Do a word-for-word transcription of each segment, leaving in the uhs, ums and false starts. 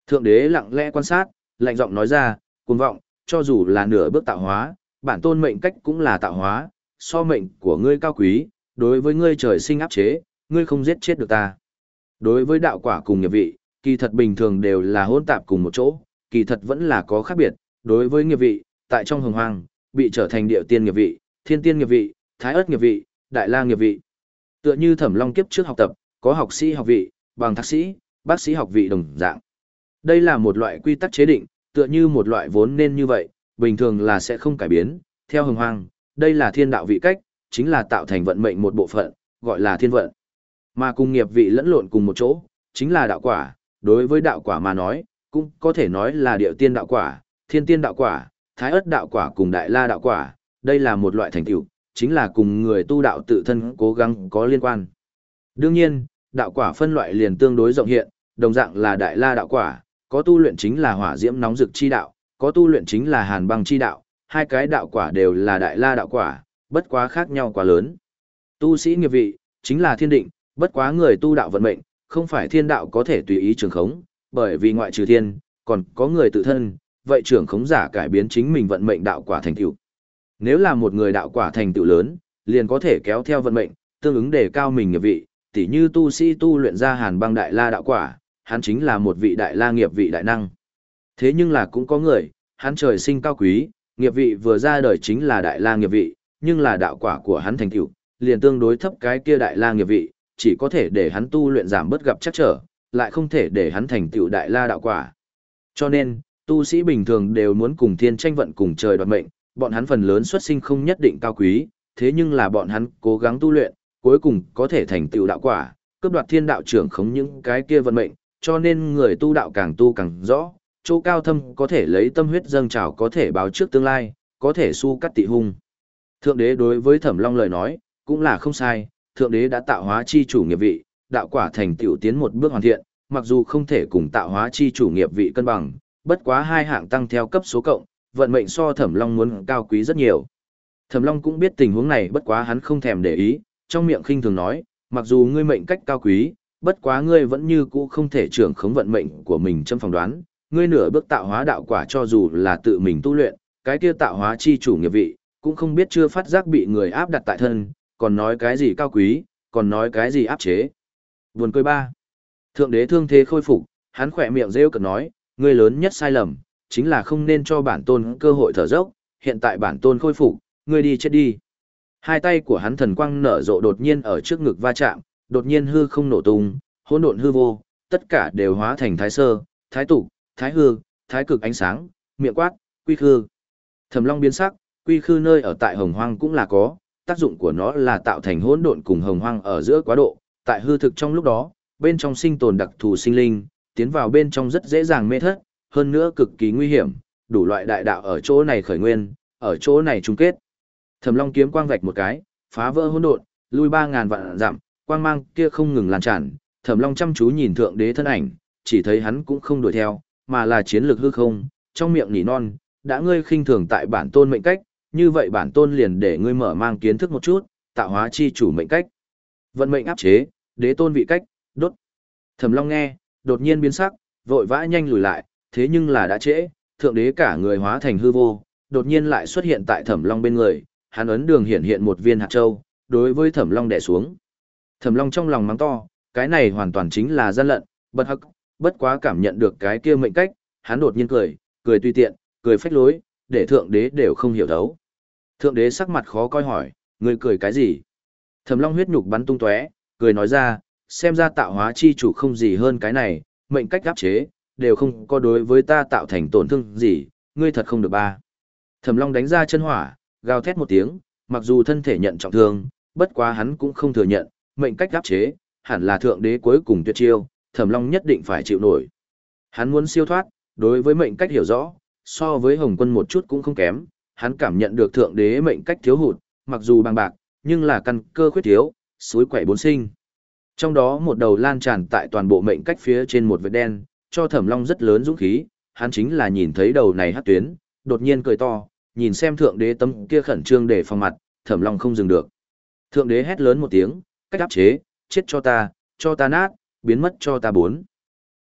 Thượng đế lặng lẽ quan sát, lạnh giọng nói ra, cuồng vọng, cho dù là nửa bước tạo hóa, bản tôn mệnh cách cũng là tạo hóa, so mệnh của ngươi cao quý, đối với ngươi trời sinh áp chế, ngươi không giết chết được ta. Đối với đạo quả cùng nghiệp vị, kỳ thật bình thường đều là hỗn tạp cùng một chỗ, kỳ thật vẫn là có khác biệt. Đối với nghiệp vị, tại trong hồng hoang, bị trở thành địa tiên nghiệp vị, thiên tiên nghiệp vị, thái ớt nghiệp vị, đại la nghiệp vị. Tựa như Thẩm Long kiếp trước học tập, có học sĩ học vị, bằng thạc sĩ, bác sĩ học vị đồng dạng. Đây là một loại quy tắc chế định, tựa như một loại vốn nên như vậy, bình thường là sẽ không cải biến. Theo hồng hoang, đây là thiên đạo vị cách, chính là tạo thành vận mệnh một bộ phận, gọi là thiên vận. Mà cùng nghiệp vị lẫn lộn cùng một chỗ, chính là đạo quả. Đối với đạo quả mà nói, cũng có thể nói là địa tiên đạo quả, thiên tiên đạo quả, thái ớt đạo quả cùng đại la đạo quả. Đây là một loại thành tựu, chính là cùng người tu đạo tự thân cố gắng có liên quan. Đương nhiên, đạo quả phân loại liền tương đối rộng hiện, đồng dạng là đại la đạo quả, có tu luyện chính là hỏa diễm nóng rực chi đạo, có tu luyện chính là hàn băng chi đạo, hai cái đạo quả đều là đại la đạo quả, bất quá khác nhau quá lớn. Tu sĩ nghiệp vị, chính là thiên định, bất quá người tu đạo vận mệnh, không phải thiên đạo có thể tùy ý trường khống, bởi vì ngoại trừ thiên, còn có người tự thân, vậy trường khống giả cải biến chính mình vận mệnh đạo quả thành tựu. Nếu là một người đạo quả thành tựu lớn, liền có thể kéo theo vận mệnh, tương ứng đề cao mình nghiệp vị, tỉ như tu sĩ tu luyện ra hàn băng đại la đạo quả, hắn chính là một vị đại la nghiệp vị đại năng. Thế nhưng là cũng có người, hắn trời sinh cao quý, nghiệp vị vừa ra đời chính là đại la nghiệp vị, nhưng là đạo quả của hắn thành tựu, liền tương đối thấp cái kia đại la nghiệp vị, chỉ có thể để hắn tu luyện giảm bớt gặp chắc trở, lại không thể để hắn thành tựu đại la đạo quả. Cho nên, tu sĩ bình thường đều muốn cùng thiên tranh vận cùng trời đoạt mệnh, bọn hắn phần lớn xuất sinh không nhất định cao quý, thế nhưng là bọn hắn cố gắng tu luyện, cuối cùng có thể thành tựu đạo quả, cướp đoạt thiên đạo trưởng khống những cái kia vận mệnh, cho nên người tu đạo càng tu càng rõ, chỗ cao thâm có thể lấy tâm huyết dâng trào có thể báo trước tương lai, có thể su cắt tị hung. Thượng đế đối với Thẩm Long lời nói, cũng là không sai, thượng đế đã tạo hóa chi chủ nghiệp vị, đạo quả thành tựu tiến một bước hoàn thiện, mặc dù không thể cùng tạo hóa chi chủ nghiệp vị cân bằng, bất quá hai hạng tăng theo cấp số cộng, vận mệnh so Thẩm Long muốn cao quý rất nhiều. Thẩm Long cũng biết tình huống này, bất quá hắn không thèm để ý, trong miệng khinh thường nói, mặc dù ngươi mệnh cách cao quý, bất quá ngươi vẫn như cũ không thể trưởng khống vận mệnh của mình trong phỏng đoán, ngươi nửa bước tạo hóa đạo quả cho dù là tự mình tu luyện, cái kia tạo hóa chi chủ nghiệp vị, cũng không biết chưa phát giác bị người áp đặt tại thân, còn nói cái gì cao quý, còn nói cái gì áp chế. Buồn cười ba. Thượng đế thương thế khôi phục, hắn khỏe miệng rêu cợt nói, ngươi lớn nhất sai lầm, chính là không nên cho bản tôn cơ hội thở dốc, hiện tại bản tôn khôi phục, ngươi đi chết đi. Hai tay của hắn thần quang nở rộ đột nhiên ở trước ngực va chạm, đột nhiên hư không nổ tung, hỗn độn hư vô, tất cả đều hóa thành thái sơ, thái tục, thái hư, thái cực ánh sáng, miệng quát, quy khư. Thẩm Long biến sắc, quy khư nơi ở tại hồng hoang cũng là có, tác dụng của nó là tạo thành hỗn độn cùng hồng hoang ở giữa quá độ, tại hư thực trong lúc đó, bên trong sinh tồn đặc thù sinh linh, tiến vào bên trong rất dễ dàng mê thất, hơn nữa cực kỳ nguy hiểm, đủ loại đại đạo ở chỗ này khởi nguyên, ở chỗ này chung kết. Thẩm Long kiếm quang vạch một cái, phá vỡ hỗn độn, lui ba ngàn vạn dặm, quang mang kia không ngừng lan tràn, Thẩm Long chăm chú nhìn thượng đế thân ảnh, chỉ thấy hắn cũng không đuổi theo, mà là chiến lược hư không, trong miệng nỉ non, đã ngươi khinh thường tại bản tôn mệnh cách, như vậy bản tôn liền để ngươi mở mang kiến thức một chút, tạo hóa chi chủ mệnh cách. Vận mệnh áp chế, đế tôn vị cách, đốt. Thẩm Long nghe, đột nhiên biến sắc, vội vã nhanh lùi lại, thế nhưng là đã trễ, thượng đế cả người hóa thành hư vô, đột nhiên lại xuất hiện tại Thẩm Long bên người, hắn ấn đường hiện hiện một viên hạt châu, đối với Thẩm Long đè xuống. Thẩm Long trong lòng mắng to, cái này hoàn toàn chính là gian lận, bất hắc, bất quá cảm nhận được cái kia mệnh cách, hắn đột nhiên cười, cười tùy tiện, cười phách lối, để thượng đế đều không hiểu thấu. Thượng đế sắc mặt khó coi hỏi, ngươi cười cái gì? Thẩm Long huyết nhục bắn tung tóe, cười nói ra, xem ra tạo hóa chi chủ không gì hơn cái này, mệnh cách áp chế, đều không có đối với ta tạo thành tổn thương gì, ngươi thật không được ba. Thẩm Long đánh ra chân hỏa, gào thét một tiếng, mặc dù thân thể nhận trọng thương, bất quá hắn cũng không thừa nhận, mệnh cách áp chế, hẳn là thượng đế cuối cùng tuyệt chiêu, Thẩm Long nhất định phải chịu nổi. Hắn muốn siêu thoát, đối với mệnh cách hiểu rõ, so với Hồng Quân một chút cũng không kém, hắn cảm nhận được thượng đế mệnh cách thiếu hụt, mặc dù bằng bạc, nhưng là căn cơ khuyết thiếu, suối quẩy bốn sinh. Trong đó một đầu lan tràn tại toàn bộ mệnh cách phía trên một vệt đen, cho Thẩm Long rất lớn dũng khí, hắn chính là nhìn thấy đầu này hắc tuyến, đột nhiên cười to, nhìn xem thượng đế tấm kia khẩn trương để phòng mặt, Thẩm Long không dừng được. Thượng đế hét lớn một tiếng, cách áp chế, chết cho ta, cho ta nát, biến mất cho ta bốn.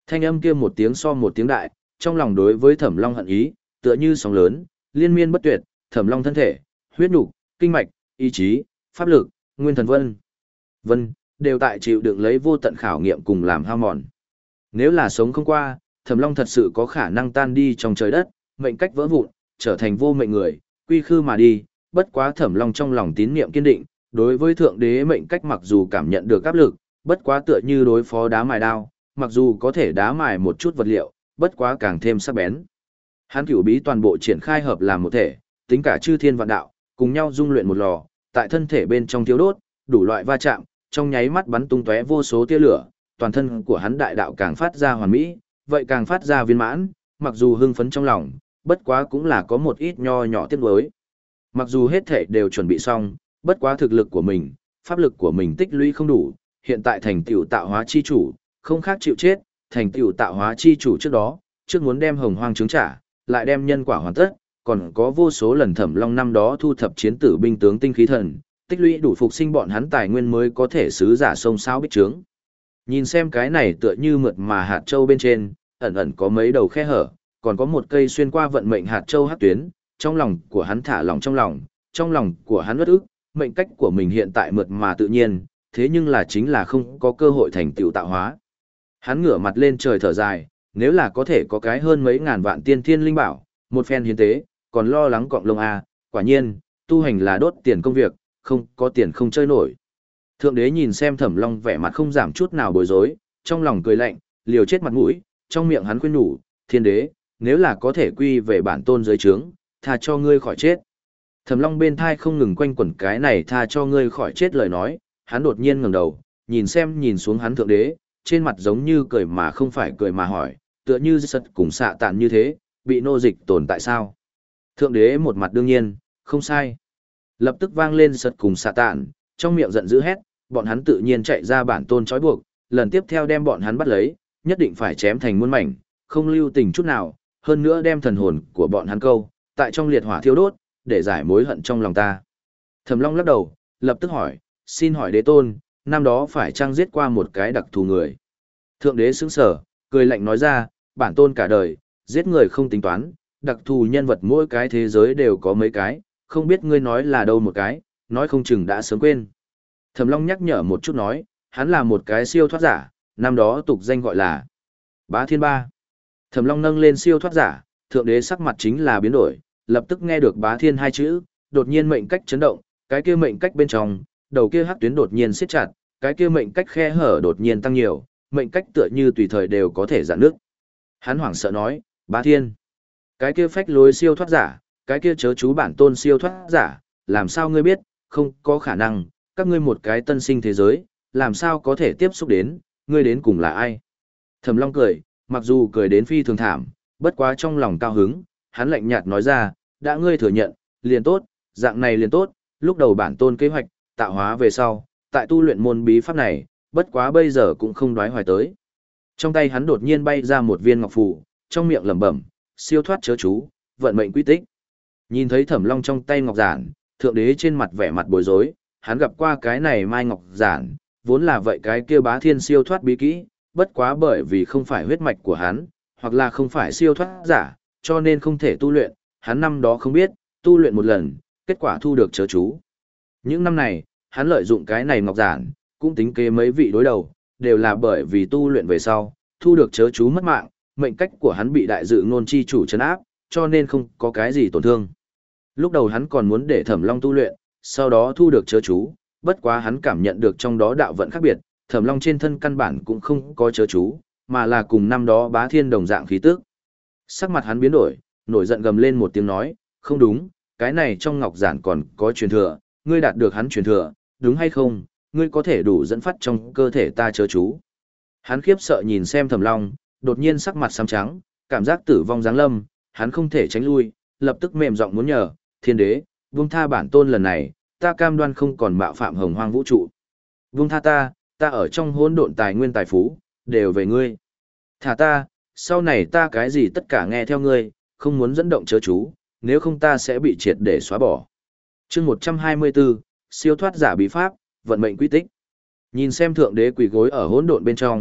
Thanh âm kia một tiếng so một tiếng đại, trong lòng đối với Thẩm Long hận ý, tựa như sóng lớn, liên miên bất tuyệt, Thẩm Long thân thể, huyết nục, kinh mạch, ý chí, pháp lực, nguyên thần vân, vân, đều tại chịu đựng lấy vô tận khảo nghiệm cùng làm hao mòn. Nếu là sống không qua, Thẩm Long thật sự có khả năng tan đi trong trời đất, mệnh cách vỡ vụn, trở thành vô mệnh người, quy khư mà đi, bất quá Thẩm Long trong lòng tín niệm kiên định, đối với thượng đế mệnh cách mặc dù cảm nhận được áp lực, bất quá tựa như đối phó đá mài đao, mặc dù có thể đá mài một chút vật liệu, bất quá càng thêm sắc bén. Hắn cửu bí toàn bộ triển khai hợp làm một thể, tính cả chư thiên vạn đạo, cùng nhau dung luyện một lò, tại thân thể bên trong thiếu đốt, đủ loại va chạm, trong nháy mắt bắn tung tóe vô số tia lửa, toàn thân của hắn đại đạo càng phát ra hoàn mỹ, vậy càng phát ra viên mãn, mặc dù hưng phấn trong lòng, bất quá cũng là có một ít nho nhỏ tiếc nuối. Mặc dù hết thể đều chuẩn bị xong, bất quá thực lực của mình, pháp lực của mình tích lũy không đủ, hiện tại thành tựu tạo hóa chi chủ, không khác chịu chết, thành tựu tạo hóa chi chủ trước đó, trước muốn đem hồng hoang chứng trả, lại đem nhân quả hoàn tất, còn có vô số lần Thẩm Long năm đó thu thập chiến tử binh tướng tinh khí thần, tích lũy đủ phục sinh bọn hắn tài nguyên mới có thể sứ giả sông sao bích trướng. Nhìn xem cái này tựa như mượt mà hạt châu bên trên, ẩn ẩn có mấy đầu khe hở, còn có một cây xuyên qua vận mệnh hạt châu hắc tuyến, trong lòng của hắn thả lòng trong lòng, trong lòng của hắn uất ức, mệnh cách của mình hiện tại mượt mà tự nhiên, thế nhưng là chính là không có cơ hội thành tựu tạo hóa. Hắn ngửa mặt lên trời thở dài, nếu là có thể có cái hơn mấy ngàn vạn tiên thiên linh bảo, một phen hiến tế, còn lo lắng cọng lông a, quả nhiên, tu hành là đốt tiền công việc, không có tiền không chơi nổi. Thượng đế nhìn xem Thẩm Long vẻ mặt không giảm chút nào bối rối, trong lòng cười lạnh, liều chết mặt mũi, trong miệng hắn khuyên nhủ, thiên đế, nếu là có thể quy về bản tôn dưới trướng, tha cho ngươi khỏi chết. Thẩm Long bên thai không ngừng quanh quẩn cái này tha cho ngươi khỏi chết lời nói, hắn đột nhiên ngẩng đầu, nhìn xem nhìn xuống hắn thượng đế, trên mặt giống như cười mà không phải cười mà hỏi, tựa như sật cùng xạ tàn như thế, bị nô dịch tồn tại sao? Thượng đế một mặt đương nhiên, không sai. Lập tức vang lên sật cùng xạ tàn, trong miệng giận dữ hét, bọn hắn tự nhiên chạy ra bản tôn trói buộc, lần tiếp theo đem bọn hắn bắt lấy, nhất định phải chém thành muôn mảnh, không lưu tình chút nào, hơn nữa đem thần hồn của bọn hắn câu, tại trong liệt hỏa thiêu đốt, để giải mối hận trong lòng ta. Thẩm Long lắc đầu, lập tức hỏi, xin hỏi đế tôn, năm đó phải chăng giết qua một cái đặc thù người? Thượng đế sững sờ, cười lạnh nói ra, bản tôn cả đời, giết người không tính toán, đặc thù nhân vật mỗi cái thế giới đều có mấy cái, không biết ngươi nói là đâu một cái, nói không chừng đã sớm quên. Thẩm Long nhắc nhở một chút nói, hắn là một cái siêu thoát giả, năm đó tục danh gọi là Bá Thiên Ba. Thẩm Long nâng lên siêu thoát giả, thượng đế sắc mặt chính là biến đổi, lập tức nghe được Bá Thiên hai chữ, đột nhiên mệnh cách chấn động, cái kia mệnh cách bên trong, đầu kia hắc tuyến đột nhiên siết chặt, cái kia mệnh cách khe hở đột nhiên tăng nhiều, mệnh cách tựa như tùy thời đều có thể giãn nước. Hắn hoảng sợ nói, Bá Thiên, cái kia phách lối siêu thoát giả, cái kia chớ chú bản tôn siêu thoát giả, làm sao ngươi biết, không có khả năng, các ngươi một cái tân sinh thế giới, làm sao có thể tiếp xúc đến, ngươi đến cùng là ai? Thẩm Long cười, mặc dù cười đến phi thường thảm, bất quá trong lòng cao hứng, hắn lạnh nhạt nói ra, đã ngươi thừa nhận, liền tốt, dạng này liền tốt, lúc đầu bản tôn kế hoạch, tạo hóa về sau, tại tu luyện môn bí pháp này, bất quá bây giờ cũng không đoái hoài tới. Trong tay hắn đột nhiên bay ra một viên ngọc phù, trong miệng lẩm bẩm, siêu thoát chớ chú, vận mệnh quy tích. Nhìn thấy Thẩm Long trong tay ngọc giản, thượng đế trên mặt vẻ mặt bối rối, hắn gặp qua cái này mai ngọc giản, vốn là vậy cái kia Bá Thiên siêu thoát bí kỹ, bất quá bởi vì không phải huyết mạch của hắn, hoặc là không phải siêu thoát giả, cho nên không thể tu luyện, hắn năm đó không biết, tu luyện một lần, kết quả thu được chớ chú. Những năm này, hắn lợi dụng cái này ngọc giản, cũng tính kế mấy vị đối đầu, đều là bởi vì tu luyện về sau, thu được chớ chú mất mạng, mệnh cách của hắn bị đại dự ngôn chi chủ trấn áp, cho nên không có cái gì tổn thương. Lúc đầu hắn còn muốn để Thẩm Long tu luyện, sau đó thu được chớ chú, bất quá hắn cảm nhận được trong đó đạo vận khác biệt, Thẩm Long trên thân căn bản cũng không có chớ chú, mà là cùng năm đó Bá Thiên đồng dạng khí tức. Sắc mặt hắn biến đổi, nổi giận gầm lên một tiếng nói, không đúng, cái này trong ngọc giản còn có truyền thừa, ngươi đạt được hắn truyền thừa, đúng hay không, ngươi có thể đủ dẫn phát trong cơ thể ta chớ chú. Hắn khiếp sợ nhìn xem Thẩm Long, đột nhiên sắc mặt xám trắng, cảm giác tử vong giáng lâm, hắn không thể tránh lui, lập tức mềm giọng muốn nhờ, thiên đế, buông tha bản tôn lần này, ta cam đoan không còn mạo phạm hồng hoang vũ trụ. Buông tha ta, ta ở trong hỗn độn tài nguyên tài phú, đều về ngươi. Thả ta, sau này ta cái gì tất cả nghe theo ngươi, không muốn dẫn động chớ chú, nếu không ta sẽ bị triệt để xóa bỏ. Chương một trăm hai mươi bốn, siêu thoát giả bí pháp, vận mệnh quy tích. Nhìn xem thượng đế quỳ gối ở hỗn độn bên trong,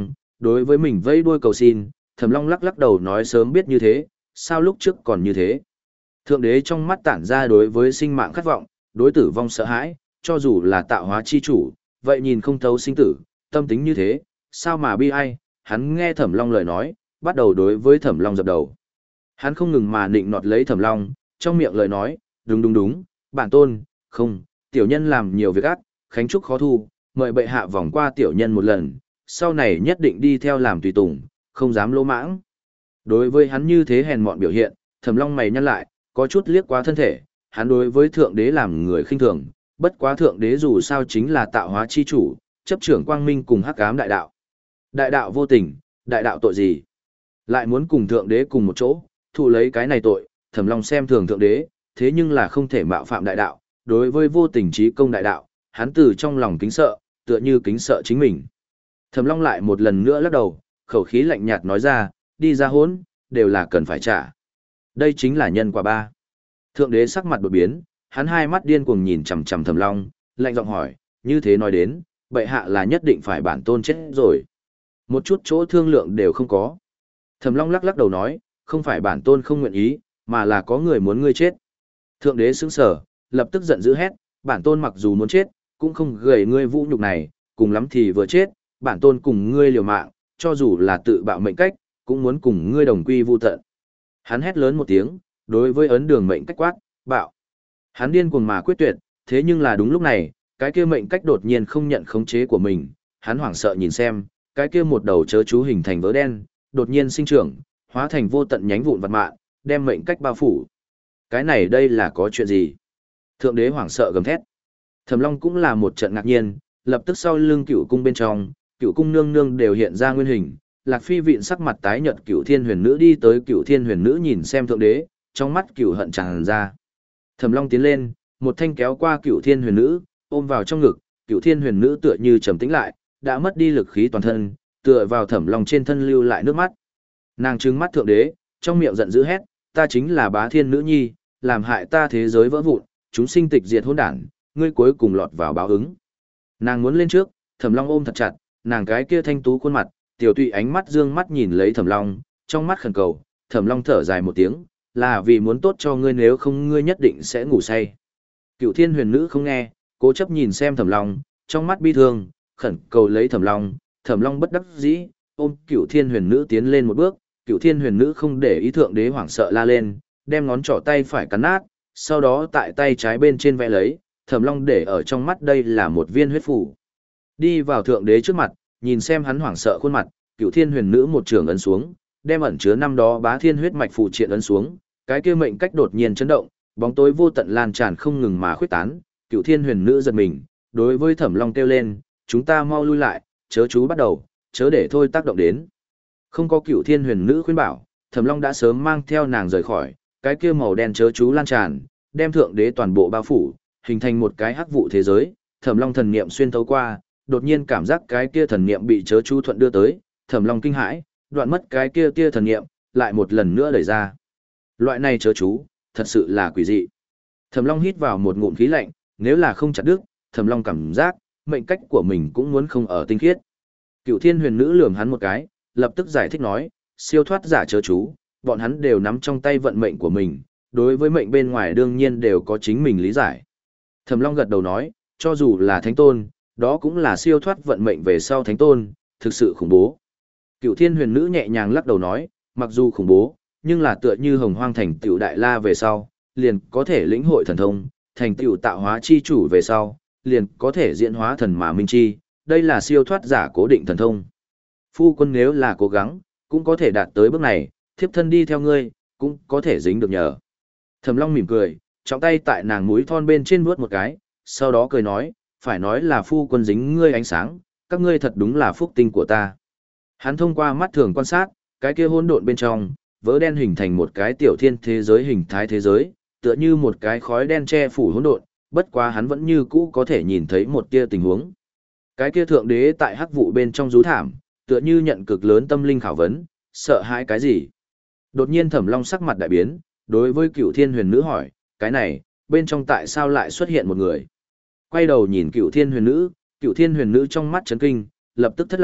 Đối với mình vẫy đuôi cầu xin, Thẩm Long lắc lắc đầu nói sớm biết như thế, sao lúc trước còn như thế. Thượng đế trong mắt tản ra đối với sinh mạng khát vọng, đối tử vong sợ hãi, cho dù là tạo hóa chi chủ, vậy nhìn không thấu sinh tử, tâm tính như thế, sao mà bi ai, hắn nghe Thẩm Long lời nói, bắt đầu đối với Thẩm Long dập đầu. Hắn không ngừng mà nịnh nọt lấy Thẩm Long, trong miệng lời nói, đúng đúng đúng, bản tôn, không, tiểu nhân làm nhiều việc ác, khánh trúc khó thu, mời bệ hạ vòng qua tiểu nhân một lần, sau này nhất định đi theo làm tùy tùng, không dám lỗ mãng. Đối với hắn như thế hèn mọn biểu hiện, Thẩm Long mày nhăn lại, có chút liếc quá thân thể, hắn đối với thượng đế làm người khinh thường, bất quá thượng đế dù sao chính là tạo hóa chi chủ, chấp trưởng quang minh cùng hắc ám đại đạo. Đại đạo vô tình, đại đạo tội gì? Lại muốn cùng thượng đế cùng một chỗ, thụ lấy cái này tội, Thẩm Long xem thường thượng đế, thế nhưng là không thể mạo phạm đại đạo, đối với vô tình trí công đại đạo, hắn từ trong lòng kính sợ, tựa như kính sợ chính mình. Thẩm Long lại một lần nữa lắc đầu, khẩu khí lạnh nhạt nói ra, đi ra hỗn, đều là cần phải trả. Đây chính là nhân quả ba. Thượng đế sắc mặt đột biến, hắn hai mắt điên cuồng nhìn chằm chằm Thẩm Long, lạnh giọng hỏi, như thế nói đến, bệ hạ là nhất định phải bản tôn chết rồi. Một chút chỗ thương lượng đều không có. Thẩm Long lắc lắc đầu nói, không phải bản tôn không nguyện ý, mà là có người muốn ngươi chết. Thượng đế sững sờ, lập tức giận dữ hét, bản tôn mặc dù muốn chết, cũng không gầy ngươi vũ nhục này, cùng lắm thì vừa chết, bản tôn cùng ngươi liều mạng, cho dù là tự bạo mệnh cách, cũng muốn cùng ngươi đồng quy vu tận. Hắn hét lớn một tiếng, đối với ấn đường mệnh cách quát, bạo. Hắn điên cuồng mà quyết tuyệt, thế nhưng là đúng lúc này, cái kia mệnh cách đột nhiên không nhận khống chế của mình, hắn hoảng sợ nhìn xem, cái kia một đầu chớ chú hình thành vớ đen, đột nhiên sinh trưởng, hóa thành vô tận nhánh vụn vật mạn, đem mệnh cách bao phủ. Cái này đây là có chuyện gì? Thượng đế hoảng sợ gầm thét. Thẩm Long cũng là một trận ngạc nhiên, lập tức sau lưng Cửu cung bên trong, Cửu cung nương nương đều hiện ra nguyên hình, Lạc Phi vịn sắc mặt tái nhợt Cửu Thiên Huyền Nữ đi tới Cửu Thiên Huyền Nữ nhìn xem thượng đế, trong mắt cửu hận tràn ra. Thẩm Long tiến lên, một thanh kéo qua Cửu Thiên Huyền Nữ, ôm vào trong ngực, Cửu Thiên Huyền Nữ tựa như trầm tĩnh lại, đã mất đi lực khí toàn thân, tựa vào Thẩm Long trên thân lưu lại nước mắt. Nàng trừng mắt thượng đế, trong miệng giận dữ hét, ta chính là Bá Thiên nữ nhi, làm hại ta thế giới vỡ vụn, chúng sinh tịch diệt hỗn đản, ngươi cuối cùng lọt vào báo ứng. Nàng muốn lên trước, Thẩm Long ôm thật chặt, nàng cái kia thanh tú khuôn mặt, tiểu tụy ánh mắt dương mắt nhìn lấy Thẩm Long, trong mắt khẩn cầu, Thẩm Long thở dài một tiếng, là vì muốn tốt cho ngươi, nếu không ngươi nhất định sẽ ngủ say. Cửu Thiên Huyền Nữ không nghe, cố chấp nhìn xem Thẩm Long, trong mắt bi thương, khẩn cầu lấy Thẩm Long, Thẩm Long bất đắc dĩ, ôm Cửu Thiên Huyền Nữ tiến lên một bước, Cửu Thiên Huyền Nữ không để ý thượng đế hoảng sợ la lên, đem ngón trỏ tay phải cắn nát, sau đó tại tay trái bên trên vẽ lấy, Thẩm Long để ở trong mắt đây là một viên huyết phủ. Đi vào thượng đế trước mặt, nhìn xem hắn hoảng sợ khuôn mặt, Cửu Thiên Huyền Nữ một trường ấn xuống, đem ẩn chứa năm đó bá thiên huyết mạch phù triện ấn xuống, cái kia mệnh cách đột nhiên chấn động, bóng tối vô tận lan tràn không ngừng mà khuếch tán, Cửu Thiên Huyền Nữ giật mình, đối với Thẩm Long kêu lên, chúng ta mau lui lại, chớ chú bắt đầu, chớ để thôi tác động đến. Không có Cửu Thiên Huyền Nữ khuyên bảo, Thẩm Long đã sớm mang theo nàng rời khỏi, cái kia màu đen chớ chú lan tràn, đem thượng đế toàn bộ bao phủ, hình thành một cái hắc vụ thế giới. Thẩm Long thần niệm xuyên thấu qua, đột nhiên cảm giác cái kia thần niệm bị chớ chú thuận đưa tới, Thẩm Long kinh hãi, đoạn mất cái kia tia thần niệm, lại một lần nữa đẩy ra. Loại này chớ chú, thật sự là quỷ dị. Thẩm Long hít vào một ngụm khí lạnh, nếu là không chặt đứt, Thẩm Long cảm giác, mệnh cách của mình cũng muốn không ở tinh khiết. Cửu Thiên Huyền Nữ lườm hắn một cái, lập tức giải thích nói, siêu thoát giả chớ chú, bọn hắn đều nắm trong tay vận mệnh của mình, đối với mệnh bên ngoài đương nhiên đều có chính mình lý giải. Thẩm Long gật đầu nói, cho dù là thánh tôn, đó cũng là siêu thoát vận mệnh về sau thánh tôn, thực sự khủng bố. Cửu Thiên Huyền Nữ nhẹ nhàng lắc đầu nói, mặc dù khủng bố, nhưng là tựa như hồng hoang thành tựu đại la về sau, liền có thể lĩnh hội thần thông, thành tựu tạo hóa chi chủ về sau, liền có thể diễn hóa thần mà minh chi, đây là siêu thoát giả cố định thần thông. Phu quân nếu là cố gắng, cũng có thể đạt tới bước này, thiếp thân đi theo ngươi, cũng có thể dính được nhờ. Thẩm Long mỉm cười, trọng tay tại nàng mũi thon bên trên vuốt một cái, sau đó cười nói, phải nói là phu quân dính ngươi ánh sáng, các ngươi thật đúng là phúc tinh của ta. Hắn thông qua mắt thường quan sát, cái kia hỗn độn bên trong, vỡ đen hình thành một cái tiểu thiên thế giới hình thái thế giới, tựa như một cái khói đen che phủ hỗn độn, bất quá hắn vẫn như cũ có thể nhìn thấy một tia tình huống. Cái kia thượng đế tại hắc vụ bên trong rú thảm, tựa như nhận cực lớn tâm linh khảo vấn, sợ hãi cái gì? Đột nhiên Thẩm Long sắc mặt đại biến, đối với Cửu Thiên Huyền Nữ hỏi, cái này, bên trong tại sao lại xuất hiện một người? Quay đầu nhìn Cửu Thiên Huyền Nữ, Cửu Thiên Huyền Nữ trong mắt chấn kinh, lập tức thất lạc,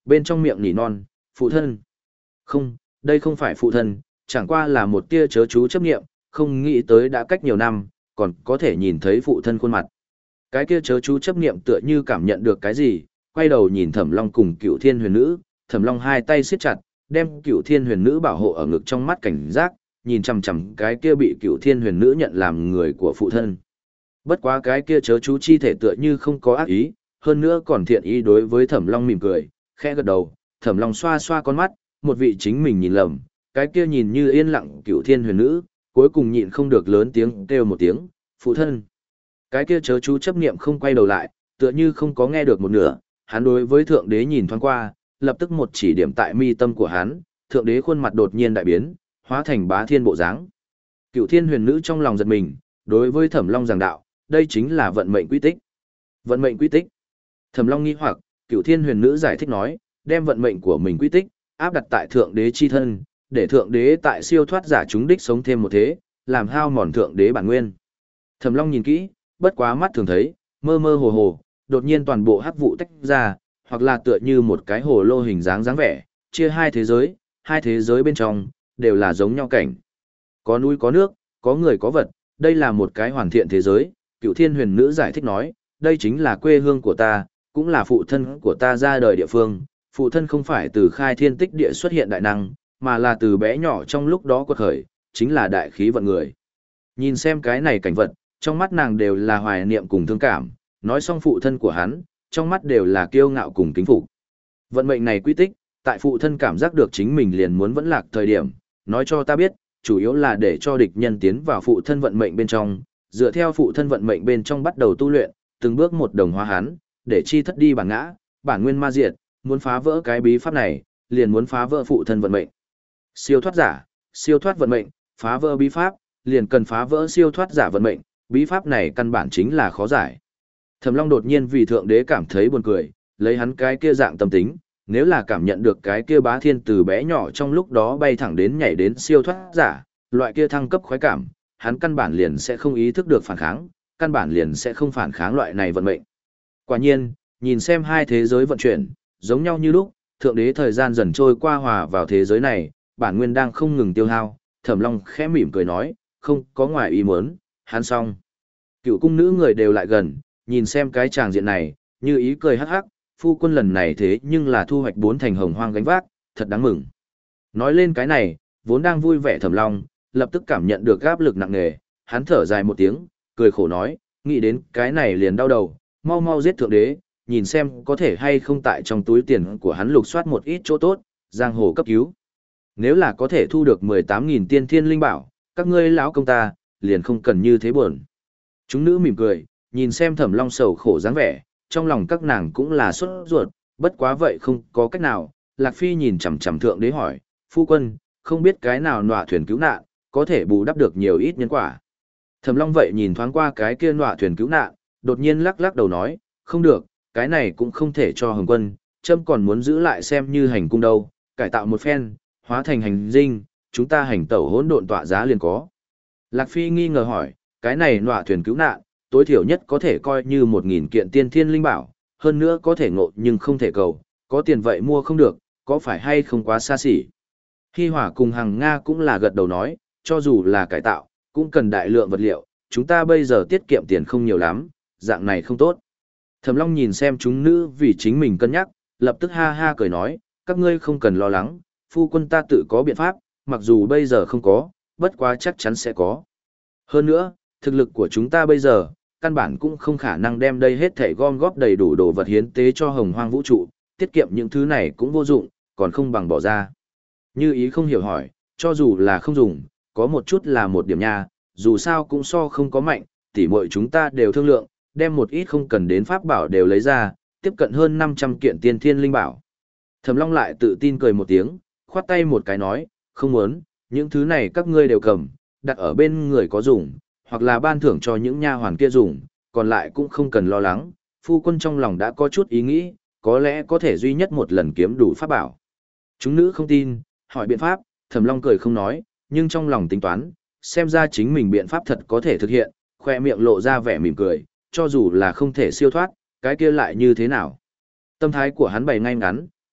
bên trong miệng nỉ non, phụ thân. Không, đây không phải phụ thân, chẳng qua là một tia chớ chú chấp nghiệm, không nghĩ tới đã cách nhiều năm, còn có thể nhìn thấy phụ thân khuôn mặt. Cái kia chớ chú chấp nghiệm tựa như cảm nhận được cái gì, quay đầu nhìn Thẩm Long cùng Cựu Thiên Huyền Nữ, Thẩm Long hai tay siết chặt, đem Cựu Thiên Huyền Nữ bảo hộ ở ngực trong mắt cảnh giác, nhìn chằm chằm cái kia bị Cựu Thiên Huyền Nữ nhận làm người của phụ thân. Bất quá cái kia chớ chú chi thể tựa như không có ác ý, hơn nữa còn thiện ý đối với Thẩm Long mỉm cười, khẽ gật đầu, Thẩm Long xoa xoa con mắt, một vị chính mình nhìn lầm, cái kia nhìn như yên lặng Cựu Thiên Huyền Nữ, cuối cùng nhịn không được lớn tiếng kêu một tiếng, phụ thân. Cái kia chớ chú chấp niệm không quay đầu lại, tựa như không có nghe được một nửa, hắn đối với thượng đế nhìn thoáng qua, lập tức một chỉ điểm tại mi tâm của hắn, thượng đế khuôn mặt đột nhiên đại biến, hóa thành bá thiên bộ dáng. Cựu Thiên Huyền Nữ trong lòng giật mình, đối với Thẩm Long giảng đạo, đây chính là vận mệnh quy tích. Vận mệnh quy tích. Thẩm Long nghi hoặc, Cựu Thiên Huyền Nữ giải thích nói, đem vận mệnh của mình quy tích áp đặt tại thượng đế chi thân, để thượng đế tại siêu thoát giả chúng đích sống thêm một thế, làm hao mòn thượng đế bản nguyên. Thẩm Long nhìn kỹ, bất quá mắt thường thấy, mơ mơ hồ hồ, đột nhiên toàn bộ hắc vụ tách ra, hoặc là tựa như một cái hồ lô hình dáng dáng vẻ, chia hai thế giới, hai thế giới bên trong đều là giống nhau cảnh. Có núi có nước, có người có vật, đây là một cái hoàn thiện thế giới. Cựu Thiên Huyền Nữ giải thích nói, đây chính là quê hương của ta, cũng là phụ thân của ta ra đời địa phương. Phụ thân không phải từ khai thiên tích địa xuất hiện đại năng, mà là từ bé nhỏ trong lúc đó quật khởi, chính là đại khí vận người. Nhìn xem cái này cảnh vật, trong mắt nàng đều là hoài niệm cùng thương cảm, nói xong phụ thân của hắn, trong mắt đều là kiêu ngạo cùng kính phục. Vận mệnh này quy tích, tại phụ thân cảm giác được chính mình liền muốn vẫn lạc thời điểm, nói cho ta biết, chủ yếu là để cho địch nhân tiến vào phụ thân vận mệnh bên trong, dựa theo phụ thân vận mệnh bên trong bắt đầu tu luyện, từng bước một đồng hóa hắn, để chi thất đi bản ngã, bản nguyên ma diệt, muốn phá vỡ cái bí pháp này, liền muốn phá vỡ phụ thân vận mệnh. Siêu thoát giả, siêu thoát vận mệnh, phá vỡ bí pháp, liền cần phá vỡ siêu thoát giả vận mệnh, bí pháp này căn bản chính là khó giải. Thẩm Long đột nhiên vì thượng đế cảm thấy buồn cười, lấy hắn cái kia dạng tâm tính, nếu là cảm nhận được cái kia bá thiên từ bé nhỏ trong lúc đó bay thẳng đến nhảy đến siêu thoát giả, loại kia thăng cấp khoái cảm, hắn căn bản liền sẽ không ý thức được phản kháng, căn bản liền sẽ không phản kháng loại này vận mệnh. Quả nhiên, nhìn xem hai thế giới vận chuyển, giống nhau như lúc, thượng đế thời gian dần trôi qua hòa vào thế giới này, bản nguyên đang không ngừng tiêu hao, Thẩm Long khẽ mỉm cười nói, không có ngoài ý muốn, hắn xong. Cựu cung nữ người đều lại gần, nhìn xem cái tràng diện này, như ý cười hắc hắc, phu quân lần này thế nhưng là thu hoạch bốn thành hồng hoang gánh vác, thật đáng mừng. Nói lên cái này, vốn đang vui vẻ Thẩm Long, lập tức cảm nhận được áp lực nặng nề, hắn thở dài một tiếng, cười khổ nói, nghĩ đến cái này liền đau đầu, mau mau giết thượng đế, nhìn xem có thể hay không tại trong túi tiền của hắn lục soát một ít chỗ tốt, giang hồ cấp cứu. Nếu là có thể thu được mười tám nghìn tiên thiên linh bảo, các ngươi lão công ta, liền không cần như thế buồn. Chúng nữ mỉm cười, nhìn xem Thẩm Long sầu khổ dáng vẻ, trong lòng các nàng cũng là sốt ruột, bất quá vậy không có cách nào. Lạc Phi nhìn chằm chằm thượng đế hỏi, phu quân, không biết cái nào nọa thuyền cứu nạn, có thể bù đắp được nhiều ít nhân quả. Thẩm Long vậy nhìn thoáng qua cái kia nọa thuyền cứu nạn, đột nhiên lắc lắc đầu nói, không được, cái này cũng không thể cho Hồng Quân, Trâm còn muốn giữ lại xem như hành cung đâu, cải tạo một phen, hóa thành hành dinh, chúng ta hành tẩu hỗn độn tọa giá liền có. Lạc Phi nghi ngờ hỏi, cái này nọa thuyền cứu nạn, tối thiểu nhất có thể coi như một nghìn kiện tiên thiên linh bảo, hơn nữa có thể ngộ nhưng không thể cầu, có tiền vậy mua không được, có phải hay không quá xa xỉ. Hi Hỏa cùng Hằng Nga cũng là gật đầu nói, cho dù là cải tạo, cũng cần đại lượng vật liệu, chúng ta bây giờ tiết kiệm tiền không nhiều lắm, dạng này không tốt. Thẩm Long nhìn xem chúng nữ vì chính mình cân nhắc, lập tức ha ha cười nói, các ngươi không cần lo lắng, phu quân ta tự có biện pháp, mặc dù bây giờ không có, bất quá chắc chắn sẽ có. Hơn nữa, thực lực của chúng ta bây giờ, căn bản cũng không khả năng đem đây hết thảy gom góp đầy đủ đồ vật hiến tế cho hồng hoang vũ trụ, tiết kiệm những thứ này cũng vô dụng, còn không bằng bỏ ra. Như ý không hiểu hỏi, cho dù là không dùng, có một chút là một điểm nha, dù sao cũng so không có mạnh, tỉ muội chúng ta đều thương lượng, đem một ít không cần đến pháp bảo đều lấy ra, tiếp cận hơn năm trăm kiện tiên thiên linh bảo. Thẩm Long lại tự tin cười một tiếng, khoát tay một cái nói, không muốn, những thứ này các ngươi đều cầm, đặt ở bên người có dùng, hoặc là ban thưởng cho những nha hoàn kia dùng, còn lại cũng không cần lo lắng, phu quân trong lòng đã có chút ý nghĩ, có lẽ có thể duy nhất một lần kiếm đủ pháp bảo. Chúng nữ không tin, hỏi biện pháp, Thẩm Long cười không nói, nhưng trong lòng tính toán, xem ra chính mình biện pháp thật có thể thực hiện, khoe miệng lộ ra vẻ mỉm cười, cho dù là không thể siêu thoát, cái kia lại như thế nào. Tâm thái của hắn bày ngay ngắn,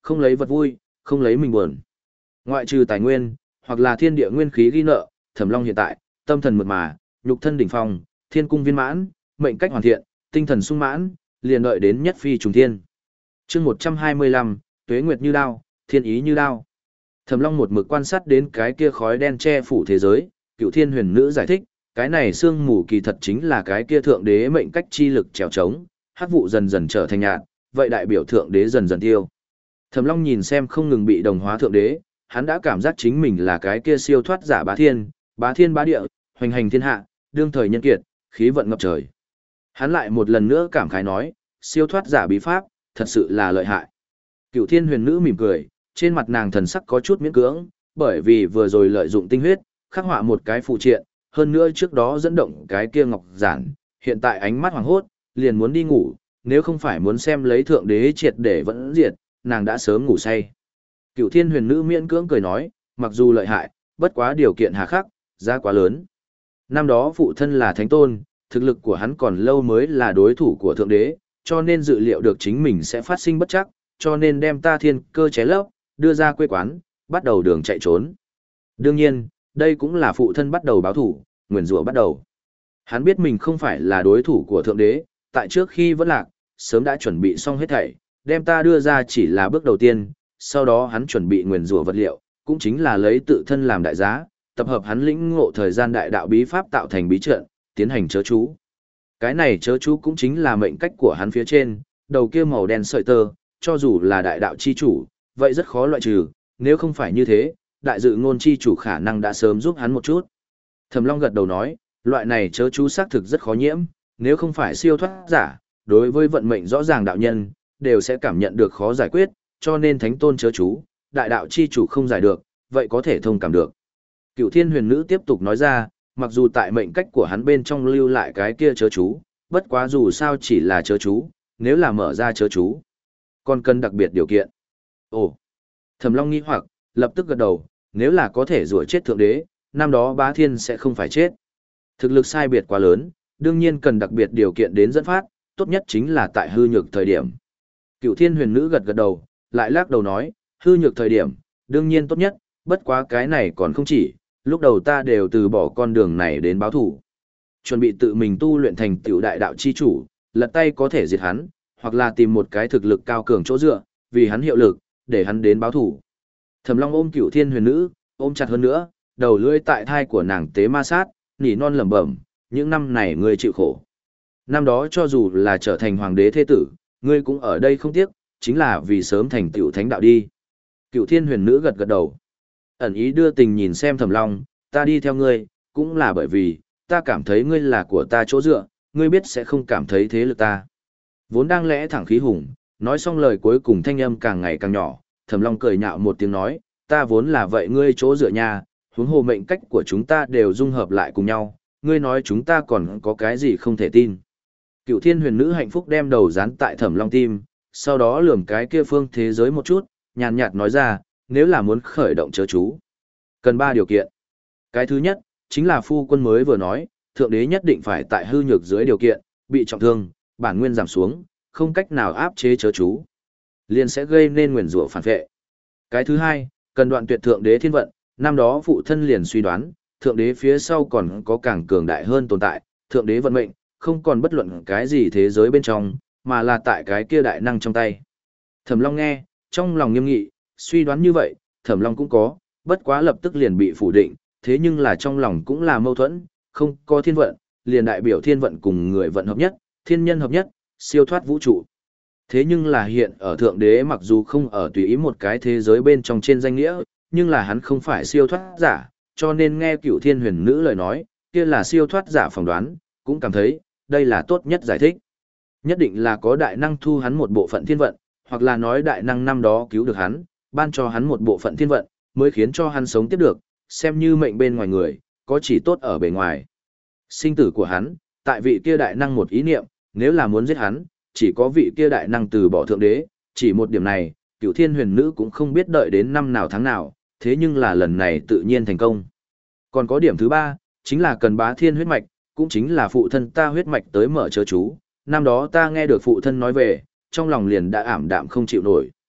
không lấy vật vui, không lấy mình buồn. Ngoại trừ tài nguyên, hoặc là thiên địa nguyên khí ghi nợ, Thẩm Long hiện tại, tâm thần mượt mà, nhục thân đỉnh phong, thiên cung viên mãn, mệnh cách hoàn thiện, tinh thần sung mãn, liền đợi đến nhất phi trùng thiên. Chương một trăm hai mươi lăm, Tuế Nguyệt như đao, thiên ý như đao. Thẩm Long một mực quan sát đến cái kia khói đen che phủ thế giới, Cựu Thiên Huyền Nữ giải thích, cái này sương mù kỳ thật chính là cái kia thượng đế mệnh cách chi lực trèo trống, hắc vụ dần dần trở thành nhạt, vậy đại biểu thượng đế dần dần tiêu. Thẩm Long nhìn xem không ngừng bị đồng hóa thượng đế, hắn đã cảm giác chính mình là cái kia siêu thoát giả bá thiên, bá thiên bá địa, hoành hành thiên hạ, đương thời nhân kiệt, khí vận ngập trời. Hắn lại một lần nữa cảm khái nói, siêu thoát giả bí pháp, thật sự là lợi hại. Cựu Thiên Huyền Nữ mỉm cười, trên mặt nàng thần sắc có chút miễn cưỡng, bởi vì vừa rồi lợi dụng tinh huyết, khắc họa một cái phụ triện, hơn nữa trước đó dẫn động cái kia ngọc giản, hiện tại ánh mắt hoàng hốt, liền muốn đi ngủ, nếu không phải muốn xem lấy thượng đế triệt để vẫn diệt, nàng đã sớm ngủ say. Cựu Thiên Huyền Nữ miễn cưỡng cười nói, mặc dù lợi hại, bất quá điều kiện hà khắc, giá quá lớn. Năm đó phụ thân là thánh tôn, thực lực của hắn còn lâu mới là đối thủ của thượng đế, cho nên dự liệu được chính mình sẽ phát sinh bất chắc, cho nên đem ta thiên cơ ché lấp, đưa ra quê quán, bắt đầu đường chạy trốn. Đương nhiên, đây cũng là phụ thân bắt đầu báo thủ, nguyền rủa bắt đầu. Hắn biết mình không phải là đối thủ của thượng đế, tại trước khi vẫn lạc, sớm đã chuẩn bị xong hết thảy, đem ta đưa ra chỉ là bước đầu tiên, sau đó hắn chuẩn bị nguyền rủa vật liệu, cũng chính là lấy tự thân làm đại giá, tập hợp hắn lĩnh ngộ thời gian đại đạo bí pháp tạo thành bí trận, tiến hành chớ chú. Cái này chớ chú cũng chính là mệnh cách của hắn phía trên, đầu kia màu đen sợi tơ, cho dù là đại đạo chi chủ, vậy rất khó loại trừ, nếu không phải như thế, đại dự ngôn chi chủ khả năng đã sớm giúp hắn một chút. Thẩm Long gật đầu nói, loại này chớ chú xác thực rất khó nhiễm, nếu không phải siêu thoát giả, đối với vận mệnh rõ ràng đạo nhân, đều sẽ cảm nhận được khó giải quyết, cho nên thánh tôn chớ chú, đại đạo chi chủ không giải được, vậy có thể thông cảm được. Cựu Thiên Huyền Nữ tiếp tục nói ra, mặc dù tại mệnh cách của hắn bên trong lưu lại cái kia chớ chú, bất quá dù sao chỉ là chớ chú, nếu là mở ra chớ chú, còn cần đặc biệt điều kiện. Ồ, Thẩm Long nghi hoặc, lập tức gật đầu, nếu là có thể rủa chết thượng đế, năm đó bá thiên sẽ không phải chết. Thực lực sai biệt quá lớn, đương nhiên cần đặc biệt điều kiện đến dẫn phát, tốt nhất chính là tại hư nhược thời điểm. Cựu Thiên Huyền Nữ gật gật đầu, lại lắc đầu nói, hư nhược thời điểm, đương nhiên tốt nhất, bất quá cái này còn không chỉ, lúc đầu ta đều từ bỏ con đường này đến báo thủ. Chuẩn bị tự mình tu luyện thành tiểu đại đạo chi chủ, lật tay có thể diệt hắn, hoặc là tìm một cái thực lực cao cường chỗ dựa, vì hắn hiệu lực, để hắn đến báo thủ. Thẩm Long ôm Cựu Thiên Huyền Nữ, ôm chặt hơn nữa, đầu lưỡi tại thai của nàng tế ma sát, nỉ non lẩm bẩm, những năm này ngươi chịu khổ. Năm đó cho dù là trở thành hoàng đế thế tử, ngươi cũng ở đây không tiếc, chính là vì sớm thành tiểu thánh đạo đi. Cựu Thiên Huyền Nữ gật gật đầu. Ẩn ý đưa tình nhìn xem Thẩm Long, ta đi theo ngươi, cũng là bởi vì, ta cảm thấy ngươi là của ta chỗ dựa, ngươi biết sẽ không cảm thấy thế lực ta. Vốn đang lẽ thẳng khí hùng, nói xong lời cuối cùng thanh âm càng ngày càng nhỏ, Thẩm Long cười nhạo một tiếng nói, ta vốn là vậy ngươi chỗ dựa nha, huống hồ mệnh cách của chúng ta đều dung hợp lại cùng nhau, ngươi nói chúng ta còn có cái gì không thể tin. Cựu Thiên Huyền Nữ hạnh phúc đem đầu dán tại Thẩm Long tim, sau đó lườm cái kia phương thế giới một chút, nhàn nhạt nói ra, nếu là muốn khởi động chớ chú, cần ba điều kiện. Cái thứ nhất, chính là phu quân mới vừa nói, thượng đế nhất định phải tại hư nhược dưới điều kiện, bị trọng thương, bản nguyên giảm xuống, không cách nào áp chế chớ chú, liền sẽ gây nên nguyền rủa phản vệ. Cái thứ hai, cần đoạn tuyệt thượng đế thiên vận, năm đó phụ thân liền suy đoán, thượng đế phía sau còn có càng cường đại hơn tồn tại, thượng đế vận mệnh, không còn bất luận cái gì thế giới bên trong, mà là tại cái kia đại năng trong tay. Thẩm Long nghe, trong lòng nghiêm nghị, suy đoán như vậy, Thẩm Long cũng có, bất quá lập tức liền bị phủ định, thế nhưng là trong lòng cũng là mâu thuẫn, không có thiên vận, liền đại biểu thiên vận cùng người vận hợp nhất, thiên nhân hợp nhất, siêu thoát vũ trụ. Thế nhưng là hiện ở thượng đế mặc dù không ở tùy ý một cái thế giới bên trong trên danh nghĩa, nhưng là hắn không phải siêu thoát giả, cho nên nghe Cựu Thiên Huyền Nữ lời nói, kia là siêu thoát giả phỏng đoán, cũng cảm thấy, đây là tốt nhất giải thích. Nhất định là có đại năng thu hắn một bộ phận thiên vận, hoặc là nói đại năng năm đó cứu được hắn, ban cho hắn một bộ phận thiên vận, mới khiến cho hắn sống tiếp được, xem như mệnh bên ngoài người, có chỉ tốt ở bề ngoài. Sinh tử của hắn, tại vị kia đại năng một ý niệm, nếu là muốn giết hắn, chỉ có vị kia đại năng từ bỏ thượng đế, chỉ một điểm này, Cựu Thiên Huyền Nữ cũng không biết đợi đến năm nào tháng nào, thế nhưng là lần này tự nhiên thành công. Còn có điểm thứ ba, chính là cần bá thiên huyết mạch, cũng chính là phụ thân ta huyết mạch tới mở chớ chú, năm đó ta nghe được phụ thân nói về, trong lòng liền đã ảm đạm không chịu nổi.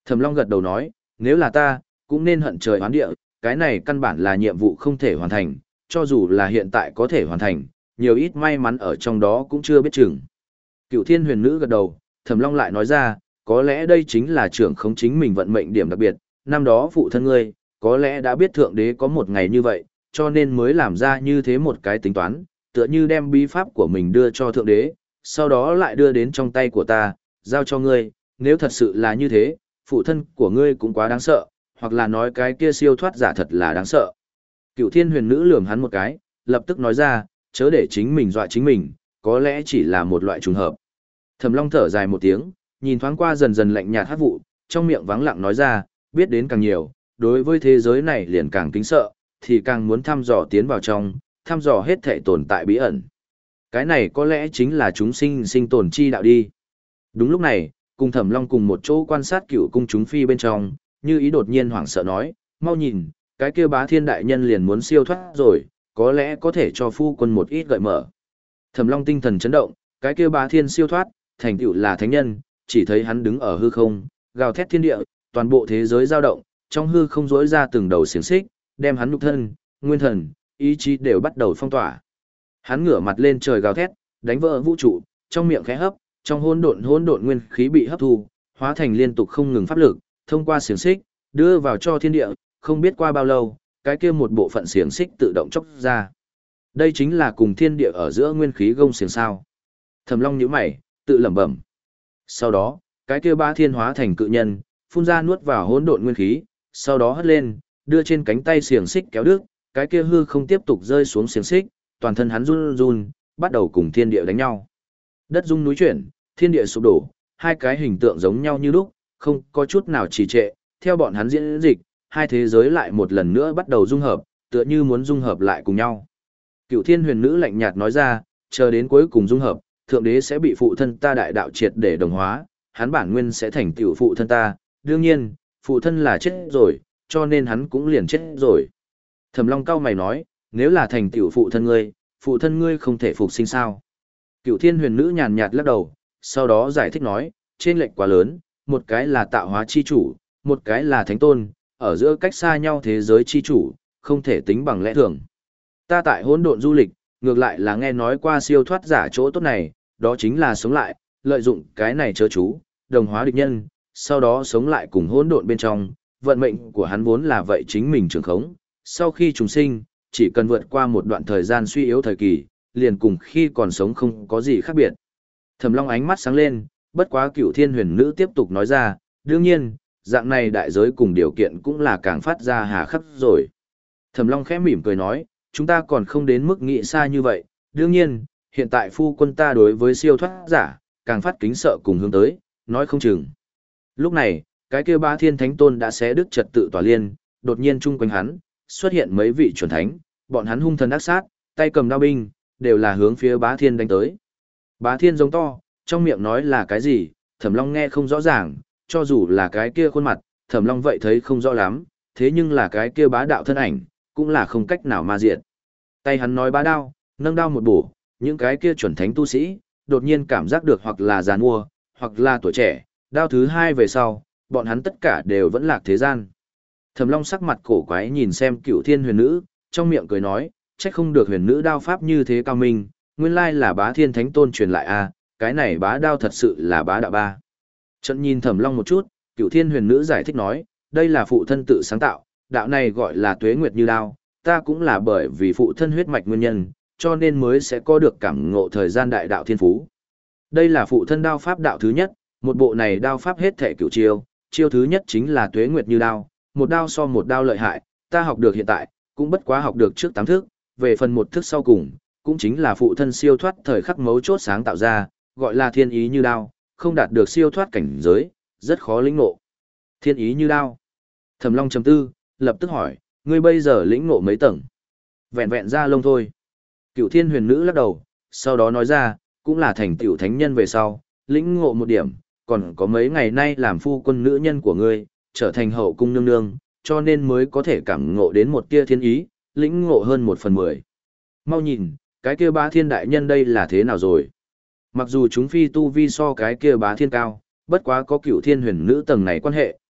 Thẩm Long gật đầu nói, nếu là ta, cũng nên hận trời oán địa, cái này căn bản là nhiệm vụ không thể hoàn thành, cho dù là hiện tại có thể hoàn thành, nhiều ít may mắn ở trong đó cũng chưa biết chừng. Cựu Thiên Huyền Nữ gật đầu, Thẩm Long lại nói ra, có lẽ đây chính là trưởng khống chính mình vận mệnh điểm đặc biệt, năm đó phụ thân ngươi, có lẽ đã biết Thượng Đế có một ngày như vậy, cho nên mới làm ra như thế một cái tính toán, tựa như đem bí pháp của mình đưa cho Thượng Đế, sau đó lại đưa đến trong tay của ta, giao cho ngươi, nếu thật sự là như thế, phụ thân của ngươi cũng quá đáng sợ, hoặc là nói cái kia siêu thoát giả thật là đáng sợ. Cựu Thiên Huyền Nữ lườm hắn một cái, lập tức nói ra, chớ để chính mình dọa chính mình, có lẽ chỉ là một loại trùng hợp. Thẩm Long thở dài một tiếng, nhìn thoáng qua dần dần lạnh nhạt hắc vụ, trong miệng vắng lặng nói ra, biết đến càng nhiều, đối với thế giới này liền càng kính sợ, thì càng muốn thăm dò tiến vào trong, thăm dò hết thể tồn tại bí ẩn. Cái này có lẽ chính là chúng sinh sinh tồn chi đạo đi. Đúng lúc này, cùng Thẩm Long cùng một chỗ quan sát cựu cung chúng phi bên trong, Như Ý đột nhiên hoảng sợ nói, mau nhìn, cái kia Bá Thiên đại nhân liền muốn siêu thoát rồi, có lẽ có thể cho phu quân một ít gợi mở. Thẩm Long tinh thần chấn động, cái kia Bá Thiên siêu thoát, thành tựu là thánh nhân, chỉ thấy hắn đứng ở hư không, gào thét thiên địa, toàn bộ thế giới dao động, trong hư không rỗi ra từng đầu xiềng xích, đem hắn nhục thân, nguyên thần, ý chí đều bắt đầu phong tỏa. Hắn ngửa mặt lên trời gào thét, đánh vỡ vũ trụ, trong miệng khẽ hấp, trong hỗn độn hỗn độn nguyên khí bị hấp thu, hóa thành liên tục không ngừng pháp lực, thông qua xiềng xích, đưa vào cho thiên địa, không biết qua bao lâu, cái kia một bộ phận xiềng xích tự động chốc ra. Đây chính là cùng thiên địa ở giữa nguyên khí gông xiềng sao? Thẩm Long nhíu mày, tự lẩm bẩm. Sau đó, cái kia Bá Thiên hóa thành cự nhân, phun ra nuốt vào hỗn độn nguyên khí, sau đó hất lên, đưa trên cánh tay xiềng xích kéo đứt, cái kia hư không tiếp tục rơi xuống xiềng xích, toàn thân hắn run run, bắt đầu cùng thiên địa đánh nhau. Đất rung núi chuyển, thiên địa sụp đổ, hai cái hình tượng giống nhau như lúc, không có chút nào trì trệ, theo bọn hắn diễn dịch, hai thế giới lại một lần nữa bắt đầu dung hợp, tựa như muốn dung hợp lại cùng nhau. Cựu Thiên Huyền Nữ lạnh nhạt nói ra, chờ đến cuối cùng dung hợp, Thượng Đế sẽ bị phụ thân ta đại đạo triệt để đồng hóa, hắn bản nguyên sẽ thành tựu phụ thân ta, đương nhiên, phụ thân là chết rồi, cho nên hắn cũng liền chết rồi. Thẩm Long cao mày nói, nếu là thành tựu phụ thân ngươi, phụ thân ngươi không thể phục sinh sao? Cựu Thiên Huyền Nữ nhàn nhạt lắc đầu, sau đó giải thích nói, trên lệch quá lớn, một cái là tạo hóa chi chủ, một cái là thánh tôn, ở giữa cách xa nhau thế giới chi chủ, không thể tính bằng lẽ thường. Ta tại hỗn độn du lịch, ngược lại là nghe nói qua siêu thoát giả chỗ tốt này, đó chính là sống lại, lợi dụng cái này chớ chú, đồng hóa địch nhân, sau đó sống lại cùng hỗn độn bên trong, vận mệnh của hắn vốn là vậy chính mình trường khống, sau khi trùng sinh, chỉ cần vượt qua một đoạn thời gian suy yếu thời kỳ, liền cùng khi còn sống không có gì khác biệt. Thẩm Long ánh mắt sáng lên, bất quá Cửu Thiên Huyền Nữ tiếp tục nói ra, đương nhiên, dạng này đại giới cùng điều kiện cũng là càng phát ra hà khắc rồi. Thẩm Long khẽ mỉm cười nói, chúng ta còn không đến mức nghĩ xa như vậy, đương nhiên, hiện tại phu quân ta đối với siêu thoát giả, càng phát kính sợ cùng hướng tới, nói không chừng. Lúc này, cái kia Bá Thiên Thánh Tôn đã xé đứt trật tự tòa liên, đột nhiên chung quanh hắn, xuất hiện mấy vị chuẩn thánh, bọn hắn hung thần ác sát, tay cầm đao binh, đều là hướng phía Bá Thiên đánh tới. Bá Thiên giống to, trong miệng nói là cái gì, Thẩm Long nghe không rõ ràng, cho dù là cái kia khuôn mặt, Thẩm Long vậy thấy không rõ lắm, thế nhưng là cái kia bá đạo thân ảnh, cũng là không cách nào ma diệt. Tay hắn nói bá đao, nâng đao một bổ, những cái kia chuẩn thánh tu sĩ, đột nhiên cảm giác được hoặc là giàn mua, hoặc là tuổi trẻ, đao thứ hai về sau, bọn hắn tất cả đều vẫn lạc thế gian. Thẩm Long sắc mặt cổ quái nhìn xem Cửu Thiên Huyền Nữ, trong miệng cười nói, trách không được huyền nữ đao pháp như thế cao minh, nguyên lai là Bá Thiên Thánh Tôn truyền lại a, cái này bá đao thật sự là bá đạo ba. Trận nhìn Thẩm Long một chút, Cửu Thiên Huyền Nữ giải thích nói, đây là phụ thân tự sáng tạo, đạo này gọi là Tuế Nguyệt Như Đao, ta cũng là bởi vì phụ thân huyết mạch nguyên nhân, cho nên mới sẽ có được cảm ngộ thời gian đại đạo thiên phú. Đây là phụ thân đao pháp đạo thứ nhất, một bộ này đao pháp hết thể cửu chiêu, chiêu thứ nhất chính là Tuế Nguyệt Như Đao, một đao so một đao lợi hại, ta học được hiện tại, cũng bất quá học được trước tám thức, về phần một thức sau cùng, cũng chính là phụ thân siêu thoát thời khắc mấu chốt sáng tạo ra, gọi là thiên ý như đao, không đạt được siêu thoát cảnh giới, rất khó lĩnh ngộ. Thiên ý như đao. Thẩm Long trầm tư, lập tức hỏi, ngươi bây giờ lĩnh ngộ mấy tầng? Vẹn vẹn ra lông thôi. Cửu Thiên Huyền Nữ lắc đầu, sau đó nói ra, cũng là thành tựu thánh nhân về sau, lĩnh ngộ một điểm, còn có mấy ngày nay làm phu quân nữ nhân của ngươi, trở thành hậu cung nương nương, cho nên mới có thể cảm ngộ đến một tia thiên ý, lĩnh ngộ hơn một phần mười. Mau nhìn, cái kia Bá Thiên đại nhân đây là thế nào rồi? Mặc dù chúng phi tu vi so cái kia Bá Thiên cao, bất quá có Cửu Thiên Huyền Nữ tầng này quan hệ,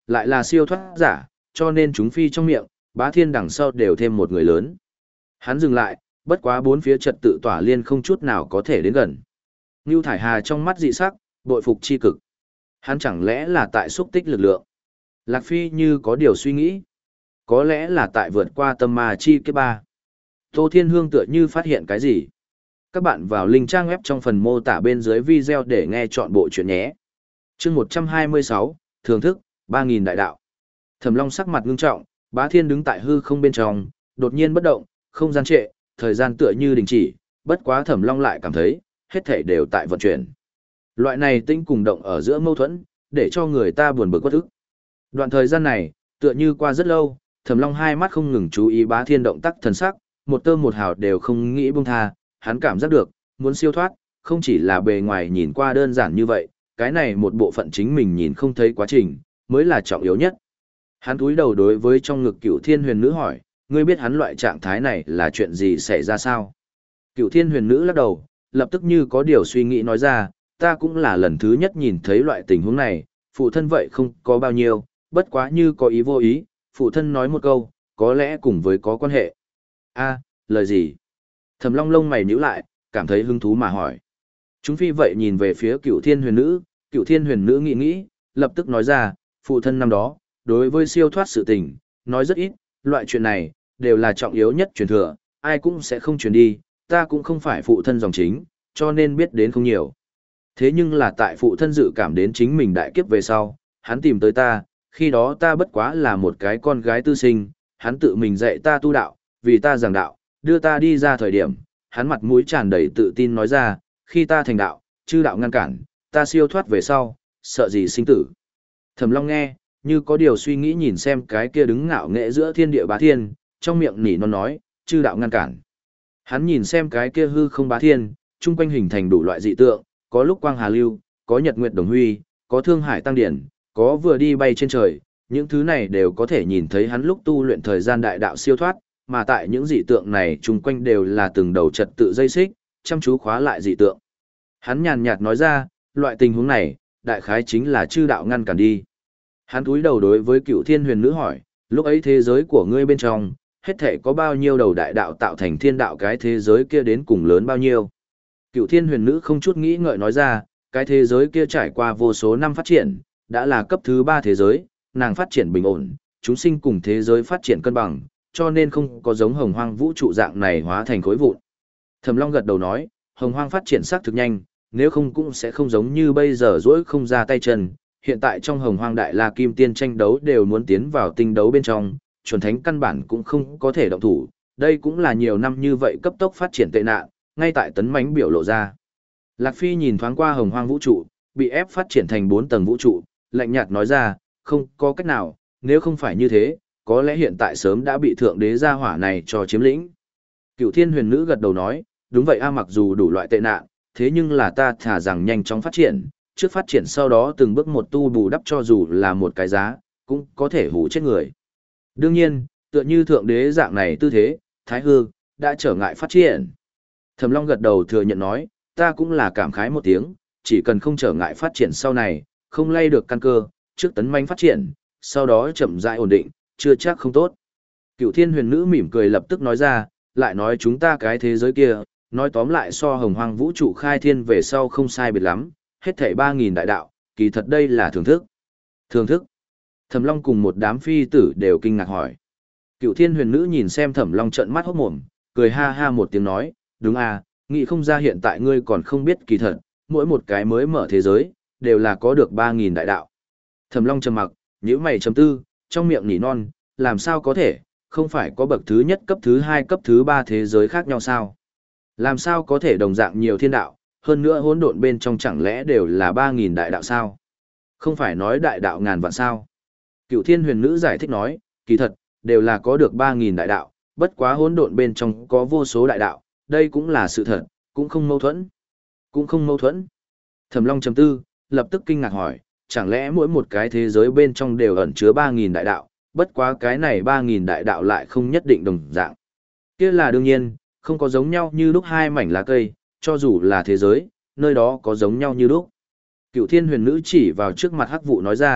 Lại là siêu thoát giả, cho nên chúng phi trong miệng, bá thiên đằng sau đều thêm một người lớn. Hắn dừng lại, bất quá bốn phía trật tự tỏa liên không chút nào có thể đến gần. Ngưu Thải Hà trong mắt dị sắc, bội phục chi cực. Hắn chẳng lẽ là tại xúc tích lực lượng? Lạc Phi như có điều suy nghĩ. Có lẽ là tại vượt qua tâm ma chi kiếp ba. Tô Thiên Hương tựa như phát hiện cái gì. Các bạn vào link trang web trong phần mô tả bên dưới video để nghe chọn bộ chuyện nhé. Chương một trăm hai mươi sáu, Thưởng thức, ba nghìn đại đạo. Thẩm Long sắc mặt ngưng trọng, Bá Thiên đứng tại hư không bên trong, đột nhiên bất động, không gian trệ, thời gian tựa như đình chỉ, bất quá Thẩm Long lại cảm thấy, hết thảy đều tại vận chuyển. Loại này tinh cùng động ở giữa mâu thuẫn, để cho người ta buồn bực bất ức. Đoạn thời gian này, tựa như qua rất lâu, Thẩm Long hai mắt không ngừng chú ý Bá Thiên động tác thần sắc, một tơ một hào đều không nghĩ buông tha, hắn cảm giác được, muốn siêu thoát, không chỉ là bề ngoài nhìn qua đơn giản như vậy, cái này một bộ phận chính mình nhìn không thấy quá trình, mới là trọng yếu nhất. Hắn cúi đầu đối với trong ngực Cửu Thiên Huyền Nữ hỏi, ngươi biết hắn loại trạng thái này là chuyện gì xảy ra sao? Cửu Thiên Huyền Nữ lắc đầu, lập tức như có điều suy nghĩ nói ra, ta cũng là lần thứ nhất nhìn thấy loại tình huống này, phụ thân vậy không có bao nhiêu, bất quá như có ý vô ý, phụ thân nói một câu, có lẽ cùng với có quan hệ. A, lời gì? Thẩm Long lông mày nhíu lại, cảm thấy hứng thú mà hỏi. Chúng phi vậy nhìn về phía Cửu Thiên Huyền Nữ, Cửu Thiên Huyền Nữ nghĩ nghĩ, lập tức nói ra, phụ thân năm đó, đối với siêu thoát sự tình, nói rất ít, loại chuyện này, đều là trọng yếu nhất truyền thừa, ai cũng sẽ không truyền đi, ta cũng không phải phụ thân dòng chính, cho nên biết đến không nhiều. Thế nhưng là tại phụ thân dự cảm đến chính mình đại kiếp về sau, hắn tìm tới ta, khi đó ta bất quá là một cái con gái tư sinh, hắn tự mình dạy ta tu đạo, vì ta giảng đạo, đưa ta đi ra thời điểm, hắn mặt mũi tràn đầy tự tin nói ra, khi ta thành đạo, chư đạo ngăn cản, ta siêu thoát về sau, sợ gì sinh tử. Thẩm Long nghe, như có điều suy nghĩ nhìn xem cái kia đứng ngạo nghệ giữa thiên địa bá thiên, trong miệng nỉ non nói, chư đạo ngăn cản. Hắn nhìn xem cái kia hư không bá thiên, chung quanh hình thành đủ loại dị tượng, có lúc quang hà lưu, có nhật nguyệt đồng huy, có thương hải tăng điển, có vừa đi bay trên trời, những thứ này đều có thể nhìn thấy hắn lúc tu luyện thời gian đại đạo siêu thoát, mà tại những dị tượng này chung quanh đều là từng đầu trật tự dây xích, chăm chú khóa lại dị tượng. Hắn nhàn nhạt nói ra, loại tình huống này, đại khái chính là chư đạo ngăn cản đi. Hắn cúi đầu đối với Cửu Thiên Huyền Nữ hỏi, lúc ấy thế giới của ngươi bên trong, hết thể có bao nhiêu đầu đại đạo tạo thành thiên đạo, cái thế giới kia đến cùng lớn bao nhiêu? Cửu Thiên Huyền Nữ không chút nghĩ ngợi nói ra, cái thế giới kia trải qua vô số năm phát triển, đã là cấp thứ ba thế giới, nàng phát triển bình ổn, chúng sinh cùng thế giới phát triển cân bằng, cho nên không có giống hồng hoang vũ trụ dạng này hóa thành khối vụn. Thẩm Long gật đầu nói, hồng hoang phát triển xác thực nhanh, nếu không cũng sẽ không giống như bây giờ rỗi không ra tay chân. Hiện tại trong hồng hoang đại la kim tiên tranh đấu đều muốn tiến vào tinh đấu bên trong, chuẩn thánh căn bản cũng không có thể động thủ, đây cũng là nhiều năm như vậy cấp tốc phát triển tệ nạn, ngay tại tấn mãnh biểu lộ ra. Lạc Phi nhìn thoáng qua hồng hoang vũ trụ, bị ép phát triển thành bốn tầng vũ trụ, lạnh nhạt nói ra, không có cách nào, nếu không phải như thế, có lẽ hiện tại sớm đã bị thượng đế gia hỏa này cho chiếm lĩnh. Cửu Thiên Huyền Nữ gật đầu nói, đúng vậy a, mặc dù đủ loại tệ nạn, thế nhưng là ta thả rằng nhanh chóng phát triển, trước phát triển sau đó từng bước một tu bù đắp cho dù là một cái giá, cũng có thể hủ chết người. Đương nhiên, tựa như thượng đế dạng này tư thế, thái hư, đã trở ngại phát triển. Thẩm Long gật đầu thừa nhận nói, ta cũng là cảm khái một tiếng, chỉ cần không trở ngại phát triển sau này, không lay được căn cơ, trước tấn manh phát triển, sau đó chậm rãi ổn định, chưa chắc không tốt. Cửu Thiên Huyền Nữ mỉm cười lập tức nói ra, lại nói chúng ta cái thế giới kia, nói tóm lại so hồng hoang vũ trụ khai thiên về sau không sai biệt lắm, hết thảy ba nghìn đại đạo, kỳ thật đây là thưởng thức. Thưởng thức. Thẩm Long cùng một đám phi tử đều kinh ngạc hỏi. Cửu Thiên Huyền Nữ nhìn xem Thẩm Long trợn mắt hốt mồm, cười ha ha một tiếng nói, đúng à, nghĩ không ra hiện tại ngươi còn không biết kỳ thật, mỗi một cái mới mở thế giới, đều là có được ba nghìn đại đạo. Thẩm Long trầm mặc, nhíu mày trầm tư, trong miệng nỉ non, làm sao có thể, không phải có bậc thứ nhất, cấp thứ hai, cấp thứ ba thế giới khác nhau sao? Làm sao có thể đồng dạng nhiều thiên đạo, hơn nữa hỗn độn bên trong chẳng lẽ đều là ba nghìn đại đạo sao? Không phải nói đại đạo ngàn vạn sao? Cửu Thiên Huyền Nữ giải thích nói, kỳ thật, đều là có được ba nghìn đại đạo, bất quá hỗn độn bên trong có vô số đại đạo, đây cũng là sự thật, cũng không mâu thuẫn. Cũng không mâu thuẫn. Thẩm Long trầm tư, lập tức kinh ngạc hỏi, chẳng lẽ mỗi một cái thế giới bên trong đều ẩn chứa ba nghìn đại đạo, bất quá cái này ba nghìn đại đạo lại không nhất định đồng dạng. Kia là đương nhiên, không có giống nhau như lúc hai mảnh lá cây, cho dù là thế giới, nơi đó có giống nhau như lúc. Cửu Thiên Huyền Nữ chỉ vào trước mặt Hắc Vụ nói ra,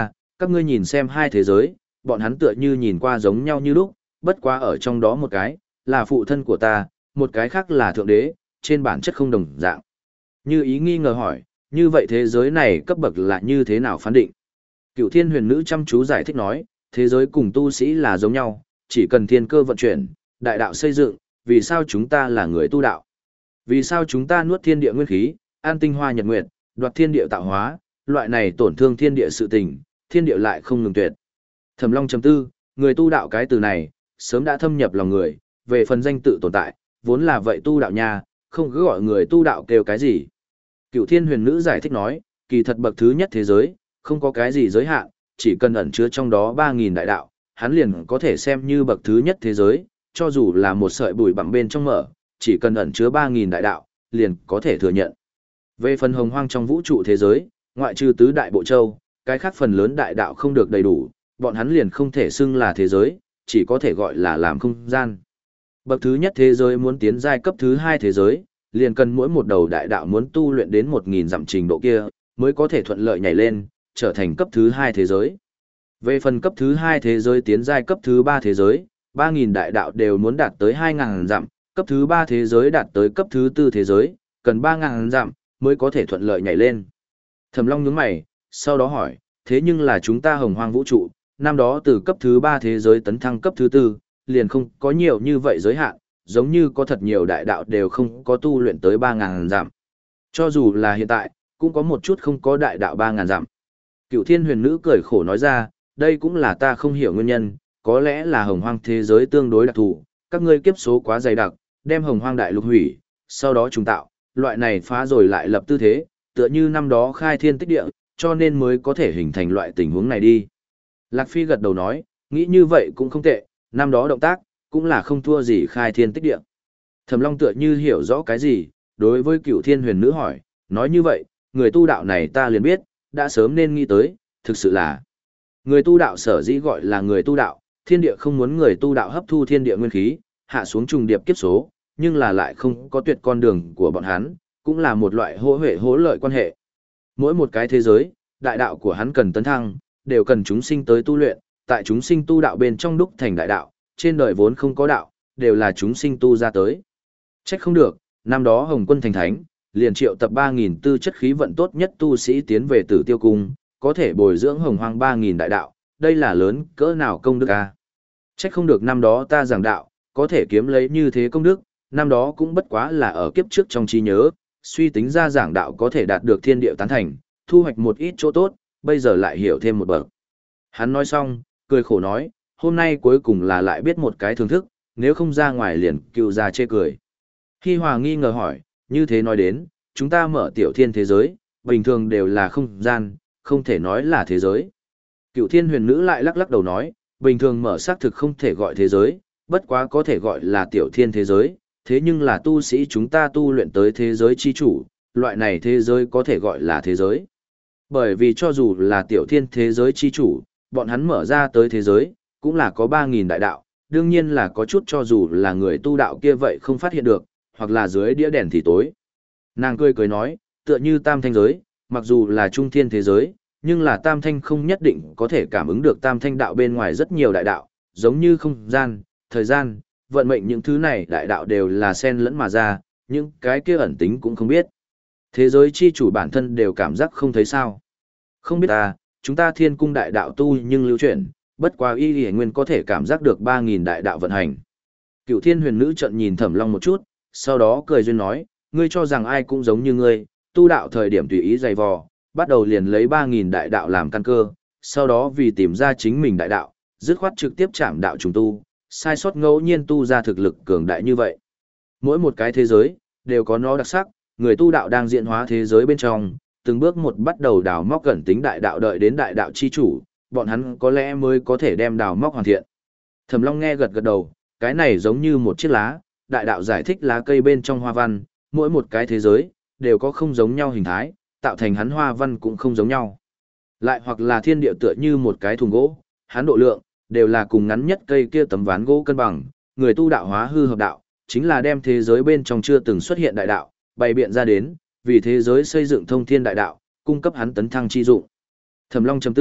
Các ngươi nhìn xem hai thế giới, bọn hắn tựa như nhìn qua giống nhau như lúc, bất quá ở trong đó một cái, là phụ thân của ta, một cái khác là thượng đế, trên bản chất không đồng dạng. Như ý nghi ngờ hỏi, như vậy thế giới này cấp bậc là như thế nào phán định? Cựu thiên huyền nữ chăm chú giải thích nói, thế giới cùng tu sĩ là giống nhau, chỉ cần thiên cơ vận chuyển, đại đạo xây dựng, vì sao chúng ta là người tu đạo? Vì sao chúng ta nuốt thiên địa nguyên khí, an tinh hoa nhật nguyệt, đoạt thiên địa tạo hóa, loại này tổn thương thiên địa sự tình, thiên địa lại không ngừng tuyệt. Thẩm Long chấm tư, người tu đạo cái từ này, sớm đã thâm nhập lòng người, về phần danh tự tồn tại, vốn là vậy tu đạo nha, không cứ gọi người tu đạo kêu cái gì. Cựu thiên huyền nữ giải thích nói, kỳ thật bậc thứ nhất thế giới, không có cái gì giới hạn, chỉ cần ẩn chứa trong đó ba nghìn đại đạo, hắn liền có thể xem như bậc thứ nhất thế giới, cho dù là một sợi bụi bặm bên trong mở, chỉ cần ẩn chứa ba nghìn đại đạo, liền có thể thừa nhận. Về phần hồng hoang trong vũ trụ thế giới, ngoại trừ tứ đại bộ châu, cái khác phần lớn đại đạo không được đầy đủ, bọn hắn liền không thể xưng là thế giới, chỉ có thể gọi là làm không gian. Bậc thứ nhất thế giới muốn tiến giai cấp thứ hai thế giới, liền cần mỗi một đầu đại đạo muốn tu luyện đến một nghìn dặm trình độ kia, mới có thể thuận lợi nhảy lên, trở thành cấp thứ hai thế giới. Về phần cấp thứ hai thế giới tiến giai cấp thứ ba thế giới, ba nghìn đại đạo đều muốn đạt tới hai nghìn dặm, cấp thứ ba thế giới đạt tới cấp thứ tư thế giới, cần ba nghìn dặm mới có thể thuận lợi nhảy lên. Thẩm Long nhướng mày, sau đó hỏi, thế nhưng là chúng ta hồng hoang vũ trụ, năm đó từ cấp thứ ba thế giới tấn thăng cấp thứ tư, liền không có nhiều như vậy giới hạn, giống như có thật nhiều đại đạo đều không có tu luyện tới ba nghìn dặm. Cho dù là hiện tại, cũng có một chút không có đại đạo ba nghìn dặm. Cựu thiên huyền nữ cười khổ nói ra, đây cũng là ta không hiểu nguyên nhân, có lẽ là hồng hoang thế giới tương đối đặc thù, các ngươi kiếp số quá dày đặc, đem hồng hoang đại lục hủy, sau đó trùng tạo, loại này phá rồi lại lập tư thế, tựa như năm đó khai thiên tích địa, cho nên mới có thể hình thành loại tình huống này đi. Lạc Phi gật đầu nói, nghĩ như vậy cũng không tệ, năm đó động tác, cũng là không thua gì khai thiên tích địa. Thẩm Long tựa như hiểu rõ cái gì, đối với cựu thiên huyền nữ hỏi, nói như vậy, người tu đạo này ta liền biết, đã sớm nên nghĩ tới, thực sự là người tu đạo sở dĩ gọi là người tu đạo, thiên địa không muốn người tu đạo hấp thu thiên địa nguyên khí, hạ xuống trùng điệp kiếp số, nhưng là lại không có tuyệt con đường của bọn hắn, cũng là một loại hỗ huệ hỗ lợi quan hệ. Mỗi một cái thế giới, đại đạo của hắn cần tấn thăng, đều cần chúng sinh tới tu luyện, tại chúng sinh tu đạo bên trong đúc thành đại đạo, trên đời vốn không có đạo, đều là chúng sinh tu ra tới. Trách không được, năm đó Hồng Quân thành thánh, liền triệu tập ba nghìn tư chất khí vận tốt nhất tu sĩ tiến về Tử Tiêu cung, có thể bồi dưỡng hồng hoang ba nghìn đại đạo, đây là lớn cỡ nào công đức a. Trách không được năm đó ta giảng đạo, có thể kiếm lấy như thế công đức, năm đó cũng bất quá là ở kiếp trước trong trí nhớ, suy tính ra giảng đạo có thể đạt được thiên địa tán thành, thu hoạch một ít chỗ tốt, bây giờ lại hiểu thêm một bậc. Hắn nói xong, cười khổ nói, hôm nay cuối cùng là lại biết một cái thưởng thức, nếu không ra ngoài liền cựu ra chê cười. Hi Hòa nghi ngờ hỏi, như thế nói đến, chúng ta mở tiểu thiên thế giới, bình thường đều là không gian, không thể nói là thế giới. Cựu thiên huyền nữ lại lắc lắc đầu nói, bình thường mở xác thực không thể gọi thế giới, bất quá có thể gọi là tiểu thiên thế giới, thế nhưng là tu sĩ chúng ta tu luyện tới thế giới chi chủ, loại này thế giới có thể gọi là thế giới. Bởi vì cho dù là tiểu thiên thế giới chi chủ, bọn hắn mở ra tới thế giới, cũng là có ba nghìn đại đạo, đương nhiên là có chút cho dù là người tu đạo kia vậy không phát hiện được, hoặc là dưới đĩa đèn thì tối. Nàng cười cười nói, tựa như tam thanh giới, mặc dù là trung thiên thế giới, nhưng là tam thanh không nhất định có thể cảm ứng được tam thanh đạo bên ngoài rất nhiều đại đạo, giống như không gian, thời gian, vận mệnh những thứ này đại đạo đều là xen lẫn mà ra, những cái kia ẩn tính cũng không biết. Thế giới chi chủ bản thân đều cảm giác không thấy sao. Không biết ta, chúng ta thiên cung đại đạo tu nhưng lưu chuyển, bất quá y y nguyên có thể cảm giác được ba nghìn đại đạo vận hành. Cựu thiên huyền nữ trận nhìn Thẩm Long một chút, sau đó cười duyên nói, ngươi cho rằng ai cũng giống như ngươi, tu đạo thời điểm tùy ý dày vò, bắt đầu liền lấy ba nghìn đại đạo làm căn cơ, sau đó vì tìm ra chính mình đại đạo, dứt khoát trực tiếp chạm đạo trùng tu, sai sót ngẫu nhiên tu ra thực lực cường đại như vậy. Mỗi một cái thế giới, đều có nó đặc sắc, người tu đạo đang diễn hóa thế giới bên trong, từng bước một bắt đầu đào móc gần tính đại đạo đợi đến đại đạo chi chủ, bọn hắn có lẽ mới có thể đem đào móc hoàn thiện. Thẩm Long nghe gật gật đầu, cái này giống như một chiếc lá, đại đạo giải thích lá cây bên trong hoa văn, mỗi một cái thế giới, đều có không giống nhau hình thái, tạo thành hắn hoa văn cũng không giống nhau. Lại hoặc là thiên địa tựa như một cái thùng gỗ, hắn độ lượng, đều là cùng ngắn nhất cây kia tấm ván gỗ cân bằng, người tu đạo hóa hư hợp đạo, chính là đem thế giới bên trong chưa từng xuất hiện đại đạo, bày biện ra đến, vì thế giới xây dựng thông thiên đại đạo, cung cấp hắn tấn thăng chi dụng. Thẩm Long trầm tư,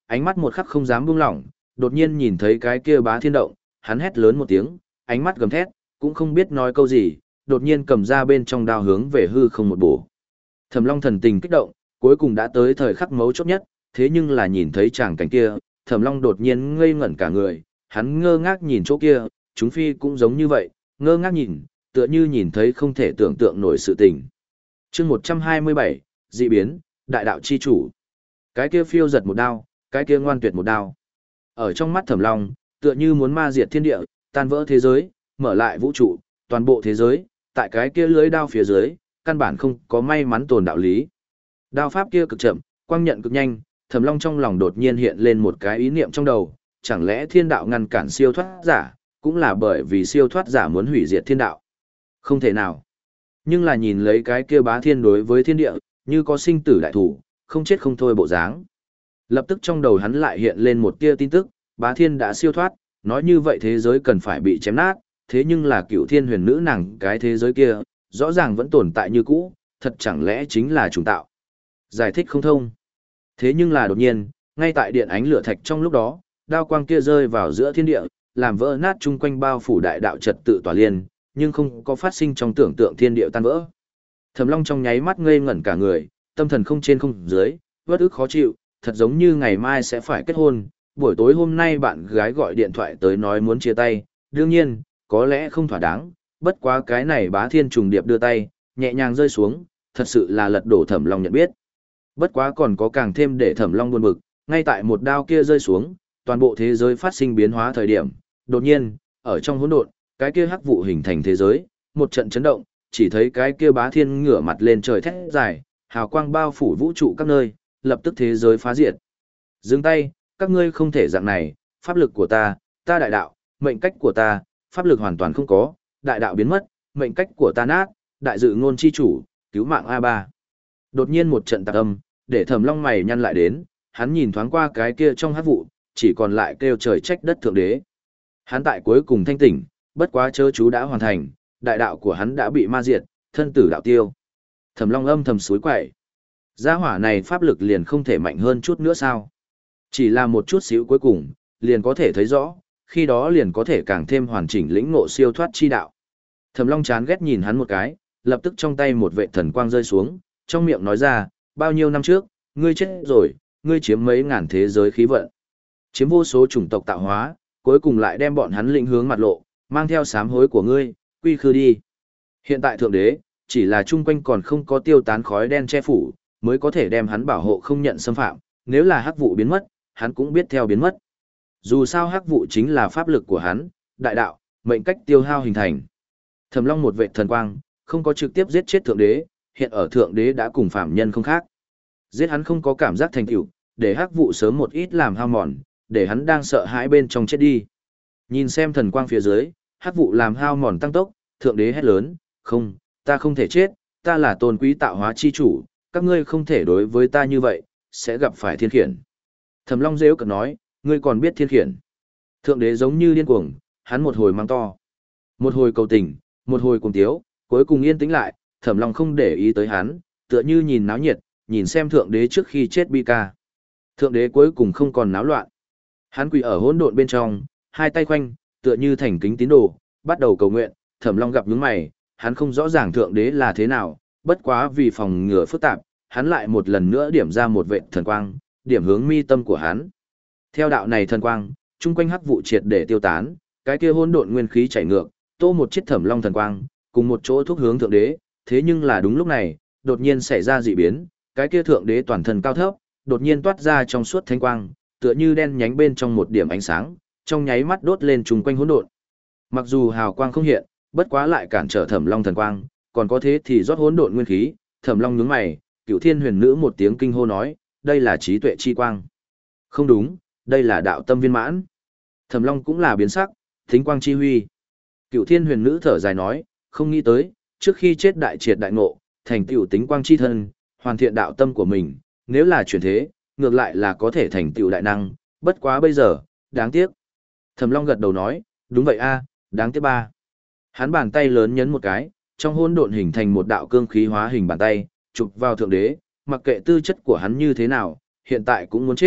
ánh mắt một khắc không dám buông lỏng, đột nhiên nhìn thấy cái kia bá thiên động, hắn hét lớn một tiếng, ánh mắt gầm thét, cũng không biết nói câu gì, đột nhiên cầm ra bên trong đao hướng về hư không một bổ. Thẩm Long thần tình kích động, cuối cùng đã tới thời khắc mấu chốt nhất, thế nhưng là nhìn thấy chàng cảnh kia, Thẩm Long đột nhiên ngây ngẩn cả người, hắn ngơ ngác nhìn chỗ kia, chúng phi cũng giống như vậy, ngơ ngác nhìn, tựa như nhìn thấy không thể tưởng tượng nổi sự tình. Chương một trăm hai mươi bảy, dị biến, đại đạo chi chủ. Cái kia phiêu giật một đao, cái kia ngoan tuyệt một đao. Ở trong mắt Thẩm Long, tựa như muốn ma diệt thiên địa, tan vỡ thế giới, mở lại vũ trụ, toàn bộ thế giới, tại cái kia lưới đao phía dưới, căn bản không có may mắn tồn đạo lý. Đao pháp kia cực chậm, quang nhận cực nhanh, Thẩm Long trong lòng đột nhiên hiện lên một cái ý niệm trong đầu, chẳng lẽ thiên đạo ngăn cản siêu thoát giả, cũng là bởi vì siêu thoát giả muốn hủy diệt thiên đạo. Không thể nào. Nhưng là nhìn lấy cái kia bá thiên đối với thiên địa, như có sinh tử đại thủ, không chết không thôi bộ dáng. Lập tức trong đầu hắn lại hiện lên một tia tin tức, bá thiên đã siêu thoát, nói như vậy thế giới cần phải bị chém nát, thế nhưng là cựu thiên huyền nữ nàng cái thế giới kia, rõ ràng vẫn tồn tại như cũ, thật chẳng lẽ chính là trùng tạo. Giải thích không thông. Thế nhưng là đột nhiên, ngay tại điện ánh lửa thạch trong lúc đó, đao quang kia rơi vào giữa thiên địa, làm vỡ nát chung quanh bao phủ đại đạo trật tự tỏa liên, nhưng không có phát sinh trong tưởng tượng thiên địa tan vỡ. Thẩm Long trong nháy mắt ngây ngẩn cả người, tâm thần không trên không dưới, uất ức khó chịu, thật giống như ngày mai sẽ phải kết hôn, buổi tối hôm nay bạn gái gọi điện thoại tới nói muốn chia tay, đương nhiên, có lẽ không thỏa đáng, bất quá cái này bá thiên trùng điệp đưa tay, nhẹ nhàng rơi xuống, thật sự là lật đổ Thẩm Long nhận biết. Bất quá còn có càng thêm để Thẩm Long buồn bực, ngay tại một đao kia rơi xuống, toàn bộ thế giới phát sinh biến hóa thời điểm, đột nhiên, ở trong hỗn độn, cái kia hắc vụ hình thành thế giới, một trận chấn động, chỉ thấy cái kia bá thiên ngửa mặt lên trời thét dài, hào quang bao phủ vũ trụ các nơi, lập tức thế giới phá diệt. Dừng tay, các ngươi không thể dạng này, pháp lực của ta, ta đại đạo, mệnh cách của ta, pháp lực hoàn toàn không có, đại đạo biến mất, mệnh cách của ta nát, đại dự ngôn chi chủ, cứu mạng a ba. Đột nhiên một trận tạc âm, để Thẩm Long mày nhăn lại đến, hắn nhìn thoáng qua cái kia trong hắc vụ, chỉ còn lại kêu trời trách đất thượng đế. Hắn tại cuối cùng thanh tỉnh, bất quá chớ chú đã hoàn thành, đại đạo của hắn đã bị ma diệt, thân tử đạo tiêu. Thẩm Long âm thầm suối quậy. Gia hỏa này pháp lực liền không thể mạnh hơn chút nữa sao? Chỉ là một chút xíu cuối cùng, liền có thể thấy rõ, khi đó liền có thể càng thêm hoàn chỉnh lĩnh ngộ siêu thoát chi đạo. Thẩm Long chán ghét nhìn hắn một cái, lập tức trong tay một vệ thần quang rơi xuống, trong miệng nói ra, bao nhiêu năm trước, ngươi chết rồi, ngươi chiếm mấy ngàn thế giới khí vận. Chiếm vô số chủng tộc tạo hóa, cuối cùng lại đem bọn hắn lĩnh hướng mặt lộ, mang theo sám hối của ngươi, quy khư đi. Hiện tại thượng đế, chỉ là chung quanh còn không có tiêu tán khói đen che phủ, mới có thể đem hắn bảo hộ không nhận xâm phạm, nếu là hắc vụ biến mất, hắn cũng biết theo biến mất. Dù sao hắc vụ chính là pháp lực của hắn, đại đạo, mệnh cách tiêu hao hình thành. Thẩm Long một vệ thần quang, không có trực tiếp giết chết thượng đế, hiện ở thượng đế đã cùng phạm nhân không khác. Giết hắn không có cảm giác thành tựu, để hắc vụ sớm một ít làm hao mòn, để hắn đang sợ hãi bên trong chết đi. Nhìn xem thần quang phía dưới, hắc vụ làm hao mòn tăng tốc, thượng đế hét lớn, không, ta không thể chết, ta là tôn quý tạo hóa chi chủ, các ngươi không thể đối với ta như vậy, sẽ gặp phải thiên khiển. Thẩm Long rêu cực nói, ngươi còn biết thiên khiển. Thượng đế giống như điên cuồng, hắn một hồi mang to. Một hồi cầu tình, một hồi cùng tiếu, cuối cùng yên tĩnh lại, Thẩm Long không để ý tới hắn, tựa như nhìn náo nhiệt, nhìn xem thượng đế trước khi chết bi ca. Thượng đế cuối cùng không còn náo loạn. Hắn quỳ ở hỗn độn bên trong, hai tay khoanh, tựa như thành kính tín đồ, bắt đầu cầu nguyện. Thẩm Long gặp nhướng mày, hắn không rõ ràng thượng đế là thế nào, bất quá vì phòng ngừa phức tạp, hắn lại một lần nữa điểm ra một vệt thần quang, điểm hướng mi tâm của hắn. Theo đạo này thần quang, chung quanh hắc vụ triệt để tiêu tán, cái kia hỗn độn nguyên khí chảy ngược, tô một chiếc Thẩm Long thần quang, cùng một chỗ thúc hướng thượng đế, thế nhưng là đúng lúc này, đột nhiên xảy ra dị biến, cái kia thượng đế toàn thân cao thấp, đột nhiên toát ra trong suốt thanh quang, tựa như đen nhánh bên trong một điểm ánh sáng, trong nháy mắt đốt lên chung quanh hỗn độn. Mặc dù hào quang không hiện, bất quá lại cản trở Thẩm Long thần quang, còn có thế thì rót hỗn độn nguyên khí, Thẩm Long nhướng mày, Cửu Thiên Huyền Nữ một tiếng kinh hô nói, đây là trí tuệ chi quang. Không đúng, đây là đạo tâm viên mãn. Thẩm Long cũng là biến sắc, thính quang chi huy. Cửu Thiên Huyền Nữ thở dài nói, không nghĩ tới, trước khi chết đại triệt đại ngộ, thành tựu tính quang chi thân, hoàn thiện đạo tâm của mình, nếu là chuyển thế, ngược lại là có thể thành tựu đại năng, bất quá bây giờ, đáng tiếc. Thẩm Long gật đầu nói, đúng vậy a, đáng tiếc ba. Hắn bàn tay lớn nhấn một cái, trong hỗn độn hình thành một đạo cương khí hóa hình bàn tay, chụp vào thượng đế, mặc kệ tư chất của hắn như thế nào, hiện tại cũng muốn chết,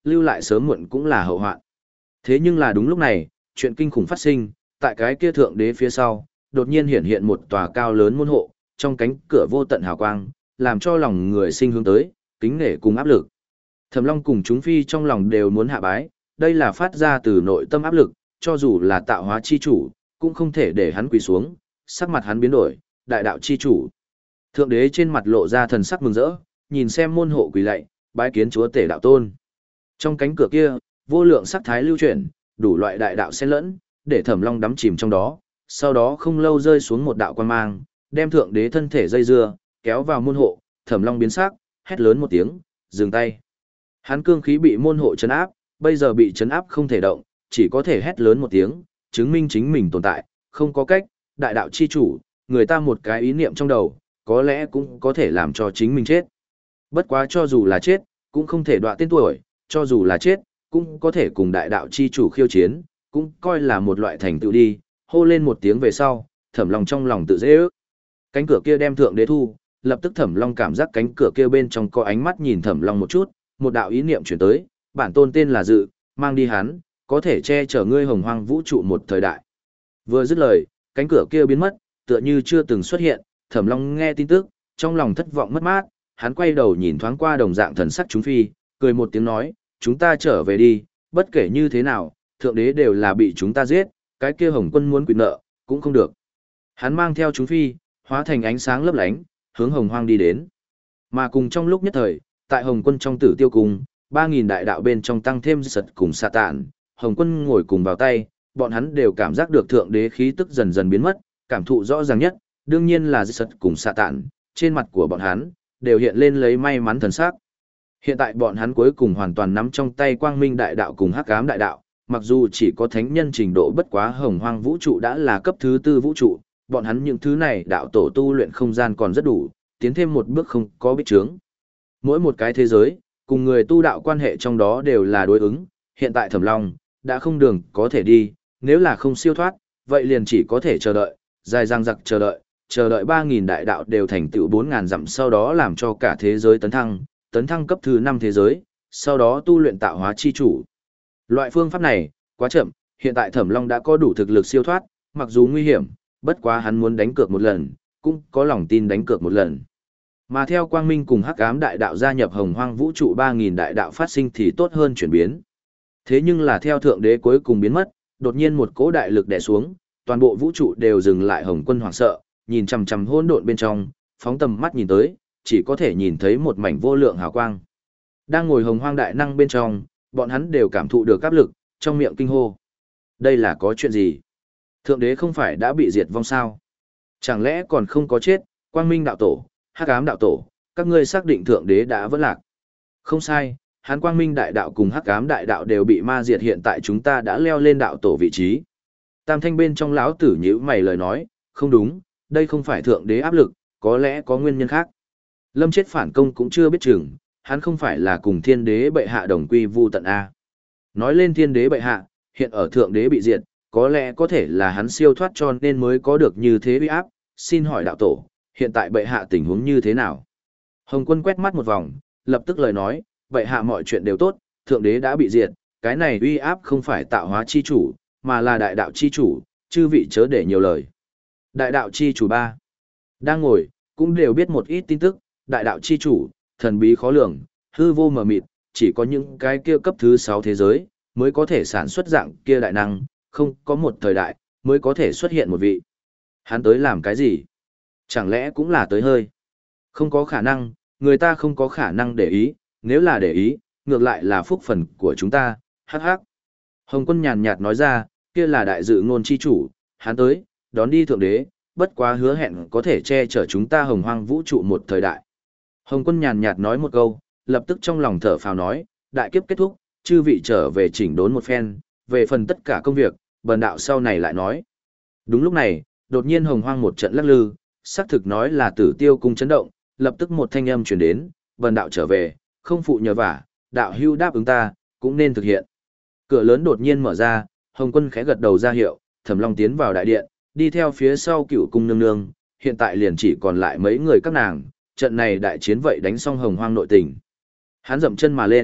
lưu lại sớm muộn cũng là hậu hoạn. Thế nhưng là đúng lúc này, chuyện kinh khủng phát sinh, tại cái kia thượng đế phía sau, đột nhiên hiện hiện một tòa cao lớn môn hộ, trong cánh cửa vô tận hào quang, làm cho lòng người sinh hướng tới, kính nể cùng áp lực. Thẩm Long cùng chúng phi trong lòng đều muốn hạ bái, đây là phát ra từ nội tâm áp lực, cho dù là tạo hóa chi chủ, cũng không thể để hắn quỳ xuống, sắc mặt hắn biến đổi, đại đạo chi chủ. Thượng đế trên mặt lộ ra thần sắc mừng rỡ, nhìn xem môn hộ quỳ lạy, bái kiến chúa tể đạo tôn. Trong cánh cửa kia, vô lượng sắc thái lưu chuyển, đủ loại đại đạo xen lẫn, để Thẩm Long đắm chìm trong đó, sau đó không lâu rơi xuống một đạo quang mang, đem thượng đế thân thể dây dưa, kéo vào môn hộ, Thẩm Long biến sắc, hét lớn một tiếng, dừng tay. Hắn cương khí bị môn hộ trấn áp, bây giờ bị trấn áp không thể động, chỉ có thể hét lớn một tiếng, chứng minh chính mình tồn tại, không có cách, đại đạo chi chủ, người ta một cái ý niệm trong đầu, có lẽ cũng có thể làm cho chính mình chết. Bất quá cho dù là chết, cũng không thể đọa tên tuổi, cho dù là chết, cũng có thể cùng đại đạo chi chủ khiêu chiến, cũng coi là một loại thành tựu đi, hô lên một tiếng về sau, Thẩm Long trong lòng tự dễ ước. Cánh cửa kia đem thượng đế thu, lập tức Thẩm Long cảm giác cánh cửa kia bên trong có ánh mắt nhìn Thẩm Long một chút, một đạo ý niệm chuyển tới, bản tôn tên là Dự, mang đi hắn, có thể che chở ngươi hồng hoang vũ trụ một thời đại. Vừa dứt lời, cánh cửa kia biến mất, tựa như chưa từng xuất hiện, Thẩm Long nghe tin tức, trong lòng thất vọng mất mát, hắn quay đầu nhìn thoáng qua đồng dạng thần sắc chúng phi, cười một tiếng nói, chúng ta trở về đi, bất kể như thế nào, thượng đế đều là bị chúng ta giết, cái kia hồng quân muốn quy nợ, cũng không được. Hắn mang theo chúng phi, hóa thành ánh sáng lấp lánh, hướng hồng hoang đi đến. Mà cùng trong lúc nhất thời, tại hồng quân trong tử tiêu cung, ba nghìn đại đạo bên trong tăng thêm sật cùng xạ tạn, hồng quân ngồi cùng vào tay, bọn hắn đều cảm giác được thượng đế khí tức dần dần biến mất, cảm thụ rõ ràng nhất, đương nhiên là sật cùng xạ tạn, trên mặt của bọn hắn, đều hiện lên lấy may mắn thần sắc. Hiện tại bọn hắn cuối cùng hoàn toàn nắm trong tay quang minh đại đạo cùng hắc ám đại đạo, mặc dù chỉ có thánh nhân trình độ bất quá hồng hoang vũ trụ đã là cấp thứ tư vũ trụ, bọn hắn những thứ này đạo tổ tu luyện không gian còn rất đủ, tiến thêm một bước không có bích trướng. Mỗi một cái thế giới, cùng người tu đạo quan hệ trong đó đều là đối ứng, hiện tại Thẩm Long, đã không đường có thể đi, nếu là không siêu thoát, vậy liền chỉ có thể chờ đợi, dài dằng dặc chờ đợi, chờ đợi ba nghìn đại đạo đều thành tựu bốn nghìn dặm sau đó làm cho cả thế giới tấn thăng, tấn thăng cấp thứ năm thế giới, sau đó tu luyện tạo hóa chi chủ. Loại phương pháp này, quá chậm, hiện tại Thẩm Long đã có đủ thực lực siêu thoát, mặc dù nguy hiểm, bất quá hắn muốn đánh cược một lần, cũng có lòng tin đánh cược một lần. Mà theo Quang Minh cùng Hắc Ám đại đạo gia nhập hồng hoang vũ trụ ba nghìn đại đạo phát sinh thì tốt hơn chuyển biến. Thế nhưng là theo thượng đế cuối cùng biến mất, đột nhiên một cỗ đại lực đè xuống, toàn bộ vũ trụ đều dừng lại, hồng quân hoảng sợ, nhìn chằm chằm hỗn độn bên trong, phóng tầm mắt nhìn tới, chỉ có thể nhìn thấy một mảnh vô lượng hào quang. Đang ngồi hồng hoang đại năng bên trong, bọn hắn đều cảm thụ được áp lực, trong miệng kinh hô. Đây là có chuyện gì? Thượng đế không phải đã bị diệt vong sao? Chẳng lẽ còn không có chết? Quang Minh đạo tổ, Hắc Ám đạo tổ, các ngươi xác định thượng đế đã vẫn lạc? Không sai, hắn Quang Minh đại đạo cùng Hắc Ám đại đạo đều bị ma diệt, hiện tại chúng ta đã leo lên đạo tổ vị trí. Tam thanh bên trong lão tử nhíu mày lời nói, không đúng, đây không phải thượng đế áp lực, có lẽ có nguyên nhân khác. Lâm chết phản công cũng chưa biết chừng, hắn không phải là cùng thiên đế bệ hạ đồng quy vu tận A. Nói lên thiên đế bệ hạ, hiện ở thượng đế bị diệt, có lẽ có thể là hắn siêu thoát cho nên mới có được như thế uy áp. Xin hỏi đạo tổ, hiện tại bệ hạ tình huống như thế nào? Hồng quân quét mắt một vòng, lập tức lời nói, bệ hạ mọi chuyện đều tốt, thượng đế đã bị diệt, cái này uy áp không phải tạo hóa chi chủ, mà là đại đạo chi chủ, chư vị chớ để nhiều lời. Đại đạo chi chủ ba đang ngồi, cũng đều biết một ít tin tức, đại đạo chi chủ, thần bí khó lường, hư vô mờ mịt, chỉ có những cái kia cấp thứ sáu thế giới, mới có thể sản xuất dạng kia đại năng, không có một thời đại, mới có thể xuất hiện một vị. Hắn tới làm cái gì? Chẳng lẽ cũng là tới hơi? Không có khả năng, người ta không có khả năng để ý, nếu là để ý, ngược lại là phúc phần của chúng ta, hắc hắc. Hồng quân nhàn nhạt nói ra, kia là đại dự ngôn chi chủ, hắn tới, đón đi thượng đế, bất quá hứa hẹn có thể che chở chúng ta hồng hoang vũ trụ một thời đại. Hồng quân nhàn nhạt nói một câu, lập tức trong lòng thở phào nói, đại kiếp kết thúc, chư vị trở về chỉnh đốn một phen, về phần tất cả công việc, bần đạo sau này lại nói. Đúng lúc này, đột nhiên hồng hoang một trận lắc lư, xác thực nói là tử tiêu cung chấn động, lập tức một thanh âm truyền đến, bần đạo trở về, không phụ nhờ vả, đạo hưu đáp ứng ta, cũng nên thực hiện. Cửa lớn đột nhiên mở ra, Hồng quân khẽ gật đầu ra hiệu, Thẩm Long tiến vào đại điện, đi theo phía sau Cựu cung nương nương, hiện tại liền chỉ còn lại mấy người các nàng, trận này đại chiến vậy đánh xong hồng hoang nội tình. Hắn dậm chân mà lên,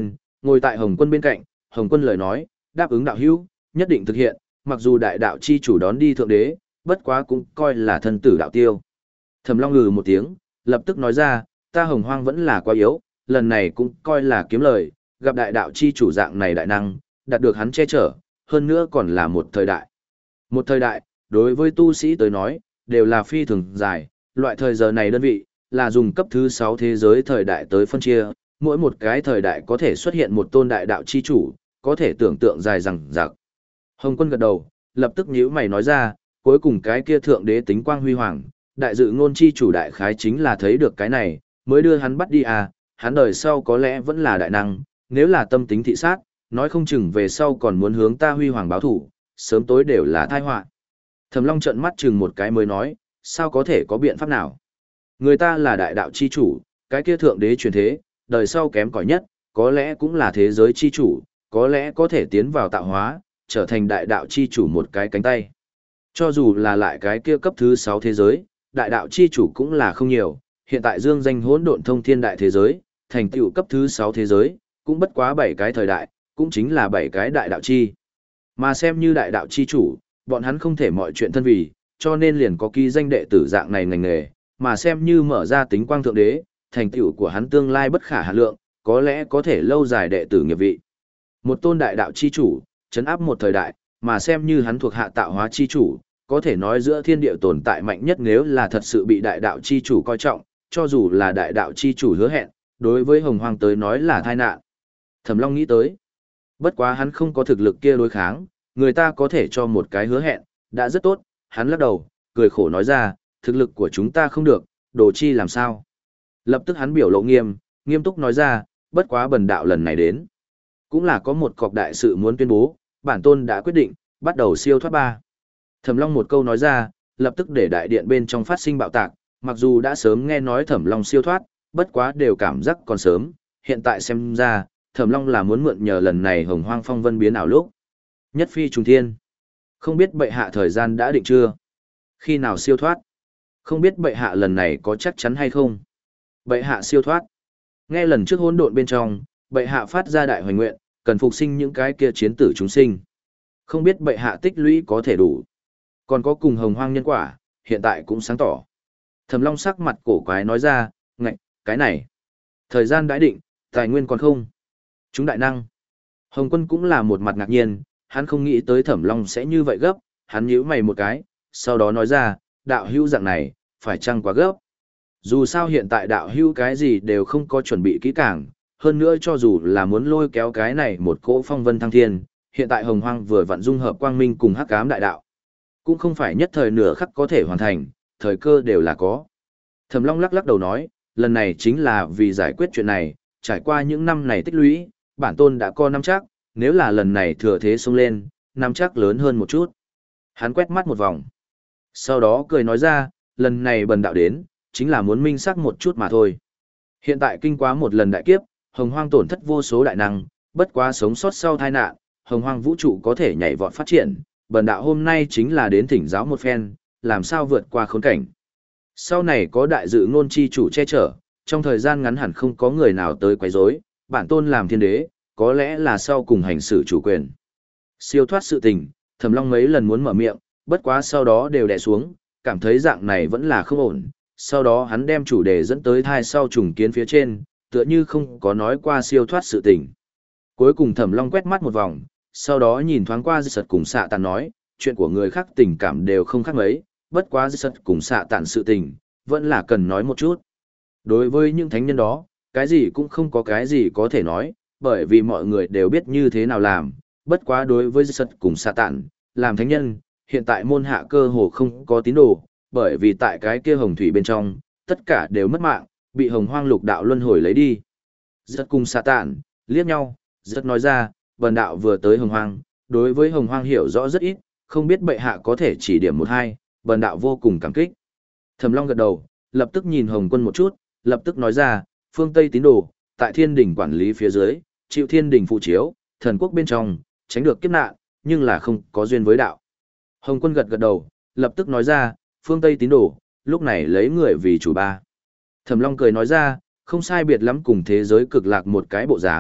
Ngồi tại Hồng Quân bên cạnh, Hồng Quân lời nói, đáp ứng đạo hữu, nhất định thực hiện, mặc dù đại đạo chi chủ đón đi thượng đế, bất quá cũng coi là thân tử đạo tiêu. Thẩm Long ngừ một tiếng, lập tức nói ra, ta Hồng Hoang vẫn là quá yếu, lần này cũng coi là kiếm lời, gặp đại đạo chi chủ dạng này đại năng, đạt được hắn che chở, hơn nữa còn là một thời đại. Một thời đại, đối với tu sĩ tới nói, đều là phi thường dài, loại thời giờ này đơn vị, là dùng cấp thứ sáu thế giới thời đại tới phân chia, mỗi một cái thời đại có thể xuất hiện một tôn đại đạo chi chủ, có thể tưởng tượng dài rằng rạc. Hồng Quân gật đầu, lập tức nhíu mày nói ra, cuối cùng cái kia thượng đế tính quang huy hoàng, đại dự ngôn chi chủ đại khái chính là thấy được cái này, mới đưa hắn bắt đi à, hắn đời sau có lẽ vẫn là đại năng, nếu là tâm tính thị sát, nói không chừng về sau còn muốn hướng ta huy hoàng báo thủ, sớm tối đều là tai họa. Thẩm Long trợn mắt chừng một cái mới nói, sao có thể có biện pháp nào? Người ta là đại đạo chi chủ, cái kia thượng đế truyền thế, đời sau kém cỏi nhất, có lẽ cũng là thế giới chi chủ, có lẽ có thể tiến vào tạo hóa, trở thành đại đạo chi chủ một cái cánh tay. Cho dù là lại cái kia cấp thứ sáu thế giới, đại đạo chi chủ cũng là không nhiều, hiện tại dương danh hỗn độn thông thiên đại thế giới, thành tựu cấp thứ sáu thế giới, cũng bất quá bảy cái thời đại, cũng chính là bảy cái đại đạo chi. Mà xem như đại đạo chi chủ, bọn hắn không thể mọi chuyện thân vì, cho nên liền có ký danh đệ tử dạng này ngành nghề, mà xem như mở ra tính quang thượng đế, thành tựu của hắn tương lai bất khả hạn lượng, có lẽ có thể lâu dài đệ tử nghiệp vị. Một tôn đại đạo chi chủ, chấn áp một thời đại, mà xem như hắn thuộc hạ tạo hóa chi chủ, có thể nói giữa thiên địa tồn tại mạnh nhất nếu là thật sự bị đại đạo chi chủ coi trọng, cho dù là đại đạo chi chủ hứa hẹn, đối với Hồng Hoang tới nói là tai nạn. Thẩm Long nghĩ tới, bất quá hắn không có thực lực kia đối kháng, người ta có thể cho một cái hứa hẹn, đã rất tốt, hắn lắc đầu, cười khổ nói ra, thực lực của chúng ta không được, đồ chi làm sao. Lập tức hắn biểu lộ nghiêm, nghiêm túc nói ra, bất quá bần đạo lần này đến. Cũng là có một cọc đại sự muốn tuyên bố, bản tôn đã quyết định, bắt đầu siêu thoát ba. Thẩm Long một câu nói ra, lập tức để đại điện bên trong phát sinh bạo tạc, mặc dù đã sớm nghe nói Thẩm Long siêu thoát, bất quá đều cảm giác còn sớm, hiện tại xem ra, Thẩm Long là muốn mượn nhờ lần này Hồng Hoang phong vân biến ảo lúc. Nhất phi trùng thiên. Không biết bệ hạ thời gian đã định chưa? Khi nào siêu thoát? Không biết bệ hạ lần này có chắc chắn hay không? Bệ hạ siêu thoát. Nghe lần trước hỗn độn bên trong, bệ hạ phát ra đại hoành nguyện, cần phục sinh những cái kia chiến tử chúng sinh. Không biết bệ hạ tích lũy có thể đủ. Còn có cùng Hồng Hoang nhân quả, hiện tại cũng sáng tỏ. Thẩm Long sắc mặt cổ quái nói ra, ngạch, cái này. Thời gian đã định, tài nguyên còn không. Chúng đại năng. Hồng Quân cũng là một mặt ngạc nhiên, hắn không nghĩ tới Thẩm Long sẽ như vậy gấp, hắn nhíu mày một cái, sau đó nói ra, đạo hữu dạng này, phải chăng quá gấp. Dù sao hiện tại đạo hữu cái gì đều không có chuẩn bị kỹ càng, hơn nữa cho dù là muốn lôi kéo cái này một cỗ phong vân thăng thiên, hiện tại Hồng Hoang vừa vặn dung hợp quang minh cùng hắc ám đại đạo. Cũng không phải nhất thời nửa khắc có thể hoàn thành, thời cơ đều là có. Thẩm Long lắc lắc đầu nói, lần này chính là vì giải quyết chuyện này, trải qua những năm này tích lũy, bản tôn đã có nắm chắc, nếu là lần này thừa thế xông lên, nắm chắc lớn hơn một chút. Hắn quét mắt một vòng. Sau đó cười nói ra, lần này bần đạo đến, chính là muốn minh xác một chút mà thôi. Hiện tại kinh quá một lần đại kiếp, Hồng Hoang tổn thất vô số đại năng, bất quá sống sót sau tai nạn, Hồng Hoang vũ trụ có thể nhảy vọt phát triển, bần đạo hôm nay chính là đến thỉnh giáo một phen, làm sao vượt qua khốn cảnh. Sau này có đại dự ngôn chi chủ che chở, trong thời gian ngắn hẳn không có người nào tới quấy rối, bản tôn làm thiên đế, có lẽ là sau cùng hành xử chủ quyền. Siêu thoát sự tình, Thẩm Long mấy lần muốn mở miệng, bất quá sau đó đều đè xuống, cảm thấy dạng này vẫn là không ổn. Sau đó hắn đem chủ đề dẫn tới thai sau trùng kiến phía trên, tựa như không có nói qua siêu thoát sự tình. Cuối cùng Thẩm Long quét mắt một vòng, sau đó nhìn thoáng qua Dư Sật cùng Xạ Tàn nói, chuyện của người khác tình cảm đều không khác mấy, bất quá Dư Sật cùng Xạ Tàn sự tình, vẫn là cần nói một chút. Đối với những thánh nhân đó, cái gì cũng không có cái gì có thể nói, bởi vì mọi người đều biết như thế nào làm, bất quá đối với Dư Sật cùng Xạ Tàn, làm thánh nhân, hiện tại môn hạ cơ hồ không có tín đồ, bởi vì tại cái kia hồng thủy bên trong, tất cả đều mất mạng, bị Hồng Hoang lục đạo luân hồi lấy đi. Dư Sật cùng Xạ Tàn liếc nhau, Dư Sật nói ra, bần đạo vừa tới Hồng Hoang, đối với Hồng Hoang hiểu rõ rất ít, không biết bệ hạ có thể chỉ điểm một hai, bần đạo vô cùng cảm kích. Thẩm Long gật đầu, lập tức nhìn Hồng Quân một chút, lập tức nói ra, phương Tây tín đồ, tại thiên đình quản lý phía dưới, chịu thiên đình phụ chiếu, thần quốc bên trong, tránh được kiếp nạn, nhưng là không có duyên với đạo. Hồng Quân gật gật đầu, lập tức nói ra, phương Tây tín đồ, lúc này lấy người vì chủ ba. Thẩm Long cười nói ra, không sai biệt lắm cùng thế giới cực lạc một cái bộ dáng,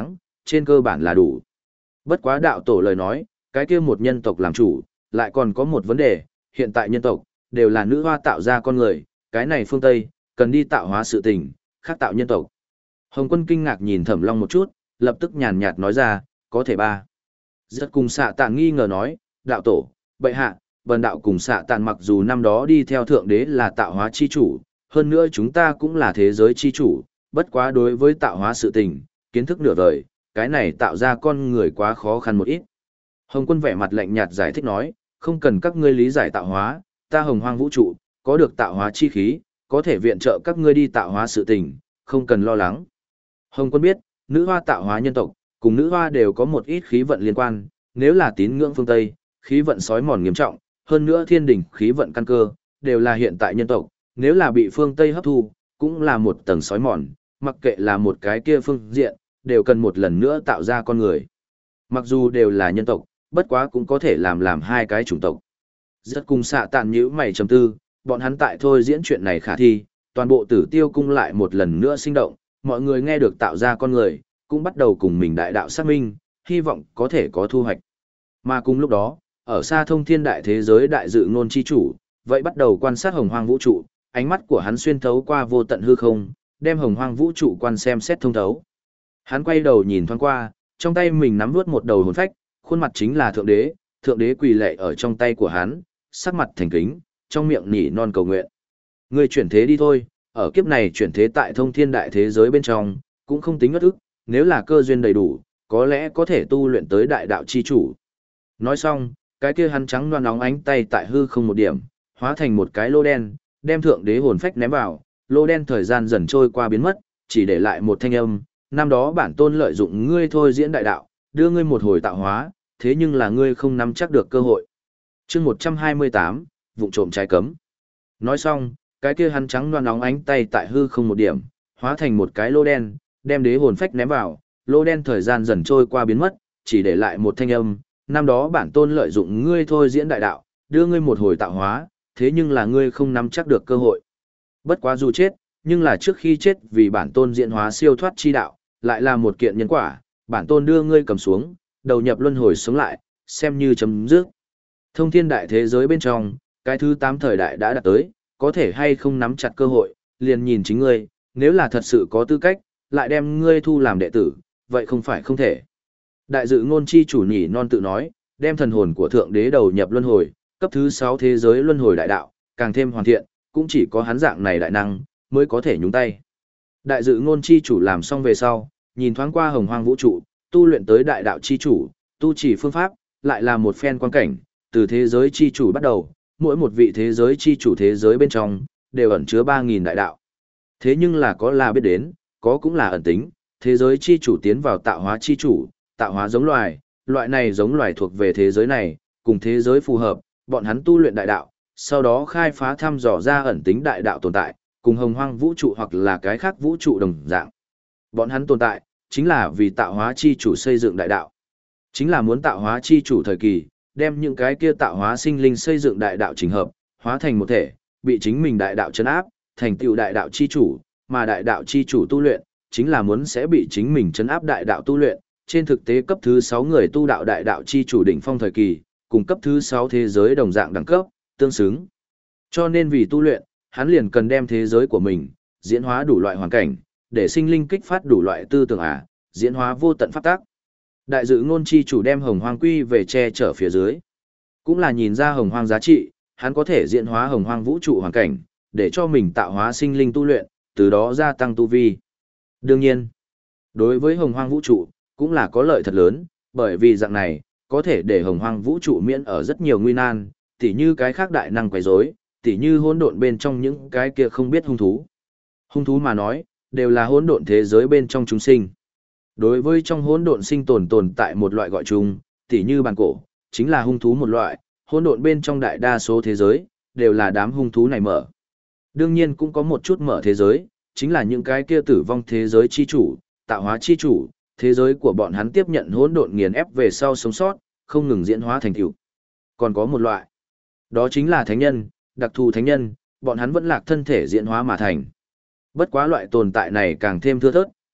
trên cơ bản là đủ. Bất quá đạo tổ lời nói, cái kia một nhân tộc làm chủ, lại còn có một vấn đề, hiện tại nhân tộc, đều là nữ hoa tạo ra con người, cái này phương Tây, cần đi tạo hóa sự tình, khác tạo nhân tộc. Hồng Quân kinh ngạc nhìn Thẩm Long một chút, lập tức nhàn nhạt nói ra, có thể ba. Rất cùng xạ tàn nghi ngờ nói, đạo tổ, bệ hạ, bần đạo cùng xạ tàn mặc dù năm đó đi theo thượng đế là tạo hóa chi chủ, hơn nữa chúng ta cũng là thế giới chi chủ, bất quá đối với tạo hóa sự tình, kiến thức nửa vời, cái này tạo ra con người quá khó khăn một ít. Hồng Quân vẻ mặt lạnh nhạt giải thích nói, không cần các ngươi lý giải tạo hóa, ta hồng hoang vũ trụ, có được tạo hóa chi khí, có thể viện trợ các ngươi đi tạo hóa sự tình, không cần lo lắng. Hồng Quân biết, nữ hoa tạo hóa nhân tộc, cùng nữ hoa đều có một ít khí vận liên quan, nếu là tín ngưỡng phương Tây, khí vận sói mòn nghiêm trọng, hơn nữa thiên đỉnh khí vận căn cơ, đều là hiện tại nhân tộc, nếu là bị phương Tây hấp thu, cũng là một tầng sói mòn, mặc kệ là một cái kia phương diện, đều cần một lần nữa tạo ra con người. Mặc dù đều là nhân tộc, bất quá cũng có thể làm làm hai cái chủng tộc. Rất cùng xạ tàn nhữ mày trầm tư, bọn hắn tại thôi diễn chuyện này khả thi, toàn bộ tử tiêu cung lại một lần nữa sinh động, mọi người nghe được tạo ra con người, cũng bắt đầu cùng mình đại đạo xác minh, hy vọng có thể có thu hoạch. Mà cùng lúc đó, ở xa thông thiên đại thế giới đại dự ngôn chi chủ, vậy bắt đầu quan sát hồng hoang vũ trụ, ánh mắt của hắn xuyên thấu qua vô tận hư không, đem hồng hoang vũ trụ quan xem xét thông thấu. Hắn quay đầu nhìn thoáng qua, trong tay mình nắm vút một đầu hồn phách, khuôn mặt chính là thượng đế, thượng đế quỳ lạy ở trong tay của hắn, sắc mặt thành kính, trong miệng nỉ non cầu nguyện. Ngươi chuyển thế đi thôi, ở kiếp này chuyển thế tại thông thiên đại thế giới bên trong, cũng không tính ngất ức, nếu là cơ duyên đầy đủ, có lẽ có thể tu luyện tới đại đạo chi chủ. Nói xong, cái kia hắn trắng loan óng ánh tay tại hư không một điểm, hóa thành một cái lô đen, đem thượng đế hồn phách ném vào, lô đen thời gian dần trôi qua biến mất, chỉ để lại một thanh âm, năm đó bản tôn lợi dụng ngươi thôi diễn đại đạo, đưa ngươi một hồi tạo hóa, thế nhưng là ngươi không nắm chắc được cơ hội. Chương một trăm hai mươi tám, vụng trộm trái cấm. Nói xong, cái kia hắn trắng loan óng ánh tay tại hư không một điểm, hóa thành một cái lô đen, đem đế hồn phách ném vào, lô đen thời gian dần trôi qua biến mất, chỉ để lại một thanh âm, năm đó bản tôn lợi dụng ngươi thôi diễn đại đạo, đưa ngươi một hồi tạo hóa, thế nhưng là ngươi không nắm chắc được cơ hội. Bất quá dù chết, nhưng là trước khi chết vì bản tôn diễn hóa siêu thoát chi đạo, lại là một kiện nhân quả, bản tôn đưa ngươi cầm xuống, đầu nhập luân hồi sống lại, xem như chấm dứt. Thông thiên đại thế giới bên trong, cái thứ tám thời đại đã đạt tới, có thể hay không nắm chặt cơ hội, liền nhìn chính ngươi, nếu là thật sự có tư cách, lại đem ngươi thu làm đệ tử, vậy không phải không thể. Đại dự ngôn chi chủ nhỉ non tự nói, đem thần hồn của thượng đế đầu nhập luân hồi, cấp thứ sáu thế giới luân hồi đại đạo, càng thêm hoàn thiện, cũng chỉ có hắn dạng này đại năng, mới có thể nhúng tay. Đại dự ngôn chi chủ làm xong về sau, nhìn thoáng qua hồng hoang vũ trụ, tu luyện tới đại đạo chi chủ, tu chỉ phương pháp, lại là một phen quan cảnh, từ thế giới chi chủ bắt đầu, mỗi một vị thế giới chi chủ thế giới bên trong, đều ẩn chứa ba nghìn đại đạo. Thế nhưng là có là biết đến, có cũng là ẩn tính, thế giới chi chủ tiến vào tạo hóa chi chủ, tạo hóa giống loài, loại này giống loài thuộc về thế giới này, cùng thế giới phù hợp, bọn hắn tu luyện đại đạo, sau đó khai phá thăm dò ra ẩn tính đại đạo tồn tại, cùng hồng hoang vũ trụ hoặc là cái khác vũ trụ đồng dạng. Bọn hắn tồn tại, chính là vì tạo hóa chi chủ xây dựng đại đạo. Chính là muốn tạo hóa chi chủ thời kỳ, đem những cái kia tạo hóa sinh linh xây dựng đại đạo chỉnh hợp, hóa thành một thể, bị chính mình đại đạo trấn áp, thành tựu đại đạo chi chủ, mà đại đạo chi chủ tu luyện, chính là muốn sẽ bị chính mình trấn áp đại đạo tu luyện. Trên thực tế cấp thứ sáu người tu đạo đại đạo chi chủ đỉnh phong thời kỳ, cùng cấp thứ sáu thế giới đồng dạng đẳng cấp, tương xứng. Cho nên vì tu luyện, hắn liền cần đem thế giới của mình, diễn hóa đủ loại hoàn cảnh, để sinh linh kích phát đủ loại tư tưởng à, diễn hóa vô tận pháp tác. Đại dự ngôn chi chủ đem hồng hoang quy về che chở phía dưới. Cũng là nhìn ra hồng hoang giá trị, hắn có thể diễn hóa hồng hoang vũ trụ hoàn cảnh, để cho mình tạo hóa sinh linh tu luyện, từ đó gia tăng tu vi. Đương nhiên, đối với hồng hoang vũ trụ, cũng là có lợi thật lớn, bởi vì dạng này, có thể để hồng hoang vũ trụ miễn ở rất nhiều nguy nan, tỉ như cái khác đại năng quấy rối, tỉ như hỗn độn bên trong những cái kia không biết hung thú. Hung thú mà nói, đều là hỗn độn thế giới bên trong chúng sinh. Đối với trong hỗn độn sinh tồn tồn tại một loại gọi chung, tỉ như bàn cổ, chính là hung thú một loại, hỗn độn bên trong đại đa số thế giới, đều là đám hung thú này mở. Đương nhiên cũng có một chút mở thế giới, chính là những cái kia tử vong thế giới chi chủ, tạo hóa chi chủ, thế giới của bọn hắn tiếp nhận hỗn độn nghiền ép về sau sống sót, không ngừng diễn hóa thành tựu. Còn có một loại, đó chính là thánh nhân, đặc thù thánh nhân, bọn hắn vẫn lạc thân thể diễn hóa mà thành. Bất quá loại tồn tại này càng thêm thưa thớt,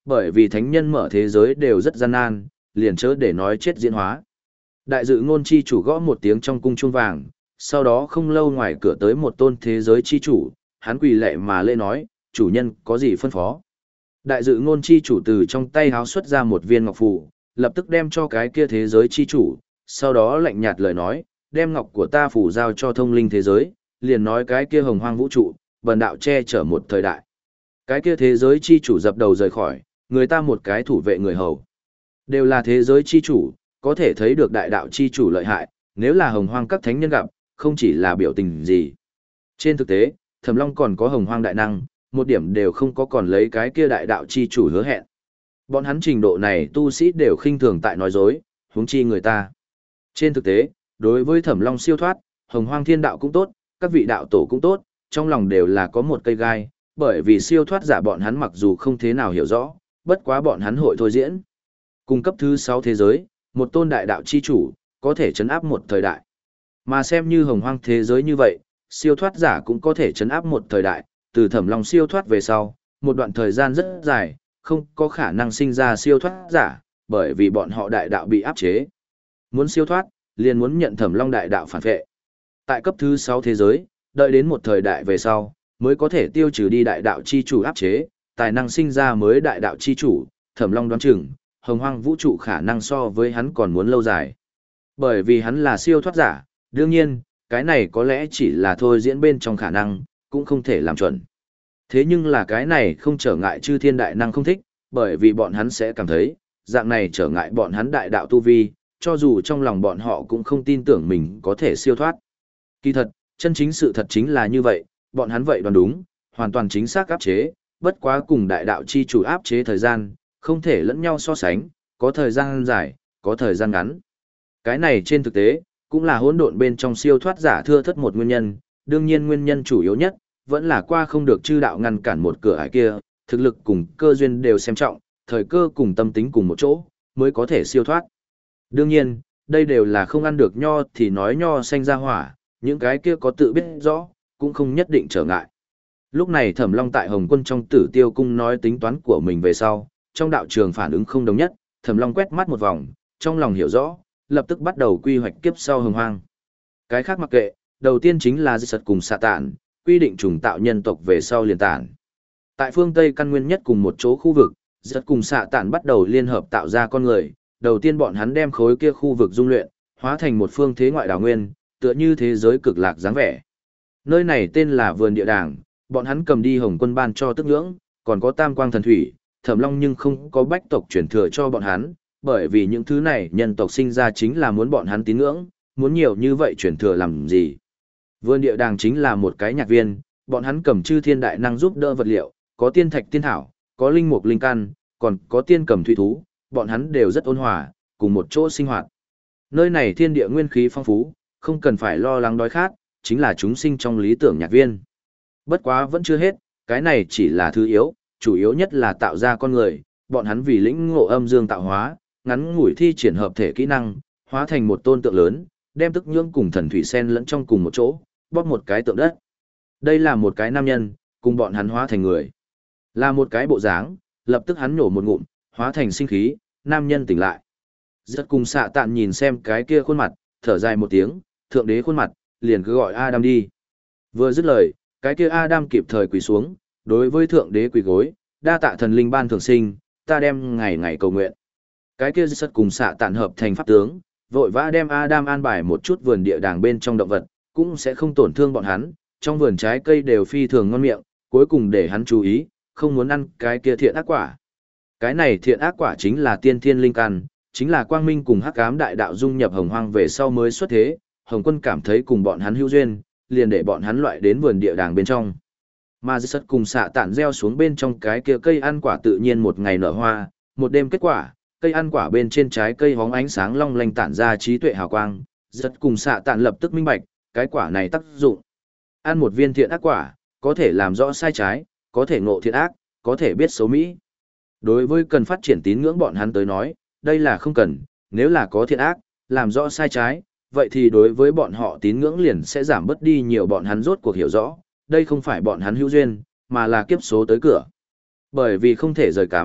Bởi vì thánh nhân mở thế giới đều rất gian nan, liền chớ để nói chết diễn hóa. Đại dự ngôn chi chủ gõ một tiếng trong cung chuông vàng, sau đó không lâu ngoài cửa tới một tôn thế giới chi chủ, hắn quỳ lệ mà lễ nói, chủ nhân có gì phân phó. Đại dự ngôn chi chủ từ trong tay háo xuất ra một viên ngọc phù, lập tức đem cho cái kia thế giới chi chủ, sau đó lạnh nhạt lời nói, đem ngọc của ta phù giao cho thông linh thế giới, liền nói cái kia hồng hoang vũ trụ, bần đạo che chở một thời đại. Cái kia thế giới chi chủ dập đầu rời khỏi, người ta một cái thủ vệ người hầu. Đều là thế giới chi chủ, có thể thấy được đại đạo chi chủ lợi hại, nếu là hồng hoang các thánh nhân gặp, không chỉ là biểu tình gì. Trên thực tế, Thẩm Long còn có hồng hoang đại năng, một điểm đều không có còn lấy cái kia đại đạo chi chủ hứa hẹn. Bọn hắn trình độ này tu sĩ đều khinh thường tại nói dối, huống chi người ta. Trên thực tế, đối với Thẩm Long siêu thoát, hồng hoang thiên đạo cũng tốt, các vị đạo tổ cũng tốt, trong lòng đều là có một cây gai, bởi vì siêu thoát giả bọn hắn mặc dù không thế nào hiểu rõ, bất quá bọn hắn hội thôi diễn. Cung cấp thứ sáu thế giới, một tôn đại đạo chi chủ, có thể chấn áp một thời đại. Mà xem như hồng hoang thế giới như vậy, siêu thoát giả cũng có thể chấn áp một thời đại, từ Thẩm Long siêu thoát về sau, một đoạn thời gian rất dài, không có khả năng sinh ra siêu thoát giả, bởi vì bọn họ đại đạo bị áp chế. Muốn siêu thoát, liền muốn nhận Thẩm Long đại đạo phản vệ. Tại cấp thứ sáu thế giới, đợi đến một thời đại về sau, mới có thể tiêu trừ đi đại đạo chi chủ áp chế, tài năng sinh ra mới đại đạo chi chủ, Thẩm Long đoán chừng, hồng hoang vũ trụ khả năng so với hắn còn muốn lâu dài. Bởi vì hắn là siêu thoát giả, đương nhiên, cái này có lẽ chỉ là thôi diễn bên trong khả năng, cũng không thể làm chuẩn. Thế nhưng là cái này không trở ngại chư thiên đại năng không thích, bởi vì bọn hắn sẽ cảm thấy, dạng này trở ngại bọn hắn đại đạo tu vi, cho dù trong lòng bọn họ cũng không tin tưởng mình có thể siêu thoát. Kỳ thật, chân chính sự thật chính là như vậy, bọn hắn vậy đoán đúng, hoàn toàn chính xác áp chế, bất quá cùng đại đạo chi chủ áp chế thời gian, không thể lẫn nhau so sánh, có thời gian dài, có thời gian ngắn. Cái này trên thực tế, cũng là hỗn độn bên trong siêu thoát giả thưa thất một nguyên nhân, đương nhiên nguyên nhân chủ yếu nhất, vẫn là qua không được chư đạo ngăn cản một cửa ải kia, thực lực cùng cơ duyên đều xem trọng, thời cơ cùng tâm tính cùng một chỗ, mới có thể siêu thoát. Đương nhiên, đây đều là không ăn được nho thì nói nho xanh ra hỏa, những cái kia có tự biết rõ, cũng không nhất định trở ngại. Lúc này Thẩm Long tại Hồng Quân trong Tử Tiêu cung nói tính toán của mình về sau, trong đạo trường phản ứng không đồng nhất, Thẩm Long quét mắt một vòng, trong lòng hiểu rõ, lập tức bắt đầu quy hoạch kiếp sau hồng hoang. Cái khác mặc kệ, đầu tiên chính là Di Sật cùng Xạ Tản, quy định trùng tạo nhân tộc về sau liền tản. Tại phương Tây căn nguyên nhất cùng một chỗ khu vực, Di Sật cùng Xạ Tản bắt đầu liên hợp tạo ra con người, đầu tiên bọn hắn đem khối kia khu vực dung luyện, hóa thành một phương thế ngoại đảo nguyên, tựa như thế giới cực lạc dáng vẻ. Nơi này tên là Vườn Địa Đàng, bọn hắn cầm đi Hồng Quân ban cho tức ngưỡng, còn có Tam Quang Thần Thủy, Thẩm Long nhưng không có bách tộc truyền thừa cho bọn hắn, bởi vì những thứ này nhân tộc sinh ra chính là muốn bọn hắn tín ngưỡng, muốn nhiều như vậy truyền thừa làm gì. Vườn Địa Đàng chính là một cái nhạc viên, bọn hắn cầm chư thiên đại năng giúp đỡ vật liệu, có tiên thạch tiên thảo, có linh mục linh căn, còn có tiên cầm thủy thú, bọn hắn đều rất ôn hòa, cùng một chỗ sinh hoạt. Nơi này thiên địa nguyên khí phong phú, không cần phải lo lắng đói khát, chính là chúng sinh trong lý tưởng nhạc viên. Bất quá vẫn chưa hết, cái này chỉ là thứ yếu, chủ yếu nhất là tạo ra con người, bọn hắn vì lĩnh ngộ âm dương tạo hóa, ngắn ngủi thi triển hợp thể kỹ năng, hóa thành một tôn tượng lớn, đem tức nhưỡng cùng thần thủy sen lẫn trong cùng một chỗ, bóp một cái tượng đất. Đây là một cái nam nhân, cùng bọn hắn hóa thành người. Là một cái bộ dáng, lập tức hắn nhổ một ngụm, hóa thành sinh khí, nam nhân tỉnh lại. Rất cùng Xạ Tản nhìn xem cái kia khuôn mặt, thở dài một tiếng, thượng đế khuôn mặt, liền cứ gọi Adam đi. Vừa dứt lời, cái kia Adam kịp thời quỳ xuống, đối với thượng đế quỳ gối, đa tạ thần linh ban thường sinh, ta đem ngày ngày cầu nguyện. Cái kia Rất cùng Xạ Tản hợp thành pháp tướng, vội vã đem Adam an bài một chút vườn địa đàng bên trong động vật, cũng sẽ không tổn thương bọn hắn, trong vườn trái cây đều phi thường ngon miệng, cuối cùng để hắn chú ý, không muốn ăn cái kia thiện ác quả. Cái này thiện ác quả chính là tiên thiên linh căn, chính là quang minh cùng hắc ám đại đạo dung nhập hồng hoang về sau mới xuất thế, Hồng Quân cảm thấy cùng bọn hắn hữu duyên, liền để bọn hắn loại đến vườn địa đàng bên trong. Mà Rất cùng Xạ Tản gieo xuống bên trong cái kia cây ăn quả tự nhiên một ngày nở hoa, một đêm kết quả, cây ăn quả bên trên trái cây hóng ánh sáng long lanh tản ra trí tuệ hào quang, Rất cùng Xạ Tản lập tức minh bạch, cái quả này tác dụng. Ăn một viên thiện ác quả, có thể làm rõ sai trái, có thể ngộ thiện ác, có thể biết xấu mỹ. Đối với cần phát triển tín ngưỡng bọn hắn tới nói, đây là không cần, nếu là có thiện ác, làm rõ sai trái, vậy thì đối với bọn họ tín ngưỡng liền sẽ giảm bớt đi nhiều, bọn hắn rốt cuộc hiểu rõ, đây không phải bọn hắn hữu duyên, mà là kiếp số tới cửa. Bởi vì không thể rời cắm,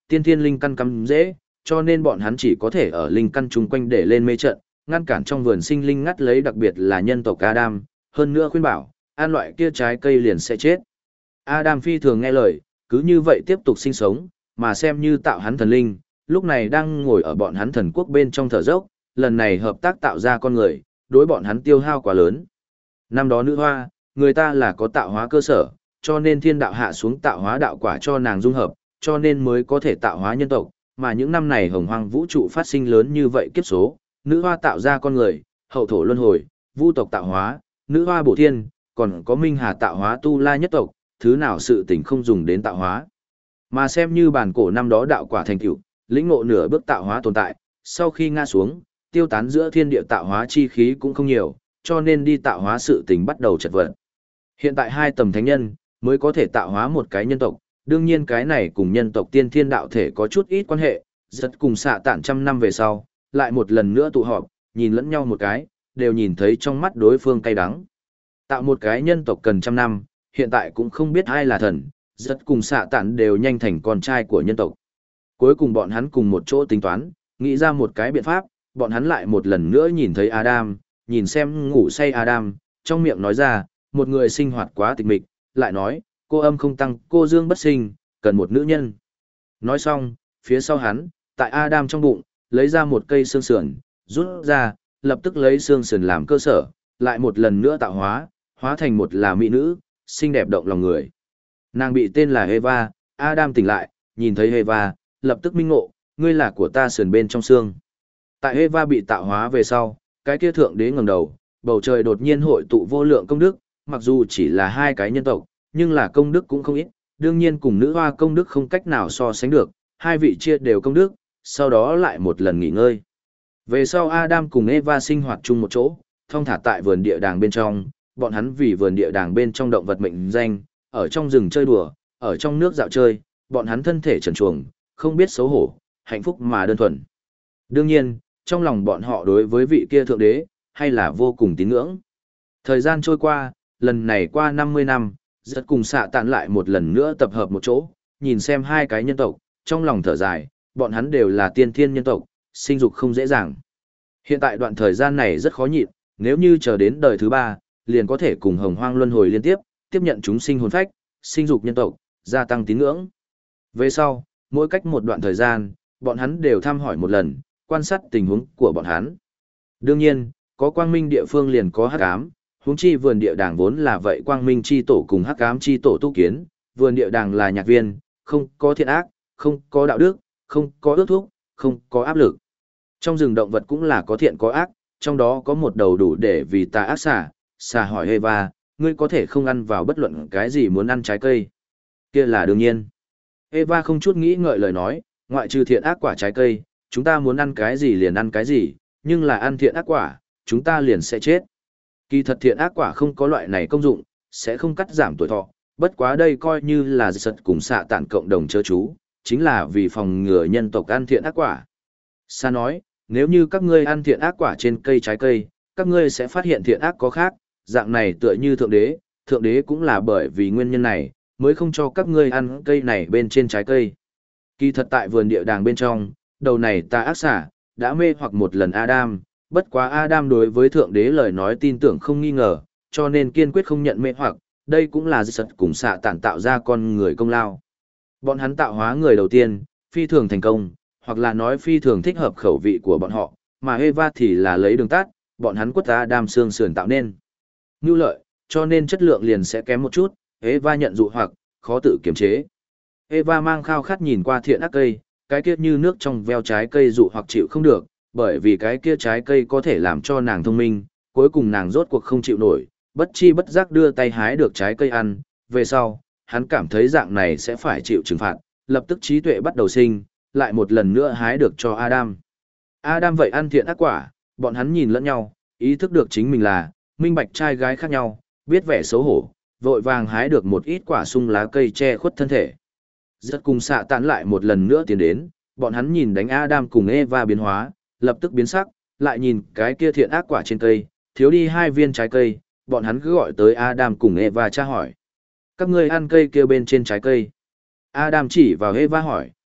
tiên thiên linh căn cắm dễ, cho nên bọn hắn chỉ có thể ở linh căn chung quanh để lên mê trận, ngăn cản trong vườn sinh linh ngắt lấy, đặc biệt là nhân tộc Adam, hơn nữa khuyên bảo, ăn loại kia trái cây liền sẽ chết. Adam phi thường nghe lời, cứ như vậy tiếp tục sinh sống, mà xem như tạo hắn thần linh, lúc này đang ngồi ở bọn hắn thần quốc bên trong thở dốc, lần này hợp tác tạo ra con người, đối bọn hắn tiêu hao quá lớn. Năm đó nữ hoa, người ta là có tạo hóa cơ sở, cho nên thiên đạo hạ xuống tạo hóa đạo quả cho nàng dung hợp, cho nên mới có thể tạo hóa nhân tộc, mà những năm này hồng hoang vũ trụ phát sinh lớn như vậy kiếp số, nữ hoa tạo ra con người, hậu thổ luân hồi, vu tộc tạo hóa, nữ hoa bổ thiên, còn có minh hà tạo hóa tu la nhất tộc, thứ nào sự tình không dùng đến tạo hóa. Mà xem như bản cổ năm đó đạo quả thành tựu, lĩnh ngộ nửa bước tạo hóa tồn tại, sau khi ngã xuống, tiêu tán giữa thiên địa tạo hóa chi khí cũng không nhiều, cho nên đi tạo hóa sự tình bắt đầu chật vật. Hiện tại hai tầm thánh nhân mới có thể tạo hóa một cái nhân tộc, đương nhiên cái này cùng nhân tộc tiên thiên đạo thể có chút ít quan hệ, rất cùng xạ tản trăm năm về sau, lại một lần nữa tụ họp, nhìn lẫn nhau một cái, đều nhìn thấy trong mắt đối phương cay đắng. Tạo một cái nhân tộc cần trăm năm, hiện tại cũng không biết ai là thần, rất cùng xạ tản đều nhanh thành con trai của nhân tộc. Cuối cùng bọn hắn cùng một chỗ tính toán, nghĩ ra một cái biện pháp, bọn hắn lại một lần nữa nhìn thấy Adam, nhìn xem ngủ say Adam, trong miệng nói ra, một người sinh hoạt quá tịch mịch, lại nói, cô âm không tăng, cô dương bất sinh, cần một nữ nhân. Nói xong, phía sau hắn, tại Adam trong bụng, lấy ra một cây xương sườn, rút ra, lập tức lấy xương sườn làm cơ sở, lại một lần nữa tạo hóa, hóa thành một là mỹ nữ, xinh đẹp động lòng người. Nàng bị tên là Eva, Adam tỉnh lại, nhìn thấy Eva, lập tức minh ngộ, ngươi là của ta sườn bên trong xương. Tại Eva bị tạo hóa về sau, cái kia thượng đế ngẩng đầu, bầu trời đột nhiên hội tụ vô lượng công đức, mặc dù chỉ là hai cái nhân tộc, nhưng là công đức cũng không ít, đương nhiên cùng nữ hoa công đức không cách nào so sánh được, hai vị chia đều công đức, sau đó lại một lần nghỉ ngơi. Về sau Adam cùng Eva sinh hoạt chung một chỗ, thong thả tại vườn địa đàng bên trong, bọn hắn vì vườn địa đàng bên trong động vật mệnh danh, ở trong rừng chơi đùa, ở trong nước dạo chơi, bọn hắn thân thể trần truồng, không biết xấu hổ, hạnh phúc mà đơn thuần. Đương nhiên, trong lòng bọn họ đối với vị kia thượng đế, hay là vô cùng tín ngưỡng. Thời gian trôi qua, lần này qua năm mươi năm, rất cùng xạ tản lại một lần nữa tập hợp một chỗ, nhìn xem hai cái nhân tộc, trong lòng thở dài, bọn hắn đều là tiên thiên nhân tộc, sinh dục không dễ dàng. Hiện tại đoạn thời gian này rất khó nhịn, nếu như chờ đến đời thứ ba, liền có thể cùng hồng hoang luân hồi liên tiếp, tiếp nhận chúng sinh hồn phách, sinh dục nhân tộc, gia tăng tín ngưỡng. Về sau, mỗi cách một đoạn thời gian, bọn hắn đều thăm hỏi một lần, quan sát tình huống của bọn hắn. Đương nhiên, có quang minh địa phương liền có hắc ám, huống chi vườn địa đàng vốn là vậy quang minh chi tổ cùng hắc ám chi tổ tu kiến, vườn địa đàng là nhạc viên, không có thiện ác, không có đạo đức, không có ước thúc, không có áp lực. Trong rừng động vật cũng là có thiện có ác, trong đó có một đầu đủ để vì tà ác xà, xà hỏi Eva, ngươi có thể không ăn vào bất luận cái gì muốn ăn trái cây. Kia là đương nhiên. Eva không chút nghĩ ngợi lời nói, ngoại trừ thiện ác quả trái cây, chúng ta muốn ăn cái gì liền ăn cái gì, nhưng là ăn thiện ác quả, chúng ta liền sẽ chết. Kỳ thật thiện ác quả không có loại này công dụng, sẽ không cắt giảm tuổi thọ, bất quá đây coi như là sật cùng xạ tản cộng đồng chớ chú, chính là vì phòng ngừa nhân tộc ăn thiện ác quả. Sa nói, nếu như các ngươi ăn thiện ác quả trên cây trái cây, các ngươi sẽ phát hiện thiện ác có khác, dạng này tựa như thượng đế, thượng đế cũng là bởi vì nguyên nhân này, mới không cho các ngươi ăn cây này bên trên trái cây. Kỳ thật tại vườn địa đàng bên trong, đầu này ta ác xả, đã mê hoặc một lần Adam, bất quá Adam đối với thượng đế lời nói tin tưởng không nghi ngờ, cho nên kiên quyết không nhận mê hoặc, đây cũng là sật cùng xạ tản tạo ra con người công lao. Bọn hắn tạo hóa người đầu tiên, phi thường thành công, hoặc là nói phi thường thích hợp khẩu vị của bọn họ, mà Eva thì là lấy đường tắt, bọn hắn quất Adam xương sườn tạo nên. Nhu lợi, cho nên chất lượng liền sẽ kém một chút, Eva nhận dụ hoặc, khó tự kiềm chế. Eva mang khao khát nhìn qua thiện ác cây, cái kia như nước trong veo trái cây dụ hoặc chịu không được, bởi vì cái kia trái cây có thể làm cho nàng thông minh, cuối cùng nàng rốt cuộc không chịu nổi, bất chi bất giác đưa tay hái được trái cây ăn, về sau, hắn cảm thấy dạng này sẽ phải chịu trừng phạt, lập tức trí tuệ bắt đầu sinh, lại một lần nữa hái được cho Adam. Adam vậy ăn thiện ác quả, bọn hắn nhìn lẫn nhau, ý thức được chính mình là, minh bạch trai gái khác nhau, biết vẻ xấu hổ, vội vàng hái được một ít quả sung lá cây che khuất thân thể. Rất cùng xạ tán lại một lần nữa tiến đến, bọn hắn nhìn đánh Adam cùng Eva biến hóa, lập tức biến sắc, lại nhìn cái kia thiện ác quả trên cây, thiếu đi hai viên trái cây, bọn hắn cứ gọi tới Adam cùng Eva tra hỏi. Các ngươi ăn cây kia bên trên trái cây. Adam chỉ vào Eva hỏi,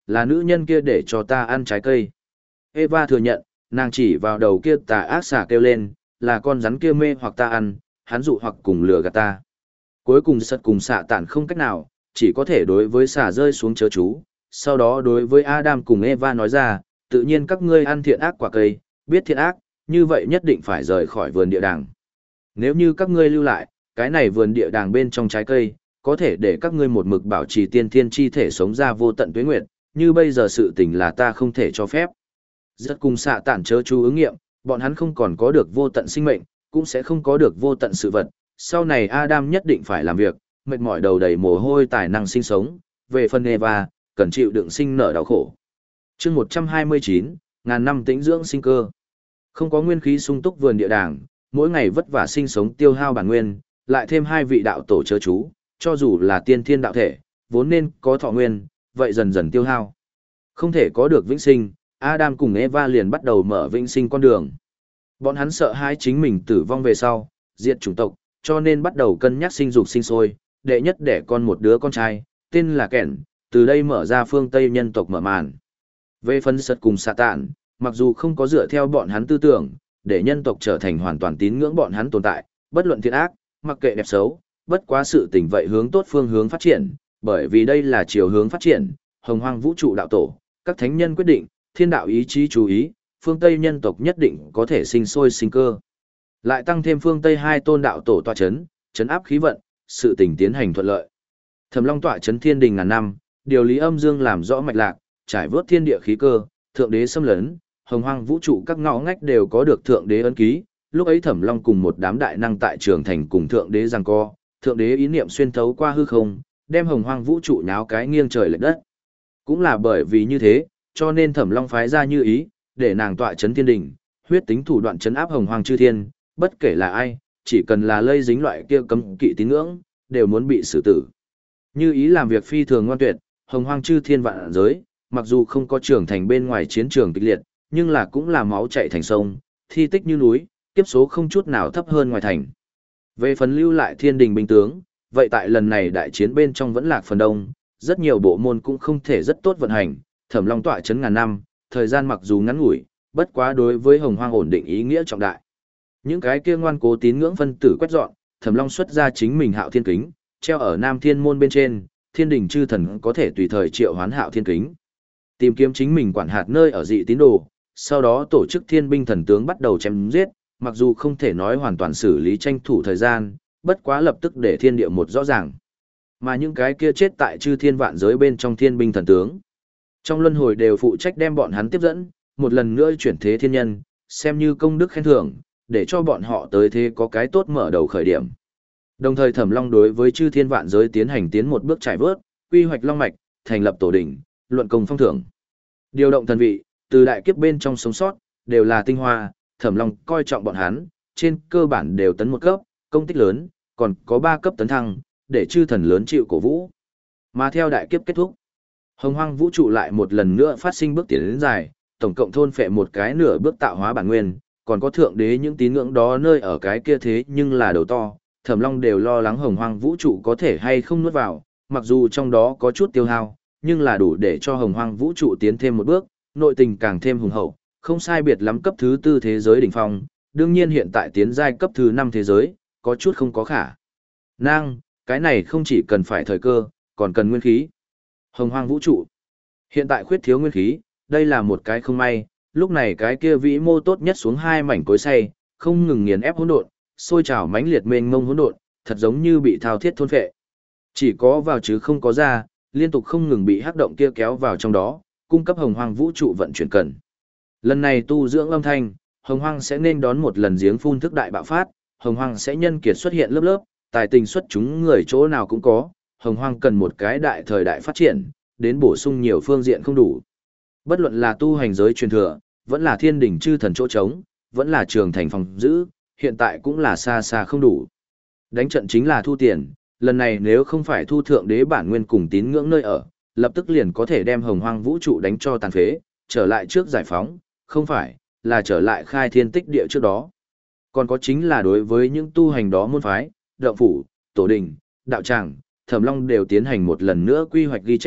là nữ nhân kia để cho ta ăn trái cây. Eva thừa nhận, nàng chỉ vào đầu kia tà ác xà kêu lên, là con rắn kia mê hoặc ta ăn, hắn dụ hoặc cùng lừa gạt ta. Cuối cùng sật cùng xạ tản không cách nào, chỉ có thể đối với xà rơi xuống chớ chú, sau đó đối với Adam cùng Eva nói ra, tự nhiên các ngươi ăn thiện ác quả cây, biết thiện ác, như vậy nhất định phải rời khỏi vườn địa đàng. Nếu như các ngươi lưu lại, cái này vườn địa đàng bên trong trái cây, có thể để các ngươi một mực bảo trì tiên thiên chi thể sống ra vô tận tuế nguyệt, như bây giờ sự tình là ta không thể cho phép. Rất cùng xạ tản chớ chú ứng nghiệm, bọn hắn không còn có được vô tận sinh mệnh, cũng sẽ không có được vô tận sự vật. Sau này Adam nhất định phải làm việc, mệt mỏi đầu đầy mồ hôi tài năng sinh sống, về phần Eva, cần chịu đựng sinh nở đau khổ. chương một trăm hai mươi chín, ngàn năm tĩnh dưỡng sinh cơ. Không có nguyên khí sung túc vườn địa đàng, mỗi ngày vất vả sinh sống tiêu hao bản nguyên, lại thêm hai vị đạo tổ chớ chú, cho dù là tiên thiên đạo thể, vốn nên có thọ nguyên, vậy dần dần tiêu hao. Không thể có được vĩnh sinh, Adam cùng Eva liền bắt đầu mở vĩnh sinh con đường. Bọn hắn sợ hãi chính mình tử vong về sau, diệt chủng tộc, cho nên bắt đầu cân nhắc sinh dục sinh sôi, đệ nhất đẻ con một đứa con trai, tên là Kẻn, từ đây mở ra phương Tây nhân tộc mở màn. Về phân sật cùng xạ tản, mặc dù không có dựa theo bọn hắn tư tưởng, để nhân tộc trở thành hoàn toàn tín ngưỡng bọn hắn tồn tại, bất luận thiện ác, mặc kệ đẹp xấu, bất quá sự tình vậy hướng tốt phương hướng phát triển, bởi vì đây là chiều hướng phát triển, hồng hoang vũ trụ đạo tổ, các thánh nhân quyết định, thiên đạo ý chí chú ý, phương Tây nhân tộc nhất định có thể sinh sôi sinh cơ. Lại tăng thêm phương Tây hai tôn đạo tổ tọa chấn, chấn áp khí vận, sự tình tiến hành thuận lợi. Thẩm Long tọa chấn thiên đình ngàn năm, điều lý âm dương làm rõ mạch lạc, trải vớt thiên địa khí cơ, thượng đế xâm lấn, hồng hoang vũ trụ các ngõ ngách đều có được thượng đế ấn ký. Lúc ấy Thẩm Long cùng một đám đại năng tại trường thành cùng thượng đế giằng co, thượng đế ý niệm xuyên thấu qua hư không, đem hồng hoang vũ trụ nháo cái nghiêng trời lệch đất. Cũng là bởi vì như thế, cho nên Thẩm Long phái ra Như Ý, để nàng tọa chấn thiên đình, huyết tính thủ đoạn chấn áp hồng hoang chư thiên, bất kể là ai, chỉ cần là lây dính loại kia cấm kỵ tín ngưỡng, đều muốn bị xử tử. Như Ý làm việc phi thường ngoan tuyệt, hồng hoang chư thiên vạn giới, mặc dù không có trưởng thành bên ngoài chiến trường kịch liệt, nhưng là cũng là máu chảy thành sông, thi tích như núi, kiếp số không chút nào thấp hơn ngoài thành. Về phần lưu lại thiên đình binh tướng, vậy tại lần này đại chiến bên trong vẫn lạc phần đông, rất nhiều bộ môn cũng không thể rất tốt vận hành, Thẩm Long tọa chấn ngàn năm, thời gian mặc dù ngắn ngủi, bất quá đối với hồng hoang ổn định ý nghĩa trọng đại. Những cái kia ngoan cố tín ngưỡng phân tử quét dọn, Thẩm Long xuất ra chính mình Hạo Thiên Kính, treo ở Nam Thiên môn bên trên, thiên đình chư thần có thể tùy thời triệu hoán Hạo Thiên Kính. Tìm kiếm chính mình quản hạt nơi ở dị tín đồ, sau đó tổ chức thiên binh thần tướng bắt đầu chém giết, mặc dù không thể nói hoàn toàn xử lý tranh thủ thời gian, bất quá lập tức để thiên địa một rõ ràng. Mà những cái kia chết tại chư thiên vạn giới bên trong thiên binh thần tướng, trong luân hồi đều phụ trách đem bọn hắn tiếp dẫn, một lần nữa chuyển thế thiên nhân, xem như công đức khen thưởng, để cho bọn họ tới thế có cái tốt mở đầu khởi điểm. Đồng thời Thẩm Long đối với chư thiên vạn giới tiến hành tiến một bước trải vớt, quy hoạch long mạch, thành lập tổ đỉnh, luận công phong thưởng. Điều động thần vị, từ đại kiếp bên trong sống sót, đều là tinh hoa, Thẩm Long coi trọng bọn hắn, trên cơ bản đều tấn một cấp, công tích lớn, còn có ba cấp tấn thăng, để chư thần lớn chịu cổ vũ. Mà theo đại kiếp kết thúc, hồng hoang vũ trụ lại một lần nữa phát sinh bước tiến đến dài, tổng cộng thôn phệ một cái nửa bước tạo hóa bản nguyên, còn có thượng đế những tín ngưỡng đó nơi ở cái kia thế nhưng là đầu to, Thẩm Long đều lo lắng hồng hoang vũ trụ có thể hay không nuốt vào, mặc dù trong đó có chút tiêu hao, nhưng là đủ để cho hồng hoang vũ trụ tiến thêm một bước, nội tình càng thêm hùng hậu, không sai biệt lắm cấp thứ tư thế giới đỉnh phong, đương nhiên hiện tại tiến giai cấp thứ năm thế giới, có chút không có khả năng, cái này không chỉ cần phải thời cơ, còn cần nguyên khí. Hồng hoang vũ trụ hiện tại khuyết thiếu nguyên khí, đây là một cái không may, lúc này cái kia vĩ mô tốt nhất xuống hai mảnh cối xay, không ngừng nghiền ép hỗn độn, sôi trào mãnh liệt mênh mông hỗn độn, thật giống như bị thao thiết thôn phệ. Chỉ có vào chứ không có ra, liên tục không ngừng bị hắc động kia kéo vào trong đó, cung cấp hồng hoang vũ trụ vận chuyển cần. Lần này tu dưỡng âm thanh, hồng hoang sẽ nên đón một lần giếng phun thức đại bạo phát, hồng hoang sẽ nhân kiệt xuất hiện lớp lớp, tài tình xuất chúng người chỗ nào cũng có, hồng hoang cần một cái đại thời đại phát triển, đến bổ sung nhiều phương diện không đủ. Bất luận là tu hành giới truyền thừa, vẫn là thiên đỉnh chư thần chỗ trống, vẫn là trường thành phòng giữ, hiện tại cũng là xa xa không đủ. Đánh trận chính là thu tiền, lần này nếu không phải thu thượng đế bản nguyên cùng tín ngưỡng nơi ở, lập tức liền có thể đem hồng hoang vũ trụ đánh cho tàn phế, trở lại trước giải phóng, không phải, là trở lại khai thiên tích địa trước đó. Còn có chính là đối với những tu hành đó môn phái, động phủ, tổ đình, đạo tràng, Thẩm Long đều tiến hành một lần nữa quy hoạch ghi chép,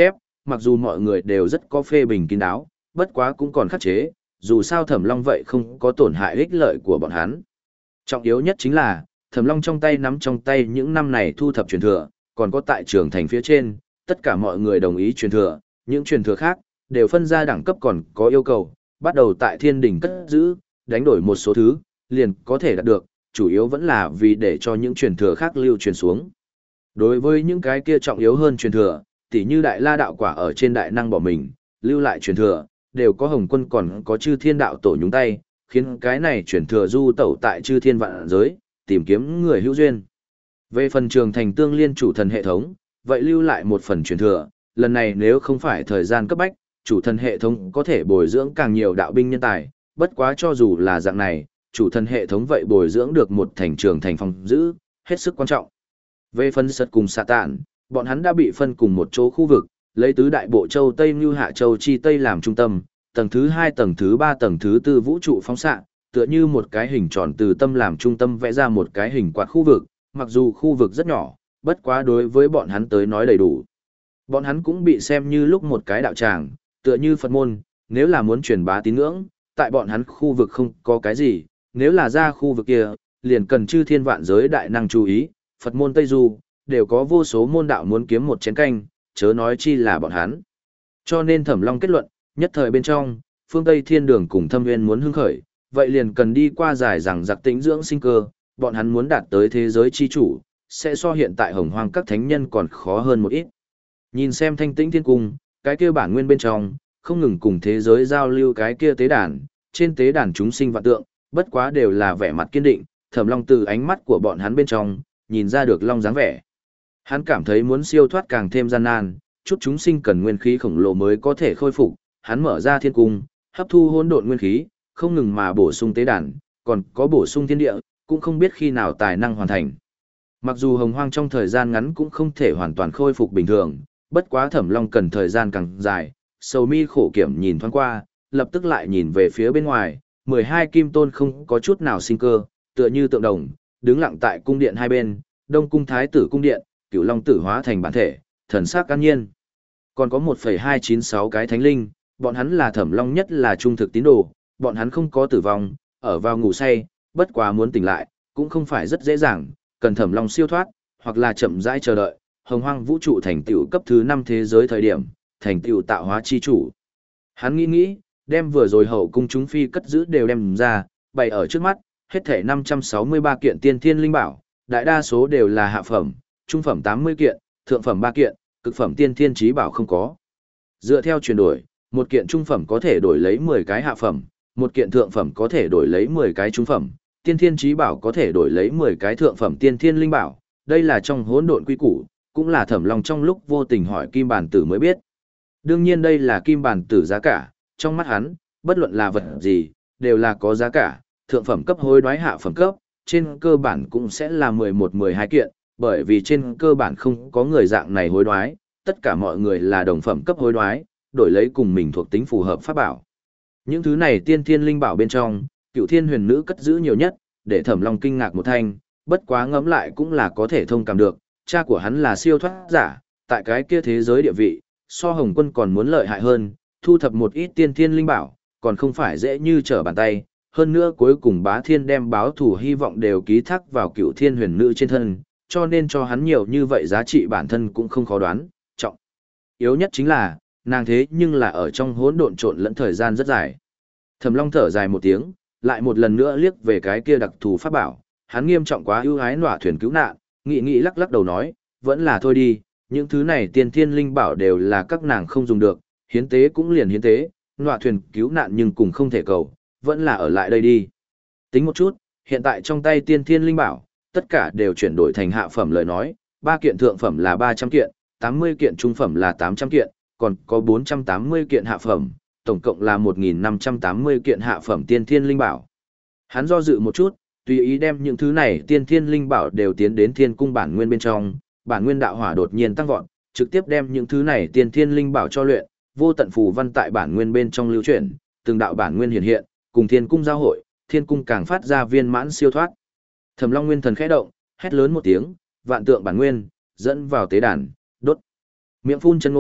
mặc dù mọi người đều rất có phê bình kín đáo, bất quá cũng còn khắc chế, dù sao Thẩm Long vậy không có tổn hại ích lợi của bọn hắn. Trọng yếu nhất chính là, Thẩm Long trong tay nắm trong tay những năm này thu thập truyền thừa, còn có tại trường thành phía trên, tất cả mọi người đồng ý truyền thừa, những truyền thừa khác, đều phân ra đẳng cấp còn có yêu cầu, bắt đầu tại thiên đỉnh cất giữ, đánh đổi một số thứ, liền có thể đạt được, chủ yếu vẫn là vì để cho những truyền thừa khác lưu truyền xuống. Đối với những cái kia trọng yếu hơn truyền thừa, tỉ như đại la đạo quả ở trên đại năng bỏ mình, lưu lại truyền thừa, đều có Hồng Quân còn có chư thiên đạo tổ nhúng tay, khiến cái này truyền thừa du tẩu tại chư thiên vạn giới, tìm kiếm người hữu duyên. Về phần trường thành tương liên chủ thần hệ thống, vậy lưu lại một phần truyền thừa, lần này nếu không phải thời gian cấp bách, chủ thần hệ thống có thể bồi dưỡng càng nhiều đạo binh nhân tài, bất quá cho dù là dạng này, chủ thần hệ thống vậy bồi dưỡng được một thành trường thành phòng giữ, hết sức quan trọng. Về phần sật cùng xạ tạn, bọn hắn đã bị phân cùng một chỗ khu vực, lấy tứ đại bộ châu Tây Như Hạ Châu Chi Tây làm trung tâm, tầng thứ hai, tầng thứ ba, tầng thứ tư vũ trụ phóng xạ, tựa như một cái hình tròn từ tâm làm trung tâm vẽ ra một cái hình quạt khu vực, mặc dù khu vực rất nhỏ, bất quá đối với bọn hắn tới nói đầy đủ. Bọn hắn cũng bị xem như lúc một cái đạo tràng, tựa như Phật môn, nếu là muốn truyền bá tín ngưỡng, tại bọn hắn khu vực không có cái gì, nếu là ra khu vực kia, liền cần chư thiên vạn giới đại năng chú ý, Phật môn Tây Du, đều có vô số môn đạo muốn kiếm một chén canh, chớ nói chi là bọn hắn. Cho nên Thẩm Long kết luận, nhất thời bên trong, phương Tây Thiên Đường cùng Thâm Nguyên muốn hưng khởi, vậy liền cần đi qua dài rằng giặc tĩnh dưỡng sinh cơ, bọn hắn muốn đạt tới thế giới chi chủ, sẽ so hiện tại hồng hoang các thánh nhân còn khó hơn một ít. Nhìn xem thanh tĩnh thiên cung, cái kia bản nguyên bên trong, không ngừng cùng thế giới giao lưu cái kia tế đàn, trên tế đàn chúng sinh vạn tượng, bất quá đều là vẻ mặt kiên định, Thẩm Long từ ánh mắt của bọn hắn bên trong, nhìn ra được long dáng vẻ. Hắn cảm thấy muốn siêu thoát càng thêm gian nan, chút chúng sinh cần nguyên khí khổng lồ mới có thể khôi phục, hắn mở ra thiên cung, hấp thu hỗn độn nguyên khí, không ngừng mà bổ sung tế đàn, còn có bổ sung thiên địa, cũng không biết khi nào tài năng hoàn thành. Mặc dù hồng hoang trong thời gian ngắn cũng không thể hoàn toàn khôi phục bình thường, bất quá Thẩm Long cần thời gian càng dài, sầu mi khổ kiểm nhìn thoáng qua, lập tức lại nhìn về phía bên ngoài, mười hai kim tôn không có chút nào sinh cơ, tựa như tượng đồng, đứng lặng tại cung điện hai bên, Đông cung thái tử cung điện, Cửu Long tử hóa thành bản thể, thần sắc an nhiên. Còn có một phẩy hai chín sáu cái thánh linh, bọn hắn là Thẩm Long nhất là trung thực tín đồ, bọn hắn không có tử vong, ở vào ngủ say, bất quá muốn tỉnh lại, cũng không phải rất dễ dàng, cần Thẩm Long siêu thoát, hoặc là chậm rãi chờ đợi, hồng hoang vũ trụ thành tựu cấp thứ năm thế giới thời điểm, thành tựu tạo hóa chi chủ. Hắn nghĩ nghĩ, đem vừa rồi hậu cung chúng phi cất giữ đều đem ra, bày ở trước mắt, hết thể năm trăm sáu mươi ba kiện tiên thiên linh bảo, đại đa số đều là hạ phẩm, trung phẩm tám mươi kiện, thượng phẩm ba kiện, cực phẩm tiên thiên chí bảo không có. Dựa theo chuyển đổi, một kiện trung phẩm có thể đổi lấy mười cái hạ phẩm, một kiện thượng phẩm có thể đổi lấy mười cái trung phẩm, tiên thiên chí bảo có thể đổi lấy mười cái thượng phẩm tiên thiên linh bảo, đây là trong hỗn độn quy củ, cũng là Thẩm Long trong lúc vô tình hỏi Kim Bàn Tử mới biết. Đương nhiên đây là Kim Bàn Tử giá cả, trong mắt hắn, bất luận là vật gì, đều là có giá cả, thượng phẩm cấp hối đoái hạ phẩm cấp, trên cơ bản cũng sẽ là mười một mười hai kiện, bởi vì trên cơ bản không có người dạng này hối đoái, tất cả mọi người là đồng phẩm cấp hối đoái, đổi lấy cùng mình thuộc tính phù hợp pháp bảo. Những thứ này tiên thiên linh bảo bên trong, Cựu Thiên Huyền Nữ cất giữ nhiều nhất, để Thẩm Long kinh ngạc một thanh, bất quá ngẫm lại cũng là có thể thông cảm được, cha của hắn là siêu thoát giả, tại cái kia thế giới địa vị, so Hồng Quân còn muốn lợi hại hơn, thu thập một ít tiên thiên linh bảo, còn không phải dễ như trở bàn tay, hơn nữa cuối cùng Bá Thiên đem báo thủ hy vọng đều ký thác vào Cựu Thiên Huyền Nữ trên thân, cho nên cho hắn nhiều như vậy giá trị bản thân cũng không khó đoán, trọng yếu nhất chính là, nàng thế nhưng là ở trong hỗn độn trộn lẫn thời gian rất dài. Thẩm Long thở dài một tiếng, lại một lần nữa liếc về cái kia đặc thù pháp bảo, hắn nghiêm trọng quá ưu ái nọa thuyền cứu nạn, nghĩ nghĩ lắc lắc đầu nói, vẫn là thôi đi, những thứ này tiên thiên linh bảo đều là các nàng không dùng được, hiến tế cũng liền hiến tế, nọa thuyền cứu nạn nhưng cùng không thể cầu, vẫn là ở lại đây đi. Tính một chút, hiện tại trong tay tiên thiên linh bảo, tất cả đều chuyển đổi thành hạ phẩm lời nói, ba kiện thượng phẩm là ba trăm kiện, tám mươi kiện trung phẩm là tám trăm kiện, còn có bốn trăm tám mươi kiện hạ phẩm, tổng cộng là một nghìn năm trăm tám mươi kiện hạ phẩm tiên thiên linh bảo. Hắn do dự một chút, tùy ý đem những thứ này tiên thiên linh bảo đều tiến đến thiên cung bản nguyên bên trong, bản nguyên đạo hỏa đột nhiên tăng vọt, trực tiếp đem những thứ này tiên thiên linh bảo cho luyện, vô tận phù văn tại bản nguyên bên trong lưu chuyển, từng đạo bản nguyên hiện hiện, cùng thiên cung giao hội, thiên cung càng phát ra viên mãn siêu thoát. Thẩm Long nguyên thần khẽ động, hét lớn một tiếng, vạn tượng bản nguyên, dẫn vào tế đàn, đốt. Miệng phun chân ngôn,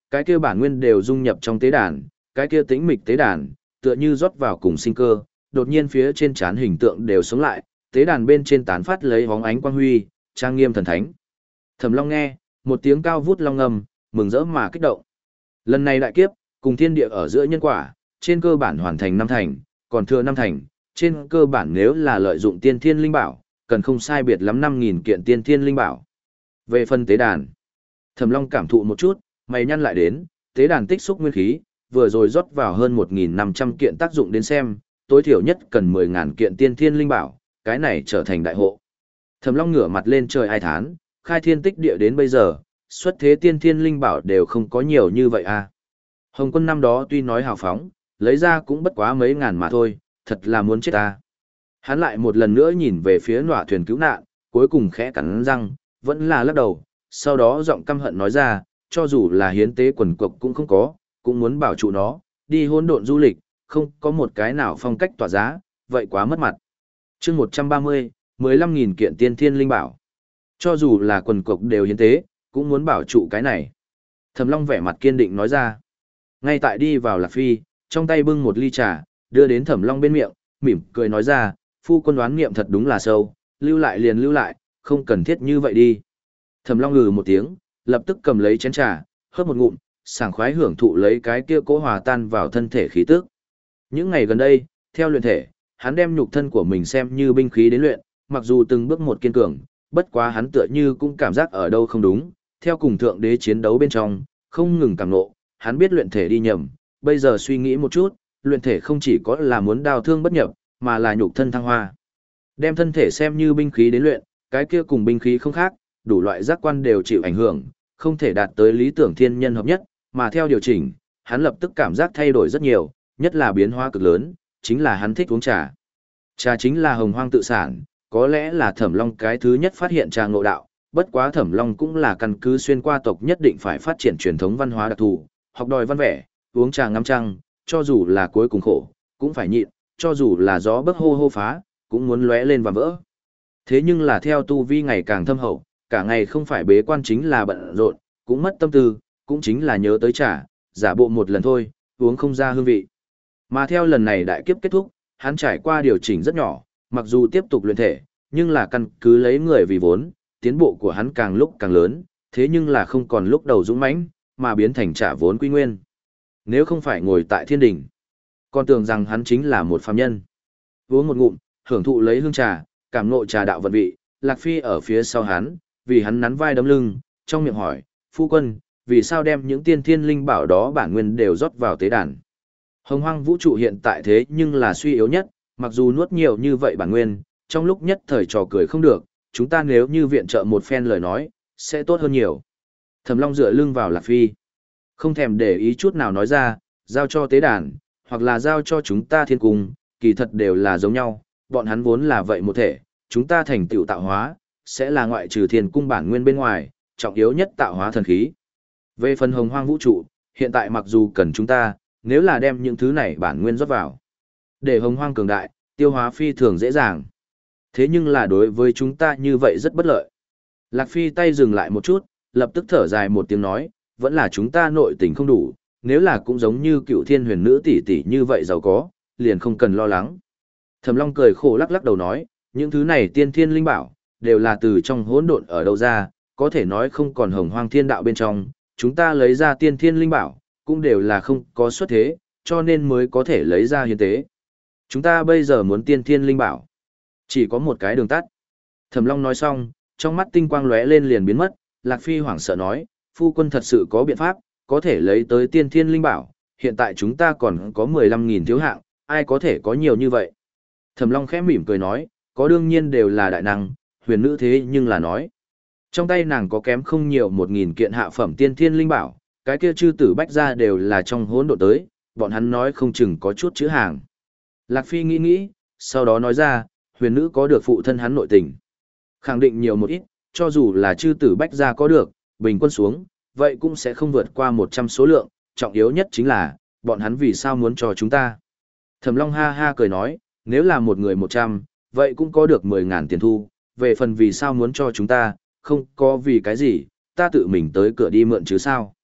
cái kia bản nguyên đều dung nhập trong tế đàn, cái kia tĩnh mịch tế đàn, tựa như rót vào cùng sinh cơ, đột nhiên phía trên trán hình tượng đều sống lại, tế đàn bên trên tán phát lấy bóng ánh quang huy, trang nghiêm thần thánh. Thẩm Long nghe, một tiếng cao vút long ngâm, mừng rỡ mà kích động. Lần này đại kiếp, cùng thiên địa ở giữa nhân quả, trên cơ bản hoàn thành năm thành, còn thừa năm thành, trên cơ bản nếu là lợi dụng tiên thiên linh bảo, cần không sai biệt lắm năm nghìn kiện tiên thiên linh bảo. Về phần tế đàn, Thẩm Long cảm thụ một chút, mày nhăn lại đến, tế đàn tích xúc nguyên khí, vừa rồi rót vào hơn một nghìn năm trăm kiện tác dụng đến xem, tối thiểu nhất cần mười nghìn kiện tiên thiên linh bảo, cái này trở thành đại hộ. Thẩm Long ngửa mặt lên trời ai thán, khai thiên tích địa đến bây giờ, xuất thế tiên thiên linh bảo đều không có nhiều như vậy à. Hồng Quân năm đó tuy nói hào phóng, lấy ra cũng bất quá mấy ngàn mà thôi, thật là muốn chết ta. Hắn lại một lần nữa nhìn về phía nọa thuyền cứu nạn, cuối cùng khẽ cắn răng, vẫn là lắc đầu, sau đó giọng căm hận nói ra, cho dù là hiến tế quần cộc cũng không có, cũng muốn bảo trụ nó, đi hỗn độn du lịch, không có một cái nào phong cách tỏa giá, vậy quá mất mặt. Chương một trăm ba mươi, mười lăm nghìn kiện tiên thiên linh bảo. Cho dù là quần cộc đều hiến tế, cũng muốn bảo trụ cái này. Thẩm Long vẻ mặt kiên định nói ra. Ngay tại đi vào Lạc Phi, trong tay bưng một ly trà, đưa đến Thẩm Long bên miệng, mỉm cười nói ra, phu quân đoán niệm thật đúng là sâu, lưu lại liền lưu lại, không cần thiết như vậy đi. Thẩm Long ngừ một tiếng, lập tức cầm lấy chén trà, hớp một ngụm, sảng khoái hưởng thụ lấy cái kia cố hòa tan vào thân thể khí tức. Những ngày gần đây, theo luyện thể, hắn đem nhục thân của mình xem như binh khí đến luyện, mặc dù từng bước một kiên cường, bất quá hắn tựa như cũng cảm giác ở đâu không đúng, theo cùng thượng đế chiến đấu bên trong, không ngừng càng nộ, hắn biết luyện thể đi nhầm, bây giờ suy nghĩ một chút, luyện thể không chỉ có là muốn đào thương bất nhập, mà là nhục thân thăng hoa. Đem thân thể xem như binh khí đến luyện, cái kia cùng binh khí không khác, đủ loại giác quan đều chịu ảnh hưởng, không thể đạt tới lý tưởng thiên nhân hợp nhất, mà theo điều chỉnh, hắn lập tức cảm giác thay đổi rất nhiều, nhất là biến hóa cực lớn, chính là hắn thích uống trà. Trà chính là hồng hoang tự sản, có lẽ là Thẩm Long cái thứ nhất phát hiện trà ngộ đạo, bất quá Thẩm Long cũng là căn cứ xuyên qua tộc nhất định phải phát triển truyền thống văn hóa đặc thù, học đòi văn vẻ, uống trà ngắm trăng, cho dù là cuối cùng khổ, cũng phải nhịn, cho dù là gió bấc hô hô phá, cũng muốn lóe lên và vỡ. Thế nhưng là theo tu vi ngày càng thâm hậu, cả ngày không phải bế quan chính là bận rộn, cũng mất tâm tư, cũng chính là nhớ tới trà, giả bộ một lần thôi, uống không ra hương vị. Mà theo lần này đại kiếp kết thúc, hắn trải qua điều chỉnh rất nhỏ, mặc dù tiếp tục luyện thể, nhưng là căn cứ lấy người vì vốn, tiến bộ của hắn càng lúc càng lớn, thế nhưng là không còn lúc đầu dũng mãnh, mà biến thành trả vốn quy nguyên. Nếu không phải ngồi tại thiên đỉnh, còn tưởng rằng hắn chính là một phàm nhân. Uống một ngụm, hưởng thụ lấy hương trà, cảm ngộ trà đạo vận vị, Lạc Phi ở phía sau hắn, vì hắn nắn vai đấm lưng, trong miệng hỏi, phu quân, vì sao đem những tiên thiên linh bảo đó bản nguyên đều rót vào tế đàn? Hồng hoang vũ trụ hiện tại thế nhưng là suy yếu nhất, mặc dù nuốt nhiều như vậy bản nguyên, trong lúc nhất thời trò cười không được, chúng ta nếu như viện trợ một phen lời nói, sẽ tốt hơn nhiều. Thẩm Long dựa lưng vào Lạc Phi, không thèm để ý chút nào nói ra, giao cho tế đàn, hoặc là giao cho chúng ta thiên cung, kỳ thật đều là giống nhau, bọn hắn vốn là vậy một thể, chúng ta thành tựu tạo hóa, sẽ là ngoại trừ thiên cung bản nguyên bên ngoài, trọng yếu nhất tạo hóa thần khí. Về phần hồng hoang vũ trụ, hiện tại mặc dù cần chúng ta, nếu là đem những thứ này bản nguyên rót vào, để hồng hoang cường đại, tiêu hóa phi thường dễ dàng. Thế nhưng là đối với chúng ta như vậy rất bất lợi. Lạc Phi tay dừng lại một chút, lập tức thở dài một tiếng nói, vẫn là chúng ta nội tình không đủ, nếu là cũng giống như cựu thiên huyền nữ tỷ tỷ như vậy giàu có, liền không cần lo lắng. Thẩm Long cười khổ lắc lắc đầu nói, những thứ này tiên thiên linh bảo, đều là từ trong hỗn độn ở đâu ra, có thể nói không còn hồng hoang thiên đạo bên trong, chúng ta lấy ra tiên thiên linh bảo, cũng đều là không có xuất thế, cho nên mới có thể lấy ra hiến tế. Chúng ta bây giờ muốn tiên thiên linh bảo, chỉ có một cái đường tắt. Thẩm Long nói xong, trong mắt tinh quang lóe lên liền biến mất, Lạc Phi hoảng sợ nói, phu quân thật sự có biện pháp, có thể lấy tới tiên thiên linh bảo, hiện tại chúng ta còn có mười lăm nghìn thiếu hạng, ai có thể có nhiều như vậy. Thẩm Long khẽ mỉm cười nói, có đương nhiên đều là đại năng, huyền nữ thế nhưng là nói. Trong tay nàng có kém không nhiều một nghìn kiện hạ phẩm tiên thiên linh bảo, cái kia chư tử bách ra đều là trong hỗn độn tới, bọn hắn nói không chừng có chút chữ hàng. Lạc Phi nghĩ nghĩ, sau đó nói ra, huyền nữ có được phụ thân hắn nội tình. Khẳng định nhiều một ít, cho dù là chư tử bách ra có được, bình quân xuống, vậy cũng sẽ không vượt qua một trăm số lượng, trọng yếu nhất chính là, bọn hắn vì sao muốn cho chúng ta. Thẩm Long ha ha cười nói, nếu là một người một trăm, vậy cũng có được mười ngàn tiền thu, về phần vì sao muốn cho chúng ta, không có vì cái gì, ta tự mình tới cửa đi mượn chứ sao.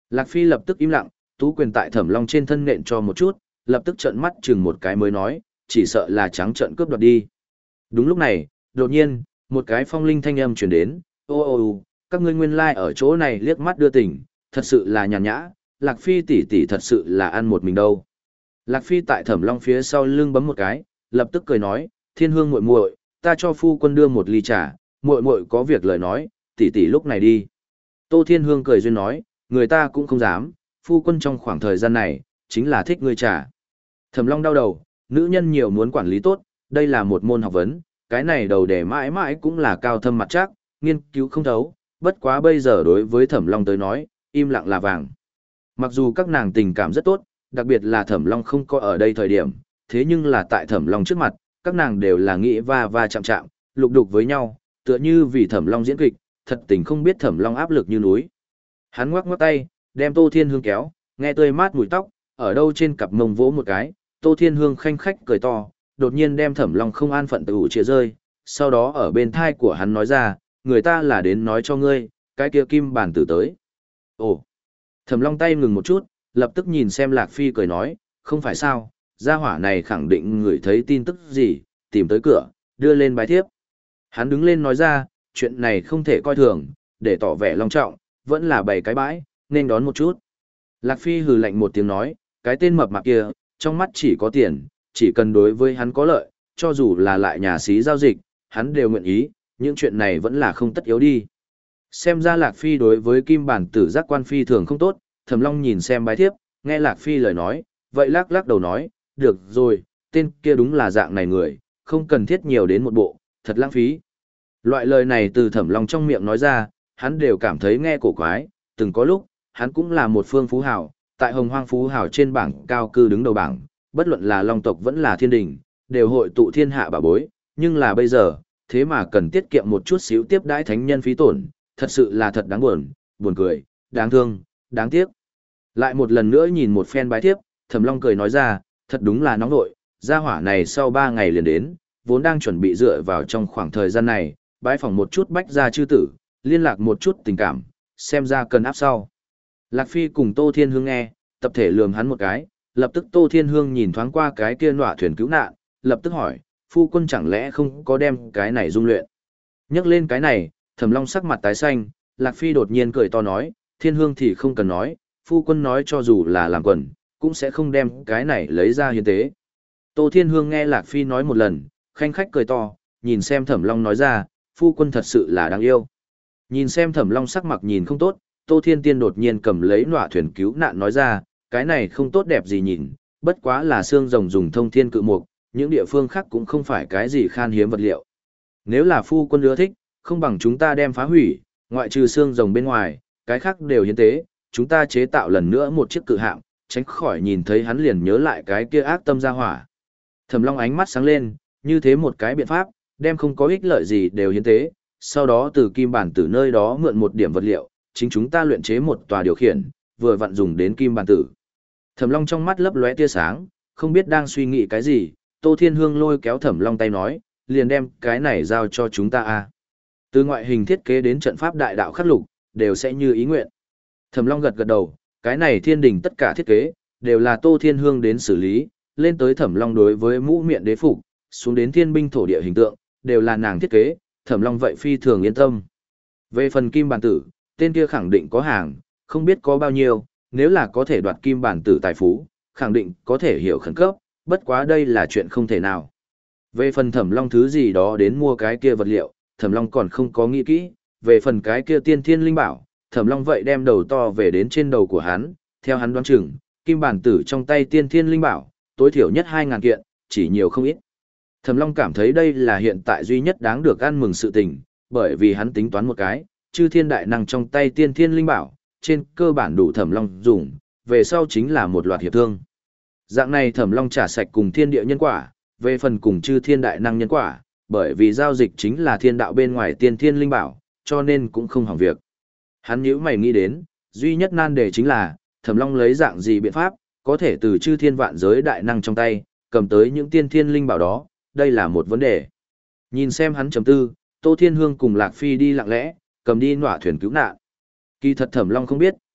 Lạc Phi lập tức im lặng, tú quyền tại Thẩm Long trên thân nện cho một chút, lập tức trợn mắt chừng một cái mới nói, chỉ sợ là trắng trợn cướp đoạt đi. Đúng lúc này, đột nhiên, một cái phong linh thanh âm truyền đến, ô ô ô, các ngươi nguyên lai like ở chỗ này liếc mắt đưa tình, thật sự là nhàn nhã, Lạc Phi tỷ tỷ thật sự là ăn một mình đâu. Lạc Phi tại Thẩm Long phía sau lưng bấm một cái, lập tức cười nói, Thiên Hương muội muội, ta cho phu quân đưa một ly trà, muội muội có việc lời nói, tỷ tỷ lúc này đi. Tô Thiên Hương cười duyên nói, người ta cũng không dám, phu quân trong khoảng thời gian này, chính là thích ngươi trà. Thẩm Long đau đầu, nữ nhân nhiều muốn quản lý tốt, đây là một môn học vấn, cái này đầu để mãi mãi cũng là cao thâm mặt chắc, nghiên cứu không thấu, bất quá bây giờ đối với Thẩm Long tới nói, im lặng là vàng. Mặc dù các nàng tình cảm rất tốt, đặc biệt là Thẩm Long không có ở đây thời điểm, thế nhưng là tại Thẩm Long trước mặt, các nàng đều là nghĩ va va chạm chạm, lục đục với nhau, tựa như vì Thẩm Long diễn kịch, thật tình không biết Thẩm Long áp lực như núi. Hắn ngoắc ngoắc tay, đem Tô Thiên Hương kéo, nghe tươi mát mùi tóc, ở đâu trên cặp mông vỗ một cái, Tô Thiên Hương khanh khách cười to, đột nhiên đem Thẩm Long không an phận tự ủ chia rơi, sau đó ở bên thai của hắn nói ra, người ta là đến nói cho ngươi, cái kia kim bản tử tới. Ồ! Thẩm Long tay ngừng một chút, lập tức nhìn xem Lạc Phi cười nói, không phải sao, gia hỏa này khẳng định người thấy tin tức gì, tìm tới cửa, đưa lên bài thiếp. Hắn đứng lên nói ra, chuyện này không thể coi thường, để tỏ vẻ long trọng, vẫn là bày cái bãi, nên đón một chút. Lạc Phi hừ lạnh một tiếng nói, cái tên mập mạp kia, trong mắt chỉ có tiền, chỉ cần đối với hắn có lợi, cho dù là lại nhà xí giao dịch, hắn đều nguyện ý, những chuyện này vẫn là không tất yếu đi. Xem ra Lạc Phi đối với kim bản tử giác quan phi thường không tốt, Thẩm Long nhìn xem bài thiếp, nghe Lạc Phi lời nói, vậy lắc lắc đầu nói, được rồi, tên kia đúng là dạng này người, không cần thiết nhiều đến một bộ, thật lãng phí. Loại lời này từ Thẩm Long trong miệng nói ra, hắn đều cảm thấy nghe cổ quái, từng có lúc, hắn cũng là một phương phú hào, tại Hồng Hoang phú hào trên bảng cao cư đứng đầu bảng, bất luận là Long tộc vẫn là thiên đình, đều hội tụ thiên hạ bà bối, nhưng là bây giờ, thế mà cần tiết kiệm một chút xíu tiếp đãi thánh nhân phí tổn, thật sự là thật đáng buồn, buồn cười, đáng thương, đáng tiếc. Lại một lần nữa nhìn một phen bài thiếp, Thẩm Long cười nói ra, thật đúng là nóng nội, gia hỏa này sau ba ngày liền đến, vốn đang chuẩn bị dựa vào trong khoảng thời gian này, bái phỏng một chút bách gia chư tử, liên lạc một chút tình cảm, xem ra cần áp sau. Lạc Phi cùng Tô Thiên Hương nghe, tập thể lườm hắn một cái, lập tức Tô Thiên Hương nhìn thoáng qua cái kia nọa thuyền cứu nạn, lập tức hỏi, phu quân chẳng lẽ không có đem cái này dung luyện. Nhắc lên cái này, Thẩm Long sắc mặt tái xanh, Lạc Phi đột nhiên cười to nói, Thiên Hương thì không cần nói, phu quân nói cho dù là làm quần, cũng sẽ không đem cái này lấy ra hiến tế. Tô Thiên Hương nghe Lạc Phi nói một lần, khanh khách cười to, nhìn xem Thẩm Long nói ra, phu quân thật sự là đáng yêu. Nhìn xem Thẩm Long sắc mặt nhìn không tốt, Tô Thiên Tiên đột nhiên cầm lấy nọa thuyền cứu nạn nói ra, cái này không tốt đẹp gì nhìn, bất quá là xương rồng dùng thông thiên cự mục, những địa phương khác cũng không phải cái gì khan hiếm vật liệu. Nếu là phu quân ưa thích, không bằng chúng ta đem phá hủy, ngoại trừ xương rồng bên ngoài, cái khác đều hiến tế, chúng ta chế tạo lần nữa một chiếc cự hạm, tránh khỏi nhìn thấy hắn liền nhớ lại cái kia ác tâm ra hỏa. Thẩm Long ánh mắt sáng lên, như thế một cái biện pháp, đem không có ích lợi gì đều hiến tế, sau đó từ kim bản tử nơi đó mượn một điểm vật liệu, chính chúng ta luyện chế một tòa điều khiển, vừa vặn dùng đến kim bản tử. Thẩm Long trong mắt lấp lóe tia sáng, không biết đang suy nghĩ cái gì, Tô Thiên Hương lôi kéo Thẩm Long tay nói, liền đem cái này giao cho chúng ta a. Từ ngoại hình thiết kế đến trận pháp đại đạo khắc lục, đều sẽ như ý nguyện. Thẩm Long gật gật đầu, cái này thiên đình tất cả thiết kế, đều là Tô Thiên Hương đến xử lý, lên tới Thẩm Long đối với mũ miệng đế phục, xuống đến thiên binh thổ địa hình tượng, đều là nàng thiết kế, Thẩm Long vậy phi thường yên tâm. Về phần kim bản tử, tên kia khẳng định có hàng, không biết có bao nhiêu, nếu là có thể đoạt kim bản tử tài phú, khẳng định có thể hiểu khẩn cấp, bất quá đây là chuyện không thể nào. Về phần Thẩm Long thứ gì đó đến mua cái kia vật liệu, Thẩm Long còn không có nghĩ kỹ, về phần cái kia tiên thiên linh bảo, Thẩm Long vậy đem đầu to về đến trên đầu của hắn, theo hắn đoán chừng, kim bản tử trong tay tiên thiên linh bảo, tối thiểu nhất hai ngàn kiện, chỉ nhiều không ít. Thẩm Long cảm thấy đây là hiện tại duy nhất đáng được ăn mừng sự tình, bởi vì hắn tính toán một cái, chư thiên đại năng trong tay tiên thiên linh bảo, trên cơ bản đủ Thẩm Long dùng, về sau chính là một loạt hiệp thương. Dạng này Thẩm Long trả sạch cùng thiên địa nhân quả, về phần cùng chư thiên đại năng nhân quả, bởi vì giao dịch chính là thiên đạo bên ngoài tiên thiên linh bảo, cho nên cũng không hỏng việc. Hắn nhíu mày nghĩ đến, duy nhất nan đề chính là, Thẩm Long lấy dạng gì biện pháp, có thể từ chư thiên vạn giới đại năng trong tay, cầm tới những tiên thiên linh bảo đó, đây là một vấn đề. Nhìn xem hắn chấm tư, Tô Thiên Hương cùng Lạc Phi đi lặng lẽ, cầm đi nọa thuyền cứu nạn. Kỳ thật Thẩm Long không biết,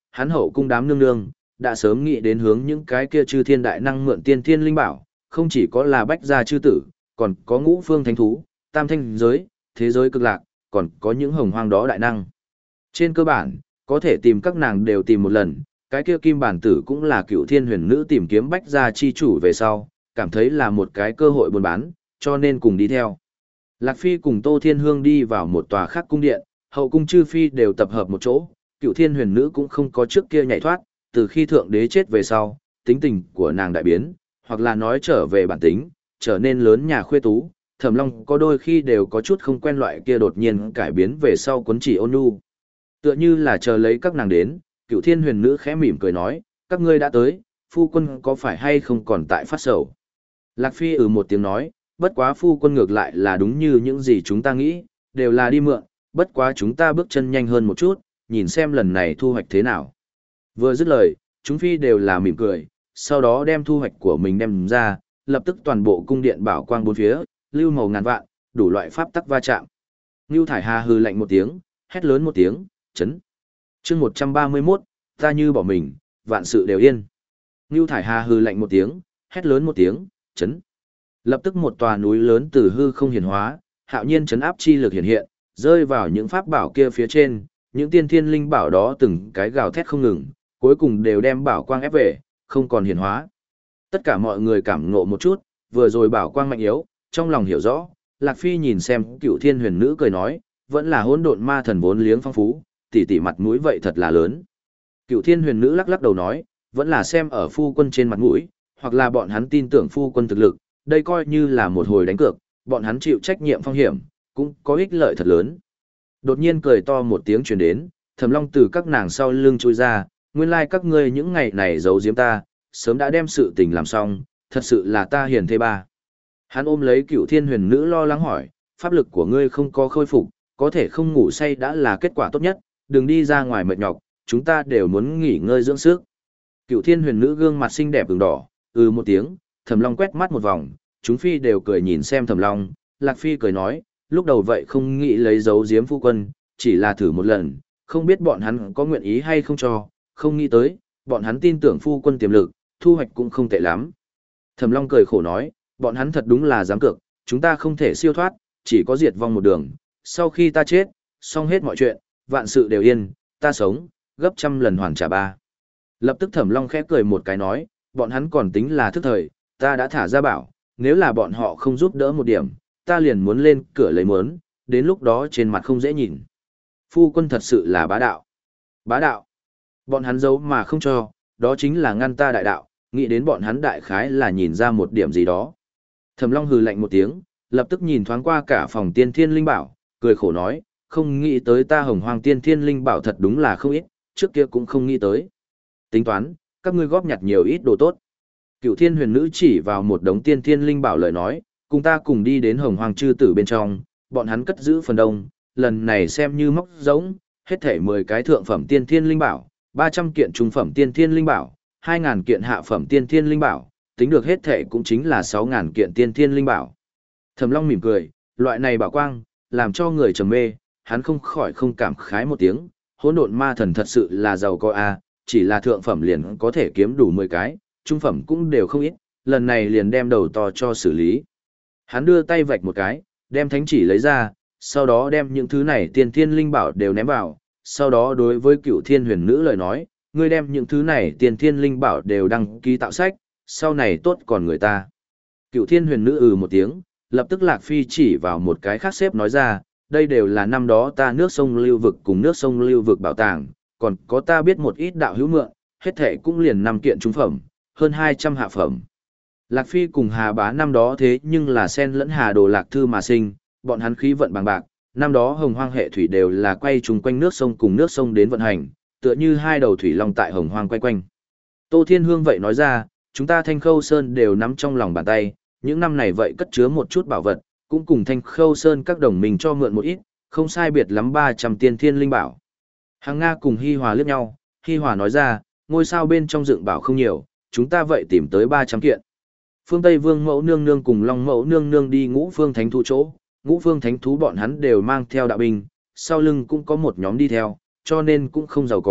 hắn hậu cung đám nương nương, đã sớm nghĩ đến hướng những cái kia chư thiên đại năng mượn tiên thiên linh bảo, không chỉ có là bách gia chư tử, còn có ngũ phương thánh thú, tam thanh giới, thế giới cực lạc, còn có những hồng hoang đó đại năng. Trên cơ bản, có thể tìm các nàng đều tìm một lần, cái kia kim bản tử cũng là cựu thiên huyền nữ tìm kiếm bách gia chi chủ về sau, cảm thấy là một cái cơ hội buôn bán, cho nên cùng đi theo. Lạc Phi cùng Tô Thiên Hương đi vào một tòa khác cung điện, hậu cung chư phi đều tập hợp một chỗ, cựu thiên huyền nữ cũng không có trước kia nhảy thoát, từ khi thượng đế chết về sau, tính tình của nàng đại biến, hoặc là nói trở về bản tính, trở nên lớn nhà khuê tú, Thẩm Long có đôi khi đều có chút không quen loại kia đột nhiên cải biến về sau cuốn chỉ ôn nhu. Tựa như là chờ lấy các nàng đến, cựu thiên huyền nữ khẽ mỉm cười nói, các ngươi đã tới, phu quân có phải hay không còn tại phát sầu. Lạc Phi ừ một tiếng nói, bất quá phu quân ngược lại là đúng như những gì chúng ta nghĩ, đều là đi mượn, bất quá chúng ta bước chân nhanh hơn một chút, nhìn xem lần này thu hoạch thế nào. Vừa dứt lời, chúng phi đều là mỉm cười, sau đó đem thu hoạch của mình đem ra, lập tức toàn bộ cung điện bảo quang bốn phía, lưu màu ngàn vạn, đủ loại pháp tắc va chạm. Ngưu Thải Hà hừ lạnh một tiếng, hét lớn một tiếng, chấn. Chương một trăm ba mươi mốt, ta như bỏ mình, vạn sự đều yên. Ngưu Thải Hà hừ lạnh một tiếng, hét lớn một tiếng, chấn. Lập tức một tòa núi lớn từ hư không hiển hóa, hạo nhiên chấn áp chi lực hiện hiện, rơi vào những pháp bảo kia phía trên, những tiên thiên linh bảo đó từng cái gào thét không ngừng, cuối cùng đều đem bảo quang ép về, không còn hiển hóa. Tất cả mọi người cảm ngộ một chút, vừa rồi bảo quang mạnh yếu, trong lòng hiểu rõ, Lạc Phi nhìn xem cựu thiên huyền nữ cười nói, vẫn là hỗn độn ma thần vốn liếng phong phú, tỷ tỷ mặt mũi vậy thật là lớn. Cựu thiên huyền nữ lắc lắc đầu nói, vẫn là xem ở phu quân trên mặt mũi, hoặc là bọn hắn tin tưởng phu quân thực lực, đây coi như là một hồi đánh cược, bọn hắn chịu trách nhiệm phong hiểm, cũng có ích lợi thật lớn. Đột nhiên cười to một tiếng truyền đến, Thẩm Long từ các nàng sau lưng chui ra, nguyên lai like các ngươi những ngày này giấu giếm ta, sớm đã đem sự tình làm xong, thật sự là ta hiền thê ba. Hắn ôm lấy cựu thiên huyền nữ lo lắng hỏi, pháp lực của ngươi không có khôi phục, có thể không ngủ say đã là kết quả tốt nhất, đừng đi ra ngoài mệt nhọc, chúng ta đều muốn nghỉ ngơi dưỡng sức. Cựu thiên huyền nữ gương mặt xinh đẹp ửng đỏ, ừ một tiếng, Thẩm Long quét mắt một vòng, chúng phi đều cười nhìn xem Thẩm Long, Lạc Phi cười nói, lúc đầu vậy không nghĩ lấy dấu giếm phu quân, chỉ là thử một lần, không biết bọn hắn có nguyện ý hay không cho, không nghĩ tới, bọn hắn tin tưởng phu quân tiềm lực, thu hoạch cũng không tệ lắm. Thẩm Long cười khổ nói, bọn hắn thật đúng là dám cược, chúng ta không thể siêu thoát, chỉ có diệt vong một đường, sau khi ta chết, xong hết mọi chuyện, vạn sự đều yên, ta sống, gấp trăm lần hoàn trả ba. Lập tức Thẩm Long khẽ cười một cái nói, bọn hắn còn tính là thức thời, ta đã thả ra bảo, nếu là bọn họ không giúp đỡ một điểm, ta liền muốn lên cửa lấy mớn, đến lúc đó trên mặt không dễ nhìn. Phu quân thật sự là bá đạo. Bá đạo. Bọn hắn giấu mà không cho, đó chính là ngăn ta đại đạo, nghĩ đến bọn hắn đại khái là nhìn ra một điểm gì đó. Thẩm Long hừ lạnh một tiếng, lập tức nhìn thoáng qua cả phòng tiên thiên linh bảo, cười khổ nói, không nghĩ tới ta hồng hoang tiên thiên linh bảo thật đúng là không ít, trước kia cũng không nghĩ tới. Tính toán, các ngươi góp nhặt nhiều ít đồ tốt. Cựu thiên huyền nữ chỉ vào một đống tiên thiên linh bảo lời nói, cùng ta cùng đi đến hồng hoang chư tử bên trong, bọn hắn cất giữ phần đông, lần này xem như móc giống, hết thể mười cái thượng phẩm tiên thiên linh bảo, ba trăm kiện trung phẩm tiên thiên linh bảo, hai ngàn kiện hạ phẩm tiên thiên linh bảo, tính được hết thể cũng chính là sáu ngàn kiện tiên thiên linh bảo. Thẩm Long mỉm cười, loại này bảo quang, làm cho người trầm mê, hắn không khỏi không cảm khái một tiếng, hỗn độn ma thần thật sự là giàu có a, chỉ là thượng phẩm liền có thể kiếm đủ mười cái, trung phẩm cũng đều không ít, lần này liền đem đầu to cho xử lý. Hắn đưa tay vạch một cái, đem thánh chỉ lấy ra, sau đó đem những thứ này tiên thiên linh bảo đều ném vào, sau đó đối với cựu thiên huyền nữ lời nói, ngươi đem những thứ này tiên thiên linh bảo đều đăng ký tạo sách, sau này tốt còn người ta. Cựu thiên huyền nữ ừ một tiếng, lập tức Lạc Phi chỉ vào một cái khác xếp nói ra, đây đều là năm đó ta nước sông lưu vực cùng nước sông lưu vực bảo tàng, còn có ta biết một ít đạo hữu mượn, hết thể cũng liền năm kiện trung phẩm, hơn hai trăm hạ phẩm. Lạc Phi cùng Hà Bá năm đó thế nhưng là sen lẫn Hà Đồ Lạc Thư mà sinh, bọn hắn khí vận bằng bạc, năm đó hồng hoang hệ thủy đều là quay chung quanh nước sông cùng nước sông đến vận hành, tựa như hai đầu thủy long tại hồng hoang quay quanh. Tô Thiên Hương vậy nói ra, chúng ta Thanh Khâu Sơn đều nắm trong lòng bàn tay, những năm này vậy cất chứa một chút bảo vật, cũng cùng Thanh Khâu Sơn các đồng minh cho mượn một ít, không sai biệt lắm ba trăm tiên thiên linh bảo. Hàng Nga cùng Hi Hòa liếc nhau, Hi Hòa nói ra, ngôi sao bên trong dựng bảo không nhiều, chúng ta vậy tìm tới ba trăm kiện. Phương Tây Vương Mẫu Nương Nương cùng Long Mẫu Nương Nương đi Ngũ Phương Thánh Thú chỗ, Ngũ Phương Thánh Thú bọn hắn đều mang theo đạo binh, sau lưng cũng có một nhóm đi theo, cho nên cũng không giàu có,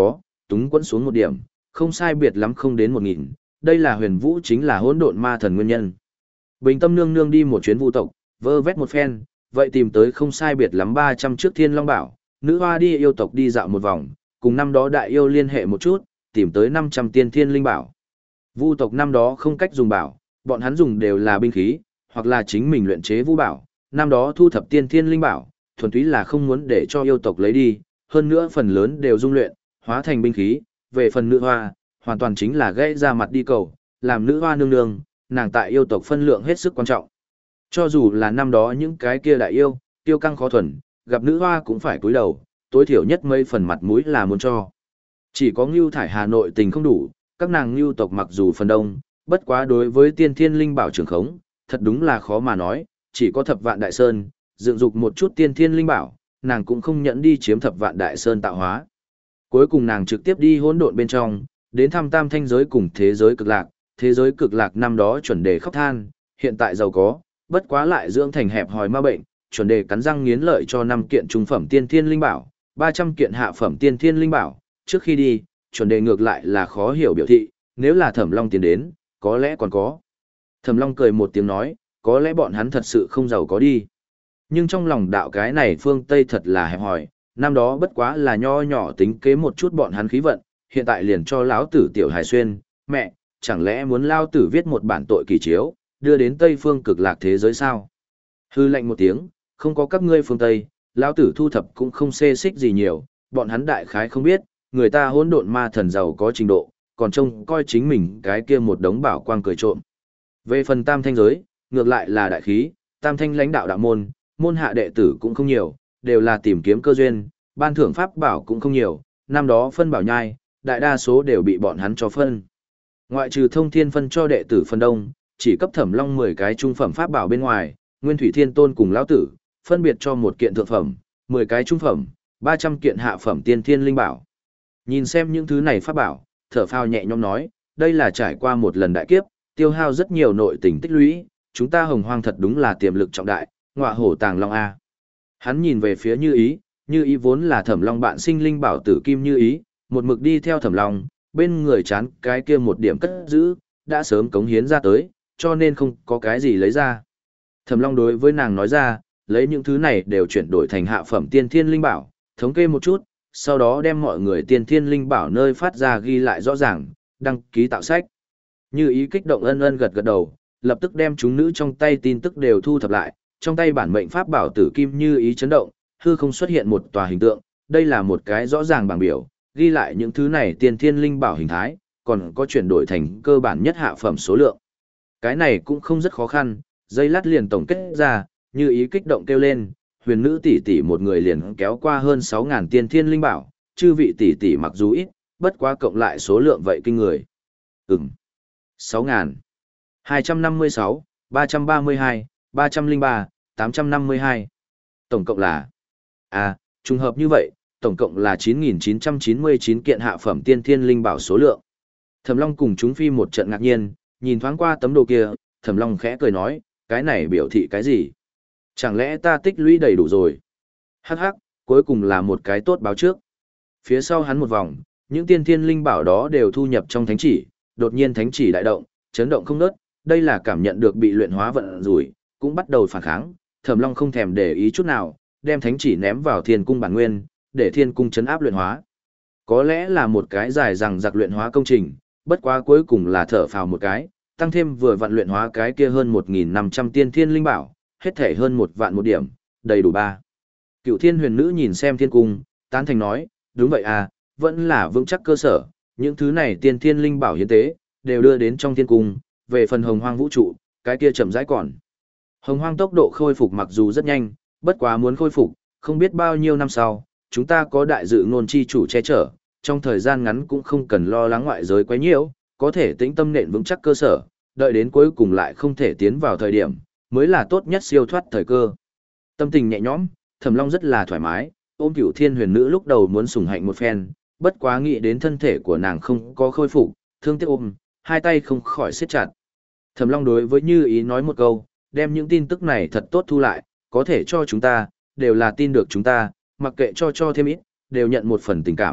túng quẫn xuống một điểm, không sai biệt lắm không đến một nghìn, đây là huyền vũ chính là hỗn độn ma thần nguyên nhân. Bình tâm nương nương đi một chuyến vu tộc, vơ vét một phen, vậy tìm tới không sai biệt lắm ba trăm trước thiên long bảo, nữ hoa đi yêu tộc đi dạo một vòng, cùng năm đó đại yêu liên hệ một chút, tìm tới năm trăm tiên thiên linh bảo. Vu tộc năm đó không cách dùng bảo, bọn hắn dùng đều là binh khí, hoặc là chính mình luyện chế vũ bảo, năm đó thu thập tiên thiên linh bảo, thuần túy là không muốn để cho yêu tộc lấy đi, hơn nữa phần lớn đều dung luyện, hóa thành binh khí, về phần nữ hoa, hoàn toàn chính là gãy ra mặt đi cầu, làm nữ hoa nương nương, nàng tại yêu tộc phân lượng hết sức quan trọng. Cho dù là năm đó những cái kia đại yêu, tiêu căng khó thuần, gặp nữ hoa cũng phải cúi đầu, tối thiểu nhất mấy phần mặt mũi là muốn cho. Chỉ có Ngưu Thải Hà nội tình không đủ, các nàng Ngưu tộc mặc dù phần đông, bất quá đối với tiên thiên linh bảo trường khống, thật đúng là khó mà nói, chỉ có thập vạn đại sơn, dựng dục một chút tiên thiên linh bảo, nàng cũng không nhẫn đi chiếm thập vạn đại sơn tạo hóa. Cuối cùng nàng trực tiếp đi hỗn độn bên trong, đến thăm tam thanh giới cùng thế giới cực lạc, thế giới cực lạc năm đó chuẩn đề khóc than, hiện tại giàu có, bất quá lại dưỡng thành hẹp hòi ma bệnh, chuẩn đề cắn răng nghiến lợi cho năm kiện trung phẩm tiên thiên linh bảo, ba trăm kiện hạ phẩm tiên thiên linh bảo, trước khi đi, chuẩn đề ngược lại là khó hiểu biểu thị, nếu là Thẩm Long tiến đến, có lẽ còn có. Thẩm Long cười một tiếng nói, có lẽ bọn hắn thật sự không giàu có đi. Nhưng trong lòng đạo cái này phương Tây thật là hẹp hòi, năm đó bất quá là nho nhỏ tính kế một chút bọn hắn khí vận, hiện tại liền cho lão tử tiểu hài xuyên, mẹ, chẳng lẽ muốn lao tử viết một bản tội kỳ chiếu, đưa đến Tây phương cực lạc thế giới sao? Hư lệnh một tiếng, không có các ngươi phương Tây, lão tử thu thập cũng không xê xích gì nhiều, bọn hắn đại khái không biết, người ta hỗn độn ma thần giàu có trình độ, còn trông coi chính mình cái kia một đống bảo quang cười trộm. Về phần tam thanh giới, ngược lại là đại khí, tam thanh lãnh đạo đạo môn, môn hạ đệ tử cũng không nhiều, đều là tìm kiếm cơ duyên, ban thưởng pháp bảo cũng không nhiều, năm đó phân bảo nhai, đại đa số đều bị bọn hắn cho phân. Ngoại trừ thông thiên phân cho đệ tử phân đông, chỉ cấp Thẩm Long mười cái trung phẩm pháp bảo bên ngoài, Nguyên Thủy Thiên Tôn cùng lão tử, phân biệt cho một kiện thượng phẩm, mười cái trung phẩm, ba trăm kiện hạ phẩm tiên thiên linh bảo. Nhìn xem những thứ này pháp bảo, thở phào nhẹ nhõm nói, đây là trải qua một lần đại kiếp, tiêu hao rất nhiều nội tình tích lũy, chúng ta Hồng Hoang thật đúng là tiềm lực trọng đại, ngọa hổ tàng long a. Hắn nhìn về phía Như Ý, Như Ý vốn là Thẩm Long bạn sinh linh bảo tử kim Như Ý, một mực đi theo Thẩm Long, bên người chán cái kia một điểm cất giữ, đã sớm cống hiến ra tới, cho nên không có cái gì lấy ra. Thẩm Long đối với nàng nói ra, lấy những thứ này đều chuyển đổi thành hạ phẩm tiên thiên linh bảo, thống kê một chút, sau đó đem mọi người tiên thiên linh bảo nơi phát ra ghi lại rõ ràng, đăng ký tạo sách. Như Ý kích động ân ân gật gật đầu, lập tức đem chúng nữ trong tay tin tức đều thu thập lại, trong tay bản mệnh pháp bảo tử kim Như Ý chấn động, hư không xuất hiện một tòa hình tượng, đây là một cái rõ ràng bảng biểu, ghi lại những thứ này tiên thiên linh bảo hình thái, còn có chuyển đổi thành cơ bản nhất hạ phẩm số lượng. Cái này cũng không rất khó khăn, dây lát liền tổng kết ra, Như Ý kích động kêu lên, huyền nữ tỷ tỷ một người liền kéo qua hơn sáu ngàn tiên thiên linh bảo, chư vị tỷ tỷ mặc dù ít, bất quá cộng lại số lượng vậy kinh người. Ừm. sáu ngàn. hai trăm năm mươi sáu, ba trăm ba mươi hai, ba trăm lẻ ba, tám trăm năm mươi hai. Tổng cộng là À, trùng hợp như vậy, tổng cộng là chín nghìn chín trăm chín mươi chín kiện hạ phẩm tiên thiên linh bảo số lượng. Thẩm Long cùng chúng phi một trận ngạc nhiên, nhìn thoáng qua tấm đồ kia, Thẩm Long khẽ cười nói, cái này biểu thị cái gì? Chẳng lẽ ta tích lũy đầy đủ rồi? Hắc hắc, cuối cùng là một cái tốt báo trước. Phía sau hắn một vòng, những tiên thiên linh bảo đó đều thu nhập trong thánh chỉ, đột nhiên thánh chỉ đại động, chấn động không ngớt, đây là cảm nhận được bị luyện hóa vận rủi, cũng bắt đầu phản kháng. Thẩm Long không thèm để ý chút nào, đem thánh chỉ ném vào thiên cung bản nguyên, để thiên cung chấn áp luyện hóa. Có lẽ là một cái dài dằng dặc luyện hóa công trình, bất quá cuối cùng là thở phào một cái, tăng thêm vừa vặn luyện hóa cái kia hơn một nghìn năm trăm tiên thiên linh bảo, hết thể hơn một vạn một điểm, đầy đủ ba. Cựu thiên huyền nữ nhìn xem thiên cung, tán thành nói, đúng vậy à, vẫn là vững chắc cơ sở, những thứ này tiên thiên linh bảo hiến tế, đều đưa đến trong thiên cung, về phần hồng hoang vũ trụ, cái kia chậm rãi còn. Hồng hoang tốc độ khôi phục mặc dù rất nhanh, bất quá muốn khôi phục, không biết bao nhiêu năm sau, chúng ta có đại dự ngôn chi chủ che chở, trong thời gian ngắn cũng không cần lo lắng ngoại giới quấy nhiễu, có thể tĩnh tâm nện vững chắc cơ sở, đợi đến cuối cùng lại không thể tiến vào thời điểm, mới là tốt nhất siêu thoát thời cơ. Tâm tình nhẹ nhõm, Thẩm Long rất là thoải mái, ôm Cửu Thiên Huyền Nữ lúc đầu muốn sủng hạnh một phen, bất quá nghĩ đến thân thể của nàng không có khôi phục, thương tiếc ôm, hai tay không khỏi siết chặt. Thẩm Long đối với Như Ý nói một câu, đem những tin tức này thật tốt thu lại, có thể cho chúng ta, đều là tin được chúng ta, mặc kệ cho cho thêm ít, đều nhận một phần tình cảm,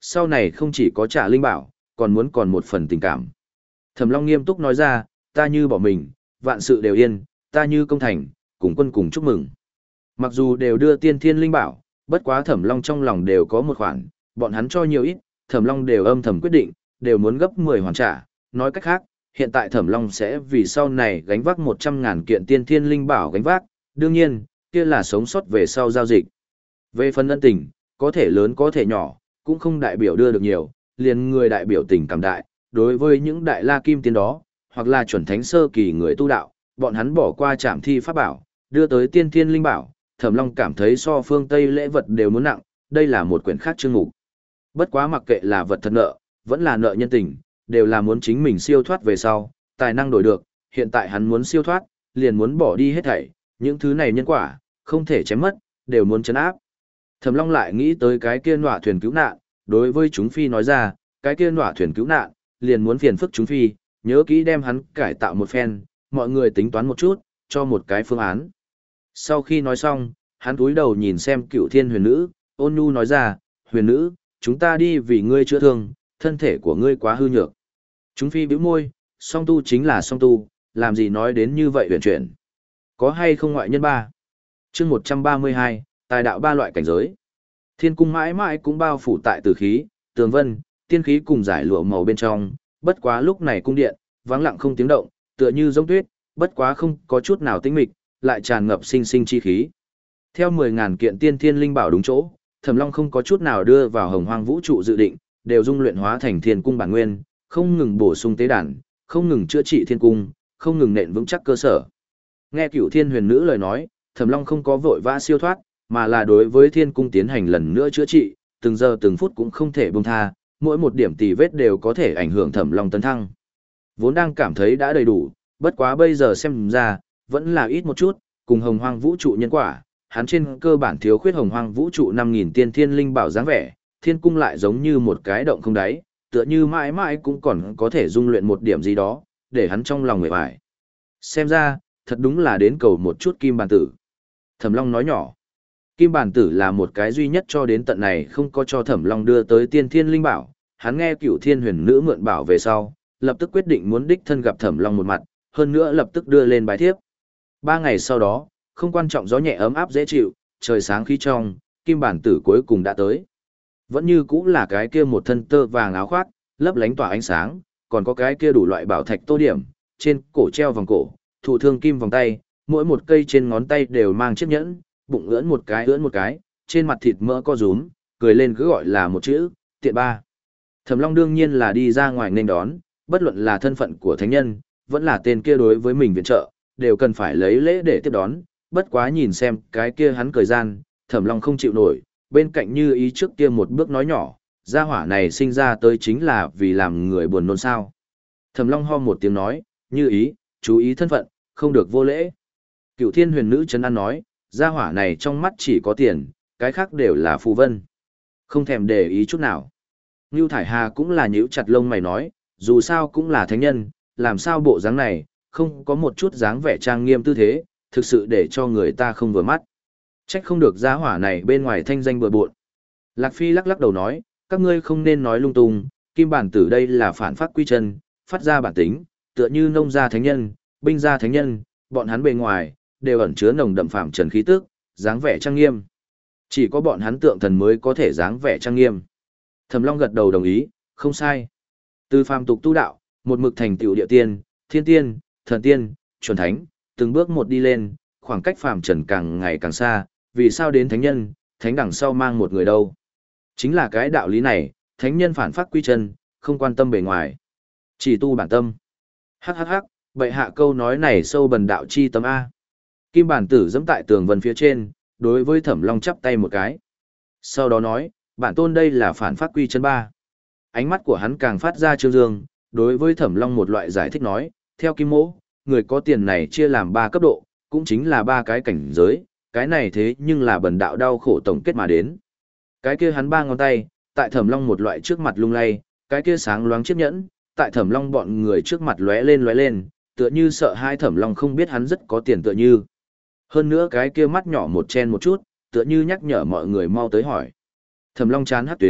sau này không chỉ có trả linh bảo, còn muốn còn một phần tình cảm. Thẩm Long nghiêm túc nói ra, ta như bỏ mình, vạn sự đều yên, ta như công thành, cùng quân cùng chúc mừng. Mặc dù đều đưa tiên thiên linh bảo, bất quá Thẩm Long trong lòng đều có một khoản, bọn hắn cho nhiều ít, Thẩm Long đều âm thầm quyết định, đều muốn gấp mười hoàn trả. Nói cách khác, hiện tại Thẩm Long sẽ vì sau này gánh vác một trăm ngàn kiện tiên thiên linh bảo gánh vác, đương nhiên, kia là sống sót về sau giao dịch. Về phần ân tình, có thể lớn có thể nhỏ, cũng không đại biểu đưa được nhiều, liền người đại biểu tình cảm đại, đối với những đại la kim tiên đó, hoặc là chuẩn thánh sơ kỳ người tu đạo, bọn hắn bỏ qua trảm thi pháp bảo, đưa tới tiên thiên linh bảo, Thẩm Long cảm thấy so phương Tây lễ vật đều muốn nặng, đây là một quyển khác chương mục. Bất quá mặc kệ là vật thật nợ, vẫn là nợ nhân tình, đều là muốn chính mình siêu thoát về sau, tài năng đổi được, hiện tại hắn muốn siêu thoát, liền muốn bỏ đi hết thảy, những thứ này nhân quả, không thể chém mất, đều muốn chấn áp. Thẩm Long lại nghĩ tới cái kia nọa thuyền cứu nạn, đối với chúng phi nói ra, cái kia nọa thuyền cứu nạn, liền muốn phiền phức chúng phi, nhớ kỹ đem hắn cải tạo một phen, mọi người tính toán một chút, cho một cái phương án. Sau khi nói xong, hắn cúi đầu nhìn xem Cửu Thiên Huyền Nữ, ôn nhu nói ra, huyền nữ, chúng ta đi vì ngươi chữa thương, thân thể của ngươi quá hư nhược. Chúng phi bĩu môi, song tu chính là song tu, làm gì nói đến như vậy huyền chuyển. Có hay không ngoại nhân ba? Chương một trăm ba mươi hai, tài đạo ba loại cảnh giới. Thiên cung mãi mãi cũng bao phủ tại tử khí, tường vân, tiên khí cùng giải lụa màu bên trong, bất quá lúc này cung điện, vắng lặng không tiếng động, tựa như giống tuyết, bất quá không có chút nào tĩnh mịch, lại tràn ngập sinh sinh chi khí. Theo mười ngàn kiện tiên thiên linh bảo đúng chỗ, Thẩm Long không có chút nào đưa vào hồng hoang vũ trụ dự định, đều dung luyện hóa thành thiên cung bản nguyên, không ngừng bổ sung tế đàn, không ngừng chữa trị thiên cung, không ngừng nện vững chắc cơ sở. Nghe Cửu Thiên Huyền Nữ lời nói, Thẩm Long không có vội vã siêu thoát, mà là đối với thiên cung tiến hành lần nữa chữa trị, từng giờ từng phút cũng không thể buông tha, mỗi một điểm tì vết đều có thể ảnh hưởng Thẩm Long tấn thăng. Vốn đang cảm thấy đã đầy đủ, bất quá bây giờ xem ra, vẫn là ít một chút, cùng hồng hoang vũ trụ nhân quả, hắn trên cơ bản thiếu khuyết hồng hoang vũ trụ năm nghìn tiên thiên linh bảo dáng vẻ, thiên cung lại giống như một cái động không đáy, tựa như mãi mãi cũng còn có thể dung luyện một điểm gì đó, để hắn trong lòng người bại. Xem ra, thật đúng là đến cầu một chút kim bàn tử. Thẩm Long nói nhỏ, kim bàn tử là một cái duy nhất cho đến tận này không có cho Thẩm Long đưa tới tiên thiên linh bảo, hắn nghe Cửu Thiên Huyền Nữ mượn bảo về sau, lập tức quyết định muốn đích thân gặp Thẩm Long một mặt, hơn nữa lập tức đưa lên bài thiếp. Ba ngày sau đó, không quan trọng gió nhẹ ấm áp dễ chịu, trời sáng khí trong, kim bản tử cuối cùng đã tới. Vẫn như cũng là cái kia một thân tơ vàng áo khoác, lấp lánh tỏa ánh sáng, còn có cái kia đủ loại bảo thạch tô điểm, trên cổ treo vòng cổ, thụ thương kim vòng tay, mỗi một cây trên ngón tay đều mang chiếc nhẫn, bụng ưỡn một cái ưỡn một cái, trên mặt thịt mỡ co rúm, cười lên cứ gọi là một chữ, tiện ba. Thẩm Long đương nhiên là đi ra ngoài nên đón, bất luận là thân phận của thánh nhân, vẫn là tên kia đối với mình viện trợ, đều cần phải lấy lễ để tiếp đón, bất quá nhìn xem cái kia hắn cười gian, Thẩm Long không chịu nổi, bên cạnh Như Ý trước kia một bước nói nhỏ, gia hỏa này sinh ra tới chính là vì làm người buồn nôn sao. Thẩm Long ho một tiếng nói, Như Ý, chú ý thân phận, không được vô lễ. Cửu Thiên Huyền Nữ trấn an nói, gia hỏa này trong mắt chỉ có tiền, cái khác đều là phù vân. Không thèm để ý chút nào. Ngưu Thải Hà cũng là nhíu chặt lông mày nói, dù sao cũng là thánh nhân, làm sao bộ dáng này, không có một chút dáng vẻ trang nghiêm tư thế, thực sự để cho người ta không vừa mắt. Trách không được gia hỏa này bên ngoài thanh danh bừa bộn. Lạc Phi lắc lắc đầu nói, các ngươi không nên nói lung tung, kim bản tử đây là phản phát quy chân, phát ra bản tính, tựa như nông gia thánh nhân, binh gia thánh nhân, bọn hắn bề ngoài, đều ẩn chứa nồng đậm phạm trần khí tức, dáng vẻ trang nghiêm. Chỉ có bọn hắn tượng thần mới có thể dáng vẻ trang nghiêm. Thẩm Long gật đầu đồng ý, không sai. Từ phàm tục tu đạo, một mực thành tựu địa tiên, thiên tiên, thần tiên, chuẩn thánh, từng bước một đi lên, khoảng cách phàm trần càng ngày càng xa, vì sao đến thánh nhân, thánh đằng sau mang một người đâu. Chính là cái đạo lý này, thánh nhân phản phát quy chân, không quan tâm bề ngoài, chỉ tu bản tâm. Hắc hắc hắc, bệ hạ câu nói này sâu bần đạo chi tâm A. Kim bản tử giẫm tại tường vân phía trên, đối với Thẩm Long chắp tay một cái. Sau đó nói, bản tôn đây là phản phát quy chân ba. Ánh mắt của hắn càng phát ra trương dương, đối với Thẩm Long một loại giải thích nói, theo Kim Mỗ, người có tiền này chia làm ba cấp độ, cũng chính là ba cái cảnh giới, cái này thế nhưng là bần đạo đau khổ tổng kết mà đến. Cái kia hắn ba ngón tay, tại Thẩm Long một loại trước mặt lung lay, cái kia sáng loáng chiếc nhẫn, tại Thẩm Long bọn người trước mặt lóe lên lóe lên, tựa như sợ hai Thẩm Long không biết hắn rất có tiền tựa như. Hơn nữa cái kia mắt nhỏ một chen một chút, tựa như nhắc nhở mọi người mau tới hỏi. Thẩm Long chán hắt tuyến,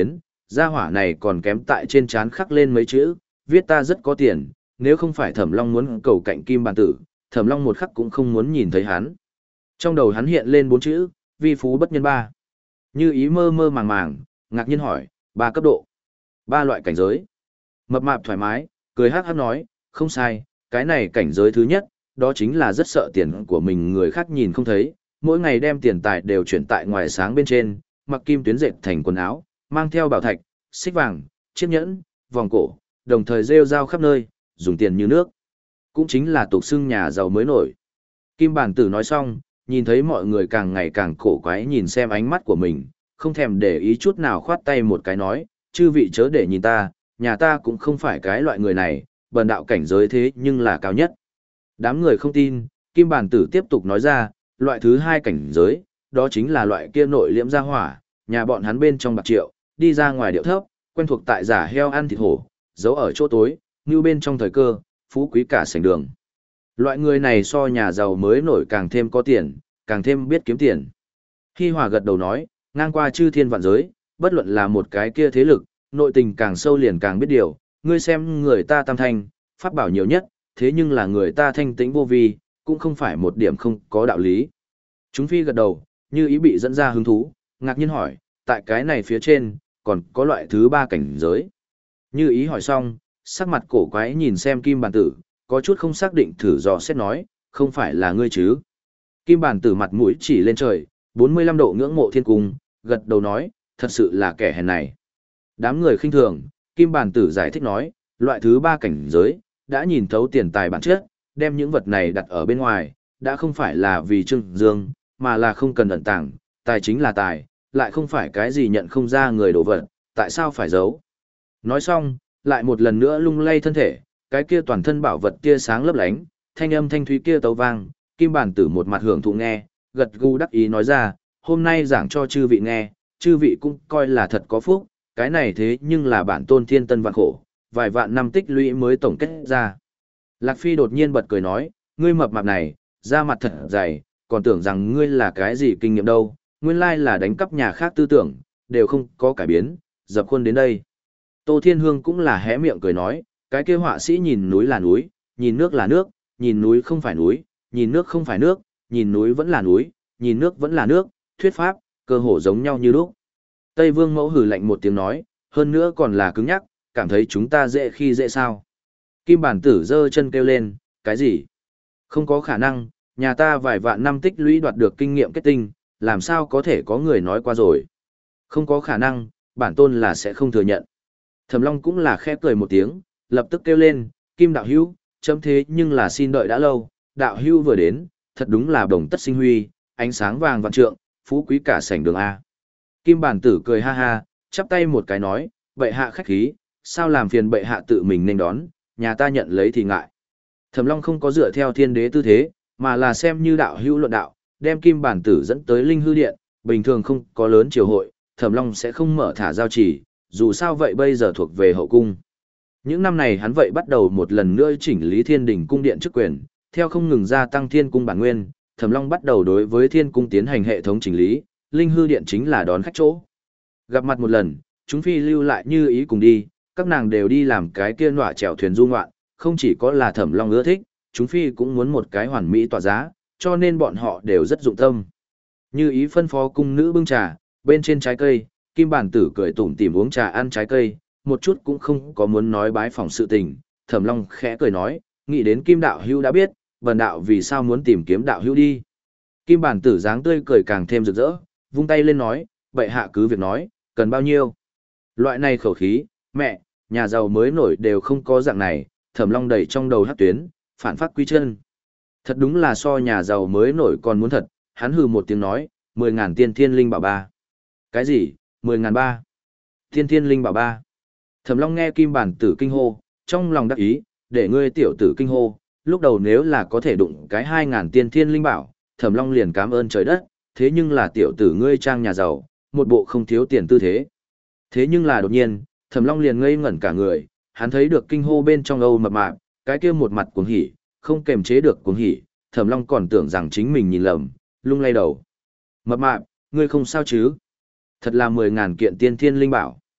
gia hỏa này còn kém tại trên trán khắc lên mấy chữ, viết ta rất có tiền, nếu không phải Thẩm Long muốn cầu cạnh Kim Bàn Tử, Thẩm Long một khắc cũng không muốn nhìn thấy hắn. Trong đầu hắn hiện lên bốn chữ, vi phú bất nhân ba. Như Ý mơ mơ màng màng, ngạc nhiên hỏi, ba cấp độ, ba loại cảnh giới. Mập mạp thoải mái, cười hắc hắc nói, không sai, cái này cảnh giới thứ nhất, đó chính là rất sợ tiền của mình người khác nhìn không thấy, mỗi ngày đem tiền tài đều chuyển tại ngoài sáng bên trên, mặc kim tuyến dệt thành quần áo, mang theo bảo thạch, xích vàng, chiếc nhẫn, vòng cổ, đồng thời rêu rao khắp nơi, dùng tiền như nước. Cũng chính là tục xưng nhà giàu mới nổi. Kim Bản Tử nói xong, nhìn thấy mọi người càng ngày càng cổ quái nhìn xem ánh mắt của mình, không thèm để ý chút nào khoát tay một cái nói, chư vị chớ để nhìn ta, nhà ta cũng không phải cái loại người này, bần đạo cảnh giới thế nhưng là cao nhất. Đám người không tin, Kim Bản Tử tiếp tục nói ra, loại thứ hai cảnh giới, đó chính là loại kia nội liễm gia hỏa, nhà bọn hắn bên trong bạc triệu, đi ra ngoài điệu thấp, quen thuộc tại giả heo ăn thịt hổ, giấu ở chỗ tối, như bên trong thời cơ, phú quý cả sảnh đường. Loại người này so nhà giàu mới nổi càng thêm có tiền, càng thêm biết kiếm tiền. Hi Hòa gật đầu nói, ngang qua chư thiên vạn giới, bất luận là một cái kia thế lực, nội tình càng sâu liền càng biết điều, ngươi xem người ta tam thanh, pháp bảo nhiều nhất, thế nhưng là người ta thanh tĩnh vô vi, cũng không phải một điểm không có đạo lý. Chúng phi gật đầu, Như Ý bị dẫn ra hứng thú, ngạc nhiên hỏi, tại cái này phía trên, còn có loại thứ ba cảnh giới. Như Ý hỏi xong, sắc mặt cổ quái nhìn xem Kim Bản Tử, có chút không xác định thử dò xét nói, không phải là ngươi chứ. Kim Bản Tử mặt mũi chỉ lên trời, bốn mươi lăm độ ngưỡng mộ thiên cung, gật đầu nói, thật sự là kẻ hèn này. Đám người khinh thường, Kim Bản Tử giải thích nói, loại thứ ba cảnh giới, đã nhìn thấu tiền tài bản chất, đem những vật này đặt ở bên ngoài, đã không phải là vì trưng dương, mà là không cần ẩn tàng, tài chính là tài, lại không phải cái gì nhận không ra người đổ vật, tại sao phải giấu. Nói xong, lại một lần nữa lung lay thân thể, cái kia toàn thân bảo vật kia sáng lấp lánh, thanh âm thanh thúy kia tấu vang, Kim Bản Tử một mặt hưởng thụ nghe, gật gù đắc ý nói ra, hôm nay giảng cho chư vị nghe, chư vị cũng coi là thật có phúc, cái này thế nhưng là bản tôn thiên tân vạn khổ, vài vạn năm tích lũy mới tổng kết ra. Lạc Phi đột nhiên bật cười nói, ngươi mập mạp này, da mặt thật dày, còn tưởng rằng ngươi là cái gì kinh nghiệm đâu, nguyên lai là đánh cắp nhà khác tư tưởng, đều không có cải biến, dập khuôn đến đây. Tô Thiên Hương cũng là hé miệng cười nói, cái kia họa sĩ nhìn núi là núi, nhìn nước là nước, nhìn núi không phải núi, nhìn nước không phải nước, nhìn núi vẫn là núi, nhìn nước vẫn là nước, thuyết pháp, cơ hồ giống nhau như lúc. Tây Vương Mẫu hừ lạnh một tiếng nói, hơn nữa còn là cứng nhắc, cảm thấy chúng ta dễ khi dễ sao. Kim Bản Tử giơ chân kêu lên, cái gì? Không có khả năng, nhà ta vài vạn năm tích lũy đoạt được kinh nghiệm kết tinh, làm sao có thể có người nói qua rồi. Không có khả năng, bản tôn là sẽ không thừa nhận. Thẩm Long cũng là khẽ cười một tiếng, lập tức kêu lên, Kim đạo hữu, chấm thế nhưng là xin đợi đã lâu, đạo hữu vừa đến, thật đúng là đồng tất sinh huy, ánh sáng vàng vạn trượng, phú quý cả sảnh đường A. Kim Bản Tử cười ha ha, chắp tay một cái nói, bệ hạ khách khí, sao làm phiền bệ hạ tự mình nên đón, nhà ta nhận lấy thì ngại. Thẩm Long không có dựa theo thiên đế tư thế, mà là xem như đạo hữu luận đạo, đem Kim Bản Tử dẫn tới Linh Hư Điện, bình thường không có lớn triều hội, Thẩm Long sẽ không mở thả giao chỉ, dù sao vậy bây giờ thuộc về hậu cung. Những năm này hắn vậy bắt đầu một lần nữa chỉnh lý Thiên Đình cung điện chức quyền, theo không ngừng gia tăng Thiên cung bản nguyên, Thẩm Long bắt đầu đối với Thiên cung tiến hành hệ thống chỉnh lý, Linh Hư Điện chính là đón khách chỗ. Gặp mặt một lần, chúng phi lưu lại Như Ý cùng đi, các nàng đều đi làm cái kia nọa chèo thuyền du ngoạn, không chỉ có là Thẩm Long ưa thích, chúng phi cũng muốn một cái hoàn mỹ tỏa giá, cho nên bọn họ đều rất dụng tâm. Như Ý phân phó cung nữ bưng trà, bên trên trái cây, Kim Bản Tử cười tủm tỉm uống trà ăn trái cây, một chút cũng không có muốn nói bái phỏng sự tình. Thẩm Long khẽ cười nói, nghĩ đến Kim đạo hữu đã biết, bần đạo vì sao muốn tìm kiếm đạo hữu đi. Kim Bản Tử dáng tươi cười càng thêm rực rỡ, vung tay lên nói, bệ hạ cứ việc nói, cần bao nhiêu. Loại này khẩu khí, mẹ, nhà giàu mới nổi đều không có dạng này. Thẩm Long đầy trong đầu hắc tuyến, phản phát quy chân. Thật đúng là so nhà giàu mới nổi còn muốn thật, hắn hừ một tiếng nói, mười ngàn tiên thiên linh bảo ba. Cái gì, mười ngàn ba? Tiên thiên linh bảo ba. Thẩm Long nghe Kim Bản Tử kinh hô, trong lòng đắc ý, để ngươi tiểu tử kinh hô, lúc đầu nếu là có thể đụng cái hai ngàn tiên thiên linh bảo, Thẩm Long liền cảm ơn trời đất, thế nhưng là tiểu tử ngươi trang nhà giàu, một bộ không thiếu tiền tư thế. Thế nhưng là đột nhiên, Thẩm Long liền ngây ngẩn cả người, hắn thấy được kinh hô bên trong Âu mập mạp, cái kia một mặt cuồng hỉ, không kềm chế được cuồng hỉ, Thẩm Long còn tưởng rằng chính mình nhìn lầm, lung lay đầu. Mập mạp, ngươi không sao chứ? Thật là mười ngàn kiện tiên thiên linh bảo.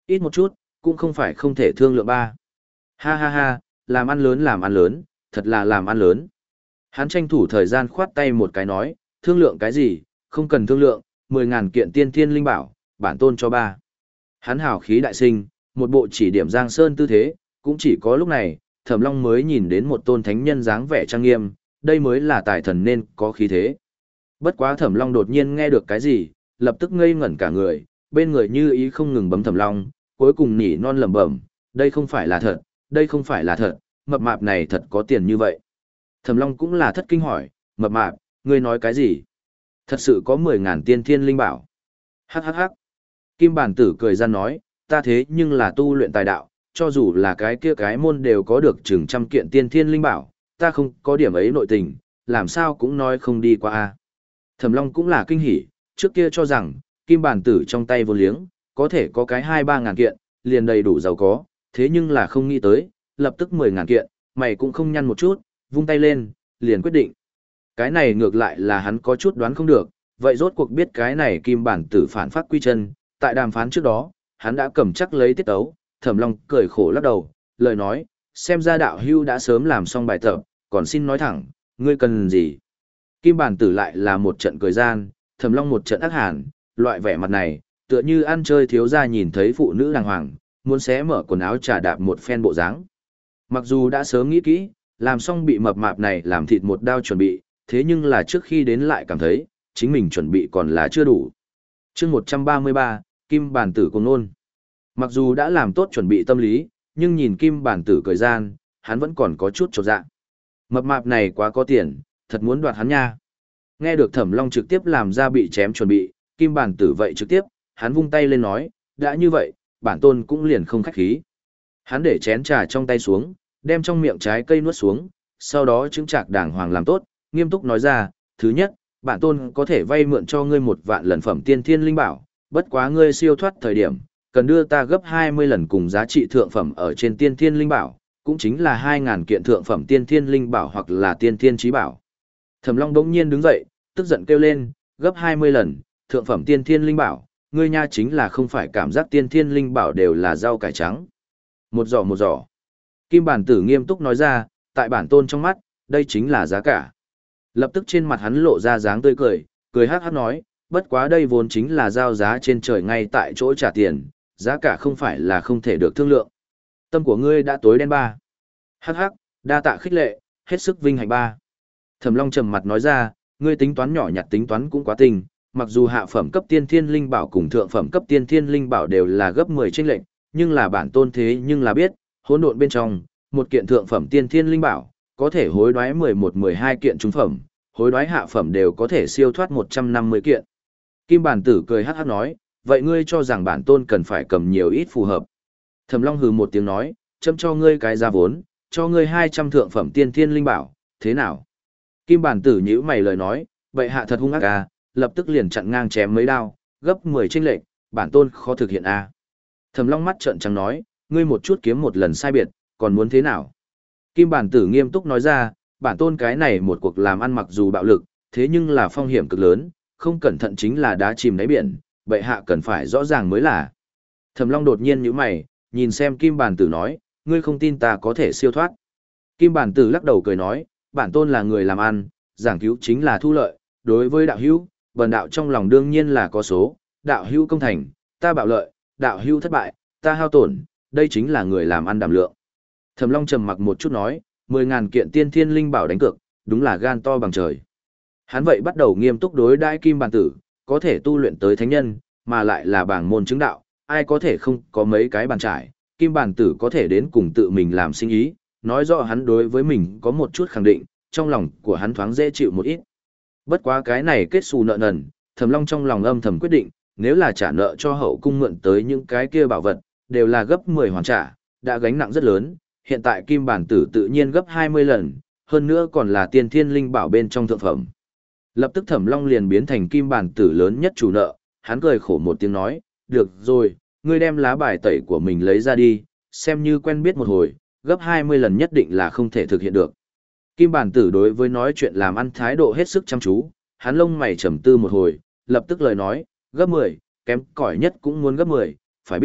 ít một chút, cũng không phải không thể thương lượng ba. Ha ha ha, làm ăn lớn làm ăn lớn, thật là làm ăn lớn. Hắn tranh thủ thời gian khoát tay một cái nói, thương lượng cái gì, không cần thương lượng, mười ngàn kiện tiên thiên linh bảo, bản tôn cho ba. Hắn hào khí đại sinh, một bộ chỉ điểm Giang Sơn tư thế, cũng chỉ có lúc này, Thẩm Long mới nhìn đến một tôn thánh nhân dáng vẻ trang nghiêm, đây mới là tài thần nên có khí thế. Bất quá Thẩm Long đột nhiên nghe được cái gì, lập tức ngây ngẩn cả người, bên người như ý không ngừng bấm Thẩm Long, cuối cùng nỉ non lẩm bẩm, đây không phải là thật, đây không phải là thật, mập mạp này thật có tiền như vậy. Thẩm Long cũng là thất kinh hỏi, mập mạp, ngươi nói cái gì? Thật sự có mười ngàn tiên thiên linh bảo. Hắc hắc hắc. Kim Bản Tử cười ra nói, ta thế nhưng là tu luyện tài đạo, cho dù là cái kia cái môn đều có được chừng trăm kiện tiên thiên linh bảo, ta không có điểm ấy nội tình, làm sao cũng nói không đi qua a. Thẩm Long cũng là kinh hỉ, trước kia cho rằng, Kim Bản Tử trong tay vô liếng, có thể có cái hai ba ngàn kiện, liền đầy đủ giàu có, thế nhưng là không nghĩ tới, lập tức mười ngàn kiện, mày cũng không nhăn một chút, vung tay lên, liền quyết định. Cái này ngược lại là hắn có chút đoán không được, vậy rốt cuộc biết cái này Kim Bản Tử phản phát quy chân, tại đàm phán trước đó, hắn đã cầm chắc lấy tiết tấu, Thẩm Long cười khổ lắc đầu, lời nói, xem ra đạo hưu đã sớm làm xong bài tập, còn xin nói thẳng, ngươi cần gì? Kim Bản Tử lại là một trận cười gian, Thẩm Long một trận ác hàn, loại vẻ mặt này, tựa như ăn chơi thiếu gia nhìn thấy phụ nữ đàng hoàng, muốn xé mở quần áo trà đạp một phen bộ dáng. Mặc dù đã sớm nghĩ kỹ, làm xong bị mập mạp này làm thịt một đao chuẩn bị, thế nhưng là trước khi đến lại cảm thấy, chính mình chuẩn bị còn là chưa đủ. chương một trăm ba mươi ba, Kim Bản Tử cùng nôn. Mặc dù đã làm tốt chuẩn bị tâm lý, nhưng nhìn Kim Bản Tử cười gian, hắn vẫn còn có chút chột dạ. Mập mạp này quá có tiền, thật muốn đoạt hắn nha. Nghe được Thẩm Long trực tiếp làm ra bị chém chuẩn bị, Kim Bản Tử vậy trực tiếp, hắn vung tay lên nói, đã như vậy, bản tôn cũng liền không khách khí. Hắn để chén trà trong tay xuống, đem trong miệng trái cây nuốt xuống, sau đó chứng trạc đàng hoàng làm tốt, nghiêm túc nói ra, thứ nhất, bản tôn có thể vay mượn cho ngươi một vạn lần phẩm tiên thiên linh bảo, bất quá ngươi siêu thoát thời điểm, cần đưa ta gấp hai mươi lần cùng giá trị thượng phẩm ở trên tiên thiên linh bảo, cũng chính là hai ngàn kiện thượng phẩm tiên thiên linh bảo hoặc là tiên thiên trí bảo. Thẩm Long đống nhiên đứng dậy, tức giận kêu lên, gấp hai mươi lần, thượng phẩm tiên thiên linh bảo, ngươi nha chính là không phải cảm giác tiên thiên linh bảo đều là rau cải trắng. Một giỏ một giỏ. Kim Bản Tử nghiêm túc nói ra, tại bản tôn trong mắt, đây chính là giá cả. Lập tức trên mặt hắn lộ ra dáng tươi cười, cười hát hát nói, bất quá đây vốn chính là giao giá trên trời ngay tại chỗ trả tiền, giá cả không phải là không thể được thương lượng. Tâm của ngươi đã tối đen ba. Hắc hắc, đa tạ khích lệ, hết sức vinh hạnh ba. Thẩm Long trầm mặt nói ra, ngươi tính toán nhỏ nhặt tính toán cũng quá tình, mặc dù hạ phẩm cấp tiên thiên linh bảo cùng thượng phẩm cấp tiên thiên linh bảo đều là gấp mười chênh lệnh, nhưng là bản tôn thế nhưng là biết, hỗn độn bên trong, một kiện thượng phẩm tiên thiên linh bảo, có thể hối đoái mười một mười hai kiện trung phẩm, hối đoái hạ phẩm đều có thể siêu thoát một trăm năm mươi kiện. Kim Bản Tử cười hắc hắc nói, vậy ngươi cho rằng bản tôn cần phải cầm nhiều ít phù hợp. Thẩm Long hừ một tiếng nói, châm cho ngươi cái giá vốn, cho ngươi hai trăm thượng phẩm tiên thiên linh bảo, thế nào? Kim Bản Tử nhíu mày lời nói, vậy hạ thật hung ác à, lập tức liền chặn ngang chém mấy đao, gấp mười chênh lệch, bản tôn khó thực hiện à. Thẩm Long mắt trợn trắng nói, ngươi một chút kiếm một lần sai biệt, còn muốn thế nào? Kim Bản Tử nghiêm túc nói ra, bản tôn cái này một cuộc làm ăn mặc dù bạo lực, thế nhưng là phong hiểm cực lớn, không cẩn thận chính là đá chìm đáy biển, bệ hạ cần phải rõ ràng mới là. Thẩm Long đột nhiên nhíu mày, nhìn xem Kim Bản Tử nói, ngươi không tin ta có thể siêu thoát. Kim Bản Tử lắc đầu cười nói, bản tôn là người làm ăn, giảng cứu chính là thu lợi, đối với đạo hữu, bần đạo trong lòng đương nhiên là có số, đạo hữu công thành, ta bạo lợi, đạo hữu thất bại, ta hao tổn, đây chính là người làm ăn đảm lượng. Thẩm Long trầm mặc một chút nói, mười ngàn kiện tiên thiên linh bảo đánh cược, đúng là gan to bằng trời. Hắn vậy bắt đầu nghiêm túc đối đãi Kim Bản Tử, có thể tu luyện tới thánh nhân, mà lại là bảng môn chứng đạo, ai có thể không có mấy cái bàn trải, Kim Bản Tử có thể đến cùng tự mình làm sinh ý, nói rõ hắn đối với mình có một chút khẳng định, trong lòng của hắn thoáng dễ chịu một ít. Bất quá cái này kết xù nợ nần, Thẩm Long trong lòng âm thầm quyết định, nếu là trả nợ cho hậu cung mượn tới những cái kia bảo vật, đều là gấp mười hoàn trả, đã gánh nặng rất lớn, hiện tại Kim Bản Tử tự nhiên gấp hai mươi lần, hơn nữa còn là tiên thiên linh bảo bên trong thượng phẩm. Lập tức Thẩm Long liền biến thành Kim Bản Tử lớn nhất chủ nợ, hắn cười khổ một tiếng nói, được rồi, ngươi đem lá bài tẩy của mình lấy ra đi, xem như quen biết một hồi, gấp hai mươi lần nhất định là không thể thực hiện được. Kim Bản Tử đối với nói chuyện làm ăn thái độ hết sức chăm chú, hắn lông mày trầm tư một hồi, lập tức lời nói, gấp mười, kém cỏi nhất cũng muốn gấp mười, phải biết,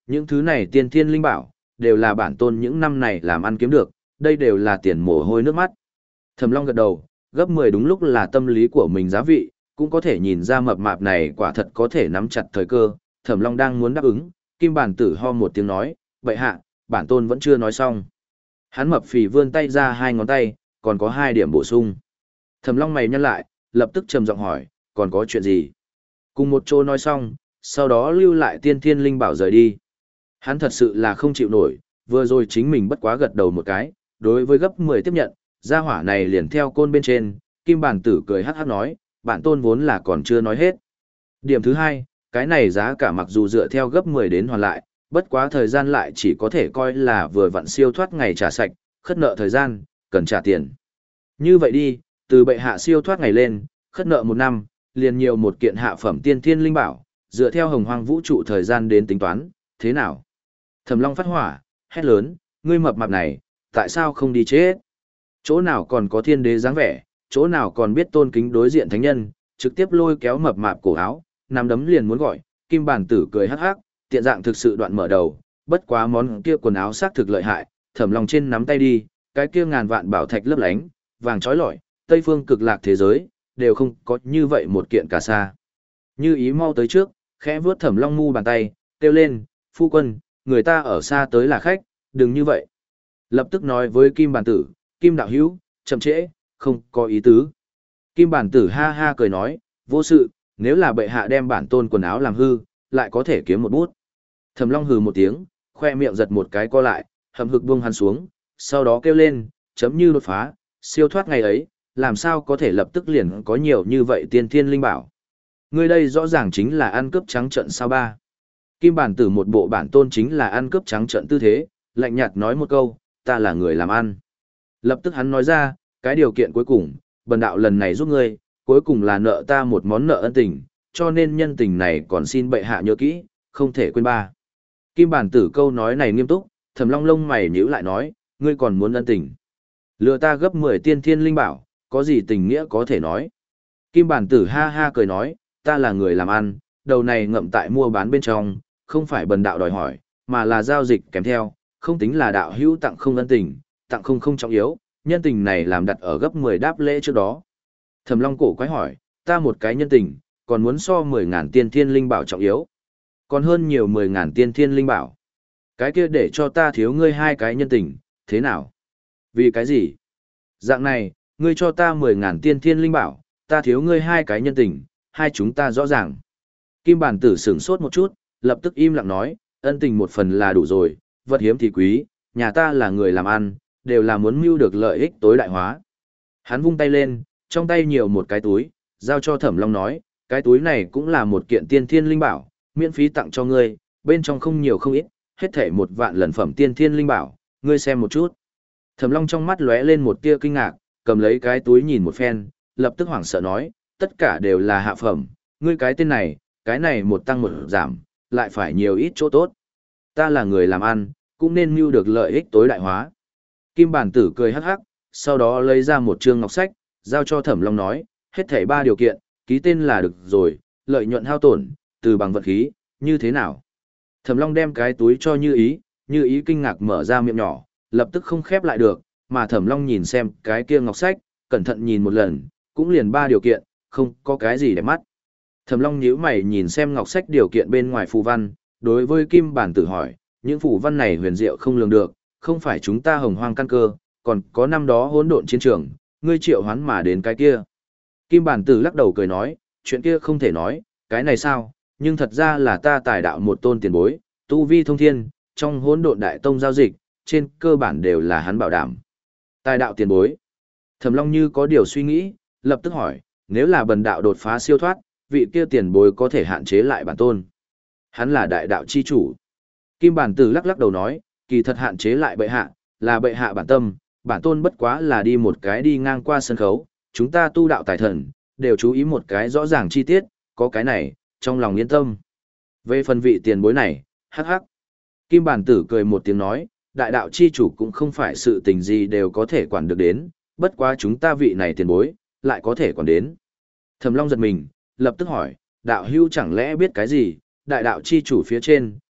Những thứ này tiên thiên linh bảo, đều là bản tôn những năm này làm ăn kiếm được, đây đều là tiền mồ hôi nước mắt. Thẩm Long gật đầu, gấp mười đúng lúc là tâm lý của mình giá vị, cũng có thể nhìn ra mập mạp này quả thật có thể nắm chặt thời cơ. Thẩm Long đang muốn đáp ứng, Kim Bản Tử ho một tiếng nói, "Bệ hạ, bản tôn vẫn chưa nói xong." Hắn mập phì vươn tay ra hai ngón tay, còn có hai điểm bổ sung. Thẩm Long mày nhăn lại, lập tức trầm giọng hỏi, "Còn có chuyện gì?" Cùng một chỗ nói xong, sau đó lưu lại tiên thiên linh bảo rời đi. Hắn thật sự là không chịu nổi, vừa rồi chính mình bất quá gật đầu một cái, đối với gấp mười tiếp nhận, gia hỏa này liền theo côn bên trên, Kim Bản Tử cười hắc hắc nói, bản tôn vốn là còn chưa nói hết. Điểm thứ hai, cái này giá cả mặc dù dựa theo gấp mười đến hoàn lại, bất quá thời gian lại chỉ có thể coi là vừa vặn siêu thoát ngày trả sạch, khất nợ thời gian, cần trả tiền. Như vậy đi, từ bệ hạ siêu thoát ngày lên, khất nợ một năm, liền nhiều một kiện hạ phẩm tiên thiên linh bảo, dựa theo hồng hoang vũ trụ thời gian đến tính toán, thế nào? Thẩm Long phát hỏa, hét lớn, ngươi mập mạp này, tại sao không đi chết? Chỗ nào còn có thiên đế dáng vẻ, chỗ nào còn biết tôn kính đối diện thánh nhân, trực tiếp lôi kéo mập mạp cổ áo, nắm đấm liền muốn gọi, Kim Bản Tử cười hắc hắc, tiện dạng thực sự đoạn mở đầu, bất quá món kia quần áo xác thực lợi hại, Thẩm Long trên nắm tay đi, cái kia ngàn vạn bảo thạch lấp lánh, vàng chói lọi, Tây phương cực lạc thế giới, đều không có như vậy một kiện cả sa. Như ý mau tới trước, khẽ vuốt Thẩm Long mu bàn tay, kêu lên, phu quân, người ta ở xa tới là khách, đừng như vậy. Lập tức nói với Kim Bản Tử, Kim đạo hữu, chậm trễ, không có ý tứ. Kim Bản Tử ha ha cười nói, vô sự, nếu là bệ hạ đem bản tôn quần áo làm hư, lại có thể kiếm một bút. Thẩm Long hừ một tiếng, khoe miệng giật một cái co lại, hầm hực buông hắn xuống, sau đó kêu lên, chấm như đột phá, siêu thoát ngày ấy, làm sao có thể lập tức liền có nhiều như vậy tiên thiên linh bảo. Ngươi đây rõ ràng chính là ăn cướp trắng trợn sao ba. Kim Bản Tử một bộ bản tôn chính là ăn cướp trắng trợn tư thế, lạnh nhạt nói một câu, ta là người làm ăn. Lập tức hắn nói ra, cái điều kiện cuối cùng, bần đạo lần này giúp ngươi, cuối cùng là nợ ta một món nợ ân tình, cho nên nhân tình này còn xin bệ hạ nhớ kỹ, không thể quên ba. Kim Bản Tử câu nói này nghiêm túc, Thẩm Long lông mày nhíu lại nói, ngươi còn muốn ân tình. Lừa ta gấp mười tiên thiên linh bảo, có gì tình nghĩa có thể nói. Kim Bản Tử ha ha cười nói, ta là người làm ăn, đầu này ngậm tại mua bán bên trong, không phải bần đạo đòi hỏi, mà là giao dịch kèm theo, không tính là đạo hữu tặng không ân tình, tặng không không trọng yếu, nhân tình này làm đặt ở gấp mười đáp lễ trước đó. Thẩm Long cổ quái hỏi, ta một cái nhân tình, còn muốn so mười ngàn tiên thiên linh bảo trọng yếu. Còn hơn nhiều mười ngàn tiên thiên linh bảo. Cái kia để cho ta thiếu ngươi hai cái nhân tình, thế nào? Vì cái gì? Dạng này, ngươi cho ta mười ngàn tiên thiên linh bảo, ta thiếu ngươi hai cái nhân tình, hai chúng ta rõ ràng. Kim Bản Tử sửng sốt một chút, lập tức im lặng nói, ân tình một phần là đủ rồi, vật hiếm thì quý, nhà ta là người làm ăn, đều là muốn mưu được lợi ích tối đại hóa. Hắn vung tay lên, trong tay nhiều một cái túi, giao cho Thẩm Long nói, cái túi này cũng là một kiện tiên thiên linh bảo, miễn phí tặng cho ngươi, bên trong không nhiều không ít, hết thể một vạn lần phẩm tiên thiên linh bảo, ngươi xem một chút. Thẩm Long trong mắt lóe lên một tia kinh ngạc, cầm lấy cái túi nhìn một phen, lập tức hoảng sợ nói, tất cả đều là hạ phẩm, ngươi cái tên này, cái này một tăng một giảm, lại phải nhiều ít chỗ tốt. Ta là người làm ăn, cũng nên mưu được lợi ích tối đại hóa. Kim Bản Tử cười hắc hắc, sau đó lấy ra một trương ngọc sách, giao cho Thẩm Long nói, hết thảy ba điều kiện, ký tên là được rồi, lợi nhuận hao tổn, từ bằng vật khí, như thế nào? Thẩm Long đem cái túi cho Như Ý, Như Ý kinh ngạc mở ra miệng nhỏ, lập tức không khép lại được, mà Thẩm Long nhìn xem cái kia ngọc sách, cẩn thận nhìn một lần, cũng liền ba điều kiện, không có cái gì để mắt. Thẩm Long nhíu mày nhìn xem ngọc sách điều kiện bên ngoài phù văn, đối với Kim Bản Tử hỏi, những phù văn này huyền diệu không lường được, không phải chúng ta hồng hoang căn cơ, còn có năm đó hỗn độn chiến trường, ngươi triệu hoán mà đến cái kia. Kim Bản Tử lắc đầu cười nói, chuyện kia không thể nói, cái này sao, nhưng thật ra là ta tài đạo một tôn tiền bối, tu vi thông thiên, trong hỗn độn đại tông giao dịch, trên cơ bản đều là hắn bảo đảm. Tài đạo tiền bối. Thẩm Long như có điều suy nghĩ, lập tức hỏi, nếu là bần đạo đột phá siêu thoát, vị kia tiền bối có thể hạn chế lại bản tôn. Hắn là đại đạo chi chủ. Kim Bản Tử lắc lắc đầu nói, kỳ thật hạn chế lại bệ hạ, là bệ hạ bản tâm, bản tôn bất quá là đi một cái đi ngang qua sân khấu, chúng ta tu đạo tài thần, đều chú ý một cái rõ ràng chi tiết, có cái này, trong lòng yên tâm. Về phần vị tiền bối này, hắc hắc. Kim Bản Tử cười một tiếng nói, đại đạo chi chủ cũng không phải sự tình gì đều có thể quản được đến, bất quá chúng ta vị này tiền bối, lại có thể quản đến. Thẩm Long giật mình, lập tức hỏi, đạo hưu chẳng lẽ biết cái gì, đại đạo chi chủ phía trên,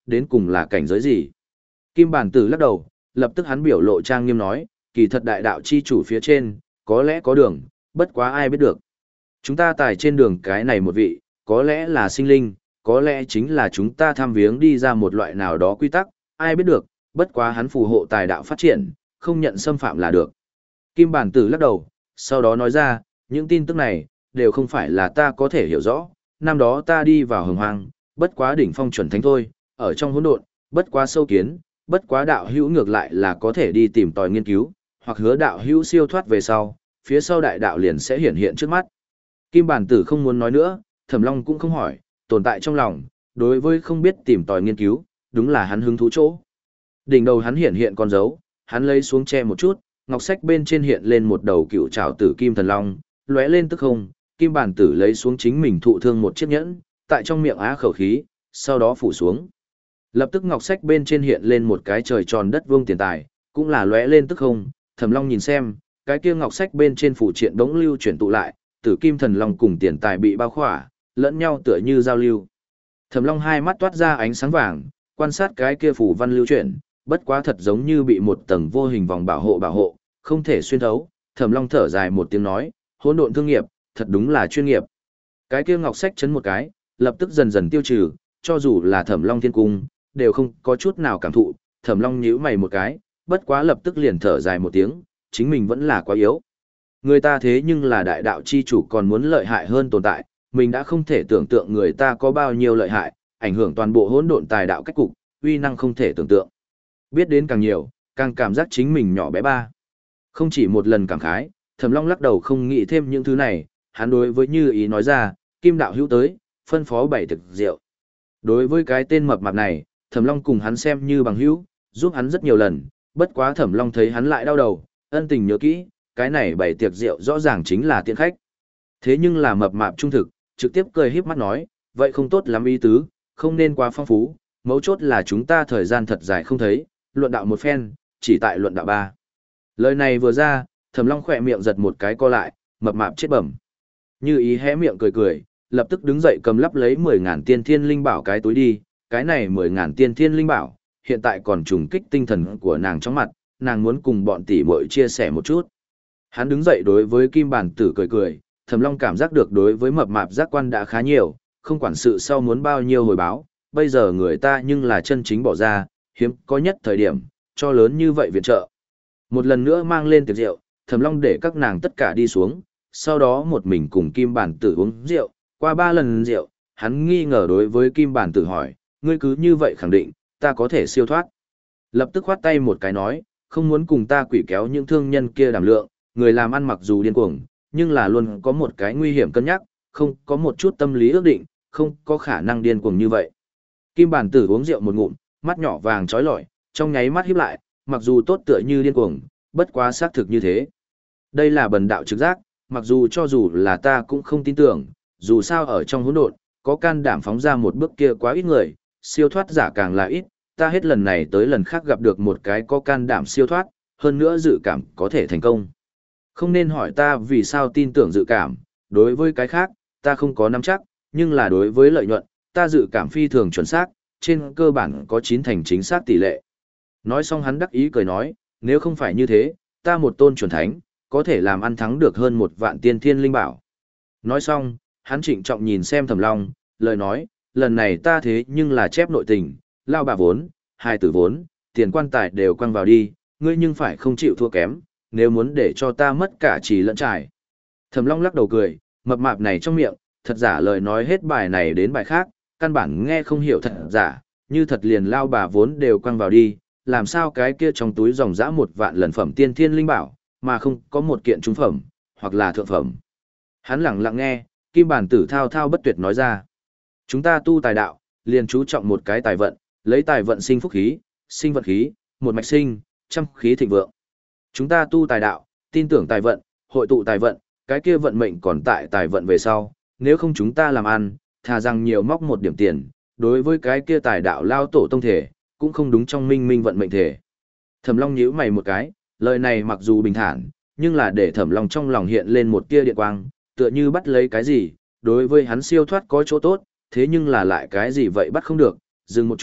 đến cùng là cảnh giới gì? Kim bản tử lắc đầu, lập tức hắn biểu lộ trang nghiêm nói, kỳ thật đại đạo chi chủ phía trên, có lẽ có đường, bất quá ai biết được. Chúng ta tài trên đường cái này một vị, có lẽ là sinh linh, có lẽ chính là chúng ta tham viếng đi ra một loại nào đó quy tắc, ai biết được, bất quá hắn phù hộ tài đạo phát triển, không nhận xâm phạm là được. Kim bản tử lắc đầu, sau đó nói ra, những tin tức này, đều không phải là ta có thể hiểu rõ, năm đó ta đi vào hồng hoang, bất quá đỉnh phong chuẩn thánh thôi, ở trong hỗn độn, bất quá sâu kiến, bất quá đạo hữu ngược lại là có thể đi tìm tòi nghiên cứu, hoặc hứa đạo hữu siêu thoát về sau, phía sau đại đạo liền sẽ hiển hiện trước mắt. Kim bản tử không muốn nói nữa, Thẩm Long cũng không hỏi, tồn tại trong lòng, đối với không biết tìm tòi nghiên cứu, đúng là hắn hứng thú chỗ. Đỉnh đầu hắn hiện hiện con dấu, hắn lấy xuống che một chút, ngọc sách bên trên hiện lên một đầu cựu trảo tử kim thần long, lóe lên tức không, Kim bản tử lấy xuống chính mình thụ thương một chiếc nhẫn, tại trong miệng á khẩu khí, sau đó phủ xuống. Lập tức ngọc sách bên trên hiện lên một cái trời tròn đất vuông tiền tài, cũng là lóe lên tức không, Thẩm Long nhìn xem, cái kia ngọc sách bên trên phủ triện bỗng lưu chuyển tụ lại, tử kim thần long cùng tiền tài bị bao khỏa, lẫn nhau tựa như giao lưu. Thẩm Long hai mắt toát ra ánh sáng vàng, quan sát cái kia phủ văn lưu chuyển, bất quá thật giống như bị một tầng vô hình vòng bảo hộ bảo hộ, không thể xuyên thấu. Thẩm Long thở dài một tiếng nói, hỗn độn thương nghiệp, thật đúng là chuyên nghiệp. Cái kia ngọc sách chấn một cái, lập tức dần dần tiêu trừ, cho dù là Thẩm Long thiên cung, đều không có chút nào cảm thụ. Thẩm Long nhíu mày một cái, bất quá lập tức liền thở dài một tiếng, chính mình vẫn là quá yếu. Người ta thế nhưng là đại đạo chi chủ còn muốn lợi hại hơn tồn tại, mình đã không thể tưởng tượng người ta có bao nhiêu lợi hại, ảnh hưởng toàn bộ hỗn độn tài đạo cách cục, uy năng không thể tưởng tượng. Biết đến càng nhiều, càng cảm giác chính mình nhỏ bé ba. Không chỉ một lần cảm khái, Thẩm Long lắc đầu không nghĩ thêm những thứ này, hắn đối với Như Ý nói ra, Kim đạo hữu tới, phân phó bảy thực rượu. Đối với cái tên mập mạp này, Thẩm Long cùng hắn xem như bằng hữu, giúp hắn rất nhiều lần, bất quá Thẩm Long thấy hắn lại đau đầu, ân tình nhớ kỹ, cái này bảy tiệc rượu rõ ràng chính là tiện khách. Thế nhưng là mập mạp trung thực, trực tiếp cười híp mắt nói, vậy không tốt lắm ý tứ, không nên quá phong phú, mấu chốt là chúng ta thời gian thật dài không thấy, luận đạo một phen, chỉ tại luận đạo ba. Lời này vừa ra, Thẩm Long khỏe miệng giật một cái co lại, mập mạp chết bẩm. Như Ý hé miệng cười cười, lập tức đứng dậy cầm lắp lấy mười ngàn tiên thiên linh bảo cái túi đi, cái này mười ngàn tiên thiên linh bảo, hiện tại còn trùng kích tinh thần của nàng trong mặt, nàng muốn cùng bọn tỷ muội chia sẻ một chút. Hắn đứng dậy đối với Kim bản tử cười cười, Thẩm Long cảm giác được đối với mập mạp giác quan đã khá nhiều, không quản sự sau muốn bao nhiêu hồi báo, bây giờ người ta nhưng là chân chính bỏ ra, hiếm có nhất thời điểm, cho lớn như vậy viện trợ. Một lần nữa mang lên tiệc rượu, Thẩm Long để các nàng tất cả đi xuống, sau đó một mình cùng Kim bản tử uống rượu, qua ba lần rượu, hắn nghi ngờ đối với Kim bản tử hỏi, ngươi cứ như vậy khẳng định, ta có thể siêu thoát. Lập tức khoát tay một cái nói, không muốn cùng ta quỷ kéo những thương nhân kia đàm lượng, người làm ăn mặc dù điên cuồng, nhưng là luôn có một cái nguy hiểm cân nhắc, không có một chút tâm lý ước định, không có khả năng điên cuồng như vậy. Kim bản tử uống rượu một ngụm, mắt nhỏ vàng trói lọi, trong nháy mắt híp lại, mặc dù tốt tựa như điên cuồng, bất quá xác thực như thế. Đây là bần đạo trực giác, mặc dù cho dù là ta cũng không tin tưởng, dù sao ở trong hỗn độn, có can đảm phóng ra một bước kia quá ít người, siêu thoát giả càng là ít, ta hết lần này tới lần khác gặp được một cái có can đảm siêu thoát, hơn nữa dự cảm có thể thành công. Không nên hỏi ta vì sao tin tưởng dự cảm, đối với cái khác, ta không có nắm chắc, nhưng là đối với lợi nhuận, ta dự cảm phi thường chuẩn xác, trên cơ bản có chín thành chính xác tỷ lệ. Nói xong hắn đắc ý cười nói, nếu không phải như thế, ta một tôn chuẩn thánh, có thể làm ăn thắng được hơn một vạn tiên thiên linh bảo. Nói xong, hắn trịnh trọng nhìn xem Thẩm Long, lời nói, lần này ta thế nhưng là chép nội tình, lao bà vốn, hai tử vốn, tiền quan tài đều quăng vào đi, ngươi nhưng phải không chịu thua kém, nếu muốn để cho ta mất cả trì lẫn trải. Thẩm Long lắc đầu cười, mập mạp này trong miệng, thật giả lời nói hết bài này đến bài khác, căn bản nghe không hiểu thật giả, như thật liền lao bà vốn đều quăng vào đi, làm sao cái kia trong túi dòng dã một vạn lần phẩm tiên thiên linh bảo, mà không có một kiện trung phẩm, hoặc là thượng phẩm. Hắn lặng lặng nghe, Kim bản tử thao thao bất tuyệt nói ra. Chúng ta tu tài đạo, liền chú trọng một cái tài vận, lấy tài vận sinh phúc khí, sinh vận khí, một mạch sinh, trăm khí thịnh vượng. Chúng ta tu tài đạo, tin tưởng tài vận, hội tụ tài vận, cái kia vận mệnh còn tại tài vận về sau, nếu không chúng ta làm ăn, thà rằng nhiều móc một điểm tiền, đối với cái kia tài đạo lao tổ tông thể, cũng không đúng trong minh minh vận mệnh thể. Thẩm Long nhíu mày một cái, lời này mặc dù bình thản, nhưng là để Thẩm Long trong lòng hiện lên một tia điện quang, tựa như bắt lấy cái gì, đối với hắn siêu thoát có chỗ tốt, thế nhưng là lại cái gì vậy bắt không được, dừng một chút,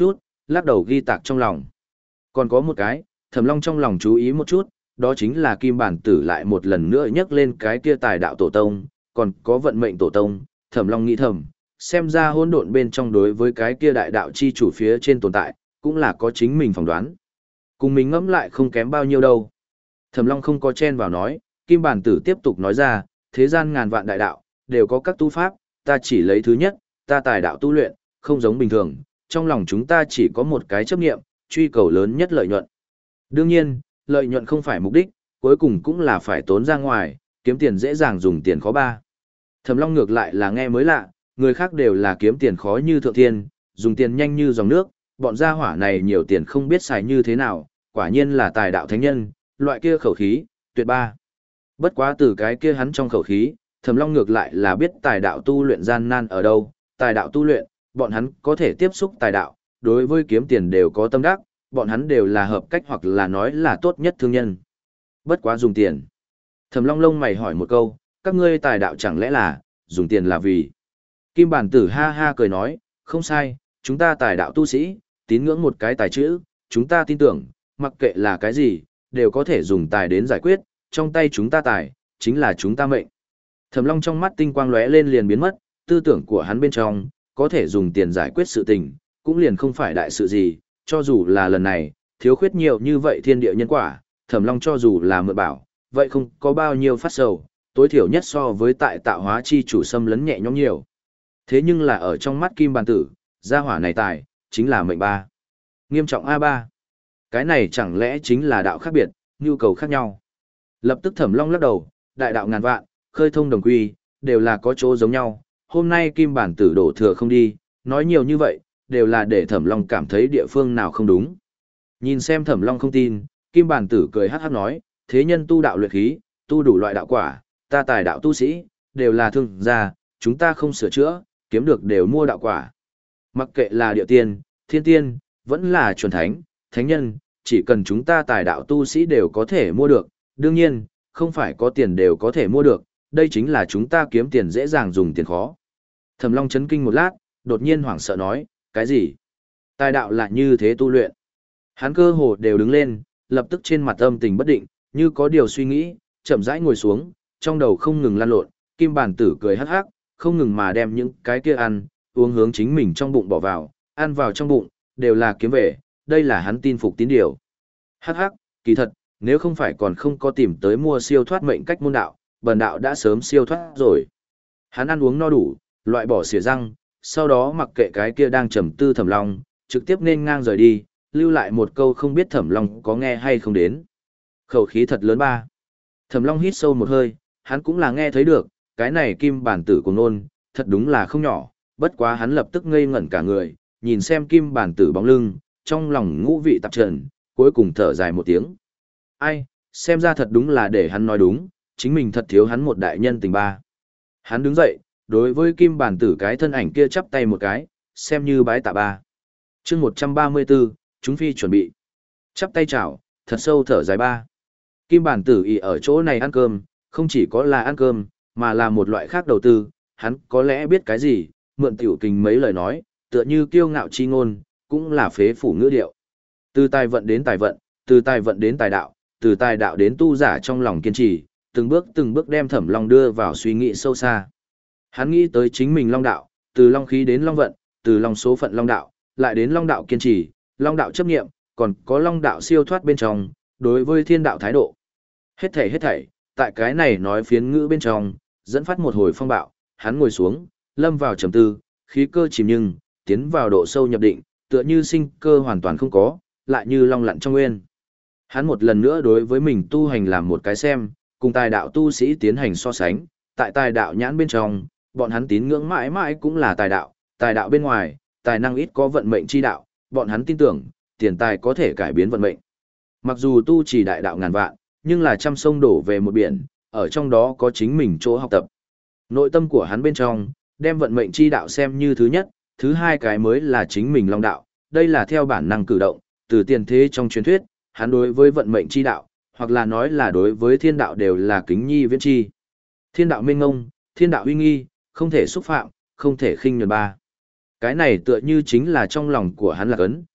lắc đầu ghi tạc trong lòng. Còn có một cái, Thẩm Long trong lòng chú ý một chút, đó chính là Kim Bản Tử lại một lần nữa nhắc lên cái kia tài đạo tổ tông, còn có vận mệnh tổ tông, Thẩm Long nghĩ thầm, xem ra hỗn độn bên trong đối với cái kia đại đạo chi chủ phía trên tồn tại, cũng là có chính mình phỏng đoán. Cùng mình ngẫm lại không kém bao nhiêu đâu. Thẩm Long không có chen vào nói, Kim Bản Tử tiếp tục nói ra, thế gian ngàn vạn đại đạo, đều có các tu pháp, ta chỉ lấy thứ nhất, ta tài đạo tu luyện, không giống bình thường, trong lòng chúng ta chỉ có một cái chấp niệm, truy cầu lớn nhất lợi nhuận. Đương nhiên, lợi nhuận không phải mục đích, cuối cùng cũng là phải tốn ra ngoài, kiếm tiền dễ dàng dùng tiền khó ba. Thẩm Long ngược lại là nghe mới lạ, người khác đều là kiếm tiền khó như thượng thiên, dùng tiền nhanh như dòng nước, bọn gia hỏa này nhiều tiền không biết xài như thế nào, quả nhiên là tài đạo thánh nhân, loại kia khẩu khí, tuyệt ba. Bất quá từ cái kia hắn trong khẩu khí, Thẩm Long ngược lại là biết tài đạo tu luyện gian nan ở đâu, tài đạo tu luyện, bọn hắn có thể tiếp xúc tài đạo, đối với kiếm tiền đều có tâm đắc, bọn hắn đều là hợp cách hoặc là nói là tốt nhất thương nhân. Bất quá dùng tiền. Thẩm Long lông mày hỏi một câu, các ngươi tài đạo chẳng lẽ là, dùng tiền là vì. Kim Bản Tử ha ha cười nói, không sai, chúng ta tài đạo tu sĩ, tín ngưỡng một cái tài chữ, chúng ta tin tưởng, mặc kệ là cái gì, đều có thể dùng tài đến giải quyết, trong tay chúng ta tài, chính là chúng ta mệnh. Thẩm Long trong mắt tinh quang lóe lên liền biến mất, tư tưởng của hắn bên trong, có thể dùng tiền giải quyết sự tình, cũng liền không phải đại sự gì, cho dù là lần này, thiếu khuyết nhiều như vậy thiên địa nhân quả, Thẩm Long cho dù là mượn bảo, vậy không có bao nhiêu phát sầu, tối thiểu nhất so với tại tạo hóa chi chủ xâm lấn nhẹ nhõm nhiều. Thế nhưng là ở trong mắt Kim Bản Tử, gia hỏa này tài, chính là mệnh ba. Nghiêm trọng a ba. Cái này chẳng lẽ chính là đạo khác biệt, nhu cầu khác nhau. Lập tức Thẩm Long lắc đầu, đại đạo ngàn vạn, khơi thông đồng quy, đều là có chỗ giống nhau. Hôm nay Kim Bản Tử đổ thừa không đi, nói nhiều như vậy, đều là để Thẩm Long cảm thấy địa phương nào không đúng. Nhìn xem Thẩm Long không tin, Kim Bản Tử cười hắc hắc nói, thế nhân tu đạo luyện khí, tu đủ loại đạo quả, ta tài đạo tu sĩ, đều là thương gia, chúng ta không sửa chữa, kiếm được đều mua đạo quả. Mặc kệ là địa tiên, thiên tiên, vẫn là chuẩn thánh, thánh nhân, chỉ cần chúng ta tài đạo tu sĩ đều có thể mua được, đương nhiên, không phải có tiền đều có thể mua được, đây chính là chúng ta kiếm tiền dễ dàng dùng tiền khó. Thẩm Long chấn kinh một lát, đột nhiên hoảng sợ nói, cái gì? Tài đạo là như thế tu luyện. Hắn cơ hồ đều đứng lên, lập tức trên mặt âm tình bất định, như có điều suy nghĩ, chậm rãi ngồi xuống, trong đầu không ngừng lăn lộn, Kim Bản Tử cười hắc hắc, không ngừng mà đem những cái kia ăn, uống hướng chính mình trong bụng bỏ vào, ăn vào trong bụng, đều là kiếm về, đây là hắn tin phục tín điều. Hắc hắc, kỳ thật, nếu không phải còn không có tìm tới mua siêu thoát mệnh cách môn đạo, bần đạo đã sớm siêu thoát rồi. Hắn ăn uống no đủ, loại bỏ xỉa răng, sau đó mặc kệ cái kia đang trầm tư Thẩm Long, trực tiếp nên ngang rời đi, lưu lại một câu không biết Thẩm Long có nghe hay không đến. Khẩu khí thật lớn ba. Thẩm Long hít sâu một hơi, hắn cũng là nghe thấy được, cái này Kim Bản Tử của nôn, thật đúng là không nhỏ, bất quá hắn lập tức ngây ngẩn cả người, nhìn xem Kim Bản Tử bóng lưng, trong lòng ngũ vị tạp trần, cuối cùng thở dài một tiếng. Ai, xem ra thật đúng là để hắn nói đúng, chính mình thật thiếu hắn một đại nhân tình ba. Hắn đứng dậy, đối với Kim Bản Tử cái thân ảnh kia chắp tay một cái, xem như bái tạ ba. chương một trăm ba mươi bốn, chúng phi chuẩn bị. Chắp tay chào, thật sâu thở dài ba. Kim Bản Tử ý ở chỗ này ăn cơm, không chỉ có là ăn cơm, mà là một loại khác đầu tư, hắn có lẽ biết cái gì, mượn tiểu kình mấy lời nói, tựa như kiêu ngạo chi ngôn, cũng là phế phủ ngữ điệu. Từ tài vận đến tài vận, từ tài vận đến tài đạo, từ tài đạo đến tu giả trong lòng kiên trì, từng bước từng bước đem Thẩm Long đưa vào suy nghĩ sâu xa. Hắn nghĩ tới chính mình long đạo, từ long khí đến long vận, từ long số phận long đạo, lại đến long đạo kiên trì, long đạo chấp nghiệm, còn có long đạo siêu thoát bên trong, đối với thiên đạo thái độ. Hết thảy hết thảy, tại cái này nói phiến ngữ bên trong, dẫn phát một hồi phong bạo, hắn ngồi xuống, lâm vào trầm tư, khí cơ chìm nhưng, tiến vào độ sâu nhập định, tựa như sinh cơ hoàn toàn không có, lại như long lặn trong nguyên. Hắn một lần nữa đối với mình tu hành làm một cái xem, cùng tài đạo tu sĩ tiến hành so sánh, tại tài đạo nhãn bên trong, bọn hắn tín ngưỡng mãi mãi cũng là tài đạo, tài đạo bên ngoài, tài năng ít có vận mệnh chi đạo, bọn hắn tin tưởng, tiền tài có thể cải biến vận mệnh. Mặc dù tu chỉ đại đạo ngàn vạn, nhưng là trăm sông đổ về một biển, ở trong đó có chính mình chỗ học tập. Nội tâm của hắn bên trong, đem vận mệnh chi đạo xem như thứ nhất, thứ hai cái mới là chính mình long đạo, đây là theo bản năng cử động, từ tiền thế trong truyền thuyết, hắn đối với vận mệnh chi đạo, hoặc là nói là đối với thiên đạo đều là kính nhi viễn chi. Thiên đạo minh ngông, thiên đạo uy nghi, không thể xúc phạm, không thể khinh nhường ba. Cái này tựa như chính là trong lòng của hắn là cấn,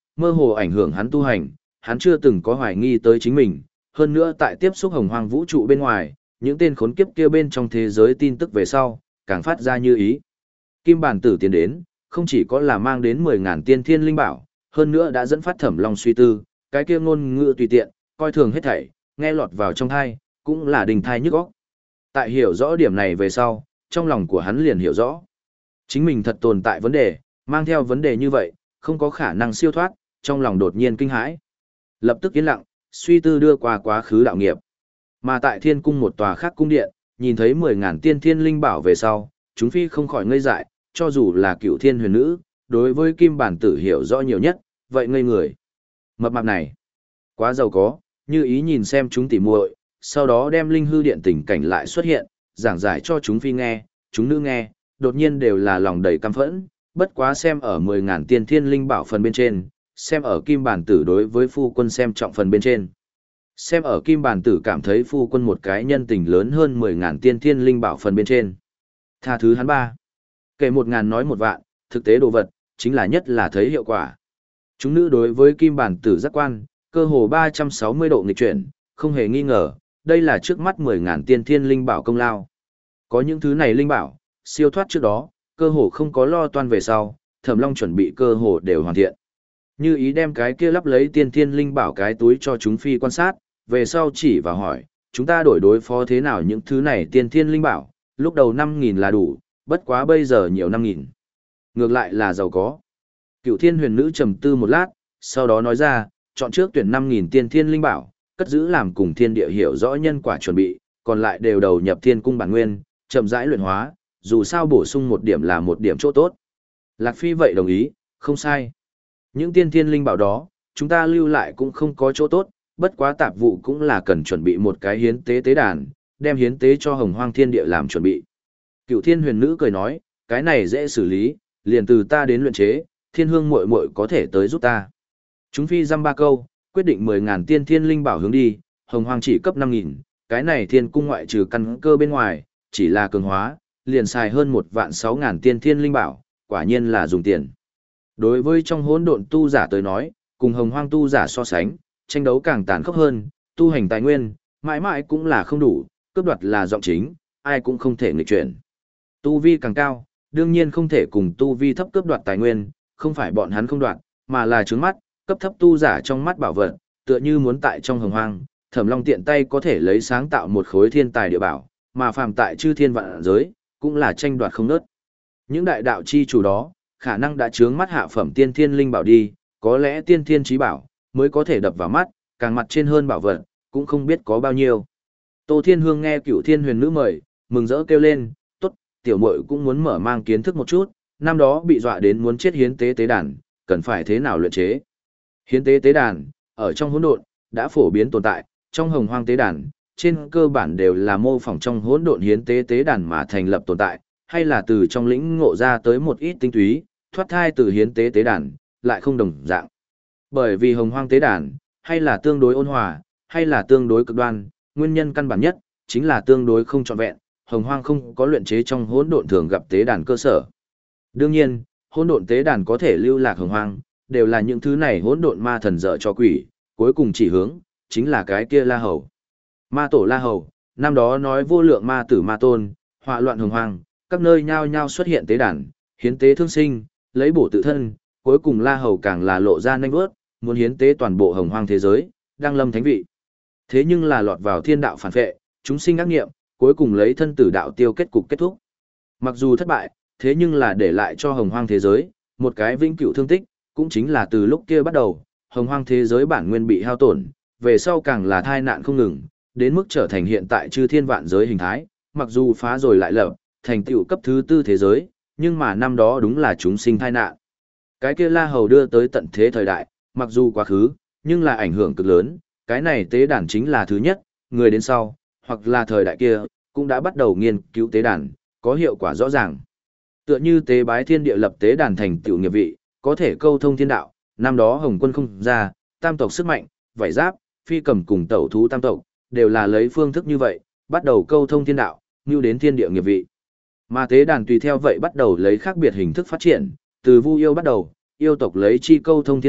mơ hồ ảnh hưởng hắn tu hành, hắn chưa từng có hoài nghi tới chính mình, hơn nữa tại tiếp xúc hồng hoang vũ trụ bên ngoài, những tên khốn kiếp kia bên trong thế giới tin tức về sau, càng phát ra như ý. Kim bản tử tiến đến, không chỉ có là mang đến mười ngàn tiên thiên linh bảo, hơn nữa đã dẫn phát Thẩm Long suy tư, cái kia ngôn ngữ tùy tiện, coi thường hết thảy, nghe lọt vào trong thai, cũng là đình thai nhức óc. Tại hiểu rõ điểm này về sau, trong lòng của hắn liền hiểu rõ. Chính mình thật tồn tại vấn đề, mang theo vấn đề như vậy, không có khả năng siêu thoát, trong lòng đột nhiên kinh hãi. Lập tức yên lặng, suy tư đưa qua quá khứ đạo nghiệp. Mà tại thiên cung một tòa khác cung điện, nhìn thấy mười ngàn tiên thiên linh bảo về sau, chúng phi không khỏi ngây dại, cho dù là cựu thiên huyền nữ, đối với kim bản tử hiểu rõ nhiều nhất, vậy ngây người. Mập mạp này, quá giàu có, như ý nhìn xem chúng tỉ muội, sau đó đem linh hư điện tình cảnh lại xuất hiện, giảng giải cho chúng phi nghe, chúng nữ nghe, đột nhiên đều là lòng đầy căm phẫn, bất quá xem ở mười ngàn tiên thiên linh bảo phần bên trên, xem ở kim bản tử đối với phu quân xem trọng phần bên trên. Xem ở kim bản tử cảm thấy phu quân một cái nhân tình lớn hơn mười ngàn tiên thiên linh bảo phần bên trên. Tha thứ hắn ba. Kể một ngàn nói một vạn, thực tế đồ vật, chính là nhất là thấy hiệu quả. Chúng nữ đối với kim bản tử giác quan, cơ hồ ba trăm sáu mươi độ nghịch chuyển, không hề nghi ngờ, đây là trước mắt mười ngàn tiên thiên linh bảo công lao. Có những thứ này linh bảo, siêu thoát trước đó, cơ hồ không có lo toan về sau, Thẩm Long chuẩn bị cơ hồ đều hoàn thiện. Như ý đem cái kia lắp lấy tiên thiên linh bảo cái túi cho chúng phi quan sát, về sau chỉ vào hỏi, chúng ta đổi đối phó thế nào những thứ này tiên thiên linh bảo, lúc đầu năm nghìn là đủ, bất quá bây giờ nhiều năm nghìn. Ngược lại là giàu có. Cựu thiên huyền nữ trầm tư một lát, sau đó nói ra, chọn trước tuyển năm nghìn tiên thiên linh bảo, cất giữ làm cùng thiên địa hiểu rõ nhân quả chuẩn bị, còn lại đều đầu nhập thiên cung bản nguyên, chậm rãi luyện hóa, dù sao bổ sung một điểm là một điểm chỗ tốt. Lạc Phi vậy đồng ý, không sai. Những tiên thiên linh bảo đó, chúng ta lưu lại cũng không có chỗ tốt, bất quá tạp vụ cũng là cần chuẩn bị một cái hiến tế tế đàn, đem hiến tế cho hồng hoang thiên địa làm chuẩn bị. Cựu thiên huyền nữ cười nói, cái này dễ xử lý, liền từ ta đến luyện chế, thiên hương muội muội có thể tới giúp ta. Chúng phi dăm ba câu, quyết định mười ngàn tiên thiên linh bảo hướng đi, hồng hoang chỉ cấp năm nghìn, cái này thiên cung ngoại trừ căn cơ bên ngoài, chỉ là cường hóa, liền xài hơn một vạn sáu ngàn tiên thiên linh bảo, quả nhiên là dùng tiền. Đối với trong hỗn độn tu giả tới nói, cùng hồng hoang tu giả so sánh, tranh đấu càng tàn khốc hơn, tu hành tài nguyên, mãi mãi cũng là không đủ, cướp đoạt là giọng chính, ai cũng không thể nghịch chuyển. Tu vi càng cao, đương nhiên không thể cùng tu vi thấp cướp đoạt tài nguyên, không phải bọn hắn không đoạt, mà là trướng mắt, cấp thấp tu giả trong mắt bảo vật, tựa như muốn tại trong hồng hoang, Thẩm Long tiện tay có thể lấy sáng tạo một khối thiên tài địa bảo, mà phàm tại chư thiên vạn giới, cũng là tranh đoạt không nớt. Những đại đạo chi chủ đó, khả năng đã trướng mắt hạ phẩm tiên thiên linh bảo đi, có lẽ tiên thiên trí bảo, mới có thể đập vào mắt, càng mặt trên hơn bảo vật, cũng không biết có bao nhiêu. Tô Thiên Hương nghe Cửu Thiên Huyền Nữ mời, mừng rỡ kêu lên, tốt, tiểu muội cũng muốn mở mang kiến thức một chút, năm đó bị dọa đến muốn chết hiến tế tế đàn, cần phải thế nào luyện chế. Hiến tế tế đàn, ở trong hỗn độn, đã phổ biến tồn tại, trong hồng hoang tế đàn, trên cơ bản đều là mô phỏng trong hỗn độn hiến tế tế đàn mà thành lập tồn tại, hay là từ trong lĩnh ngộ ra tới một ít tinh túy, thoát thai từ hiến tế tế đàn, lại không đồng dạng. Bởi vì hồng hoang tế đàn, hay là tương đối ôn hòa, hay là tương đối cực đoan, nguyên nhân căn bản nhất, chính là tương đối không trọn vẹn, hồng hoang không có luyện chế trong hỗn độn thường gặp tế đàn cơ sở. Đương nhiên, hỗn độn tế đàn có thể lưu lạc hồng hoang, đều là những thứ này hỗn độn ma thần dở cho quỷ, cuối cùng chỉ hướng, chính là cái kia La Hầu. Ma tổ La Hầu, năm đó nói vô lượng ma tử ma tôn, họa loạn hồng hoang, các nơi nhao nhao xuất hiện tế đàn, hiến tế thương sinh, lấy bổ tự thân, cuối cùng La Hầu càng là lộ ra nanh vớt, muốn hiến tế toàn bộ hồng hoang thế giới, đang lâm thánh vị. Thế nhưng là lọt vào thiên đạo phản vệ, chúng sinh ác nghiệm, cuối cùng lấy thân tử đạo tiêu kết cục kết thúc. Mặc dù thất bại, thế nhưng là để lại cho hồng hoang thế giới, một cái vĩnh cửu thương tích, cũng chính là từ lúc kia bắt đầu, hồng hoang thế giới bản nguyên bị hao tổn, về sau càng là thai nạn không ngừng, đến mức trở thành hiện tại chư thiên vạn giới hình thái, mặc dù phá rồi lại lập, thành tựu cấp thứ tư thế giới, nhưng mà năm đó đúng là chúng sinh thai nạn. Cái kia La Hầu đưa tới tận thế thời đại, mặc dù quá khứ, nhưng là ảnh hưởng cực lớn, cái này tế đàn chính là thứ nhất, người đến sau, hoặc là thời đại kia, cũng đã bắt đầu nghiên cứu tế đàn, có hiệu quả rõ ràng. Tựa như tế bái thiên địa lập tế đàn thành tựu nghiệp vị, có thể câu thông thiên đạo, năm đó Hồng Quân không ra, tam tộc sức mạnh, vảy giáp, phi cầm cùng tẩu thú tam tộc, đều là lấy phương thức như vậy, bắt đầu câu thông thiên đạo, như đến thiên địa nghiệp vị. Mà tế đàn tùy theo vậy bắt đầu lấy khác biệt hình thức phát triển, từ Vu yêu bắt đầu, yêu tộc lấy chi câu thông thiên đạo,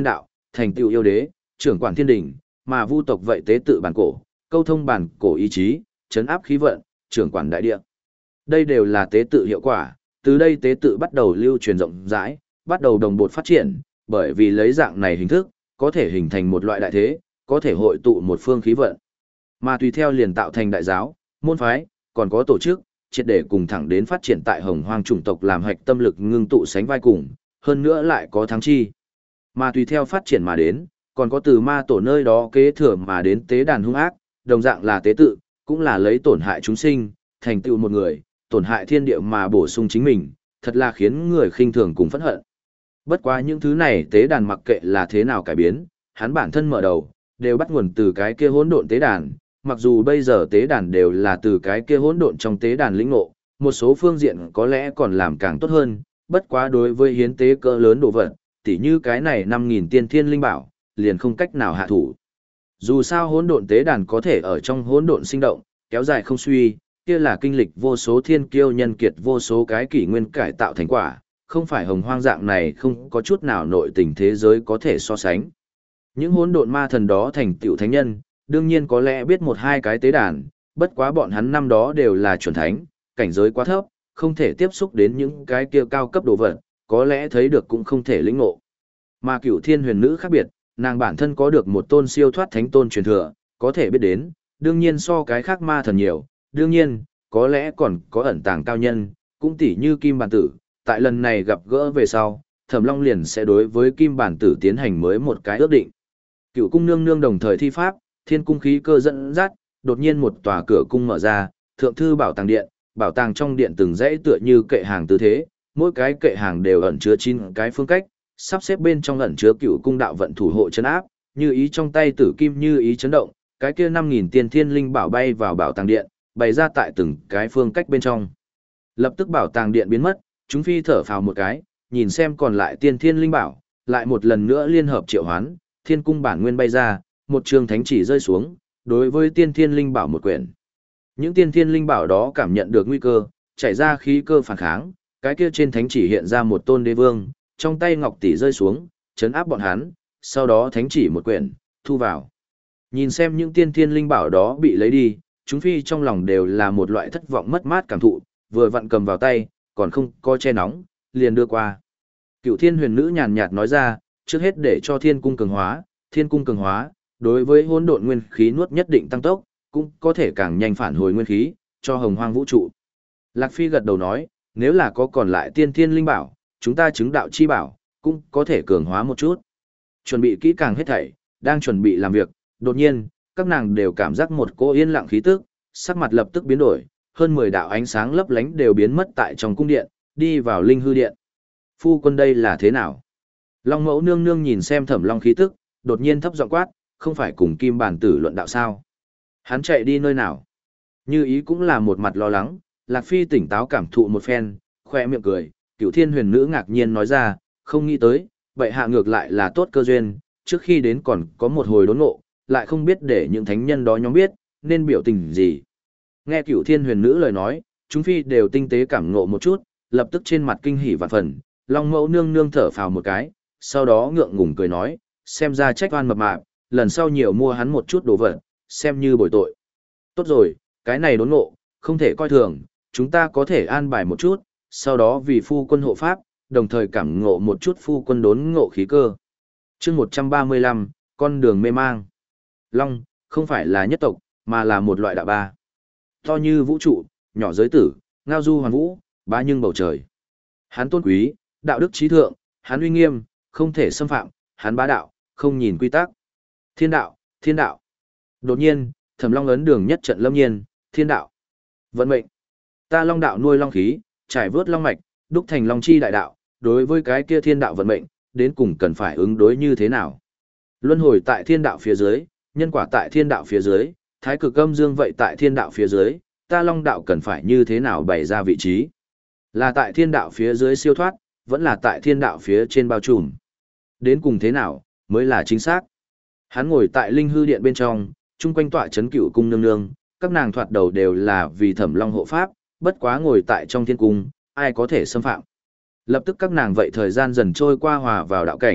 thành tựu yêu đế, trưởng quản thiên đình, mà vu tộc vậy tế tự bản cổ, câu thông bản cổ ý chí, chấn áp khí vận, trưởng quản đại địa. Đây đều là tế tự hiệu quả, từ đây tế tự bắt đầu lưu truyền rộng rãi, bắt đầu đồng bộ phát triển, bởi vì lấy dạng này hình thức, có thể hình thành một loại đại thế, có thể hội tụ một phương khí vận. Mà tùy theo liền tạo thành đại giáo, môn phái, còn có tổ chức, triệt để cùng thẳng đến phát triển tại Hồng Hoang chủng tộc làm hạch tâm lực ngưng tụ sánh vai cùng, hơn nữa lại có thắng chi. Mà tùy theo phát triển mà đến, còn có từ ma tổ nơi đó kế thừa mà đến tế đàn hung ác, đồng dạng là tế tự, cũng là lấy tổn hại chúng sinh, thành tựu một người, tổn hại thiên địa mà bổ sung chính mình, thật là khiến người khinh thường cùng phẫn hận. Bất quá những thứ này tế đàn mặc kệ là thế nào cải biến, hắn bản thân mở đầu, đều bắt nguồn từ cái kia hỗn độn tế đàn, mặc dù bây giờ tế đàn đều là từ cái kia hỗn độn trong tế đàn lĩnh ngộ, một số phương diện có lẽ còn làm càng tốt hơn, bất quá đối với hiến tế cỡ lớn đồ vật, tỉ như cái này năm nghìn tiên thiên linh bảo, liền không cách nào hạ thủ. Dù sao hỗn độn tế đàn có thể ở trong hỗn độn sinh động, kéo dài không suy, kia là kinh lịch vô số thiên kiêu nhân kiệt vô số cái kỷ nguyên cải tạo thành quả, không phải hồng hoang dạng này không có chút nào nội tình thế giới có thể so sánh. Những hỗn độn ma thần đó thành tựu thánh nhân, đương nhiên có lẽ biết một hai cái tế đàn, bất quá bọn hắn năm đó đều là chuẩn thánh, cảnh giới quá thấp, không thể tiếp xúc đến những cái kia cao cấp đồ vật, có lẽ thấy được cũng không thể lĩnh ngộ. Mà Cửu Thiên Huyền Nữ khác biệt, nàng bản thân có được một tôn siêu thoát thánh tôn truyền thừa, có thể biết đến, đương nhiên so cái khác ma thần nhiều, đương nhiên, có lẽ còn có ẩn tàng cao nhân, cũng tỉ như Kim Bản Tử, tại lần này gặp gỡ về sau, Thẩm Long liền sẽ đối với Kim Bản Tử tiến hành mới một cái ước định. Cựu cung nương nương đồng thời thi pháp, thiên cung khí cơ dẫn dắt, đột nhiên một tòa cửa cung mở ra, thượng thư bảo tàng điện, bảo tàng trong điện từng dãy tựa như kệ hàng tư thế, mỗi cái kệ hàng đều ẩn chứa chín cái phương cách, sắp xếp bên trong ẩn chứa cựu cung đạo vận thủ hộ trấn áp, như ý trong tay tử kim như ý chấn động, cái kia năm nghìn tiên thiên linh bảo bay vào bảo tàng điện, bày ra tại từng cái phương cách bên trong. Lập tức bảo tàng điện biến mất, chúng phi thở phào một cái, nhìn xem còn lại tiên thiên linh bảo, lại một lần nữa liên hợp triệu hoán, thiên cung bản nguyên bay ra, một trường thánh chỉ rơi xuống, đối với tiên thiên linh bảo một quyển. Những tiên thiên linh bảo đó cảm nhận được nguy cơ, chảy ra khí cơ phản kháng, cái kia trên thánh chỉ hiện ra một tôn đế vương, trong tay ngọc tỷ rơi xuống, chấn áp bọn hắn, sau đó thánh chỉ một quyển, thu vào. Nhìn xem những tiên thiên linh bảo đó bị lấy đi, chúng phi trong lòng đều là một loại thất vọng mất mát cảm thụ, vừa vặn cầm vào tay, còn không coi che nóng, liền đưa qua. Cựu Thiên Huyền Nữ nhàn nhạt nói ra, trước hết để cho thiên cung cường hóa, thiên cung cường hóa, đối với hỗn độn nguyên khí nuốt nhất định tăng tốc, cũng có thể càng nhanh phản hồi nguyên khí, cho hồng hoang vũ trụ. Lạc Phi gật đầu nói, nếu là có còn lại tiên thiên linh bảo, chúng ta chứng đạo chi bảo, cũng có thể cường hóa một chút. Chuẩn bị kỹ càng hết thảy, đang chuẩn bị làm việc, đột nhiên, các nàng đều cảm giác một cỗ yên lặng khí tức, sắc mặt lập tức biến đổi, hơn mười đạo ánh sáng lấp lánh đều biến mất tại trong cung điện, đi vào linh hư điện. Phu quân đây là thế nào? Long Mẫu nương nương nhìn xem Thẩm Long khí tức, đột nhiên thấp giọng quát, không phải cùng Kim Bản Tử luận đạo sao? Hắn chạy đi nơi nào? Như ý cũng là một mặt lo lắng, Lạc Phi tỉnh táo cảm thụ một phen, khoe miệng cười, Cửu Thiên Huyền Nữ ngạc nhiên nói ra, không nghĩ tới, vậy hạ ngược lại là tốt cơ duyên, trước khi đến còn có một hồi đốn ngộ, lại không biết để những thánh nhân đó nhóm biết, nên biểu tình gì. Nghe Cửu Thiên Huyền Nữ lời nói, chúng phi đều tinh tế cảm ngộ một chút, lập tức trên mặt kinh hỉ vạn phần, Long Mẫu nương nương thở phào một cái, sau đó ngượng ngùng cười nói, xem ra trách oan mập mạp, lần sau nhiều mua hắn một chút đồ vật, xem như bồi tội. Tốt rồi, cái này đốn ngộ, không thể coi thường, chúng ta có thể an bài một chút, sau đó vì phu quân hộ pháp, đồng thời cảm ngộ một chút phu quân đốn ngộ khí cơ. Chương một trăm ba mươi lăm, con đường mê mang. Long, không phải là nhất tộc, mà là một loại đạo ba. To như vũ trụ, nhỏ giới tử, ngao du hoàn vũ, bá nhưng bầu trời. Hắn tôn quý, đạo đức trí thượng, hắn uy nghiêm, không thể xâm phạm, hắn bá đạo, không nhìn quy tắc. Thiên đạo, thiên đạo. Đột nhiên, Thẩm Long ấn đường nhất trận lâm nhiên, thiên đạo. Vận mệnh. Ta long đạo nuôi long khí, trải vớt long mạch, đúc thành long chi đại đạo, đối với cái kia thiên đạo vận mệnh, đến cùng cần phải ứng đối như thế nào? Luân hồi tại thiên đạo phía dưới, nhân quả tại thiên đạo phía dưới, thái cực âm dương vậy tại thiên đạo phía dưới, ta long đạo cần phải như thế nào bày ra vị trí? Là tại thiên đạo phía dưới siêu thoát, vẫn là tại thiên đạo phía trên bao trùm. Đến cùng thế nào, mới là chính xác. Hắn ngồi tại linh hư điện bên trong, chung quanh tọa chấn cửu cung nương nương, các nàng thoạt đầu đều là vì Thẩm Long hộ pháp, bất quá ngồi tại trong thiên cung, ai có thể xâm phạm. Lập tức các nàng vậy thời gian dần trôi qua hòa vào đạo cảnh,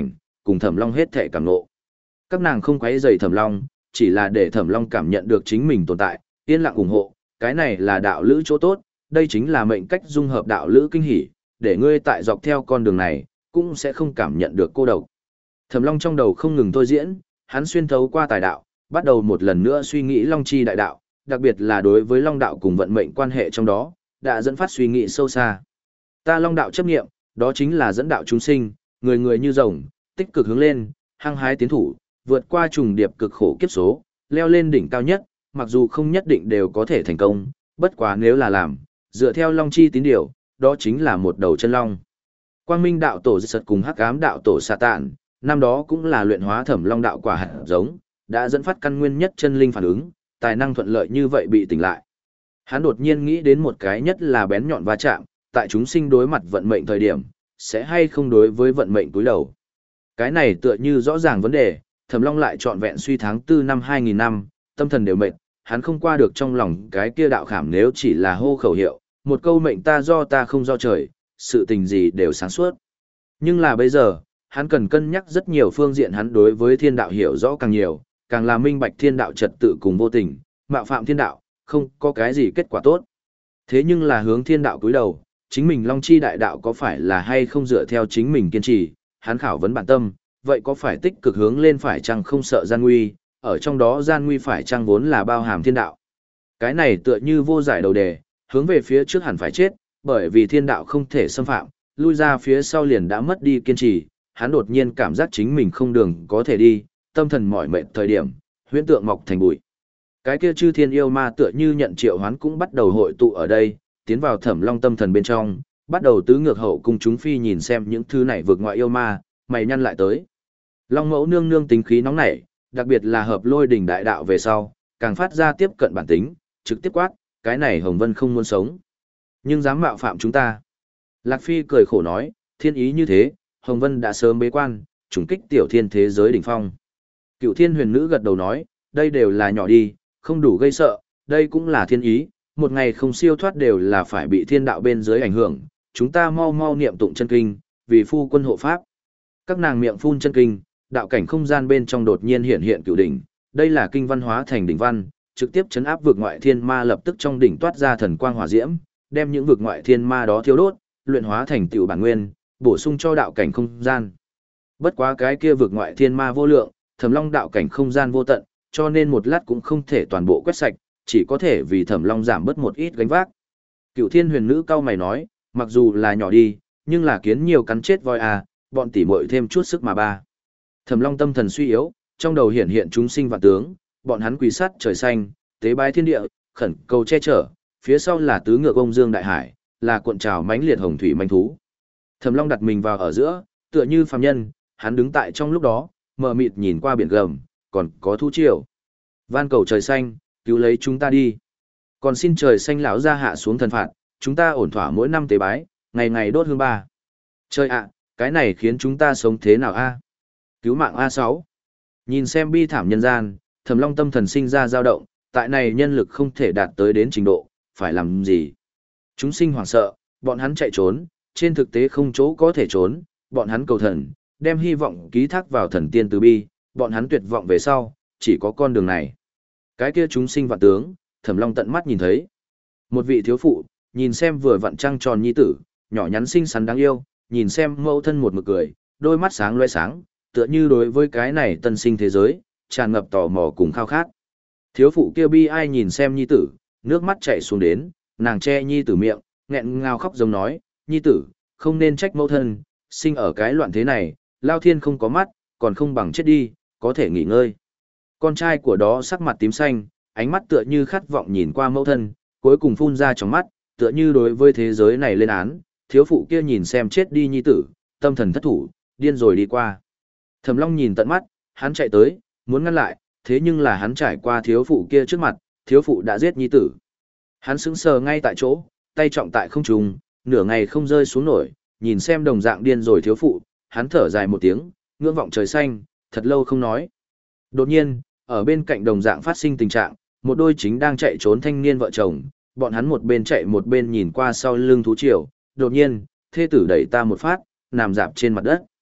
cùng Thẩm Long hết thể cảm ngộ. Các nàng không quấy rầy Thẩm Long, chỉ là để Thẩm Long cảm nhận được chính mình tồn tại, yên lặng ủng hộ, cái này là đạo lữ chỗ tốt, đây chính là mệnh cách dung hợp đạo lữ kinh hỉ, để ngươi tại dọc theo con đường này, cũng sẽ không cảm nhận được cô độc. Thẩm Long trong đầu không ngừng thôi diễn, hắn xuyên thấu qua tài đạo, bắt đầu một lần nữa suy nghĩ Long chi đại đạo, đặc biệt là đối với Long đạo cùng vận mệnh quan hệ trong đó, đã dẫn phát suy nghĩ sâu xa. Ta Long đạo chấp nghiệm, đó chính là dẫn đạo chúng sinh, người người như rồng, tích cực hướng lên, hăng hái tiến thủ, vượt qua trùng điệp cực khổ kiếp số, leo lên đỉnh cao nhất, mặc dù không nhất định đều có thể thành công, bất quá nếu là làm, dựa theo Long chi tín điều, đó chính là một đầu chân long. Quang Minh đạo tổ Dật cùng Hắc Ám đạo tổ Sa Tạn, năm đó cũng là luyện hóa Thẩm Long đạo quả hạt giống, đã dẫn phát căn nguyên nhất chân linh phản ứng, tài năng thuận lợi như vậy bị tỉnh lại. Hắn đột nhiên nghĩ đến một cái nhất là bén nhọn va chạm, tại chúng sinh đối mặt vận mệnh thời điểm, sẽ hay không đối với vận mệnh túi đầu. Cái này tựa như rõ ràng vấn đề, Thẩm Long lại trọn vẹn suy tháng tư năm hai nghìn năm, tâm thần đều mệt, hắn không qua được trong lòng cái kia đạo khảm nếu chỉ là hô khẩu hiệu, một câu mệnh ta do ta không do trời, sự tình gì đều sáng suốt. Nhưng là bây giờ, hắn cần cân nhắc rất nhiều phương diện, hắn đối với thiên đạo hiểu rõ càng nhiều, càng là minh bạch thiên đạo trật tự cùng vô tình, mạo phạm thiên đạo, không có cái gì kết quả tốt. Thế nhưng là hướng thiên đạo cúi đầu, chính mình Long chi đại đạo có phải là hay không dựa theo chính mình kiên trì, hắn khảo vấn bản tâm, vậy có phải tích cực hướng lên phải chăng không sợ gian nguy, ở trong đó gian nguy phải chăng vốn là bao hàm thiên đạo. Cái này tựa như vô giải đầu đề, hướng về phía trước hẳn phải chết, bởi vì thiên đạo không thể xâm phạm, lui ra phía sau liền đã mất đi kiên trì, hắn đột nhiên cảm giác chính mình không đường có thể đi, tâm thần mỏi mệt thời điểm, huyễn tượng mọc thành bụi. Cái kia chư thiên yêu ma tựa như nhận triệu hoán cũng bắt đầu hội tụ ở đây, tiến vào Thẩm Long tâm thần bên trong, bắt đầu tứ ngược hậu cùng chúng phi nhìn xem những thứ này vượt ngoại yêu ma, mày nhăn lại tới. Long mẫu nương nương tính khí nóng nảy, đặc biệt là hợp lôi đỉnh đại đạo về sau, càng phát ra tiếp cận bản tính, trực tiếp quát, cái này Hồng Vân không muốn sống. Nhưng dám mạo phạm chúng ta. Lạc Phi cười khổ nói, thiên ý như thế, Hồng Vân đã sớm bế quan, trùng kích tiểu thiên thế giới đỉnh phong. Cựu thiên huyền nữ gật đầu nói, đây đều là nhỏ đi, không đủ gây sợ, đây cũng là thiên ý, một ngày không siêu thoát đều là phải bị thiên đạo bên dưới ảnh hưởng, chúng ta mau mau niệm tụng chân kinh, vì phu quân hộ pháp. Các nàng miệng phun chân kinh, đạo cảnh không gian bên trong đột nhiên hiện hiện cựu đỉnh, đây là kinh văn hóa thành đỉnh văn, trực tiếp chấn áp vực ngoại thiên ma, lập tức trong đỉnh toát ra thần quang hỏa diễm, đem những vực ngoại thiên ma đó thiêu đốt, luyện hóa thành tiểu bản nguyên, bổ sung cho đạo cảnh không gian. Bất quá cái kia vực ngoại thiên ma vô lượng, Thẩm Long đạo cảnh không gian vô tận, cho nên một lát cũng không thể toàn bộ quét sạch, chỉ có thể vì Thẩm Long giảm bớt một ít gánh vác. Cựu Thiên Huyền Nữ cao mày nói, mặc dù là nhỏ đi, nhưng là kiến nhiều cắn chết voi à, bọn tỉ muội thêm chút sức mà ba. Thẩm Long tâm thần suy yếu, trong đầu hiện hiện chúng sinh vạn tướng, bọn hắn quỳ sát trời xanh, tế bái thiên địa, khẩn cầu che chở, phía sau là tứ ngược ông dương đại hải, là cuộn trào mãnh liệt hồng thủy manh thú. Thẩm Long đặt mình vào ở giữa, tựa như phàm nhân, hắn đứng tại trong lúc đó, mờ mịt nhìn qua biển gầm, còn có thú triều. Van cầu trời xanh, cứu lấy chúng ta đi. Còn xin trời xanh lão ra hạ xuống thần phạt, chúng ta ổn thỏa mỗi năm tế bái, ngày ngày đốt hương ba. Trời ạ, cái này khiến chúng ta sống thế nào a? Cứu mạng a sáu. Nhìn xem bi thảm nhân gian, Thẩm Long tâm thần sinh ra dao động, tại này nhân lực không thể đạt tới đến trình độ, phải làm gì? Chúng sinh hoảng sợ, bọn hắn chạy trốn, trên thực tế không chỗ có thể trốn, bọn hắn cầu thần, đem hy vọng ký thác vào thần tiên từ bi, bọn hắn tuyệt vọng về sau, chỉ có con đường này. Cái kia chúng sinh vạn tướng, Thẩm Long tận mắt nhìn thấy. Một vị thiếu phụ, nhìn xem vừa vặn trăng tròn nhi tử, nhỏ nhắn xinh xắn đáng yêu, nhìn xem mẫu thân một mực cười, đôi mắt sáng loe sáng, tựa như đối với cái này tân sinh thế giới, tràn ngập tò mò cùng khao khát. Thiếu phụ kia bi ai nhìn xem nhi tử, nước mắt chảy xuống đến, nàng che nhi tử miệng, nghẹn ngào khóc giống nói, nhi tử, không nên trách mẫu thân, sinh ở cái loạn thế này, lao thiên không có mắt, còn không bằng chết đi, có thể nghỉ ngơi. Con trai của đó sắc mặt tím xanh, ánh mắt tựa như khát vọng nhìn qua mẫu thân, cuối cùng phun ra trong mắt, tựa như đối với thế giới này lên án, thiếu phụ kia nhìn xem chết đi nhi tử, tâm thần thất thủ, điên rồi đi qua. Thẩm Long nhìn tận mắt, hắn chạy tới, muốn ngăn lại, thế nhưng là hắn trải qua thiếu phụ kia trước mặt, thiếu phụ đã giết nhi tử. Hắn sững sờ ngay tại chỗ, tay trọng tại không trung, nửa ngày không rơi xuống nổi, nhìn xem đồng dạng điên rồi thiếu phụ, hắn thở dài một tiếng, ngưỡng vọng trời xanh, thật lâu không nói. Đột nhiên, ở bên cạnh đồng dạng phát sinh tình trạng, một đôi chính đang chạy trốn thanh niên vợ chồng, bọn hắn một bên chạy một bên nhìn qua sau lưng thú triều, đột nhiên, thê tử đẩy ta một phát, nằm dạp trên mặt đất.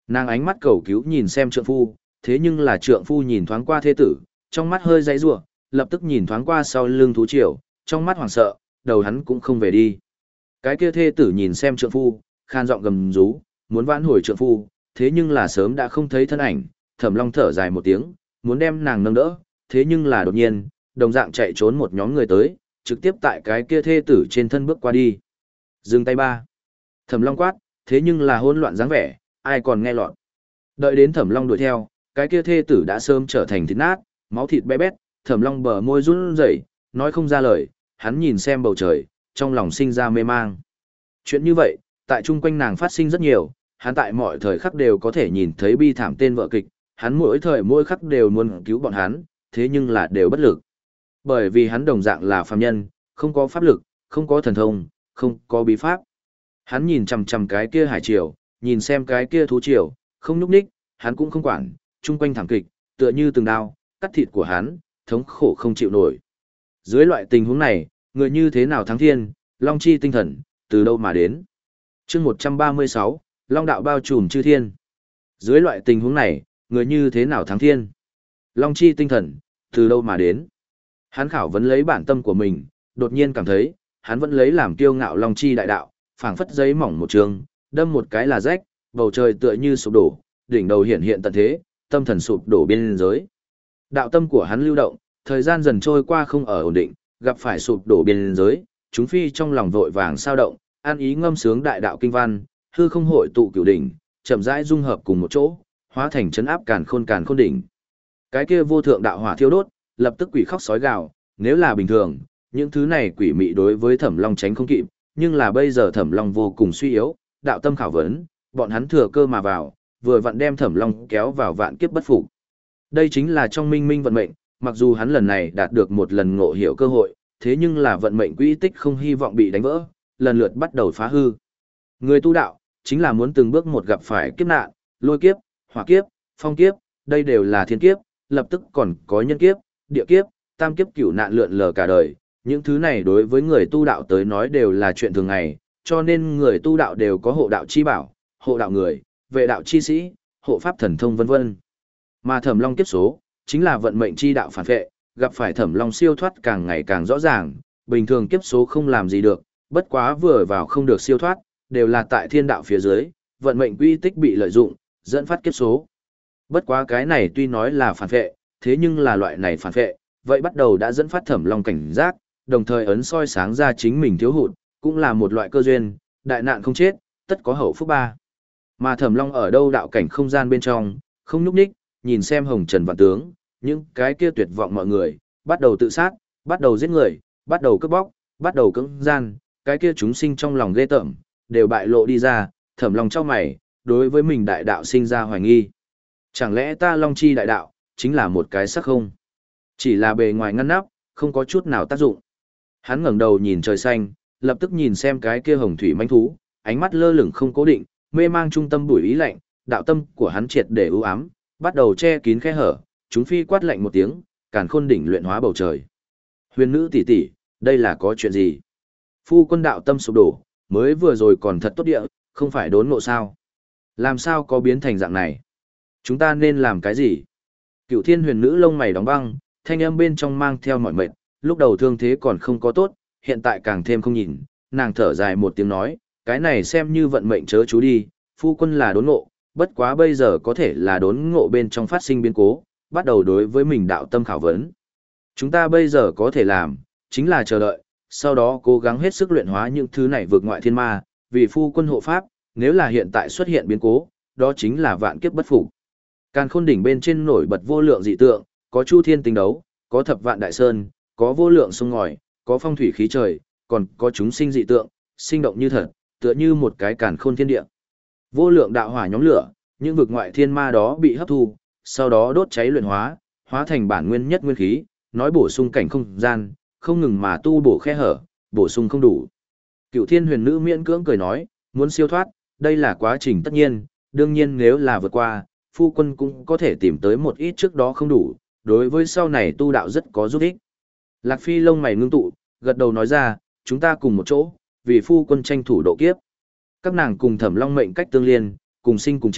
Nàng ánh mắt cầu cứu nhìn xem trượng phu, thế nhưng là trượng phu nhìn thoáng qua thê tử, trong mắt hơi dãy rủa, lập tức nhìn thoáng qua sau lưng thú triều, trong mắt hoảng sợ, đầu hắn cũng không về đi. Cái kia thê tử nhìn xem trượng phu, khan giọng gầm rú, muốn vãn hồi trượng phu, thế nhưng là sớm đã không thấy thân ảnh, Thẩm Long thở dài một tiếng, muốn đem nàng nâng đỡ, thế nhưng là đột nhiên, đồng dạng chạy trốn một nhóm người tới, trực tiếp tại cái kia thê tử trên thân bước qua đi. Dừng tay ba. Thẩm Long quát, thế nhưng là hỗn loạn dáng vẻ, ai còn nghe lọt. Đợi đến Thẩm Long đuổi theo, cái kia thê tử đã sớm trở thành thịt nát, máu thịt bé bét, Thẩm Long bờ môi run rẩy, nói không ra lời, hắn nhìn xem bầu trời, trong lòng sinh ra mê mang. Chuyện như vậy, tại chung quanh nàng phát sinh rất nhiều, hắn tại mọi thời khắc đều có thể nhìn thấy bi thảm tên vợ kịch, hắn mỗi thời mỗi khắc đều muốn cứu bọn hắn, thế nhưng là đều bất lực. Bởi vì hắn đồng dạng là phàm nhân, không có pháp lực, không có thần thông, không có bí pháp. Hắn nhìn chằm chằm cái kia hải triều, nhìn xem cái kia thú triều, không nhúc nhích, hắn cũng không quản, chung quanh thảm kịch, tựa như từng đao, cắt thịt của hắn, thống khổ không chịu nổi. Dưới loại tình huống này, người như thế nào thắng thiên, long chi tinh thần, từ đâu mà đến? Chương một trăm ba mươi sáu, Long đạo bao trùm chư thiên. Dưới loại tình huống này, người như thế nào thắng thiên? Long chi tinh thần, từ đâu mà đến? Hắn khảo vấn lấy bản tâm của mình, đột nhiên cảm thấy, hắn vẫn lấy làm kiêu ngạo long chi đại đạo, phảng phất giấy mỏng một trường, đâm một cái là rách, bầu trời tựa như sụp đổ, đỉnh đầu hiện hiện tận thế, tâm thần sụp đổ biên giới. Đạo tâm của hắn lưu động, thời gian dần trôi qua không ở ổn định, gặp phải sụp đổ biên giới, chúng phi trong lòng vội vàng sao động, an ý ngâm sướng đại đạo kinh văn, hư không hội tụ cửu đỉnh, chậm rãi dung hợp cùng một chỗ, hóa thành chấn áp càn khôn càn khôn đỉnh. Cái kia vô thượng đạo hỏa thiêu đốt, lập tức quỷ khóc sói gào, nếu là bình thường, những thứ này quỷ mị đối với Thẩm Long tránh không kịp, nhưng là bây giờ Thẩm Long vô cùng suy yếu, đạo tâm khảo vấn, bọn hắn thừa cơ mà vào, vừa vặn đem Thẩm Long kéo vào vạn kiếp bất phục. Đây chính là trong minh minh vận mệnh, mặc dù hắn lần này đạt được một lần ngộ hiểu cơ hội, thế nhưng là vận mệnh quỹ tích không hy vọng bị đánh vỡ, lần lượt bắt đầu phá hư. Người tu đạo, chính là muốn từng bước một gặp phải kiếp nạn, lôi kiếp, hỏa kiếp, phong kiếp, đây đều là thiên kiếp, lập tức còn có nhân kiếp, địa kiếp, tam kiếp cửu nạn lượn lờ cả đời. Những thứ này đối với người tu đạo tới nói đều là chuyện thường ngày, cho nên người tu đạo đều có hộ đạo chi bảo, hộ đạo người, vệ đạo chi sĩ, hộ pháp thần thông vân vân. Mà Thẩm Long kiếp số, chính là vận mệnh chi đạo phản vệ, gặp phải Thẩm Long siêu thoát càng ngày càng rõ ràng, bình thường kiếp số không làm gì được, bất quá vừa vào không được siêu thoát, đều là tại thiên đạo phía dưới, vận mệnh quy tích bị lợi dụng, dẫn phát kiếp số. Bất quá cái này tuy nói là phản vệ, thế nhưng là loại này phản vệ, vậy bắt đầu đã dẫn phát Thẩm Long cảnh giác, đồng thời ấn soi sáng ra chính mình thiếu hụt, cũng là một loại cơ duyên, đại nạn không chết, tất có hậu phúc ba. Mà Thẩm Long ở đâu đạo cảnh không gian bên trong, không nhúc nhích, nhìn xem hồng trần vạn tướng, những cái kia tuyệt vọng mọi người, bắt đầu tự sát, bắt đầu giết người, bắt đầu cướp bóc, bắt đầu cưỡng gian, cái kia chúng sinh trong lòng ghê tởm, đều bại lộ đi ra, Thẩm Long trong mày, đối với mình đại đạo sinh ra hoài nghi. Chẳng lẽ ta Long chi đại đạo, chính là một cái sắc không? Chỉ là bề ngoài ngăn nắp, không có chút nào tác dụng. Hắn ngẩng đầu nhìn trời xanh, lập tức nhìn xem cái kia hồng thủy manh thú, ánh mắt lơ lửng không cố định, mê mang trung tâm bùi ý lạnh, đạo tâm của hắn triệt để ưu ám, bắt đầu che kín khe hở, chúng phi quát lạnh một tiếng, càn khôn đỉnh luyện hóa bầu trời. Huyền nữ tỷ tỷ, đây là có chuyện gì? Phu quân đạo tâm sụp đổ, mới vừa rồi còn thật tốt địa, không phải đốn ngộ sao? Làm sao có biến thành dạng này? Chúng ta nên làm cái gì? Cựu thiên huyền nữ lông mày đóng băng, thanh âm bên trong mang theo mọi mệt, lúc đầu thương thế còn không có tốt, hiện tại càng thêm không nhìn, nàng thở dài một tiếng nói, cái này xem như vận mệnh chớ chú đi, phu quân là đốn ngộ, bất quá bây giờ có thể là đốn ngộ bên trong phát sinh biến cố, bắt đầu đối với mình đạo tâm khảo vấn. Chúng ta bây giờ có thể làm, chính là chờ đợi, sau đó cố gắng hết sức luyện hóa những thứ này vượt ngoại thiên ma, vì phu quân hộ pháp, nếu là hiện tại xuất hiện biến cố, đó chính là vạn kiếp bất phục. Càn khôn đỉnh bên trên nổi bật vô lượng dị tượng, có chu thiên tinh đấu, có thập vạn đại sơn, có vô lượng sông ngòi, có phong thủy khí trời, còn có chúng sinh dị tượng, sinh động như thật, tựa như một cái càn khôn thiên địa. Vô lượng đạo hỏa nhóm lửa, những vực ngoại thiên ma đó bị hấp thu, sau đó đốt cháy luyện hóa, hóa thành bản nguyên nhất nguyên khí, nói bổ sung cảnh không gian, không ngừng mà tu bổ khe hở, bổ sung không đủ. Cựu thiên huyền nữ miễn cưỡng cười nói, muốn siêu thoát, đây là quá trình tất nhiên, đương nhiên nếu là vượt qua, phu quân cũng có thể tìm tới một ít trước đó không đủ, đối với sau này tu đạo rất có giúp ích. Lạc Phi lông mày ngưng tụ, gật đầu nói ra, chúng ta cùng một chỗ, vì phu quân tranh thủ độ kiếp. Các nàng cùng Thẩm Long mệnh cách tương liên, cùng sinh cùng chết,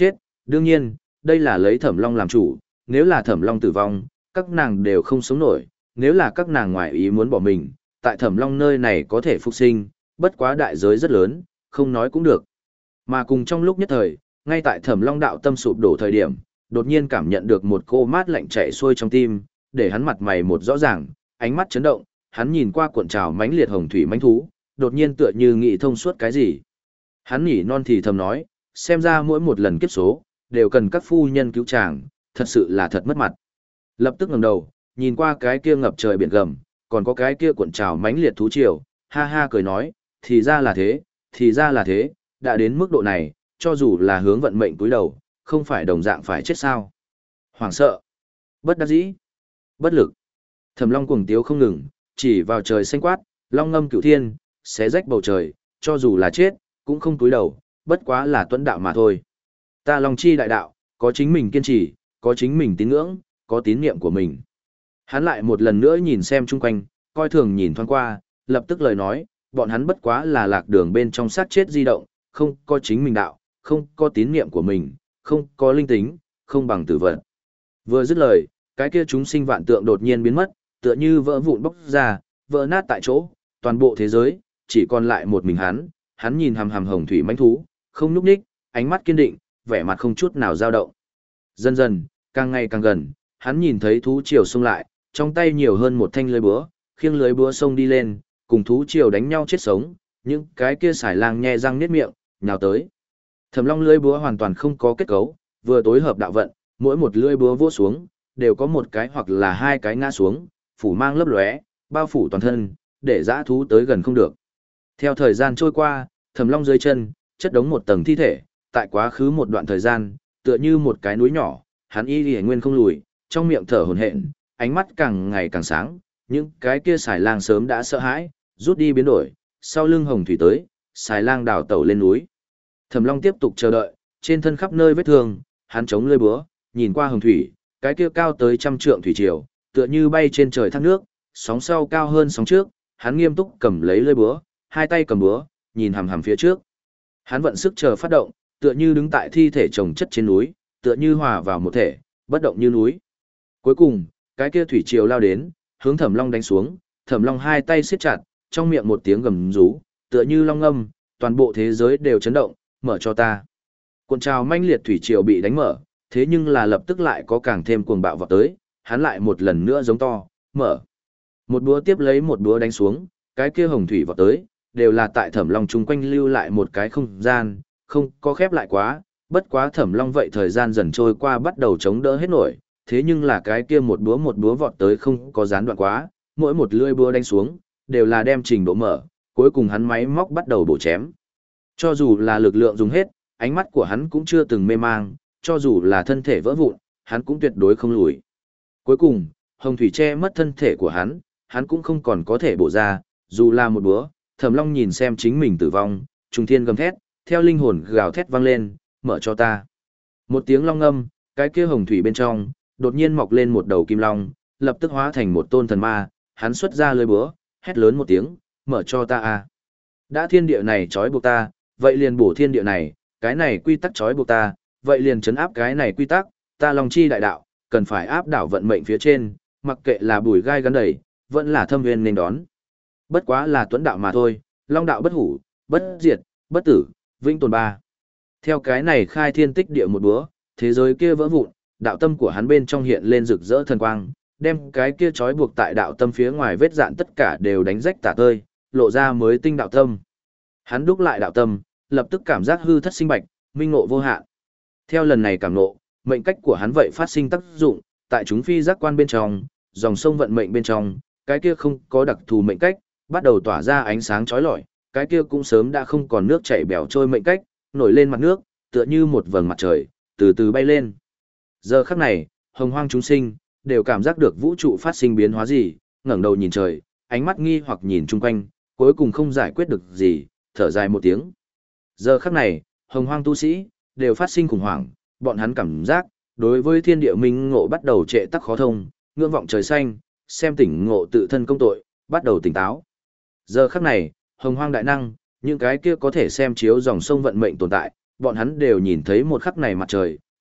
Đương nhiên, đây là lấy Thẩm Long làm chủ, nếu là Thẩm Long tử vong, các nàng đều không sống nổi, nếu là các nàng ngoại ý muốn bỏ mình, tại Thẩm Long nơi này có thể phục sinh, bất quá đại giới rất lớn, không nói cũng được. Mà cùng trong lúc nhất thời, ngay tại Thẩm Long đạo tâm sụp đổ thời điểm, đột nhiên cảm nhận được một cô mát lạnh chảy xuôi trong tim, để hắn mặt mày một rõ ràng, ánh mắt chấn động, hắn nhìn qua cuộn trào mãnh liệt hồng thủy mãnh thú, đột nhiên tựa như nghĩ thông suốt cái gì. Hắn nhỉ non thì thầm nói, xem ra mỗi một lần kiếp số, đều cần các phu nhân cứu chàng, thật sự là thật mất mặt. Lập tức ngẩng đầu, nhìn qua cái kia ngập trời biển gầm, còn có cái kia cuộn trào mãnh liệt thú triều, ha ha cười nói, thì ra là thế, thì ra là thế, đã đến mức độ này, cho dù là hướng vận mệnh túi đầu, không phải đồng dạng phải chết sao. Hoảng sợ, bất đắc dĩ, bất lực. Thẩm Long cuồng tiếu không ngừng, chỉ vào trời xanh quát, long ngâm cửu thiên, xé rách bầu trời, cho dù là chết, cũng không túi đầu, bất quá là tuấn đạo mà thôi. Ta Long chi đại đạo, có chính mình kiên trì, có chính mình tín ngưỡng, có tín niệm của mình. Hắn lại một lần nữa nhìn xem chung quanh, coi thường nhìn thoáng qua, lập tức lời nói, bọn hắn bất quá là lạc đường bên trong sát chết di động, không có chính mình đạo, không có tín niệm của mình, không có linh tính, không bằng tử vận. Vừa dứt lời, cái kia chúng sinh vạn tượng đột nhiên biến mất, tựa như vỡ vụn bốc ra, vỡ nát tại chỗ, toàn bộ thế giới, chỉ còn lại một mình hắn, hắn nhìn hằm hằm hồng thủy mãnh thú, không nhúc nhích, ánh mắt kiên định, vẻ mặt không chút nào dao động. Dần dần, càng ngày càng gần, hắn nhìn thấy thú triều xông lại, trong tay nhiều hơn một thanh lưới búa, khiêng lưới búa xông đi lên, cùng thú triều đánh nhau chết sống, những cái kia xài lang nhe răng niết miệng, nhào tới. Thẩm Long lưới búa hoàn toàn không có kết cấu, vừa tối hợp đạo vận, mỗi một lưới búa vỗ xuống, đều có một cái hoặc là hai cái ngã xuống, phủ mang lấp lóe, bao phủ toàn thân, để dã thú tới gần không được. Theo thời gian trôi qua, Thẩm Long dưới chân, chất đống một tầng thi thể, tại quá khứ một đoạn thời gian, tựa như một cái núi nhỏ, hắn y liễu nguyên không lùi, trong miệng thở hổn hển, ánh mắt càng ngày càng sáng, những cái kia xài lang sớm đã sợ hãi, rút đi biến đổi, sau lưng hồng thủy tới, xài lang đào tẩu lên núi. Thẩm Long tiếp tục chờ đợi, trên thân khắp nơi vết thương, hắn chống lưỡi búa, nhìn qua hồng thủy, cái kia cao tới trăm trượng thủy triều, tựa như bay trên trời thác nước, sóng sau cao hơn sóng trước, hắn nghiêm túc cầm lấy lưỡi búa, hai tay cầm búa, nhìn hằm hằm phía trước. Hắn vận sức chờ phát động, tựa như đứng tại thi thể chồng chất trên núi, tựa như hòa vào một thể, bất động như núi. Cuối cùng, cái kia thủy triều lao đến, hướng Thẩm Long đánh xuống, Thẩm Long hai tay siết chặt, trong miệng một tiếng gầm rú, tựa như long ngâm, toàn bộ thế giới đều chấn động, mở cho ta. Cuộn trào manh liệt thủy triều bị đánh mở, thế nhưng là lập tức lại có càng thêm cuồng bạo vọt tới, hắn lại một lần nữa giống to, mở. Một búa tiếp lấy một búa đánh xuống, cái kia hồng thủy vọt tới, đều là tại Thẩm Long chung quanh lưu lại một cái không gian, không có khép lại quá, bất quá Thẩm Long vậy thời gian dần trôi qua bắt đầu chống đỡ hết nổi, thế nhưng là cái kia một búa một búa vọt tới không có gián đoạn quá, mỗi một lưỡi búa đánh xuống, đều là đem trình độ mở, cuối cùng hắn máy móc bắt đầu bổ chém. Cho dù là lực lượng dùng hết, ánh mắt của hắn cũng chưa từng mê mang, cho dù là thân thể vỡ vụn, hắn cũng tuyệt đối không lùi. Cuối cùng, hồng thủy che mất thân thể của hắn, hắn cũng không còn có thể bổ ra, dù là một búa, Thẩm Long nhìn xem chính mình tử vong, trùng thiên gầm thét, theo linh hồn gào thét vang lên, mở cho ta. Một tiếng long ngâm, cái kia hồng thủy bên trong, đột nhiên mọc lên một đầu kim long, lập tức hóa thành một tôn thần ma, hắn xuất ra lưỡi búa, hét lớn một tiếng, mở cho ta a. Đã thiên địa này trói buộc ta, vậy liền bổ thiên địa này, cái này quy tắc trói buộc ta, vậy liền chấn áp cái này quy tắc, ta Long chi đại đạo, cần phải áp đảo vận mệnh phía trên, mặc kệ là bùi gai gắn đầy, vẫn là thâm viên nên đón. Bất quá là tuấn đạo mà thôi, Long đạo bất hủ, bất diệt, bất tử, vĩnh tồn ba. Theo cái này khai thiên tích địa một búa, thế giới kia vỡ vụn, đạo tâm của hắn bên trong hiện lên rực rỡ thần quang, đem cái kia trói buộc tại đạo tâm phía ngoài vết dạn tất cả đều đánh rách tả tơi, lộ ra mới tinh đạo tâm. Hắn đúc lại đạo tâm, lập tức cảm giác hư thất sinh bạch, minh ngộ vô hạn. Theo lần này cảm ngộ, mệnh cách của hắn vậy phát sinh tác dụng, tại chúng phi giác quan bên trong, dòng sông vận mệnh bên trong, cái kia không có đặc thù mệnh cách, bắt đầu tỏa ra ánh sáng chói lọi, cái kia cũng sớm đã không còn nước chảy bèo trôi mệnh cách, nổi lên mặt nước, tựa như một vầng mặt trời, từ từ bay lên. Giờ khắc này, hồng hoang chúng sinh đều cảm giác được vũ trụ phát sinh biến hóa gì, ngẩng đầu nhìn trời, ánh mắt nghi hoặc nhìn chung quanh, cuối cùng không giải quyết được gì, thở dài một tiếng. Giờ khắc này, hồng hoang tu sĩ đều phát sinh khủng hoảng, bọn hắn cảm giác đối với thiên địa minh ngộ bắt đầu trệ tắc khó thông, ngưỡng vọng trời xanh, xem tỉnh ngộ tự thân công tội, bắt đầu tỉnh táo. Giờ khắc này, hồng hoang đại năng, những cái kia có thể xem chiếu dòng sông vận mệnh tồn tại, bọn hắn đều nhìn thấy một khắc này mặt trời,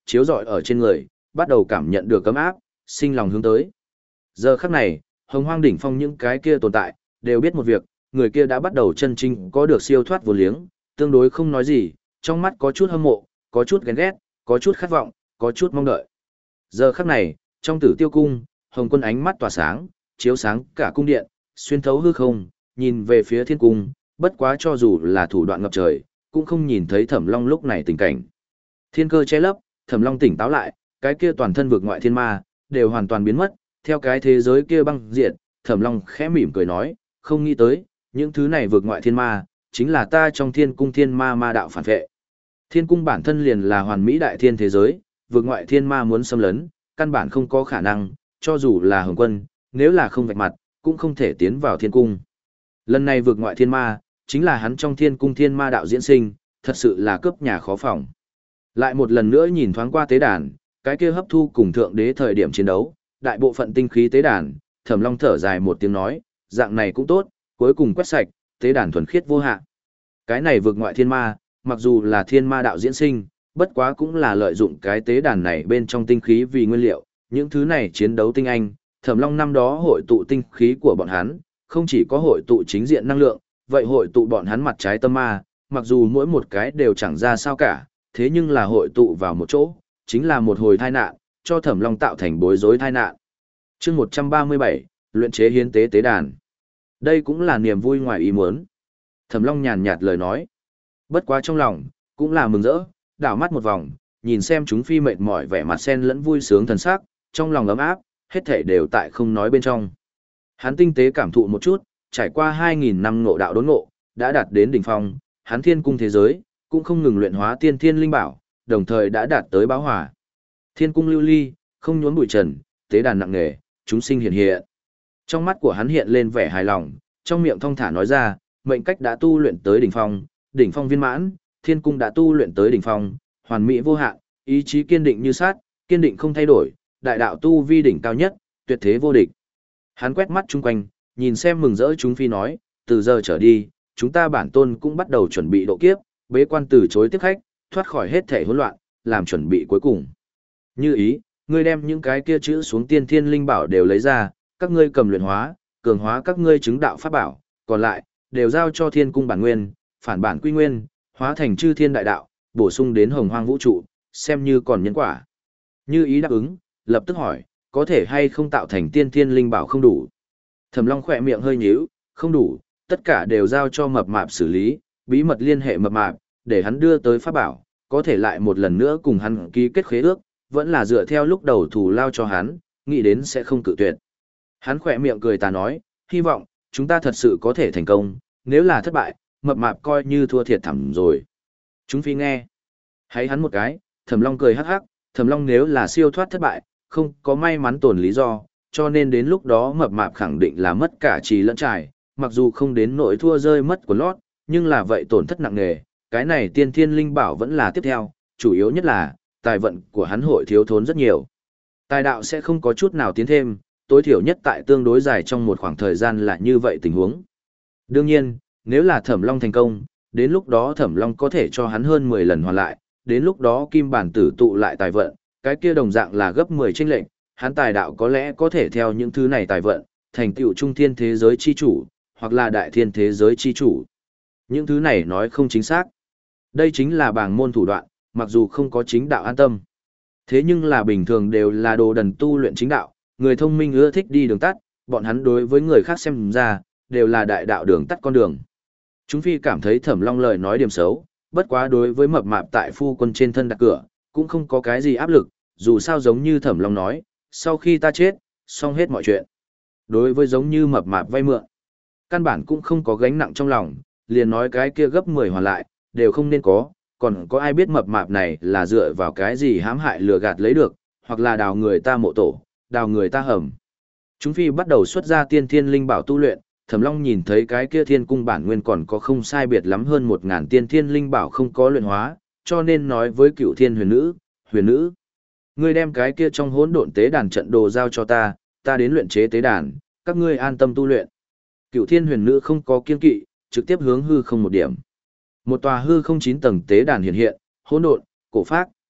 chiếu rọi ở trên người, bắt đầu cảm nhận được cấm áp, sinh lòng hướng tới. Giờ khắc này, Hồng Hoang đỉnh phong những cái kia tồn tại, đều biết một việc, người kia đã bắt đầu chân chính có được siêu thoát vô liếng, tương đối không nói gì, trong mắt có chút hâm mộ, có chút ghen ghét, có chút khát vọng, có chút mong đợi. Giờ khắc này, trong Tử Tiêu cung, Hồng Quân ánh mắt tỏa sáng, chiếu sáng cả cung điện, xuyên thấu hư không, nhìn về phía thiên cung, bất quá cho dù là thủ đoạn ngập trời, cũng không nhìn thấy Thẩm Long lúc này tình cảnh. Thiên cơ che lấp, Thẩm Long tỉnh táo lại, cái kia toàn thân vượt ngoại thiên ma, đều hoàn toàn biến mất, theo cái thế giới kia băng diệt, Thẩm Long khẽ mỉm cười nói, không nghĩ tới, những thứ này vượt ngoại thiên ma, chính là ta trong thiên cung thiên ma ma đạo phản vệ. Thiên cung bản thân liền là hoàn mỹ đại thiên thế giới, vượt ngoại thiên ma muốn xâm lấn, căn bản không có khả năng, cho dù là Hồng Quân, nếu là không vạch mặt, cũng không thể tiến vào thiên cung. Lần này vượt ngoại thiên ma, chính là hắn trong thiên cung thiên ma đạo diễn sinh, thật sự là cướp nhà khó phòng. Lại một lần nữa nhìn thoáng qua tế đàn, cái kia hấp thu cùng thượng đế thời điểm chiến đấu, đại bộ phận tinh khí tế đàn, Thẩm Long thở dài một tiếng nói, dạng này cũng tốt, cuối cùng quét sạch, tế đàn thuần khiết vô hạn. Cái này vượt ngoại thiên ma, mặc dù là thiên ma đạo diễn sinh, bất quá cũng là lợi dụng cái tế đàn này bên trong tinh khí vì nguyên liệu, những thứ này chiến đấu tinh anh, Thẩm Long năm đó hội tụ tinh khí của bọn hắn, không chỉ có hội tụ chính diện năng lượng, vậy hội tụ bọn hắn mặt trái tâm ma, mặc dù mỗi một cái đều chẳng ra sao cả, thế nhưng là hội tụ vào một chỗ, chính là một hồi tai nạn, cho Thẩm Long tạo thành bối rối tai nạn. Chương một trăm ba mươi bảy, luyện chế hiến tế tế đàn. Đây cũng là niềm vui ngoài ý muốn. Thẩm Long nhàn nhạt lời nói. Bất quá trong lòng, cũng là mừng rỡ, đảo mắt một vòng, nhìn xem chúng phi mệt mỏi vẻ mặt sen lẫn vui sướng thần sắc, trong lòng ấm áp, hết thảy đều tại không nói bên trong. Hắn tinh tế cảm thụ một chút, trải qua hai nghìn năm ngộ đạo đốn ngộ, đã đạt đến đỉnh phong, hắn thiên cung thế giới, cũng không ngừng luyện hóa tiên thiên linh bảo, đồng thời đã đạt tới báo hỏa. Thiên cung lưu ly, không nhốn bụi trần, tế đàn nặng nề, chúng sinh hiện hiện. Trong mắt của hắn hiện lên vẻ hài lòng, trong miệng thong thả nói ra, mệnh cách đã tu luyện tới đỉnh phong, đỉnh phong viên mãn, thiên cung đã tu luyện tới đỉnh phong, hoàn mỹ vô hạn, ý chí kiên định như sát, kiên định không thay đổi, đại đạo tu vi đỉnh cao nhất, tuyệt thế vô địch. Hắn quét mắt chung quanh, nhìn xem mừng rỡ chúng phi nói, từ giờ trở đi, chúng ta bản tôn cũng bắt đầu chuẩn bị độ kiếp, bế quan từ chối tiếp khách, thoát khỏi hết thể hỗn loạn, làm chuẩn bị cuối cùng. Như ý, ngươi đem những cái kia chữ xuống tiên thiên linh bảo đều lấy ra, các ngươi cầm luyện hóa, cường hóa các ngươi chứng đạo pháp bảo, còn lại, đều giao cho thiên cung bản nguyên, phản bản quy nguyên, hóa thành chư thiên đại đạo, bổ sung đến hồng hoang vũ trụ, xem như còn nhân quả. Như ý đáp ứng, lập tức hỏi, có thể hay không tạo thành tiên thiên linh bảo không đủ. Thẩm Long khỏe miệng hơi nhíu, không đủ, tất cả đều giao cho mập mạp xử lý, bí mật liên hệ mập mạp, để hắn đưa tới pháp bảo, có thể lại một lần nữa cùng hắn ký kết khế ước, vẫn là dựa theo lúc đầu thù lao cho hắn, nghĩ đến sẽ không cự tuyệt. Hắn khỏe miệng cười ta nói, hy vọng, chúng ta thật sự có thể thành công, nếu là thất bại, mập mạp coi như thua thiệt thẳm rồi. Chúng phi nghe. Hãy hắn một cái, Thẩm Long cười hắc hắc, Thẩm Long nếu là siêu thoát thất bại, không có may mắn tổn lý do, cho nên đến lúc đó mập mạp khẳng định là mất cả trì lẫn trải, mặc dù không đến nỗi thua rơi mất của lót, nhưng là vậy tổn thất nặng nề, cái này tiên thiên linh bảo vẫn là tiếp theo, chủ yếu nhất là, tài vận của hắn hội thiếu thốn rất nhiều. Tài đạo sẽ không có chút nào tiến thêm, tối thiểu nhất tại tương đối dài trong một khoảng thời gian là như vậy tình huống. Đương nhiên, nếu là Thẩm Long thành công, đến lúc đó Thẩm Long có thể cho hắn hơn mười lần hoàn lại, đến lúc đó kim bản tử tụ lại tài vận, cái kia đồng dạng là gấp mười chênh lệnh, hắn tài đạo có lẽ có thể theo những thứ này tài vận, thành tựu trung thiên thế giới chi chủ, hoặc là đại thiên thế giới chi chủ. Những thứ này nói không chính xác. Đây chính là bảng môn thủ đoạn, mặc dù không có chính đạo an tâm. Thế nhưng là bình thường đều là đồ đần tu luyện chính đạo, người thông minh ưa thích đi đường tắt, bọn hắn đối với người khác xem ra, đều là đại đạo đường tắt con đường. Chúng phi cảm thấy Thẩm Long lời nói điểm xấu, bất quá đối với mập mạp tại phu quân trên thân đặt cửa, cũng không có cái gì áp lực, dù sao giống như Thẩm Long nói, sau khi ta chết, xong hết mọi chuyện. Đối với giống như mập mạp vay mượn, căn bản cũng không có gánh nặng trong lòng, liền nói cái kia gấp mười hoàn lại, đều không nên có, còn có ai biết mập mạp này là dựa vào cái gì hãm hại lừa gạt lấy được, hoặc là đào người ta mộ tổ, đào người ta hầm. Chúng phi bắt đầu xuất ra tiên thiên linh bảo tu luyện, Thẩm Long nhìn thấy cái kia thiên cung bản nguyên còn có không sai biệt lắm hơn một ngàn tiên thiên linh bảo không có luyện hóa, cho nên nói với cựu thiên huyền nữ, huyền nữ, ngươi đem cái kia trong hỗn độn tế đàn trận đồ giao cho ta, ta đến luyện chế tế đàn, các ngươi an tâm tu luyện. Cựu thiên huyền nữ không có kiên kỵ, trực tiếp hướng hư không một điểm. Một tòa hư không chín tầng tế đàn hiện hiện, hỗn độn, cổ phác,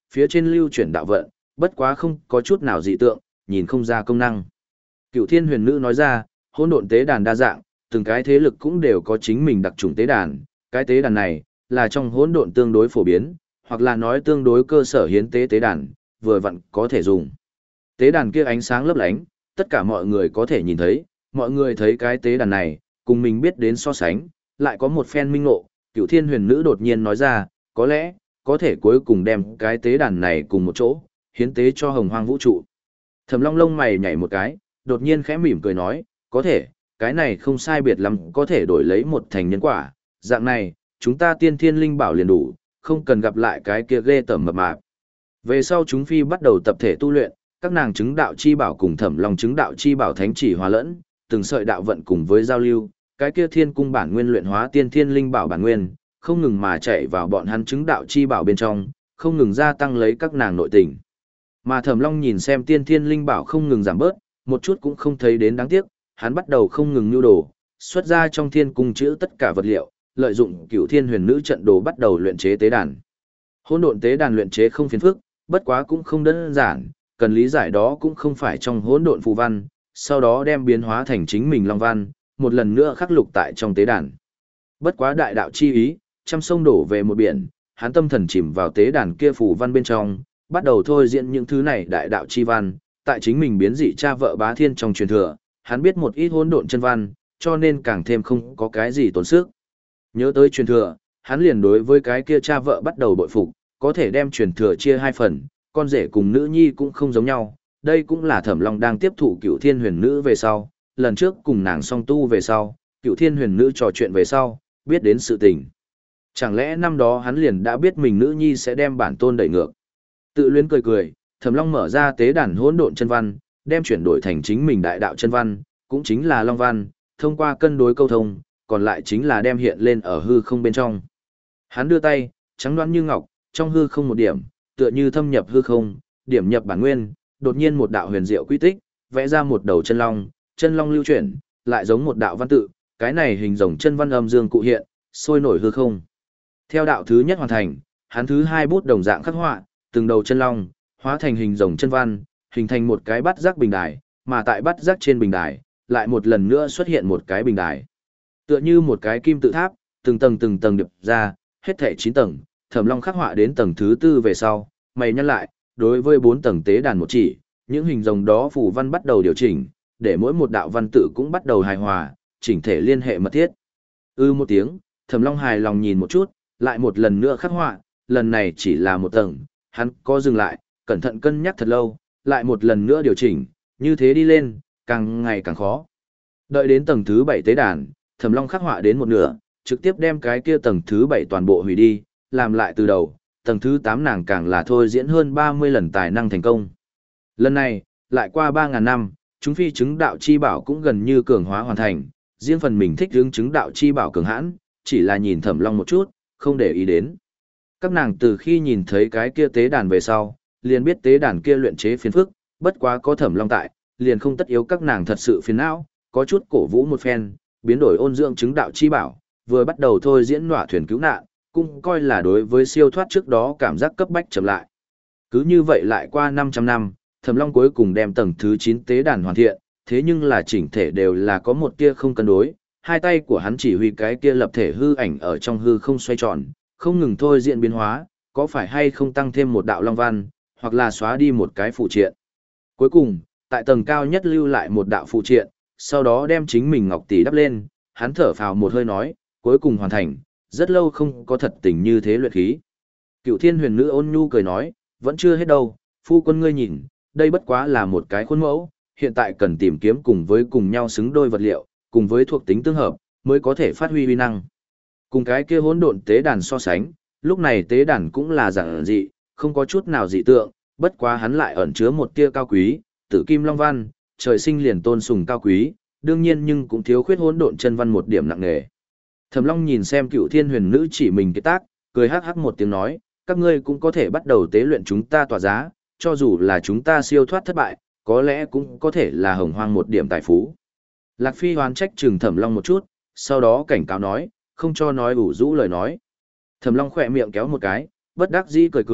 phía trên lưu chuyển đạo vận, bất quá không có chút nào dị tượng, nhìn không ra công năng. Cựu Thiên Huyền Nữ nói ra, hỗn độn tế đàn đa dạng, từng cái thế lực cũng đều có chính mình đặc trùng tế đàn, cái tế đàn này là trong hỗn độn tương đối phổ biến, hoặc là nói tương đối cơ sở hiến tế tế đàn, vừa vặn có thể dùng. Tế đàn kia ánh sáng lấp lánh, tất cả mọi người có thể nhìn thấy, mọi người thấy cái tế đàn này, cùng mình biết đến so sánh, lại có một phen minh ngộ, Cựu Thiên Huyền Nữ đột nhiên nói ra, có lẽ, có thể cuối cùng đem cái tế đàn này cùng một chỗ, hiến tế cho hồng hoang vũ trụ. Thẩm Long lông mày nhảy một cái, đột nhiên khẽ mỉm cười nói, có thể, cái này không sai biệt lắm, có thể đổi lấy một thành nhân quả, dạng này, chúng ta tiên thiên linh bảo liền đủ, không cần gặp lại cái kia ghê tởm mập mạp. Về sau chúng phi bắt đầu tập thể tu luyện, các nàng chứng đạo chi bảo cùng Thẩm Long chứng đạo chi bảo thánh chỉ hòa lẫn, từng sợi đạo vận cùng với giao lưu, cái kia thiên cung bản nguyên luyện hóa tiên thiên linh bảo bản nguyên, không ngừng mà chạy vào bọn hắn chứng đạo chi bảo bên trong, không ngừng gia tăng lấy các nàng nội tình. Mà Thẩm Long nhìn xem tiên thiên linh bảo không ngừng giảm bớt, một chút cũng không thấy đến đáng tiếc, hắn bắt đầu không ngừng nưu đồ, xuất ra trong thiên cung chữ tất cả vật liệu, lợi dụng Cửu Thiên Huyền Nữ trận đồ bắt đầu luyện chế tế đàn. Hỗn độn tế đàn luyện chế không phiền phức, bất quá cũng không đơn giản, cần lý giải đó cũng không phải trong hỗn độn phù văn, sau đó đem biến hóa thành chính mình long văn, một lần nữa khắc lục tại trong tế đàn. Bất quá đại đạo chi ý, trăm sông đổ về một biển, hắn tâm thần chìm vào tế đàn kia phù văn bên trong, bắt đầu thôi diễn những thứ này đại đạo chi văn, tại chính mình biến dị cha vợ bá thiên trong truyền thừa, hắn biết một ít hỗn độn chân văn, cho nên càng thêm không có cái gì tốn sức. Nhớ tới truyền thừa, hắn liền đối với cái kia cha vợ bắt đầu bội phục, có thể đem truyền thừa chia hai phần, con rể cùng nữ nhi cũng không giống nhau, đây cũng là Thẩm Long đang tiếp thụ Cửu Thiên Huyền Nữ về sau, lần trước cùng nàng song tu về sau, Cửu Thiên Huyền Nữ trò chuyện về sau, biết đến sự tình. Chẳng lẽ năm đó hắn liền đã biết mình nữ nhi sẽ đem bản tôn đẩy ngược. Tự luyến cười cười, Thẩm Long mở ra tế đàn hỗn độn chân văn, đem chuyển đổi thành chính mình đại đạo chân văn, cũng chính là Long văn, thông qua cân đối câu thông, còn lại chính là đem hiện lên ở hư không bên trong. Hắn đưa tay, trắng đoán như ngọc, trong hư không một điểm, tựa như thâm nhập hư không, điểm nhập bản nguyên, đột nhiên một đạo huyền diệu quy tích, vẽ ra một đầu chân long, chân long lưu chuyển, lại giống một đạo văn tự, cái này hình rồng chân văn âm dương cụ hiện, sôi nổi hư không. Theo đạo thứ nhất hoàn thành, hắn thứ hai bút đồng dạng khắc họa, từng đầu chân long hóa thành hình rồng chân văn, hình thành một cái bát giác bình đài, mà tại bát giác trên bình đài, lại một lần nữa xuất hiện một cái bình đài. Tựa như một cái kim tự tháp, từng tầng từng tầng điệp ra, hết thảy chín tầng, Thẩm Long khắc họa đến tầng thứ tư về sau, mày nhắc lại, đối với bốn tầng tế đàn một chỉ, những hình rồng đó phù văn bắt đầu điều chỉnh, để mỗi một đạo văn tự cũng bắt đầu hài hòa, chỉnh thể liên hệ mật thiết. Ư một tiếng, Thẩm Long hài lòng nhìn một chút, lại một lần nữa khắc họa, lần này chỉ là một tầng, hắn có dừng lại, cẩn thận cân nhắc thật lâu, lại một lần nữa điều chỉnh, như thế đi lên, càng ngày càng khó. Đợi đến tầng thứ bảy tế đàn, Thẩm Long khắc họa đến một nửa, trực tiếp đem cái kia tầng thứ bảy toàn bộ hủy đi, làm lại từ đầu, tầng thứ tám nàng càng là thôi diễn hơn ba mươi lần tài năng thành công. Lần này, lại qua ba ngàn năm, chúng phi chứng đạo chi bảo cũng gần như cường hóa hoàn thành, riêng phần mình thích hướng chứng đạo chi bảo cường hãn, chỉ là nhìn Thẩm Long một chút, không để ý đến. Các nàng từ khi nhìn thấy cái kia tế đàn về sau, liền biết tế đàn kia luyện chế phiền phức, bất quá có Thẩm Long tại, liền không tất yếu các nàng thật sự phiền não, có chút cổ vũ một phen, biến đổi ôn dưỡng chứng đạo chi bảo, vừa bắt đầu thôi diễn nọa thuyền cứu nạn, cũng coi là đối với siêu thoát trước đó cảm giác cấp bách chậm lại. Cứ như vậy lại qua năm trăm năm, Thẩm Long cuối cùng đem tầng thứ chín tế đàn hoàn thiện, thế nhưng là chỉnh thể đều là có một tia không cân đối, hai tay của hắn chỉ huy cái kia lập thể hư ảnh ở trong hư không xoay tròn, không ngừng thôi diễn biến hóa, có phải hay không tăng thêm một đạo long văn, hoặc là xóa đi một cái phụ triện. Cuối cùng, tại tầng cao nhất lưu lại một đạo phụ triện, sau đó đem chính mình ngọc tỷ đắp lên, hắn thở phào một hơi nói, cuối cùng hoàn thành, rất lâu không có thật tình như thế luyện khí. Cựu Thiên Huyền Nữ ôn nhu cười nói, vẫn chưa hết đâu, phu quân ngươi nhìn, đây bất quá là một cái khuôn mẫu, hiện tại cần tìm kiếm cùng với cùng nhau xứng đôi vật liệu, cùng với thuộc tính tương hợp, mới có thể phát huy uy năng. Cùng cái kia hỗn độn tế đàn so sánh, lúc này tế đàn cũng là giản dị, không có chút nào dị tượng, bất quá hắn lại ẩn chứa một tia cao quý, tử kim long văn, trời sinh liền tôn sùng cao quý, đương nhiên nhưng cũng thiếu khuyết hỗn độn chân văn một điểm nặng nề. Thẩm Long nhìn xem Cựu Thiên Huyền Nữ chỉ mình cái tác, cười hắc hắc một tiếng nói, các ngươi cũng có thể bắt đầu tế luyện chúng ta tỏa giá, cho dù là chúng ta siêu thoát thất bại, có lẽ cũng có thể là hồng hoang một điểm tài phú. Lạc Phi hoán trách chừng Thẩm Long một chút, sau đó cảnh cáo nói, không cho nói ủ rũ lời nói. Thẩm Long khỏe miệng kéo một cái, bất đắc dĩ cười cười,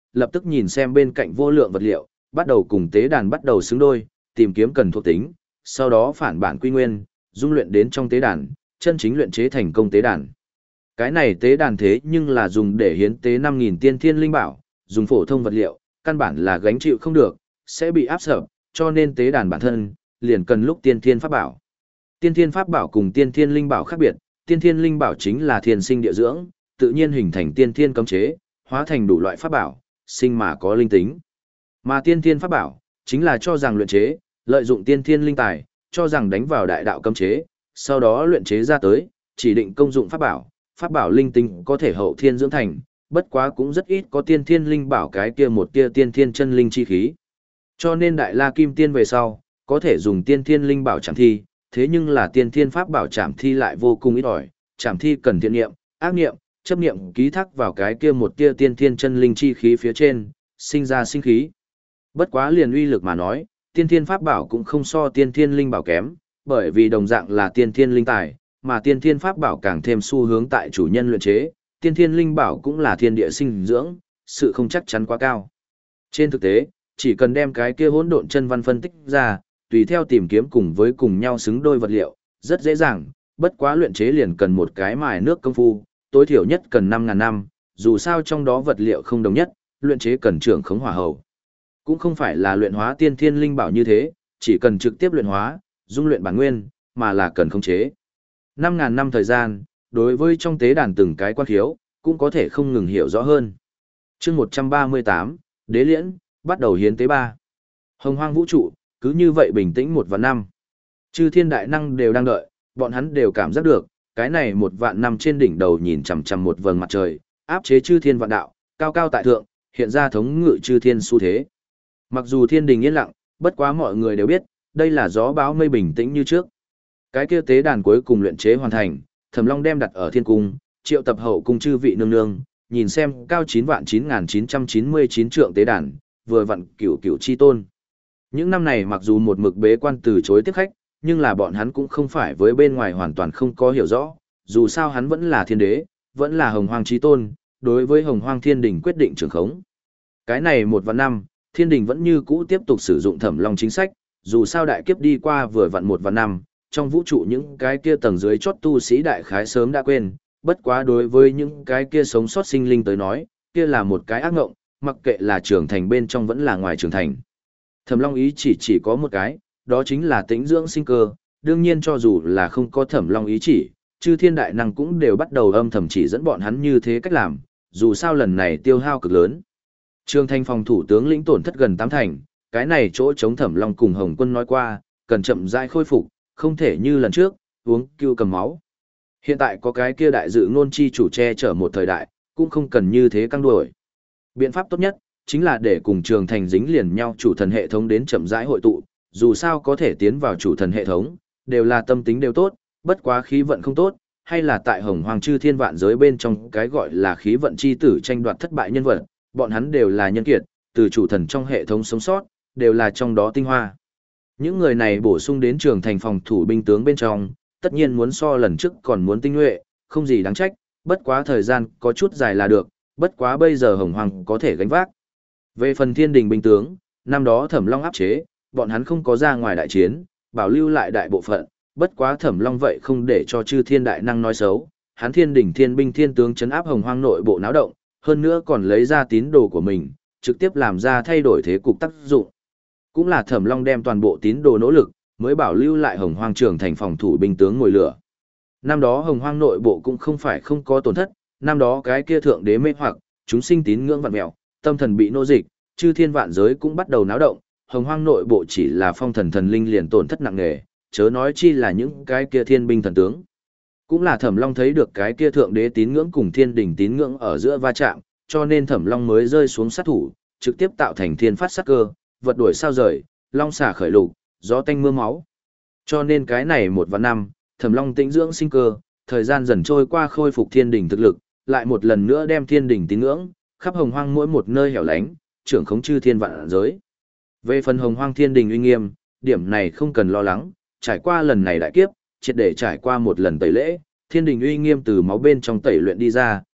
lập tức nhìn xem bên cạnh vô lượng vật liệu, bắt đầu cùng tế đàn bắt đầu xứng đôi, tìm kiếm cần thuộc tính, sau đó phản bản quy nguyên, dung luyện đến trong tế đàn, chân chính luyện chế thành công tế đàn. Cái này tế đàn thế nhưng là dùng để hiến tế năm nghìn tiên thiên linh bảo, dùng phổ thông vật liệu, căn bản là gánh chịu không được, sẽ bị áp sập, cho nên tế đàn bản thân liền cần lúc tiên thiên pháp bảo. Tiên thiên pháp bảo cùng tiên thiên linh bảo khác biệt, tiên thiên linh bảo chính là thiên sinh địa dưỡng, tự nhiên hình thành tiên thiên cấm chế, hóa thành đủ loại pháp bảo, sinh mà có linh tính. Mà tiên thiên pháp bảo chính là cho rằng luyện chế, lợi dụng tiên thiên linh tài, cho rằng đánh vào đại đạo cấm chế, sau đó luyện chế ra tới, chỉ định công dụng pháp bảo, pháp bảo linh tính có thể hậu thiên dưỡng thành, bất quá cũng rất ít có tiên thiên linh bảo cái kia một tia tiên thiên chân linh chi khí. Cho nên đại la kim tiên về sau, có thể dùng tiên thiên linh bảo chạm thi, thế nhưng là tiên thiên pháp bảo chạm thi lại vô cùng ít ỏi, chạm thi cần thiện niệm, ác niệm, chấp niệm ký thác vào cái kia một tia tiên thiên chân linh chi khí phía trên, sinh ra sinh khí. Bất quá liền uy lực mà nói, tiên thiên pháp bảo cũng không so tiên thiên linh bảo kém, bởi vì đồng dạng là tiên thiên linh tài, mà tiên thiên pháp bảo càng thêm xu hướng tại chủ nhân luyện chế, tiên thiên linh bảo cũng là thiên địa sinh dưỡng, sự không chắc chắn quá cao. Trên thực tế, chỉ cần đem cái kia hỗn độn chân văn phân tích ra, tùy theo tìm kiếm cùng với cùng nhau xứng đôi vật liệu, rất dễ dàng, bất quá luyện chế liền cần một cái mài nước công phu, tối thiểu nhất cần năm ngàn năm, dù sao trong đó vật liệu không đồng nhất, luyện chế cần trưởng khống hỏa hầu. Cũng không phải là luyện hóa tiên thiên linh bảo như thế, chỉ cần trực tiếp luyện hóa, dung luyện bản nguyên, mà là cần khống chế. năm ngàn năm thời gian, đối với trong tế đàn từng cái quan khiếu, cũng có thể không ngừng hiểu rõ hơn. chương một trăm ba mươi tám, Đế Liễn, bắt đầu hiến tế ba. Hồng hoang vũ trụ, cứ như vậy bình tĩnh một vạn năm. Chư thiên đại năng đều đang đợi, bọn hắn đều cảm giác được, cái này một vạn năm trên đỉnh đầu nhìn chằm chằm một vầng mặt trời, áp chế chư thiên vạn đạo, cao cao tại thượng, hiện ra thống ngự chư thiên xu thế. Mặc dù thiên đình yên lặng, bất quá mọi người đều biết, đây là gió bão mây bình tĩnh như trước. Cái kia tế đàn cuối cùng luyện chế hoàn thành, Thẩm Long đem đặt ở thiên cung, triệu tập hậu cung chư vị nương nương, nhìn xem cao chín vạn chín nghìn chín trăm chín mươi chín trượng tế đàn, vừa vặn cửu cửu chi tôn. Những năm này mặc dù một mực bế quan từ chối tiếp khách, nhưng là bọn hắn cũng không phải với bên ngoài hoàn toàn không có hiểu rõ, dù sao hắn vẫn là thiên đế, vẫn là hồng hoang chi tôn, đối với hồng hoang thiên đình quyết định trường khống. Cái này một vạn năm, thiên đình vẫn như cũ tiếp tục sử dụng Thẩm Long chính sách, dù sao đại kiếp đi qua vừa vặn một vạn năm, trong vũ trụ những cái kia tầng dưới chót tu sĩ đại khái sớm đã quên, bất quá đối với những cái kia sống sót sinh linh tới nói, kia là một cái ác ngộng, mặc kệ là trưởng thành bên trong vẫn là ngoài trưởng thành. Thẩm Long ý chỉ chỉ có một cái, đó chính là tĩnh dưỡng sinh cơ, đương nhiên cho dù là không có Thẩm Long ý chỉ, chư thiên đại năng cũng đều bắt đầu âm thầm chỉ dẫn bọn hắn như thế cách làm, dù sao lần này tiêu hao cực lớn. Trương Thanh phòng thủ tướng lĩnh tổn thất gần tám thành, cái này chỗ chống Thẩm Long cùng Hồng Quân nói qua, cần chậm rãi khôi phục, không thể như lần trước, uống cưu cầm máu. Hiện tại có cái kia đại dự ngôn chi chủ che chở một thời đại, cũng không cần như thế căng đuổi. Biện pháp tốt nhất, chính là để cùng Trường Thành dính liền nhau chủ thần hệ thống đến chậm rãi hội tụ, dù sao có thể tiến vào chủ thần hệ thống, đều là tâm tính đều tốt, bất quá khí vận không tốt, hay là tại hồng hoàng chư thiên vạn giới bên trong cái gọi là khí vận chi tử tranh đoạt thất bại nhân vật, bọn hắn đều là nhân kiệt, từ chủ thần trong hệ thống sống sót, đều là trong đó tinh hoa. Những người này bổ sung đến Trường Thành phòng thủ binh tướng bên trong, tất nhiên muốn so lần trước còn muốn tinh nhuệ, không gì đáng trách, bất quá thời gian có chút dài là được, bất quá bây giờ hồng hoàng có thể gánh vác. Về phần thiên đình binh tướng, năm đó Thẩm Long áp chế, bọn hắn không có ra ngoài đại chiến, bảo lưu lại đại bộ phận, bất quá Thẩm Long vậy không để cho chư thiên đại năng nói xấu, hắn thiên đình thiên binh thiên tướng chấn áp hồng hoang nội bộ náo động, hơn nữa còn lấy ra tín đồ của mình, trực tiếp làm ra thay đổi thế cục tác dụng. Cũng là Thẩm Long đem toàn bộ tín đồ nỗ lực, mới bảo lưu lại hồng hoang Trường Thành phòng thủ binh tướng ngồi lửa. Năm đó hồng hoang nội bộ cũng không phải không có tổn thất, năm đó cái kia thượng đế mê hoặc, chúng sinh tín ngưỡng vặn mèo, tâm thần bị nô dịch, chư thiên vạn giới cũng bắt đầu náo động, hồng hoang nội bộ chỉ là phong thần thần linh liền tổn thất nặng nề, chớ nói chi là những cái kia thiên binh thần tướng. Cũng là Thẩm Long thấy được cái kia thượng đế tín ngưỡng cùng thiên đình tín ngưỡng ở giữa va chạm, cho nên Thẩm Long mới rơi xuống sát thủ, trực tiếp tạo thành thiên phát sát cơ, vật đuổi sao rời, long xả khởi lục, gió tanh mưa máu. Cho nên cái này một vạn năm, Thẩm Long tĩnh dưỡng sinh cơ, thời gian dần trôi qua khôi phục thiên đình thực lực, lại một lần nữa đem thiên đình tín ngưỡng, khắp hồng hoang mỗi một nơi hẻo lánh, trưởng khống chư thiên vạn giới. Về phần hồng hoang thiên đình uy nghiêm, điểm này không cần lo lắng, trải qua lần này đại kiếp, triệt để trải qua một lần tẩy lễ, thiên đình uy nghiêm từ máu bên trong tẩy luyện đi ra,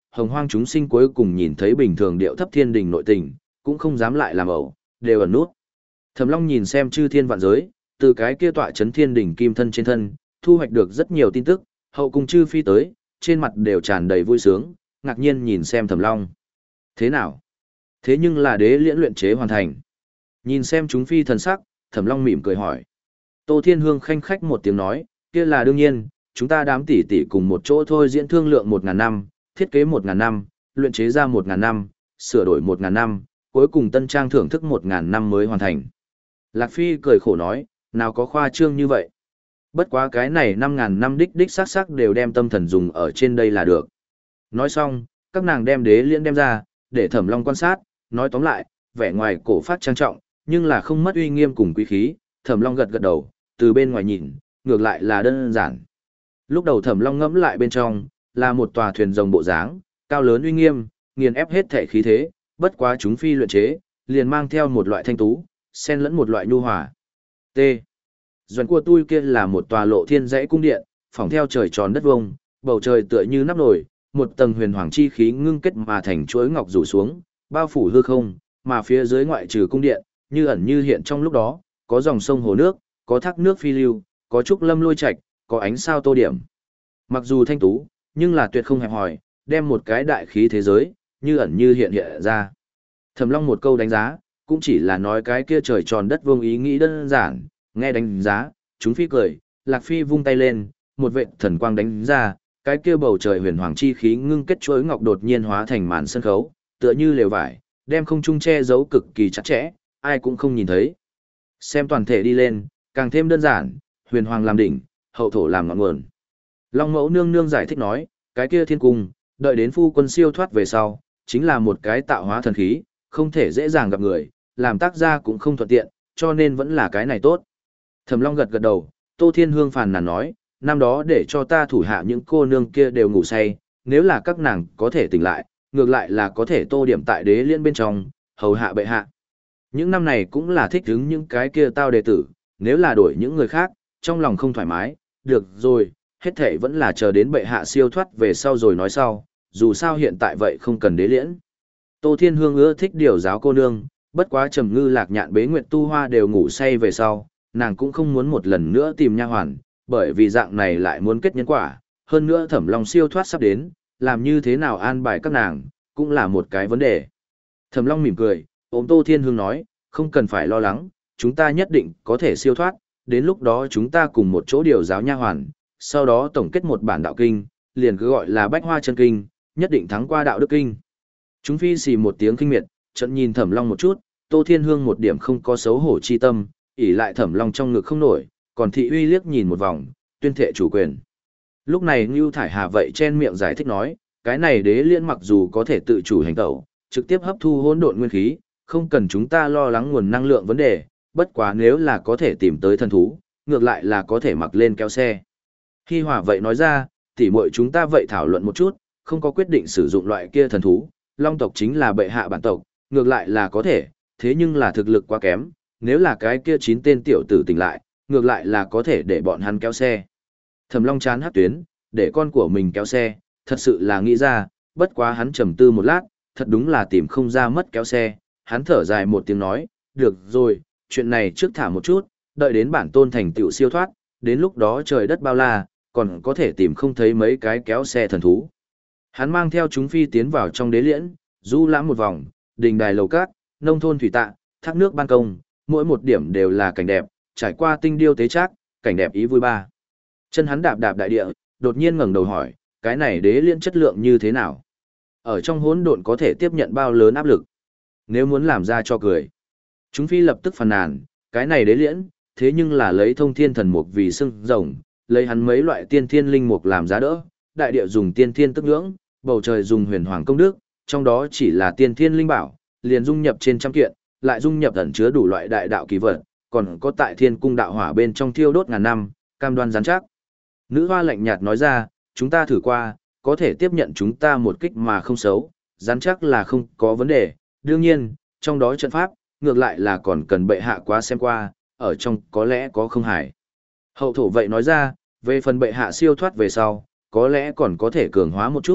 hồng hoang chúng sinh cuối cùng nhìn thấy bình thường điệu thấp thiên đình nội tình, cũng không dám lại làm ẩu, đều ẩn nút. Thẩm Long nhìn xem chư thiên vạn giới, từ cái kia tọa chấn thiên đỉnh kim thân trên thân, thu hoạch được rất nhiều tin tức, hậu cùng chư phi tới, trên mặt đều tràn đầy vui sướng, ngạc nhiên nhìn xem Thẩm Long. Thế nào? Thế nhưng là đế liễn luyện chế hoàn thành. Nhìn xem chúng phi thần sắc, Thẩm Long mỉm cười hỏi. Tô Thiên Hương khanh khách một tiếng nói, kia là đương nhiên, chúng ta đám tỷ tỷ cùng một chỗ thôi diễn thương lượng một ngàn năm, thiết kế một ngàn năm, luyện chế ra một ngàn năm, sửa đổi một ngàn năm, cuối cùng tân trang thưởng thức một ngàn năm mới hoàn thành. Lạc Phi cười khổ nói, nào có khoa trương như vậy. Bất quá cái này năm ngàn năm đích đích sắc sắc đều đem tâm thần dùng ở trên đây là được. Nói xong, các nàng đem đế liễn đem ra, để Thẩm Long quan sát, nói tóm lại, vẻ ngoài cổ phát trang trọng, nhưng là không mất uy nghiêm cùng quý khí. Thẩm Long gật gật đầu, từ bên ngoài nhìn, ngược lại là đơn giản. Lúc đầu Thẩm Long ngẫm lại bên trong, là một tòa thuyền rồng bộ dáng, cao lớn uy nghiêm, nghiền ép hết thể khí thế, bất quá chúng phi luyện chế, liền mang theo một loại thanh tú, xen lẫn một loại nhu hòa. T. Doãn của tôi kia là một tòa lộ thiên dãy cung điện, phỏng theo trời tròn đất vuông, bầu trời tựa như nắp nồi, một tầng huyền hoàng chi khí ngưng kết mà thành chuỗi ngọc rủ xuống, bao phủ hư không, mà phía dưới ngoại trừ cung điện, như ẩn như hiện trong lúc đó, có dòng sông hồ nước, có thác nước phi lưu, có trúc lâm lôi trạch, có ánh sao tô điểm. Mặc dù thanh tú, nhưng là tuyệt không hẹp hòi, đem một cái đại khí thế giới, như ẩn như hiện hiện ra. Thẩm Long một câu đánh giá, cũng chỉ là nói cái kia trời tròn đất vuông ý nghĩ đơn giản, nghe đánh giá, chúng phi cười, Lạc Phi vung tay lên, một vệt thần quang đánh ra, cái kia bầu trời huyền hoàng chi khí ngưng kết chuỗi ngọc đột nhiên hóa thành màn sân khấu, tựa như lều vải, đem không trung che giấu cực kỳ chặt chẽ, ai cũng không nhìn thấy. Xem toàn thể đi lên, càng thêm đơn giản, huyền hoàng làm đỉnh, hậu thổ làm ngọn nguồn. Long Mẫu nương nương giải thích nói, cái kia thiên cung, đợi đến phu quân siêu thoát về sau, chính là một cái tạo hóa thần khí, không thể dễ dàng gặp người, làm tác gia cũng không thuận tiện, cho nên vẫn là cái này tốt. Thẩm Long gật gật đầu, Tô Thiên Hương phàn nàn nói, năm đó để cho ta thủ hạ những cô nương kia đều ngủ say, nếu là các nàng có thể tỉnh lại, ngược lại là có thể tô điểm tại đế liên bên trong, hầu hạ bệ hạ. Những năm này cũng là thích hứng những cái kia tao đệ tử, nếu là đổi những người khác, trong lòng không thoải mái, được rồi, hết thể vẫn là chờ đến bệ hạ siêu thoát về sau rồi nói sau, dù sao hiện tại vậy không cần đế liễn. Tô Thiên Hương ưa thích điều giáo cô nương, bất quá Trầm Ngư Lạc Nhạn Bế Nguyệt Tu Hoa đều ngủ say về sau, nàng cũng không muốn một lần nữa tìm nha hoàn, bởi vì dạng này lại muốn kết nhân quả, hơn nữa Thẩm Long siêu thoát sắp đến, làm như thế nào an bài các nàng, cũng là một cái vấn đề. Thẩm Long mỉm cười, ôm Tô Thiên Hương nói, không cần phải lo lắng, chúng ta nhất định có thể siêu thoát, đến lúc đó chúng ta cùng một chỗ điều giáo nha hoàn, sau đó tổng kết một bản đạo kinh, liền cứ gọi là Bách Hoa Chân Kinh, nhất định thắng qua đạo đức kinh. Chúng phi xì một tiếng kinh miệt, trận nhìn Thẩm Long một chút, Tô Thiên Hương một điểm không có xấu hổ chi tâm, ỉ lại Thẩm Long trong ngực không nổi, còn thị uy liếc nhìn một vòng, tuyên thệ chủ quyền. Lúc này Ngưu Thải Hà vậy chen miệng giải thích nói, cái này đế liên mặc dù có thể tự chủ hành tẩu, trực tiếp hấp thu hỗn độn nguyên khí, không cần chúng ta lo lắng nguồn năng lượng vấn đề, bất quá nếu là có thể tìm tới thần thú, ngược lại là có thể mặc lên kéo xe. Hi Hòa vậy nói ra, tỉ muội chúng ta vậy thảo luận một chút, không có quyết định sử dụng loại kia thần thú, Long tộc chính là bệ hạ bản tộc, ngược lại là có thể, thế nhưng là thực lực quá kém, nếu là cái kia chín tên tiểu tử tỉnh lại, ngược lại là có thể để bọn hắn kéo xe. Thẩm Long chán hắc tuyến, để con của mình kéo xe, thật sự là nghĩ ra, bất quá hắn trầm tư một lát, thật đúng là tìm không ra mất kéo xe, hắn thở dài một tiếng nói, được rồi, chuyện này trước thả một chút, đợi đến bản tôn thành tựu siêu thoát, đến lúc đó trời đất bao la, còn có thể tìm không thấy mấy cái kéo xe thần thú. Hắn mang theo chúng phi tiến vào trong đế liễn, du lãm một vòng, đình đài lầu cát, nông thôn thủy tạ, thác nước ban công, mỗi một điểm đều là cảnh đẹp, trải qua tinh điêu tế trác, cảnh đẹp ý vui ba. Chân hắn đạp đạp đại địa, đột nhiên ngẩng đầu hỏi, cái này đế liễn chất lượng như thế nào? Ở trong hỗn độn có thể tiếp nhận bao lớn áp lực? Nếu muốn làm ra cho cười. Chúng phi lập tức phàn nàn, cái này đế liễn, thế nhưng là lấy thông thiên thần mục vì xưng rồng, lấy hắn mấy loại tiên thiên linh mục làm giá đỡ, đại địa dùng tiên thiên tức ngưỡng, bầu trời dùng huyền hoàng công đức, trong đó chỉ là tiên thiên linh bảo, liền dung nhập trên trăm kiện, lại dung nhập ẩn chứa đủ loại đại đạo kỳ vật, còn có tại thiên cung đạo hỏa bên trong thiêu đốt ngàn năm, cam đoan rắn chắc. Nữ hoa lạnh nhạt nói ra, chúng ta thử qua, có thể tiếp nhận chúng ta một kích mà không xấu, rắn chắc là không có vấn đề, đương nhiên, trong đó trận pháp, ngược lại là còn cần bệ hạ quá xem qua, ở trong có lẽ có không hài. Hậu thổ vậy nói ra, về phần bệ hạ siêu thoát về sau, có lẽ còn có thể cường hóa một chút,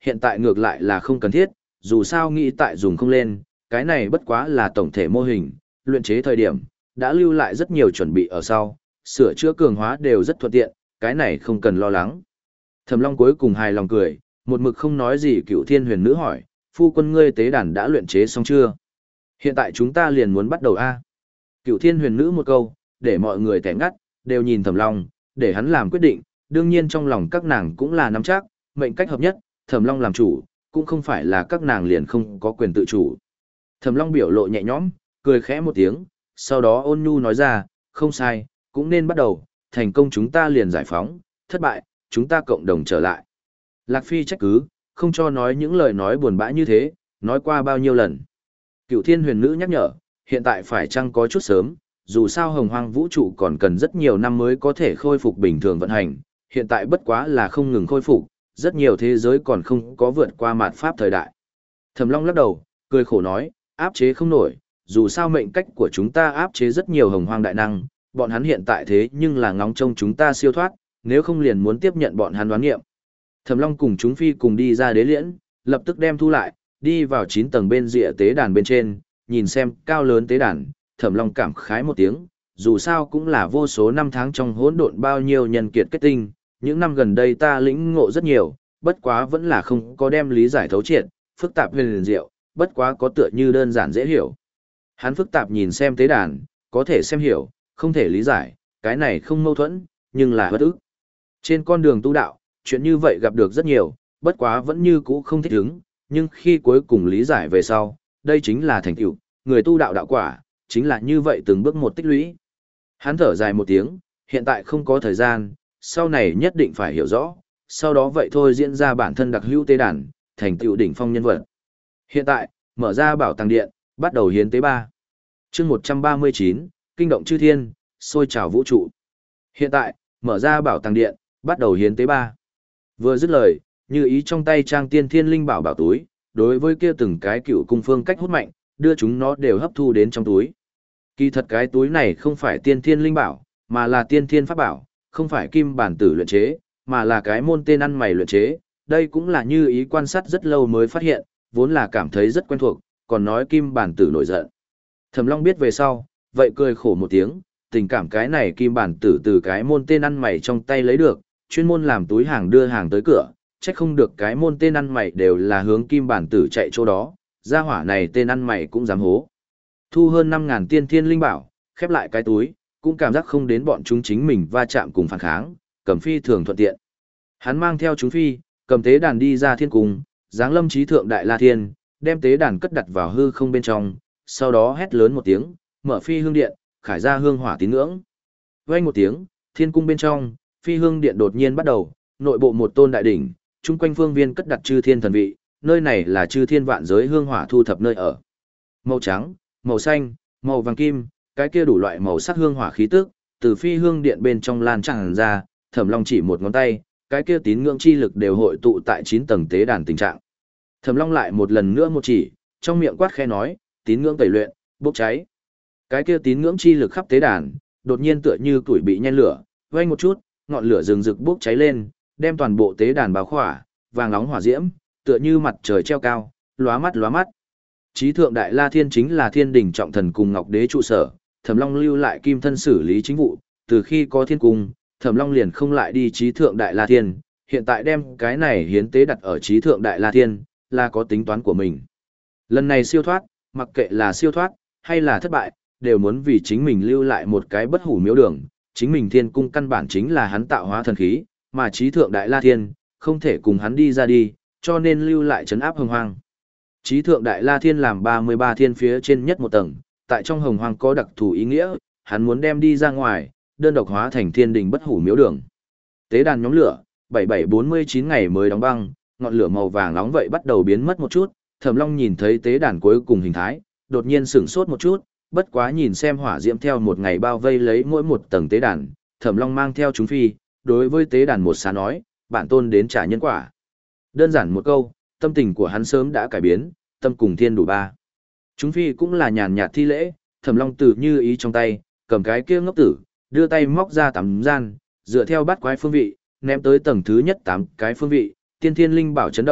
hiện tại ngược lại là không cần thiết, dù sao nghĩ tại dùng không lên, cái này bất quá là tổng thể mô hình, luyện chế thời điểm, đã lưu lại rất nhiều chuẩn bị ở sau, sửa chữa cường hóa đều rất thuận tiện, cái này không cần lo lắng. Thẩm Long cuối cùng hài lòng cười, một mực không nói gì. Cựu Thiên Huyền Nữ hỏi, phu quân ngươi tế đàn đã luyện chế xong chưa? Hiện tại chúng ta liền muốn bắt đầu a. Cựu Thiên Huyền Nữ một câu, để mọi người tẻ ngắt, đều nhìn Thẩm Long, để hắn làm quyết định, đương nhiên trong lòng các nàng cũng là nắm chắc, mệnh cách hợp nhất, Thẩm Long làm chủ, cũng không phải là các nàng liền không có quyền tự chủ. Thẩm Long biểu lộ nhẹ nhõm, cười khẽ một tiếng, sau đó ôn nhu nói ra, không sai, cũng nên bắt đầu, thành công chúng ta liền giải phóng, thất bại, chúng ta cộng đồng trở lại. Lạc Phi trách cứ, không cho nói những lời nói buồn bã như thế, nói qua bao nhiêu lần. Cựu Thiên Huyền Nữ nhắc nhở, hiện tại phải chăng có chút sớm, dù sao hồng hoang vũ trụ còn cần rất nhiều năm mới có thể khôi phục bình thường vận hành, hiện tại bất quá là không ngừng khôi phục, rất nhiều thế giới còn không có vượt qua mạt pháp thời đại. Thẩm Long lắc đầu, cười khổ nói, áp chế không nổi, dù sao mệnh cách của chúng ta áp chế rất nhiều hồng hoang đại năng, bọn hắn hiện tại thế nhưng là ngóng trông chúng ta siêu thoát, nếu không liền muốn tiếp nhận bọn hắn đoán nghiệm. Thẩm Long cùng chúng phi cùng đi ra đế liễn, lập tức đem thu lại, đi vào chín tầng bên rìa tế đàn bên trên, nhìn xem cao lớn tế đàn, Thẩm Long cảm khái một tiếng, dù sao cũng là vô số năm tháng trong hỗn độn bao nhiêu nhân kiệt kết tinh, những năm gần đây ta lĩnh ngộ rất nhiều, bất quá vẫn là không có đem lý giải thấu triệt, phức tạp huyền liền diệu, bất quá có tựa như đơn giản dễ hiểu. Hắn phức tạp nhìn xem tế đàn, có thể xem hiểu, không thể lý giải, cái này không mâu thuẫn, nhưng là bất ức. Trên con đường tu đạo, chuyện như vậy gặp được rất nhiều, bất quá vẫn như cũ không thích ứng, nhưng khi cuối cùng lý giải về sau, đây chính là thành tựu, người tu đạo đạo quả, chính là như vậy từng bước một tích lũy. Hắn thở dài một tiếng, hiện tại không có thời gian, sau này nhất định phải hiểu rõ, sau đó vậy thôi diễn ra bản thân đặc hữu tế đàn, thành tựu đỉnh phong nhân vật. Hiện tại, mở ra bảo tàng điện, bắt đầu hiến tế ba. Chương một trăm ba mươi chín, kinh động chư thiên, sôi trào vũ trụ. Hiện tại, mở ra bảo tàng điện, bắt đầu hiến tế ba. Vừa dứt lời, như ý trong tay trang tiên thiên linh bảo bảo túi, đối với kia từng cái cựu cung phương cách hút mạnh, đưa chúng nó đều hấp thu đến trong túi. Kỳ thật cái túi này không phải tiên thiên linh bảo, mà là tiên thiên pháp bảo, không phải kim bản tử luyện chế, mà là cái môn tên ăn mày luyện chế. Đây cũng là như ý quan sát rất lâu mới phát hiện, vốn là cảm thấy rất quen thuộc, còn nói kim bản tử nổi giận. Thẩm Long biết về sau, vậy cười khổ một tiếng, tình cảm cái này kim bản tử từ cái môn tên ăn mày trong tay lấy được, chuyên môn làm túi hàng đưa hàng tới cửa, chắc không được cái môn tên ăn mày đều là hướng kim bản tử chạy chỗ đó, gia hỏa này tên ăn mày cũng dám hố. Thu hơn năm ngàn tiên thiên linh bảo, khép lại cái túi, cũng cảm giác không đến bọn chúng chính mình va chạm cùng phản kháng, cầm phi thường thuận tiện. Hắn mang theo chúng phi, cầm tế đàn đi ra thiên cung, giáng lâm trí thượng đại la thiên, đem tế đàn cất đặt vào hư không bên trong, sau đó hét lớn một tiếng, mở phi hương điện, khải ra hương hỏa tín ngưỡng. Vang một tiếng, thiên cung bên trong, phi hương điện đột nhiên bắt đầu, nội bộ một tôn đại đỉnh, chung quanh phương viên cất đặt chư thiên thần vị, nơi này là chư thiên vạn giới hương hỏa thu thập nơi ở. Màu trắng, màu xanh, màu vàng kim, cái kia đủ loại màu sắc hương hỏa khí tức, từ phi hương điện bên trong lan tràn ra, Thẩm Long chỉ một ngón tay, cái kia tín ngưỡng chi lực đều hội tụ tại chín tầng tế đàn tình trạng. Thẩm Long lại một lần nữa một chỉ, trong miệng quát khẽ nói, tín ngưỡng tẩy luyện, bốc cháy. Cái kia tín ngưỡng chi lực khắp tế đàn, đột nhiên tựa như củi bị nhen lửa, vang một chút, ngọn lửa rừng rực bốc cháy lên, đem toàn bộ tế đàn bao khỏa, vàng nóng hỏa diễm, tựa như mặt trời treo cao, lóa mắt lóa mắt. Chí thượng đại la thiên chính là thiên đình trọng thần cùng ngọc đế trụ sở, Thẩm Long lưu lại kim thân xử lý chính vụ, từ khi có thiên cung, Thẩm Long liền không lại đi chí thượng đại la thiên, hiện tại đem cái này hiến tế đặt ở chí thượng đại la thiên, là có tính toán của mình. Lần này siêu thoát, mặc kệ là siêu thoát hay là thất bại, đều muốn vì chính mình lưu lại một cái bất hủ miếu đường, chính mình thiên cung căn bản chính là hắn tạo hóa thần khí, mà chí thượng đại la thiên không thể cùng hắn đi ra đi, cho nên lưu lại trấn áp hồng hoang. Chí thượng đại la thiên làm ba mươi ba thiên phía trên nhất một tầng, tại trong hồng hoang có đặc thù ý nghĩa, hắn muốn đem đi ra ngoài, đơn độc hóa thành thiên đình bất hủ miếu đường. Tế đàn nhóm lửa, bảy bảy bốn mươi chín ngày mới đóng băng, ngọn lửa màu vàng nóng vậy bắt đầu biến mất một chút, Thẩm Long nhìn thấy tế đàn cuối cùng hình thái, đột nhiên sửng sốt một chút, bất quá nhìn xem hỏa diễm theo một ngày bao vây lấy mỗi một tầng tế đàn, Thẩm Long mang theo chúng phi, đối với tế đàn một xá nói, bản tôn đến trả nhân quả. Đơn giản một câu, tâm tình của hắn sớm đã cải biến, tâm cùng thiên đủ ba. Chúng phi cũng là nhàn nhạt thi lễ, Thẩm Long từ như ý trong tay, cầm cái kia ngốc tử, đưa tay móc ra tám gian, dựa theo bát quái phương vị, ném tới tầng thứ nhất tám cái phương vị, tiên thiên linh bảo chấn động,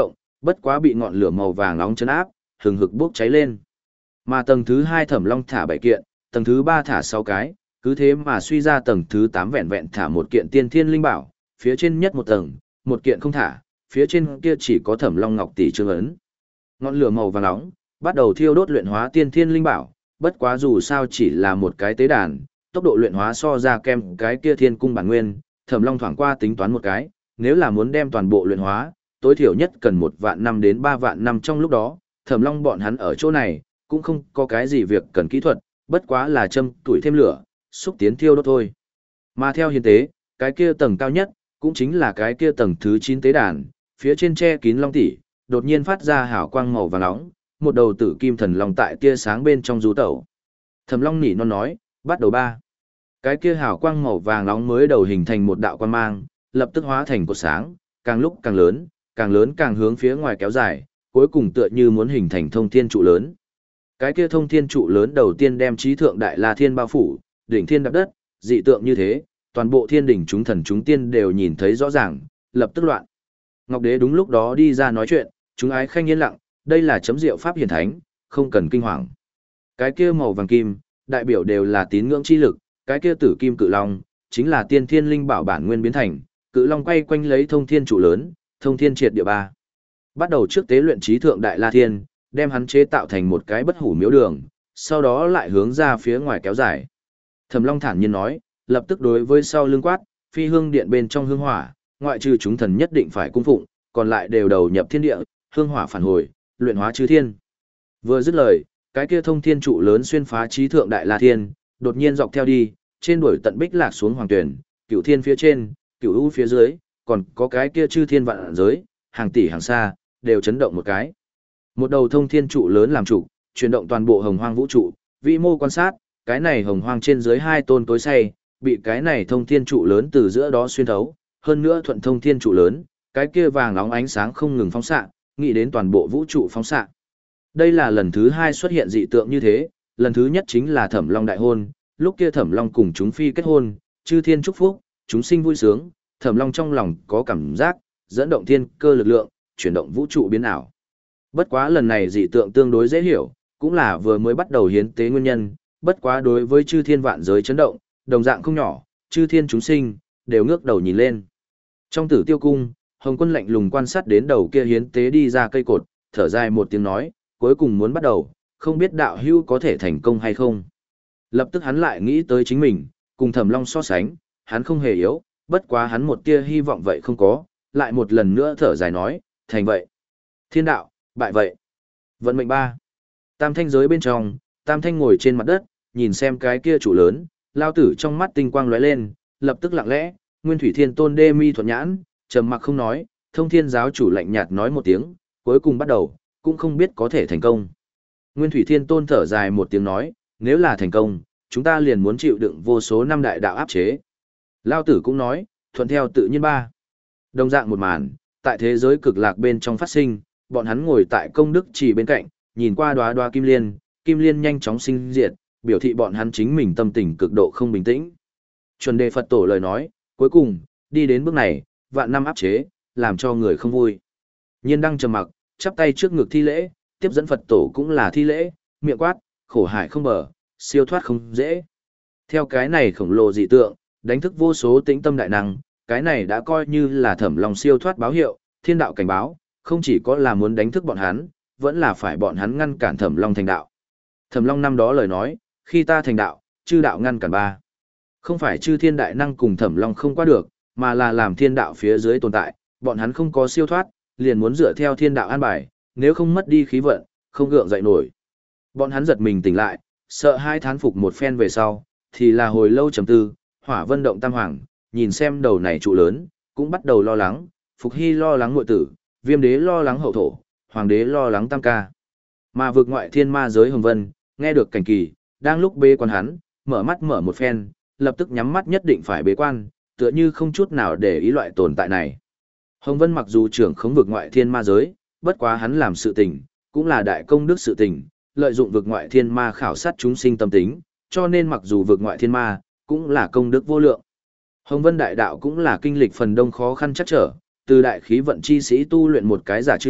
bất quá bị ngọn lửa màu vàng nóng chấn áp, hừng hực bốc cháy lên. Mà tầng thứ hai Thẩm Long thả bảy kiện, tầng thứ ba thả sáu cái, cứ thế mà suy ra tầng thứ tám vẹn vẹn thả một kiện tiên thiên linh bảo, phía trên nhất một tầng, một kiện không thả, phía trên kia chỉ có Thẩm Long ngọc tỷ chương ấn. Ngọn lửa màu vàng nóng bắt đầu thiêu đốt luyện hóa tiên thiên linh bảo, bất quá dù sao chỉ là một cái tế đàn, tốc độ luyện hóa so ra kem cái kia thiên cung bản nguyên, Thẩm Long thoảng qua tính toán một cái, nếu là muốn đem toàn bộ luyện hóa, tối thiểu nhất cần một vạn năm đến ba vạn năm trong lúc đó, Thẩm Long bọn hắn ở chỗ này, cũng không có cái gì việc cần kỹ thuật, bất quá là châm tuổi thêm lửa, xúc tiến thiêu đốt thôi. Mà theo hiến tế, cái kia tầng cao nhất, cũng chính là cái kia tầng thứ chín tế đàn, phía trên che kín long tỷ, đột nhiên phát ra hào quang màu vàng nóng, một đầu tử kim thần long tại tia sáng bên trong rú tẩu. Thẩm Long nỉ non nói, bắt đầu ba. Cái kia hào quang màu vàng nóng mới đầu hình thành một đạo quang mang, lập tức hóa thành cột sáng, càng lúc càng lớn, càng lớn càng hướng phía ngoài kéo dài, cuối cùng tựa như muốn hình thành thông thiên trụ lớn. Cái kia thông thiên trụ lớn đầu tiên đem trí thượng đại la thiên bao phủ, đỉnh thiên đạp đất, dị tượng như thế, toàn bộ thiên đỉnh chúng thần chúng tiên đều nhìn thấy rõ ràng, lập tức loạn. Ngọc Đế đúng lúc đó đi ra nói chuyện, chúng ái khanh yên lặng, đây là chấm diệu pháp hiển thánh, không cần kinh hoàng. Cái kia màu vàng kim, đại biểu đều là tín ngưỡng chi lực, cái kia tử kim cự long, chính là tiên thiên linh bảo bản nguyên biến thành, cự long quay quanh lấy thông thiên trụ lớn, thông thiên triệt địa ba. Bắt đầu trước tế luyện trí thượng đại la thiên, đem hắn chế tạo thành một cái bất hủ miếu đường, sau đó lại hướng ra phía ngoài kéo dài. Thẩm Long thản nhiên nói, lập tức đối với sau lưng quát, phi hương điện bên trong hương hỏa, ngoại trừ chúng thần nhất định phải cung phụng, còn lại đều đầu nhập thiên địa, hương hỏa phản hồi, luyện hóa chư thiên. Vừa dứt lời, cái kia thông thiên trụ lớn xuyên phá trí thượng đại la thiên, đột nhiên dọc theo đi, trên đuổi tận bích lạc xuống hoàng tuyển, cửu thiên phía trên, cửu u phía dưới, còn có cái kia chư thiên vạn giới, hàng tỷ hàng xa, đều chấn động một cái. Một đầu thông thiên trụ lớn làm trụ, chuyển động toàn bộ hồng hoang vũ trụ, vĩ mô quan sát, cái này hồng hoang trên dưới hai tôn tối say, bị cái này thông thiên trụ lớn từ giữa đó xuyên thấu, hơn nữa thuận thông thiên trụ lớn, cái kia vàng óng ánh sáng không ngừng phóng xạ, nghĩ đến toàn bộ vũ trụ phóng xạ. Đây là lần thứ hai xuất hiện dị tượng như thế, lần thứ nhất chính là Thẩm Long đại hôn, lúc kia Thẩm Long cùng chúng phi kết hôn, chư thiên chúc phúc, chúng sinh vui sướng, Thẩm Long trong lòng có cảm giác, dẫn động thiên cơ lực lượng, chuyển động vũ trụ biến ảo. Bất quá lần này dị tượng tương đối dễ hiểu, cũng là vừa mới bắt đầu hiến tế nguyên nhân, bất quá đối với chư thiên vạn giới chấn động, đồng dạng không nhỏ, chư thiên chúng sinh, đều ngước đầu nhìn lên. Trong Tử Tiêu Cung, Hồng Quân lạnh lùng quan sát đến đầu kia hiến tế đi ra cây cột, thở dài một tiếng nói, cuối cùng muốn bắt đầu, không biết đạo hữu có thể thành công hay không. Lập tức hắn lại nghĩ tới chính mình, cùng Thẩm Long so sánh, hắn không hề yếu, bất quá hắn một tia hy vọng vậy không có, lại một lần nữa thở dài nói, thành vậy. Thiên đạo, bại vậy. Vận mệnh ba. Tam thanh giới bên trong, Tam thanh ngồi trên mặt đất, nhìn xem cái kia trụ lớn, lao tử trong mắt tinh quang lóe lên, lập tức lặng lẽ, Nguyên Thủy Thiên Tôn đê mi thuận nhãn, trầm mặc không nói, Thông Thiên giáo chủ lạnh nhạt nói một tiếng, cuối cùng bắt đầu, cũng không biết có thể thành công. Nguyên Thủy Thiên Tôn thở dài một tiếng nói, nếu là thành công, chúng ta liền muốn chịu đựng vô số năm đại đạo áp chế. Lao tử cũng nói, thuận theo tự nhiên ba. Đồng dạng một màn, tại thế giới cực lạc bên trong phát sinh, bọn hắn ngồi tại công đức trì bên cạnh, nhìn qua đóa đóa kim liên, kim liên nhanh chóng sinh diệt, biểu thị bọn hắn chính mình tâm tình cực độ không bình tĩnh. Chuẩn đề Phật tổ lời nói, cuối cùng, đi đến bước này, vạn năm áp chế, làm cho người không vui. Nhiên đăng trầm mặc, chắp tay trước ngực thi lễ, tiếp dẫn Phật tổ cũng là thi lễ, miệng quát, khổ hải không bờ, siêu thoát không dễ. Theo cái này khổng lồ dị tượng, đánh thức vô số tĩnh tâm đại năng, cái này đã coi như là Thẩm Long siêu thoát báo hiệu, thiên đạo cảnh báo, không chỉ có là muốn đánh thức bọn hắn, vẫn là phải bọn hắn ngăn cản Thẩm Long thành đạo. Thẩm Long năm đó lời nói, khi ta thành đạo, chư đạo ngăn cản ba. Không phải chư thiên đại năng cùng Thẩm Long không qua được, mà là làm thiên đạo phía dưới tồn tại, bọn hắn không có siêu thoát, liền muốn dựa theo thiên đạo an bài, nếu không mất đi khí vận, không gượng dậy nổi. Bọn hắn giật mình tỉnh lại, sợ hai thán phục một phen về sau, thì là hồi lâu trầm tư, Hỏa Vân động tam hoàng, nhìn xem đầu này trụ lớn, cũng bắt đầu lo lắng, Phục Hy lo lắng muội tử, Viêm đế lo lắng hậu thổ, Hoàng đế lo lắng tam ca. Mà vực ngoại thiên ma giới Hồng Vân, nghe được cảnh kỳ, đang lúc bế quan hắn, mở mắt mở một phen, lập tức nhắm mắt nhất định phải bế quan, tựa như không chút nào để ý loại tồn tại này. Hồng Vân mặc dù trưởng khống vực ngoại thiên ma giới, bất quá hắn làm sự tình, cũng là đại công đức sự tình, lợi dụng vực ngoại thiên ma khảo sát chúng sinh tâm tính, cho nên mặc dù vực ngoại thiên ma, cũng là công đức vô lượng. Hồng Vân đại đạo cũng là kinh lịch phần đông khó khăn chắc trở, từ đại khí vận chi sĩ tu luyện một cái giả chữ,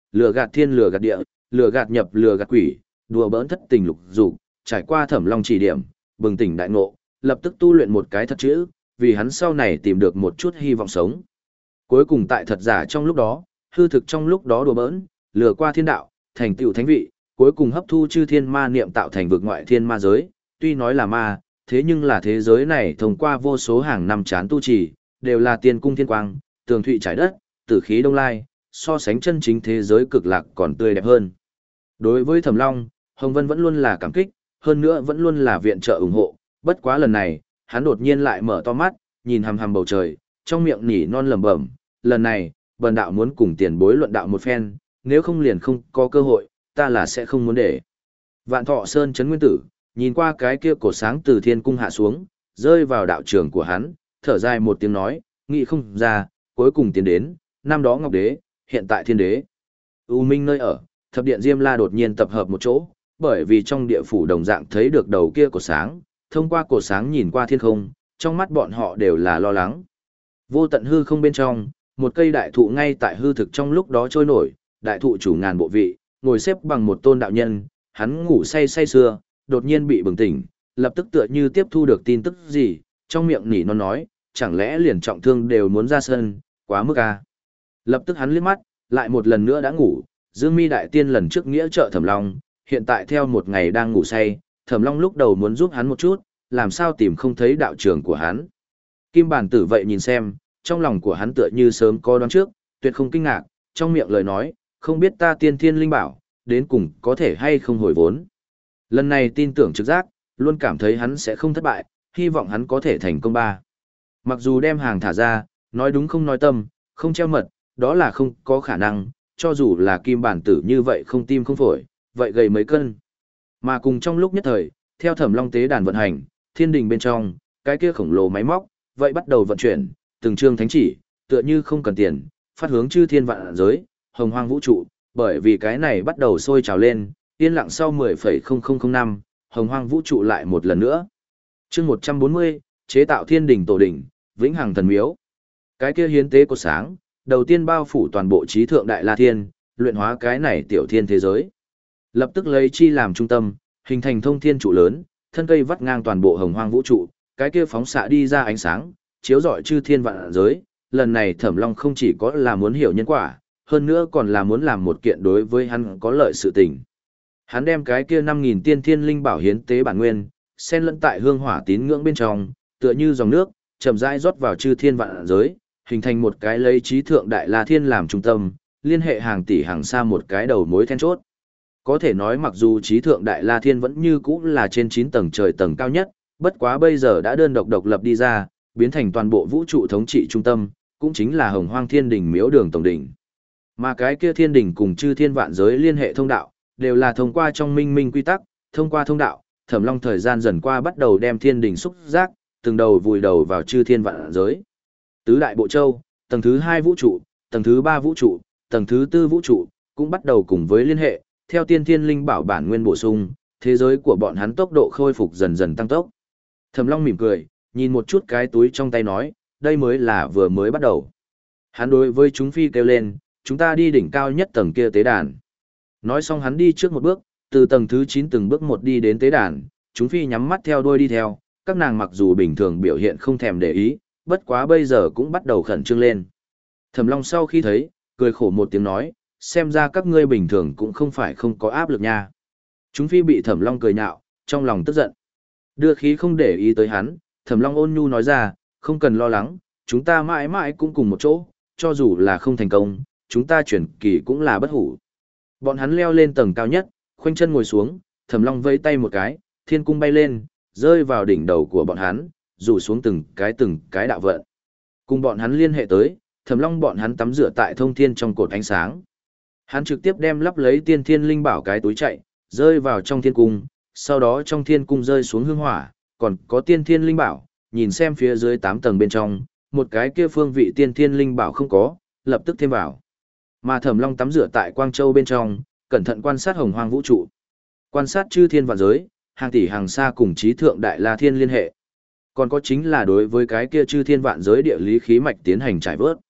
lừa gạt thiên lừa gạt địa, lừa gạt nhập lừa gạt quỷ, đùa bỡn thất tình lục dục, trải qua Thẩm Long chỉ điểm, bừng tỉnh đại ngộ, lập tức tu luyện một cái thật chữ, vì hắn sau này tìm được một chút hy vọng sống. Cuối cùng tại thật giả trong lúc đó, hư thực trong lúc đó đùa bỡn, lừa qua thiên đạo, thành tựu thánh vị, cuối cùng hấp thu chư thiên ma niệm tạo thành vực ngoại thiên ma giới, tuy nói là ma, thế nhưng là thế giới này thông qua vô số hàng năm chán tu trì, đều là tiên cung thiên quang, tường thụy trải đất, tử khí đông lai, so sánh chân chính thế giới cực lạc còn tươi đẹp hơn. Đối với Thẩm Long, Hồng Vân vẫn luôn là cảm kích, hơn nữa vẫn luôn là viện trợ ủng hộ, bất quá lần này, hắn đột nhiên lại mở to mắt, nhìn hằm hằm bầu trời, trong miệng nỉ non lẩm bẩm, lần này, bần đạo muốn cùng tiền bối luận đạo một phen, nếu không liền không có cơ hội, ta là sẽ không muốn để. Vạn Thọ Sơn Trấn Nguyên Tử, nhìn qua cái kia cột sáng từ thiên cung hạ xuống, rơi vào đạo trường của hắn, thở dài một tiếng nói, nghĩ không ra, cuối cùng tiến đến, năm đó Ngọc Đế, hiện tại Thiên Đế. U Minh nơi ở, thập điện Diêm La đột nhiên tập hợp một chỗ, bởi vì trong địa phủ đồng dạng thấy được đầu kia cột sáng, thông qua cột sáng nhìn qua thiên không, trong mắt bọn họ đều là lo lắng. Vô tận hư không bên trong, một cây đại thụ ngay tại hư thực trong lúc đó trôi nổi, đại thụ chủ ngàn bộ vị, ngồi xếp bằng một tôn đạo nhân, hắn ngủ say say sưa, đột nhiên bị bừng tỉnh, lập tức tựa như tiếp thu được tin tức gì, trong miệng nỉ non nói, chẳng lẽ liền trọng thương đều muốn ra sân, quá mức à. Lập tức hắn liếc mắt, lại một lần nữa đã ngủ, Dương Mi đại tiên lần trước nghĩa trợ Thẩm Long, hiện tại theo một ngày đang ngủ say, Thẩm Long lúc đầu muốn giúp hắn một chút, làm sao tìm không thấy đạo trưởng của hắn. Kim Bản Tử vậy nhìn xem, trong lòng của hắn tựa như sớm có đoán trước, tuyệt không kinh ngạc, trong miệng lời nói, không biết ta tiên thiên linh bảo, đến cùng có thể hay không hồi vốn. Lần này tin tưởng trực giác, luôn cảm thấy hắn sẽ không thất bại, hy vọng hắn có thể thành công ba. Mặc dù đem hàng thả ra, nói đúng không nói tâm, không treo mật, đó là không có khả năng, cho dù là Kim Bản Tử như vậy không tim không phổi, vậy gầy mấy cân. Mà cùng trong lúc nhất thời, theo Thẩm Long tế đàn vận hành, thiên đình bên trong, cái kia khổng lồ máy móc, vậy bắt đầu vận chuyển, từng chương thánh chỉ, tựa như không cần tiền, phát hướng chư thiên vạn giới, hồng hoang vũ trụ, bởi vì cái này bắt đầu sôi trào lên, yên lặng sau mười phẩy không không không năm, hồng hoang vũ trụ lại một lần nữa. Chương một trăm bốn mươi, chế tạo thiên đình tổ đỉnh, vĩnh hằng thần miếu. Cái kia hiến tế của sáng, đầu tiên bao phủ toàn bộ trí thượng đại la thiên, luyện hóa cái này tiểu thiên thế giới. Lập tức lấy chi làm trung tâm, hình thành thông thiên trụ lớn, thân cây vắt ngang toàn bộ hồng hoang vũ trụ, cái kia phóng xạ đi ra ánh sáng, chiếu rọi chư thiên vạn giới. Lần này Thẩm Long không chỉ có là muốn hiểu nhân quả, hơn nữa còn là muốn làm một kiện đối với hắn có lợi sự tình. Hắn đem cái kia năm nghìn tiên thiên linh bảo hiến tế bản nguyên, xen lẫn tại hương hỏa tín ngưỡng bên trong, tựa như dòng nước, chậm rãi rót vào chư thiên vạn giới, hình thành một cái lấy trí thượng đại la thiên làm trung tâm, liên hệ hàng tỷ hàng xa một cái đầu mối then chốt. Có thể nói mặc dù trí thượng đại la thiên vẫn như cũ là trên chín tầng trời tầng cao nhất, bất quá bây giờ đã đơn độc độc lập đi ra, biến thành toàn bộ vũ trụ thống trị trung tâm, cũng chính là hồng hoang thiên đình miếu đường tổng đỉnh. Mà cái kia thiên đình cùng chư thiên vạn giới liên hệ thông đạo, đều là thông qua trong minh minh quy tắc, thông qua thông đạo, Thẩm Long thời gian dần qua bắt đầu đem thiên đình xúc giác, từng đầu vùi đầu vào chư thiên vạn giới. Tứ đại bộ châu, tầng thứ hai vũ trụ, tầng thứ ba vũ trụ, tầng thứ tư vũ trụ, cũng bắt đầu cùng với liên hệ, theo tiên thiên linh bảo bản nguyên bổ sung, thế giới của bọn hắn tốc độ khôi phục dần dần tăng tốc. Thẩm Long mỉm cười, nhìn một chút cái túi trong tay nói, đây mới là vừa mới bắt đầu. Hắn đối với chúng phi kêu lên, chúng ta đi đỉnh cao nhất tầng kia tế đàn. Nói xong hắn đi trước một bước, từ tầng thứ chín từng bước một đi đến tế đàn, chúng phi nhắm mắt theo đuôi đi theo, các nàng mặc dù bình thường biểu hiện không thèm để ý, bất quá bây giờ cũng bắt đầu khẩn trương lên. Thẩm Long sau khi thấy, cười khổ một tiếng nói, xem ra các ngươi bình thường cũng không phải không có áp lực nha. Chúng phi bị Thẩm Long cười nhạo, trong lòng tức giận. Đưa khí không để ý tới hắn, Thẩm Long ôn nhu nói ra, không cần lo lắng, chúng ta mãi mãi cũng cùng một chỗ, cho dù là không thành công, chúng ta chuyển kỳ cũng là bất hủ. Bọn hắn leo lên tầng cao nhất, khoanh chân ngồi xuống, Thẩm Long vẫy tay một cái, thiên cung bay lên, rơi vào đỉnh đầu của bọn hắn, rủ xuống từng cái từng cái đạo vận. Cùng bọn hắn liên hệ tới, Thẩm Long bọn hắn tắm rửa tại thông thiên trong cột ánh sáng. Hắn trực tiếp đem lắp lấy tiên thiên linh bảo cái túi chạy, rơi vào trong thiên cung, sau đó trong thiên cung rơi xuống hương hỏa, còn có tiên thiên linh bảo, nhìn xem phía dưới tám tầng bên trong, một cái kia phương vị tiên thiên linh bảo không có, lập tức thêm vào. Mà Thẩm Long tắm rửa tại Quang Châu bên trong, cẩn thận quan sát hồng hoang vũ trụ. Quan sát chư thiên vạn giới, hàng tỷ hàng xa cùng trí thượng đại la thiên liên hệ. Còn có chính là đối với cái kia chư thiên vạn giới địa lý khí mạch tiến hành trải vớt.